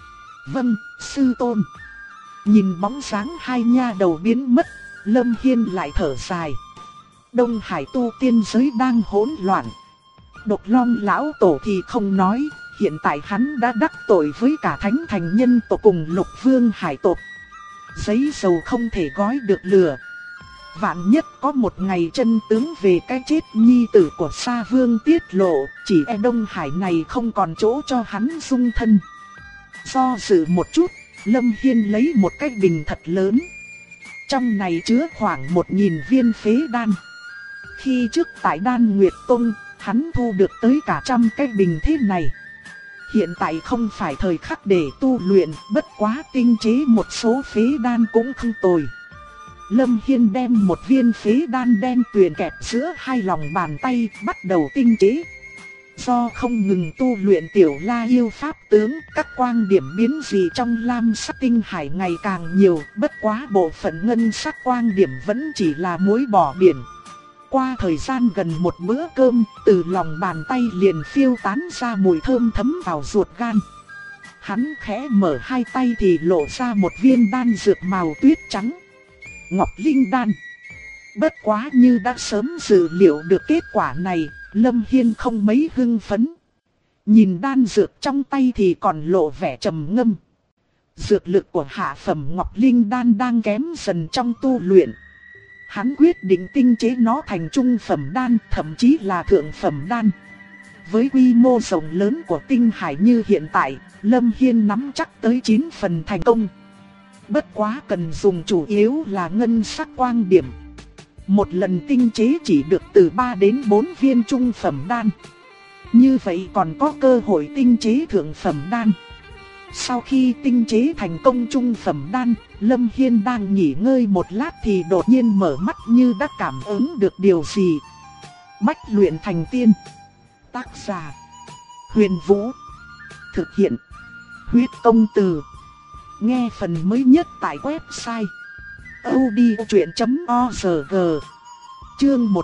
Vâng, sư tôn. Nhìn bóng dáng hai nha đầu biến mất, Lâm Hiên lại thở dài. Đông Hải tu tiên giới đang hỗn loạn. Độc Long lão tổ thì không nói, hiện tại hắn đã đắc tội với cả Thánh Thành nhân tộc cùng Lục Vương hải tộc. Giấy dầu không thể gói được lửa. Vạn nhất có một ngày chân tướng về cái chết nhi tử của Sa Vương tiết lộ, chỉ e Đông Hải này không còn chỗ cho hắn dung thân. Do dự một chút, Lâm Hiên lấy một cái bình thật lớn. Trong này chứa khoảng 1000 viên phế đan. Khi trước tại Đan Nguyệt Tông, hắn thu được tới cả 100 cái bình thế này. Hiện tại không phải thời khắc để tu luyện, bất quá tinh chế một số phế đan cũng không tồi. Lâm Hiên đem một viên phế đan đen tuyền kẹp giữa hai lòng bàn tay, bắt đầu tinh chế. Do không ngừng tu luyện tiểu la yêu pháp tướng, các quang điểm biến dị trong lam sắc tinh hải ngày càng nhiều, bất quá bộ phận ngân sắc quang điểm vẫn chỉ là muối bỏ biển. Qua thời gian gần một bữa cơm, từ lòng bàn tay liền phiêu tán ra mùi thơm thấm vào ruột gan. Hắn khẽ mở hai tay thì lộ ra một viên đan dược màu tuyết trắng. Ngọc Linh đan. Bất quá như đã sớm dự liệu được kết quả này, Lâm Hiên không mấy hưng phấn. Nhìn đan dược trong tay thì còn lộ vẻ trầm ngâm. Dược lực của hạ phẩm Ngọc Linh đan đang kém dần trong tu luyện. Hắn quyết định tinh chế nó thành trung phẩm đan, thậm chí là thượng phẩm đan. Với quy mô rộng lớn của tinh hải như hiện tại, Lâm Hiên nắm chắc tới 9 phần thành công. Bất quá cần dùng chủ yếu là ngân sắc quang điểm. Một lần tinh chế chỉ được từ 3 đến 4 viên trung phẩm đan. Như vậy còn có cơ hội tinh chế thượng phẩm đan. Sau khi tinh chế thành công trung phẩm đan, Lâm Hiên đang nghỉ ngơi một lát thì đột nhiên mở mắt như đã cảm ứng được điều gì. Bách luyện thành tiên. Tác giả: Huyền Vũ. Thực hiện: Huyết Công Từ. Nghe phần mới nhất tại website audiochuyện.org. Chương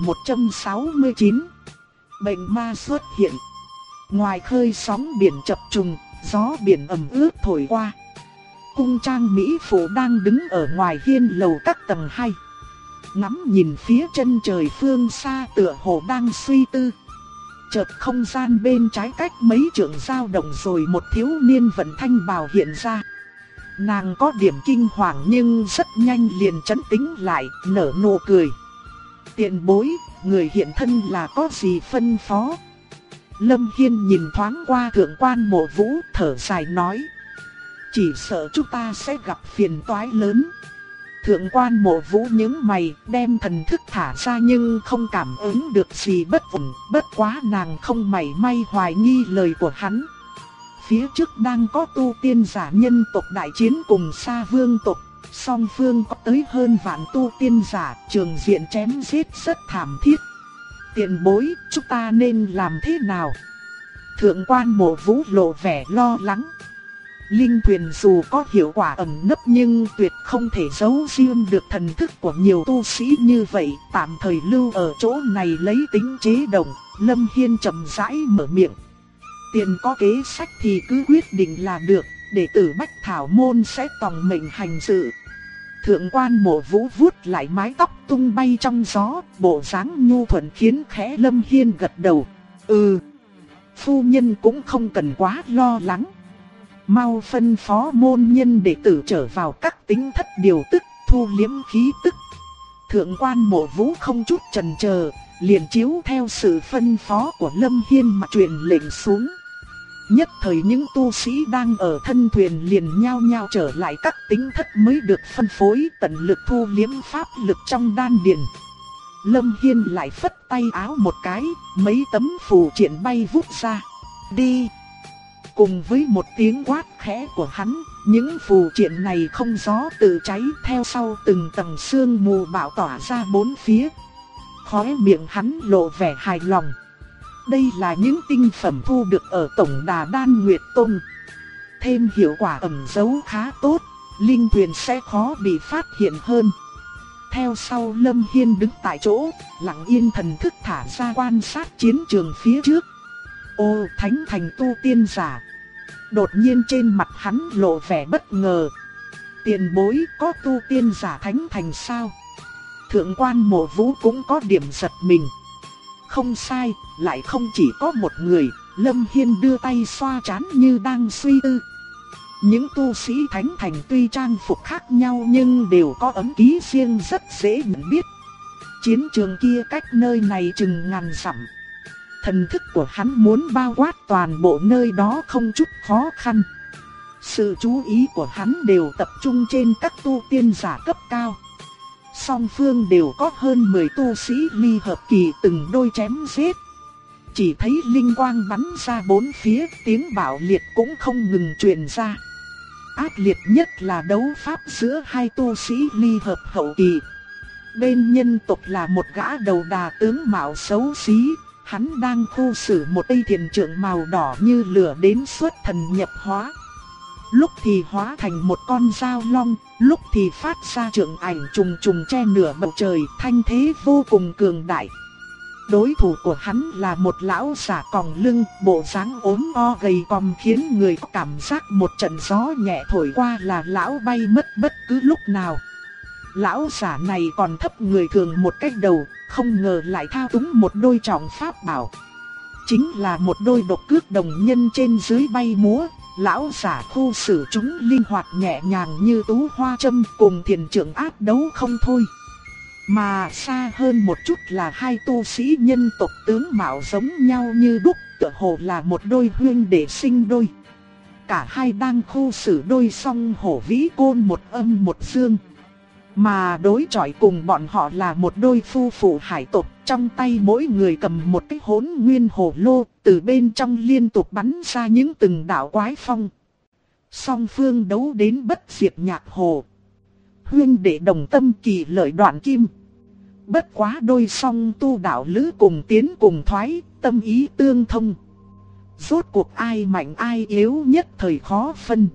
1169. Bệnh ma xuất hiện. Ngoài khơi sóng biển chập trùng, gió biển ẩm ướt thổi qua. Cung trang mỹ phụ đang đứng ở ngoài hiên lầu các tầng 2. Ngắm nhìn phía chân trời phương xa tựa hồ đang suy tư. Chợt không gian bên trái cách mấy trượng dao động rồi một thiếu niên vận thanh bào hiện ra. Nàng có điểm kinh hoàng nhưng rất nhanh liền trấn tĩnh lại, nở nụ cười. Tiền bối, người hiện thân là có gì phân phó? Lâm Hiên nhìn thoáng qua Thượng quan Mộ Vũ, thở dài nói. Chỉ sợ chúng ta sẽ gặp phiền toái lớn. Thượng quan Mộ Vũ nhướng mày, đem thần thức thả ra nhưng không cảm ứng được gì bất ổn, bất quá nàng không mảy may hoài nghi lời của hắn. Phía trước đang có tu tiên giả nhân tộc đại chiến cùng Sa Vương tộc, song phương có tới hơn vạn tu tiên giả, trường diện chém giết rất thảm thiết. Tiền bối, chúng ta nên làm thế nào? Thượng quan Mộ Vũ lộ vẻ lo lắng. Linh thuyền dù có hiệu quả ẩn nấp nhưng tuyệt không thể giấu riêng được thần thức của nhiều tu sĩ như vậy, tạm thời lưu ở chỗ này lấy tính chế động. Lâm Hiên chậm rãi mở miệng. Tiền có kế sách thì cứ quyết định là được, đệ tử Bách Thảo Môn sẽ tòng mệnh hành sự. Thượng quan Mộ Vũ vuốt lại mái tóc tung bay trong gió, bộ dáng nhu thuận khiến khẽ Lâm Hiên gật đầu. Phu nhân cũng không cần quá lo lắng. Mau phân phó môn nhân đệ tử trở vào các tính thất điều tức, thu liếm khí tức. Thượng quan Mộ Vũ không chút chần chờ, liền chiếu theo sự phân phó của Lâm Hiên mà truyền lệnh xuống. Nhất thời những tu sĩ đang ở thân thuyền liền nhao nhao trở lại các tính thất mới được phân phối, tận lực thu liếm pháp lực trong đan điền. Lâm Hiên lại phất tay áo một cái, mấy tấm phù triện bay vút ra. Đi! Cùng với một tiếng quát khẽ của hắn, những phù triện này không gió tự cháy, theo sau từng tầng sương mù bão tỏa ra bốn phía. Khóe miệng hắn lộ vẻ hài lòng. Đây là những tinh phẩm thu được ở Tổng Đà Đan Nguyệt Tông. Thêm hiệu quả ẩn giấu khá tốt, linh thuyền sẽ khó bị phát hiện hơn. Theo sau Lâm Hiên đứng tại chỗ, lặng yên thần thức thả ra quan sát chiến trường phía trước. Ô, thánh thành tu tiên giả. Đột nhiên trên mặt hắn lộ vẻ bất ngờ. Tiền bối, có tu tiên giả thánh thành sao? Thượng quan Mộ Vũ cũng có điểm giật mình. Không sai, lại không chỉ có một người. Lâm Hiên đưa tay xoa trán như đang suy tư. Những tu sĩ thánh thành tuy trang phục khác nhau nhưng đều có ấm ký riêng rất dễ nhận biết. Chiến trường kia cách nơi này chừng ngàn dặm. Thần thức của hắn muốn bao quát toàn bộ nơi đó không chút khó khăn. Sự chú ý của hắn đều tập trung trên các tu tiên giả cấp cao. Song phương đều có hơn 10 tu sĩ ly hợp kỳ từng đôi chém giết. Chỉ thấy linh quang bắn ra bốn phía, tiếng bạo liệt cũng không ngừng truyền ra. Ác liệt nhất là đấu pháp giữa hai tu sĩ ly hợp hậu kỳ. Bên nhân tộc là một gã đầu đà tướng mạo xấu xí. Hắn đang khu xử một cây thiền trượng màu đỏ như lửa đến xuất thần nhập hóa. Lúc thì hóa thành một con dao long, lúc thì phát ra trượng ảnh trùng trùng che nửa bầu trời, thanh thế vô cùng cường đại. Đối thủ của hắn là một lão giả còng lưng, bộ dáng ốm o gầy còm khiến người có cảm giác một trận gió nhẹ thổi qua là lão bay mất bất cứ lúc nào. Lão giả này còn thấp người thường một cái đầu, không ngờ lại thao túng một đôi trọng pháp bảo. Chính là một đôi độc cước đồng nhân trên dưới bay múa. Lão giả khu xử chúng linh hoạt nhẹ nhàng như tú hoa châm, cùng thiền trưởng áp đấu không thôi. Mà xa hơn một chút là hai tu sĩ nhân tộc tướng mạo giống nhau như đúc, tựa hồ là một đôi huynh đệ sinh đôi. Cả hai đang khu xử đôi song hổ vĩ côn một âm một dương. Mà đối chọi cùng bọn họ là một đôi phu phụ hải tộc, trong tay mỗi người cầm một cái hỗn nguyên hồ lô, từ bên trong liên tục bắn ra những từng đạo quái phong. Song phương đấu đến bất diệt nhạc hồ. Huynh đệ đồng tâm kỳ lợi đoạn kim. Bất quá đôi song tu đạo lữ cùng tiến cùng thoái, tâm ý tương thông. Rốt cuộc ai mạnh ai yếu nhất thời khó phân.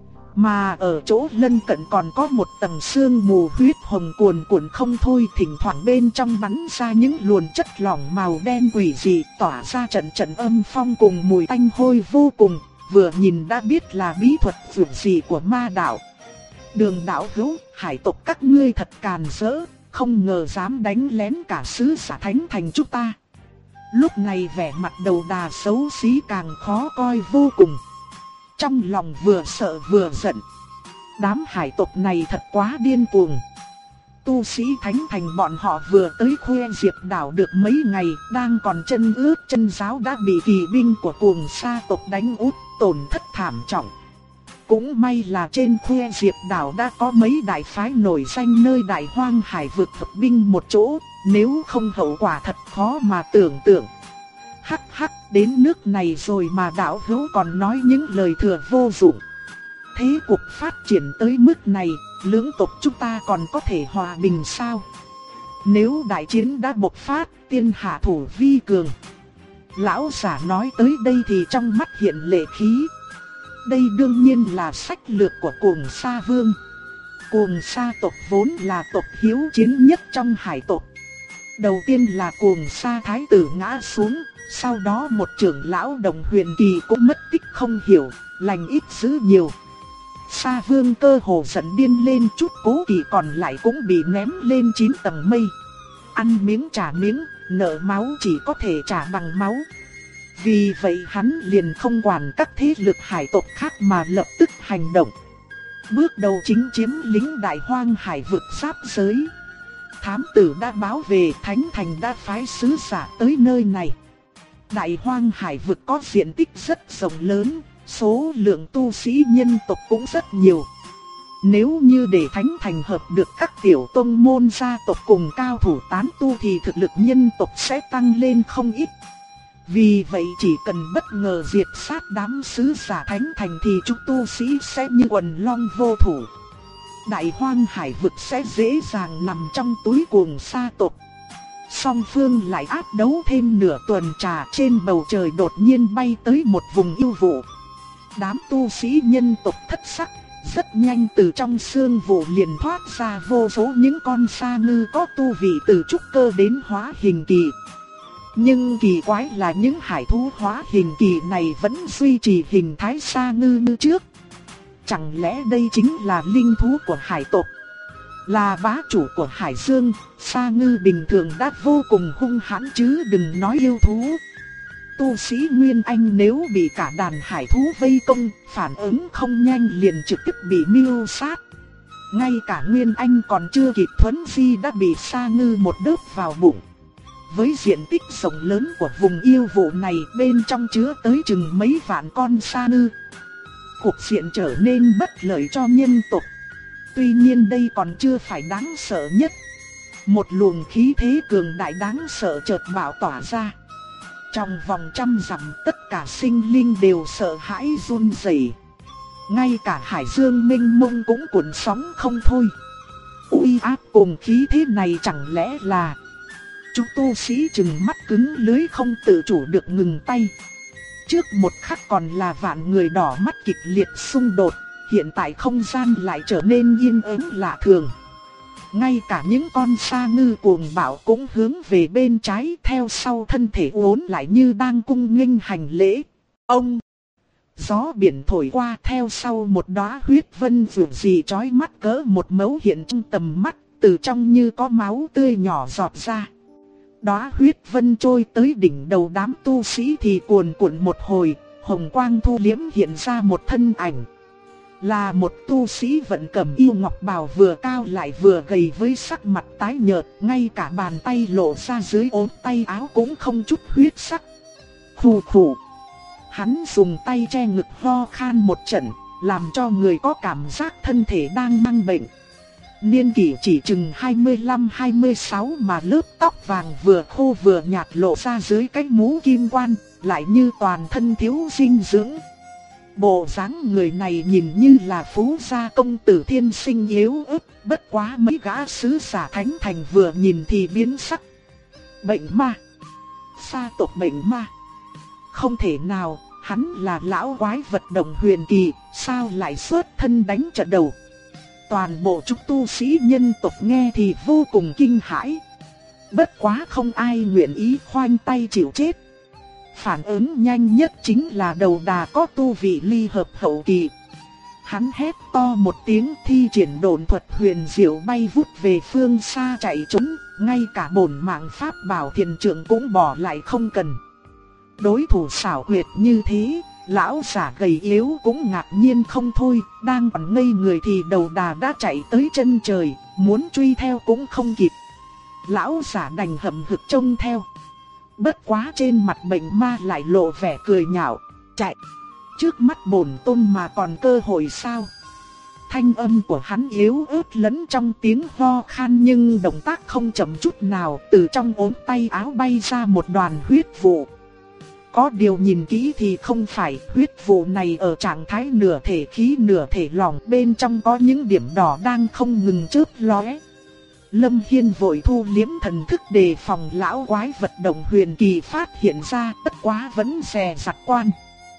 Mà ở chỗ lân cận còn có một tầng sương mù huyết hồng cuồn cuộn không thôi, thỉnh thoảng bên trong bắn ra những luồn chất lỏng màu đen quỷ dị, tỏa ra trận trận âm phong cùng mùi tanh hôi vô cùng, vừa nhìn đã biết là bí thuật vượt dị của ma đạo. Đường đạo hữu, hải tộc các ngươi thật càn rỡ, không ngờ dám đánh lén cả sứ giả thánh thành chúng ta. Lúc này vẻ mặt đầu đà xấu xí càng khó coi vô cùng. Trong lòng vừa sợ vừa giận. Đám hải tộc này thật quá điên cuồng. Tu sĩ Thánh Thành bọn họ vừa tới Khuê Diệp đảo được mấy ngày, đang còn chân ướt chân ráo đã bị kỳ binh của Cuồng Sa tộc đánh úp, tổn thất thảm trọng. Cũng may là trên Khuê Diệp đảo đã có mấy đại phái nổi danh nơi Đại Hoang Hải vực hợp binh một chỗ, nếu không hậu quả thật khó mà tưởng tượng. Hắc hắc, đến nước này rồi mà đạo hữu còn nói những lời thừa vô dụng. Thế cuộc phát triển tới mức này, lưỡng tộc chúng ta còn có thể hòa bình sao? Nếu đại chiến đã bộc phát, tiên hạ thủ vi cường. Lão giả nói tới đây thì trong mắt hiện lệ khí. Đây đương nhiên là sách lược của Cuồng Sa Vương. Cuồng Sa tộc vốn là tộc hiếu chiến nhất trong hải tộc. Đầu tiên là Cuồng Sa thái tử ngã xuống, sau đó một trưởng lão Đồng Huyền Kỳ cũng mất tích không hiểu, lành ít dữ nhiều. Sa Vương cơ hồ giận điên lên, chút cố kỵ còn lại cũng bị ném lên 9 tầng mây. Ăn miếng trả miếng, nợ máu chỉ có thể trả bằng máu. Vì vậy hắn liền không quản các thế lực hải tộc khác mà lập tức hành động. Bước đầu chính chiếm lính Đại Hoang Hải vực giáp giới. Thám tử đã báo về, Thánh Thành đã phái sứ giả tới nơi này. Đại Hoang Hải vực có diện tích rất rộng lớn, số lượng tu sĩ nhân tộc cũng rất nhiều. Nếu như để Thánh Thành hợp được các tiểu tông môn gia tộc cùng cao thủ tán tu thì thực lực nhân tộc sẽ tăng lên không ít. Vì vậy chỉ cần bất ngờ diệt sát đám sứ giả Thánh Thành thì chúng tu sĩ sẽ như quần long vô thủ. Đại Hoang Hải vực sẽ dễ dàng nằm trong túi Cuồng Sa tộc. Song phương lại áp đấu thêm nửa tuần trà, trên bầu trời đột nhiên bay tới một vùng yêu vụ. Đám tu sĩ nhân tộc thất sắc, rất nhanh từ trong sương vụ liền thoát ra vô số những con sa ngư có tu vị từ trúc cơ đến hóa hình kỳ. Nhưng kỳ quái là những hải thú hóa hình kỳ này vẫn duy trì hình thái sa ngư như trước. Chẳng lẽ đây chính là linh thú của hải tộc? Là bá chủ của hải dương, sa ngư bình thường đã vô cùng hung hãn chứ đừng nói yêu thú. Tu sĩ Nguyên Anh nếu bị cả đàn hải thú vây công, phản ứng không nhanh liền trực tiếp bị mưu sát. Ngay cả Nguyên Anh còn chưa kịp thuấn di đã bị sa ngư một đớp vào bụng. Với diện tích rộng lớn của vùng yêu vụ này, bên trong chứa tới chừng mấy vạn con sa ngư. Cuộc diện trở nên bất lợi cho nhân tộc. Tuy nhiên đây còn chưa phải đáng sợ nhất. Một luồng khí thế cường đại đáng sợ chợt bạo tỏa ra. Trong vòng 100 dặm tất cả sinh linh đều sợ hãi run rẩy. Ngay cả hải dương mênh mông cũng cuộn sóng không thôi. Uy áp cùng khí thế này chẳng lẽ là... Chúng tu sĩ chừng mắt cứng lưới không tự chủ được ngừng tay. Trước một khắc còn là vạn người đỏ mắt kịch liệt xung đột, hiện tại không gian lại trở nên yên ắng lạ thường. Ngay cả những con sa ngư cuồng bạo cũng hướng về bên trái, theo sau thân thể uốn lại như đang cung nghênh hành lễ. Ông! Gió biển thổi qua, theo sau một đóa huyết vân vượng dị chói mắt cỡ một mấu hiện trong tầm mắt, từ trong như có máu tươi nhỏ giọt ra. Đóa huyết vân trôi tới đỉnh đầu đám tu sĩ thì cuồn cuộn một hồi, hồng quang thu liễm hiện ra một thân ảnh. Là một tu sĩ vận cẩm yêu ngọc bào vừa cao lại vừa gầy với sắc mặt tái nhợt, ngay cả bàn tay lộ ra dưới ốm tay áo cũng không chút huyết sắc. Khù khù. Hắn dùng tay che ngực ho khan một trận, làm cho người có cảm giác thân thể đang mang bệnh. Niên kỷ chỉ chừng 25-26 mà lớp tóc vàng vừa khô vừa nhạt lộ ra dưới cái mũ kim quan, lại như toàn thân thiếu dinh dưỡng. Bộ dáng người này nhìn như là phú gia công tử thiên sinh yếu ớt, bất quá mấy gã sứ giả Thánh Thành vừa nhìn thì biến sắc. Bệnh ma. Sa tộc bệnh ma. Không thể nào, hắn là lão quái vật Đồng Huyền Kỳ, sao lại xuất thân đánh trận đầu. Toàn bộ chúng tu sĩ nhân tộc nghe thì vô cùng kinh hãi. Bất quá không ai nguyện ý khoanh tay chịu chết. Phản ứng nhanh nhất chính là đầu đà có tu vị ly hợp hậu kỳ. Hắn hét to một tiếng, thi triển độn thuật huyền diệu bay vút về phương xa chạy trốn, ngay cả bổn mạng pháp bảo thiền trượng cũng bỏ lại không cần. Đối thủ xảo quyệt như thế, Lão giả gầy yếu cũng ngạc nhiên không thôi, đang còn ngây người thì đầu đà đã chạy tới chân trời, muốn truy theo cũng không kịp. Lão giả đành hậm hực trông theo. Bất quá trên mặt bệnh ma lại lộ vẻ cười nhạo, chạy. Trước mắt bổn tôn mà còn cơ hội sao? Thanh âm của hắn yếu ớt lẫn trong tiếng ho khan nhưng động tác không chậm chút nào, từ trong ống tay áo bay ra một đoàn huyết vụ. Có điều nhìn kỹ thì không phải, huyết vụ này ở trạng thái nửa thể khí nửa thể lỏng, bên trong có những điểm đỏ đang không ngừng chớp lóe. Lâm Hiên vội thu liếm thần thức đề phòng lão quái vật động huyền kỳ phát hiện ra, tất quá vẫn dè dặt quan.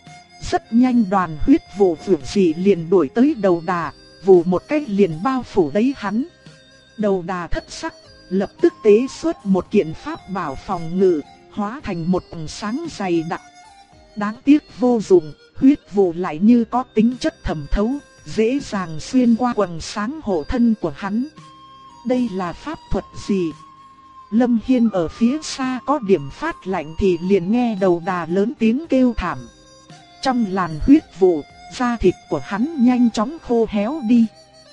Rất nhanh đoàn huyết vụ vượng dị liền đuổi tới đầu đà, vù một cái liền bao phủ lấy hắn. Đầu đà thất sắc, lập tức tế xuất một kiện pháp bảo phòng ngự, hóa thành một vầng sáng dày đặc. Đáng tiếc vô dụng, huyết vụ lại như có tính chất thẩm thấu, dễ dàng xuyên qua quầng sáng hộ thân của hắn. Đây là pháp thuật gì? Lâm Hiên ở phía xa có điểm phát lạnh thì liền nghe đầu đà lớn tiếng kêu thảm. Trong làn huyết vụ, da thịt của hắn nhanh chóng khô héo đi.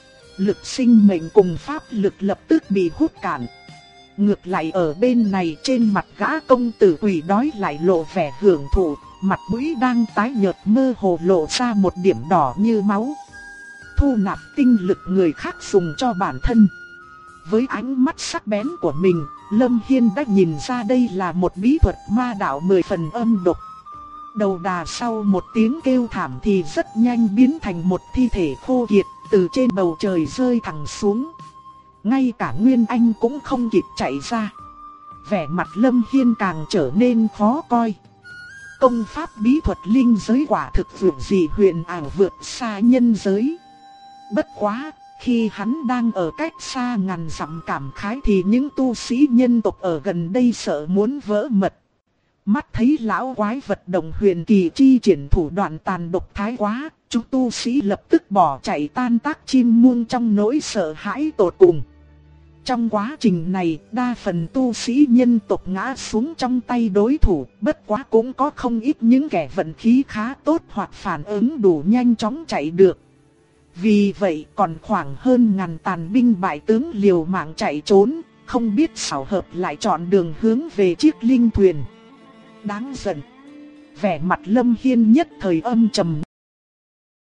Lực sinh mệnh cùng pháp lực lập tức bị hút cạn. Ngược lại ở bên này, trên mặt gã công tử quỷ đói lại lộ vẻ hưởng thụ, mặt mũi đang tái nhợt mơ hồ lộ ra một điểm đỏ như máu. Thu nạp tinh lực người khác dùng cho bản thân. Với ánh mắt sắc bén của mình, Lâm Hiên đã nhìn ra đây là một bí thuật ma đạo 10 phần âm độc. Đầu đà sau một tiếng kêu thảm thì rất nhanh biến thành một thi thể khô kiệt, từ trên bầu trời rơi thẳng xuống. Ngay cả Nguyên Anh cũng không kịp chạy ra. Vẻ mặt Lâm Hiên càng trở nên khó coi. Công pháp bí thuật linh giới quả thực vượt dị huyền ảo, vượt xa nhân giới. Bất quá, khi hắn đang ở cách xa ngàn dặm cảm khái thì những tu sĩ nhân tộc ở gần đây sợ muốn vỡ mật. Mắt thấy lão quái vật động huyền kỳ chi triển thủ đoạn tàn độc thái quá, chúng tu sĩ lập tức bỏ chạy tan tác chim muông trong nỗi sợ hãi tột cùng. Trong quá trình này, đa phần tu sĩ nhân tộc ngã xuống trong tay đối thủ, bất quá cũng có không ít những kẻ vận khí khá tốt hoặc phản ứng đủ nhanh chóng chạy được. Vì vậy còn khoảng hơn ngàn tàn binh bại tướng liều mạng chạy trốn, không biết xảo hợp lại chọn đường hướng về chiếc linh thuyền. Đáng giận. Vẻ mặt Lâm Hiên nhất thời âm trầm.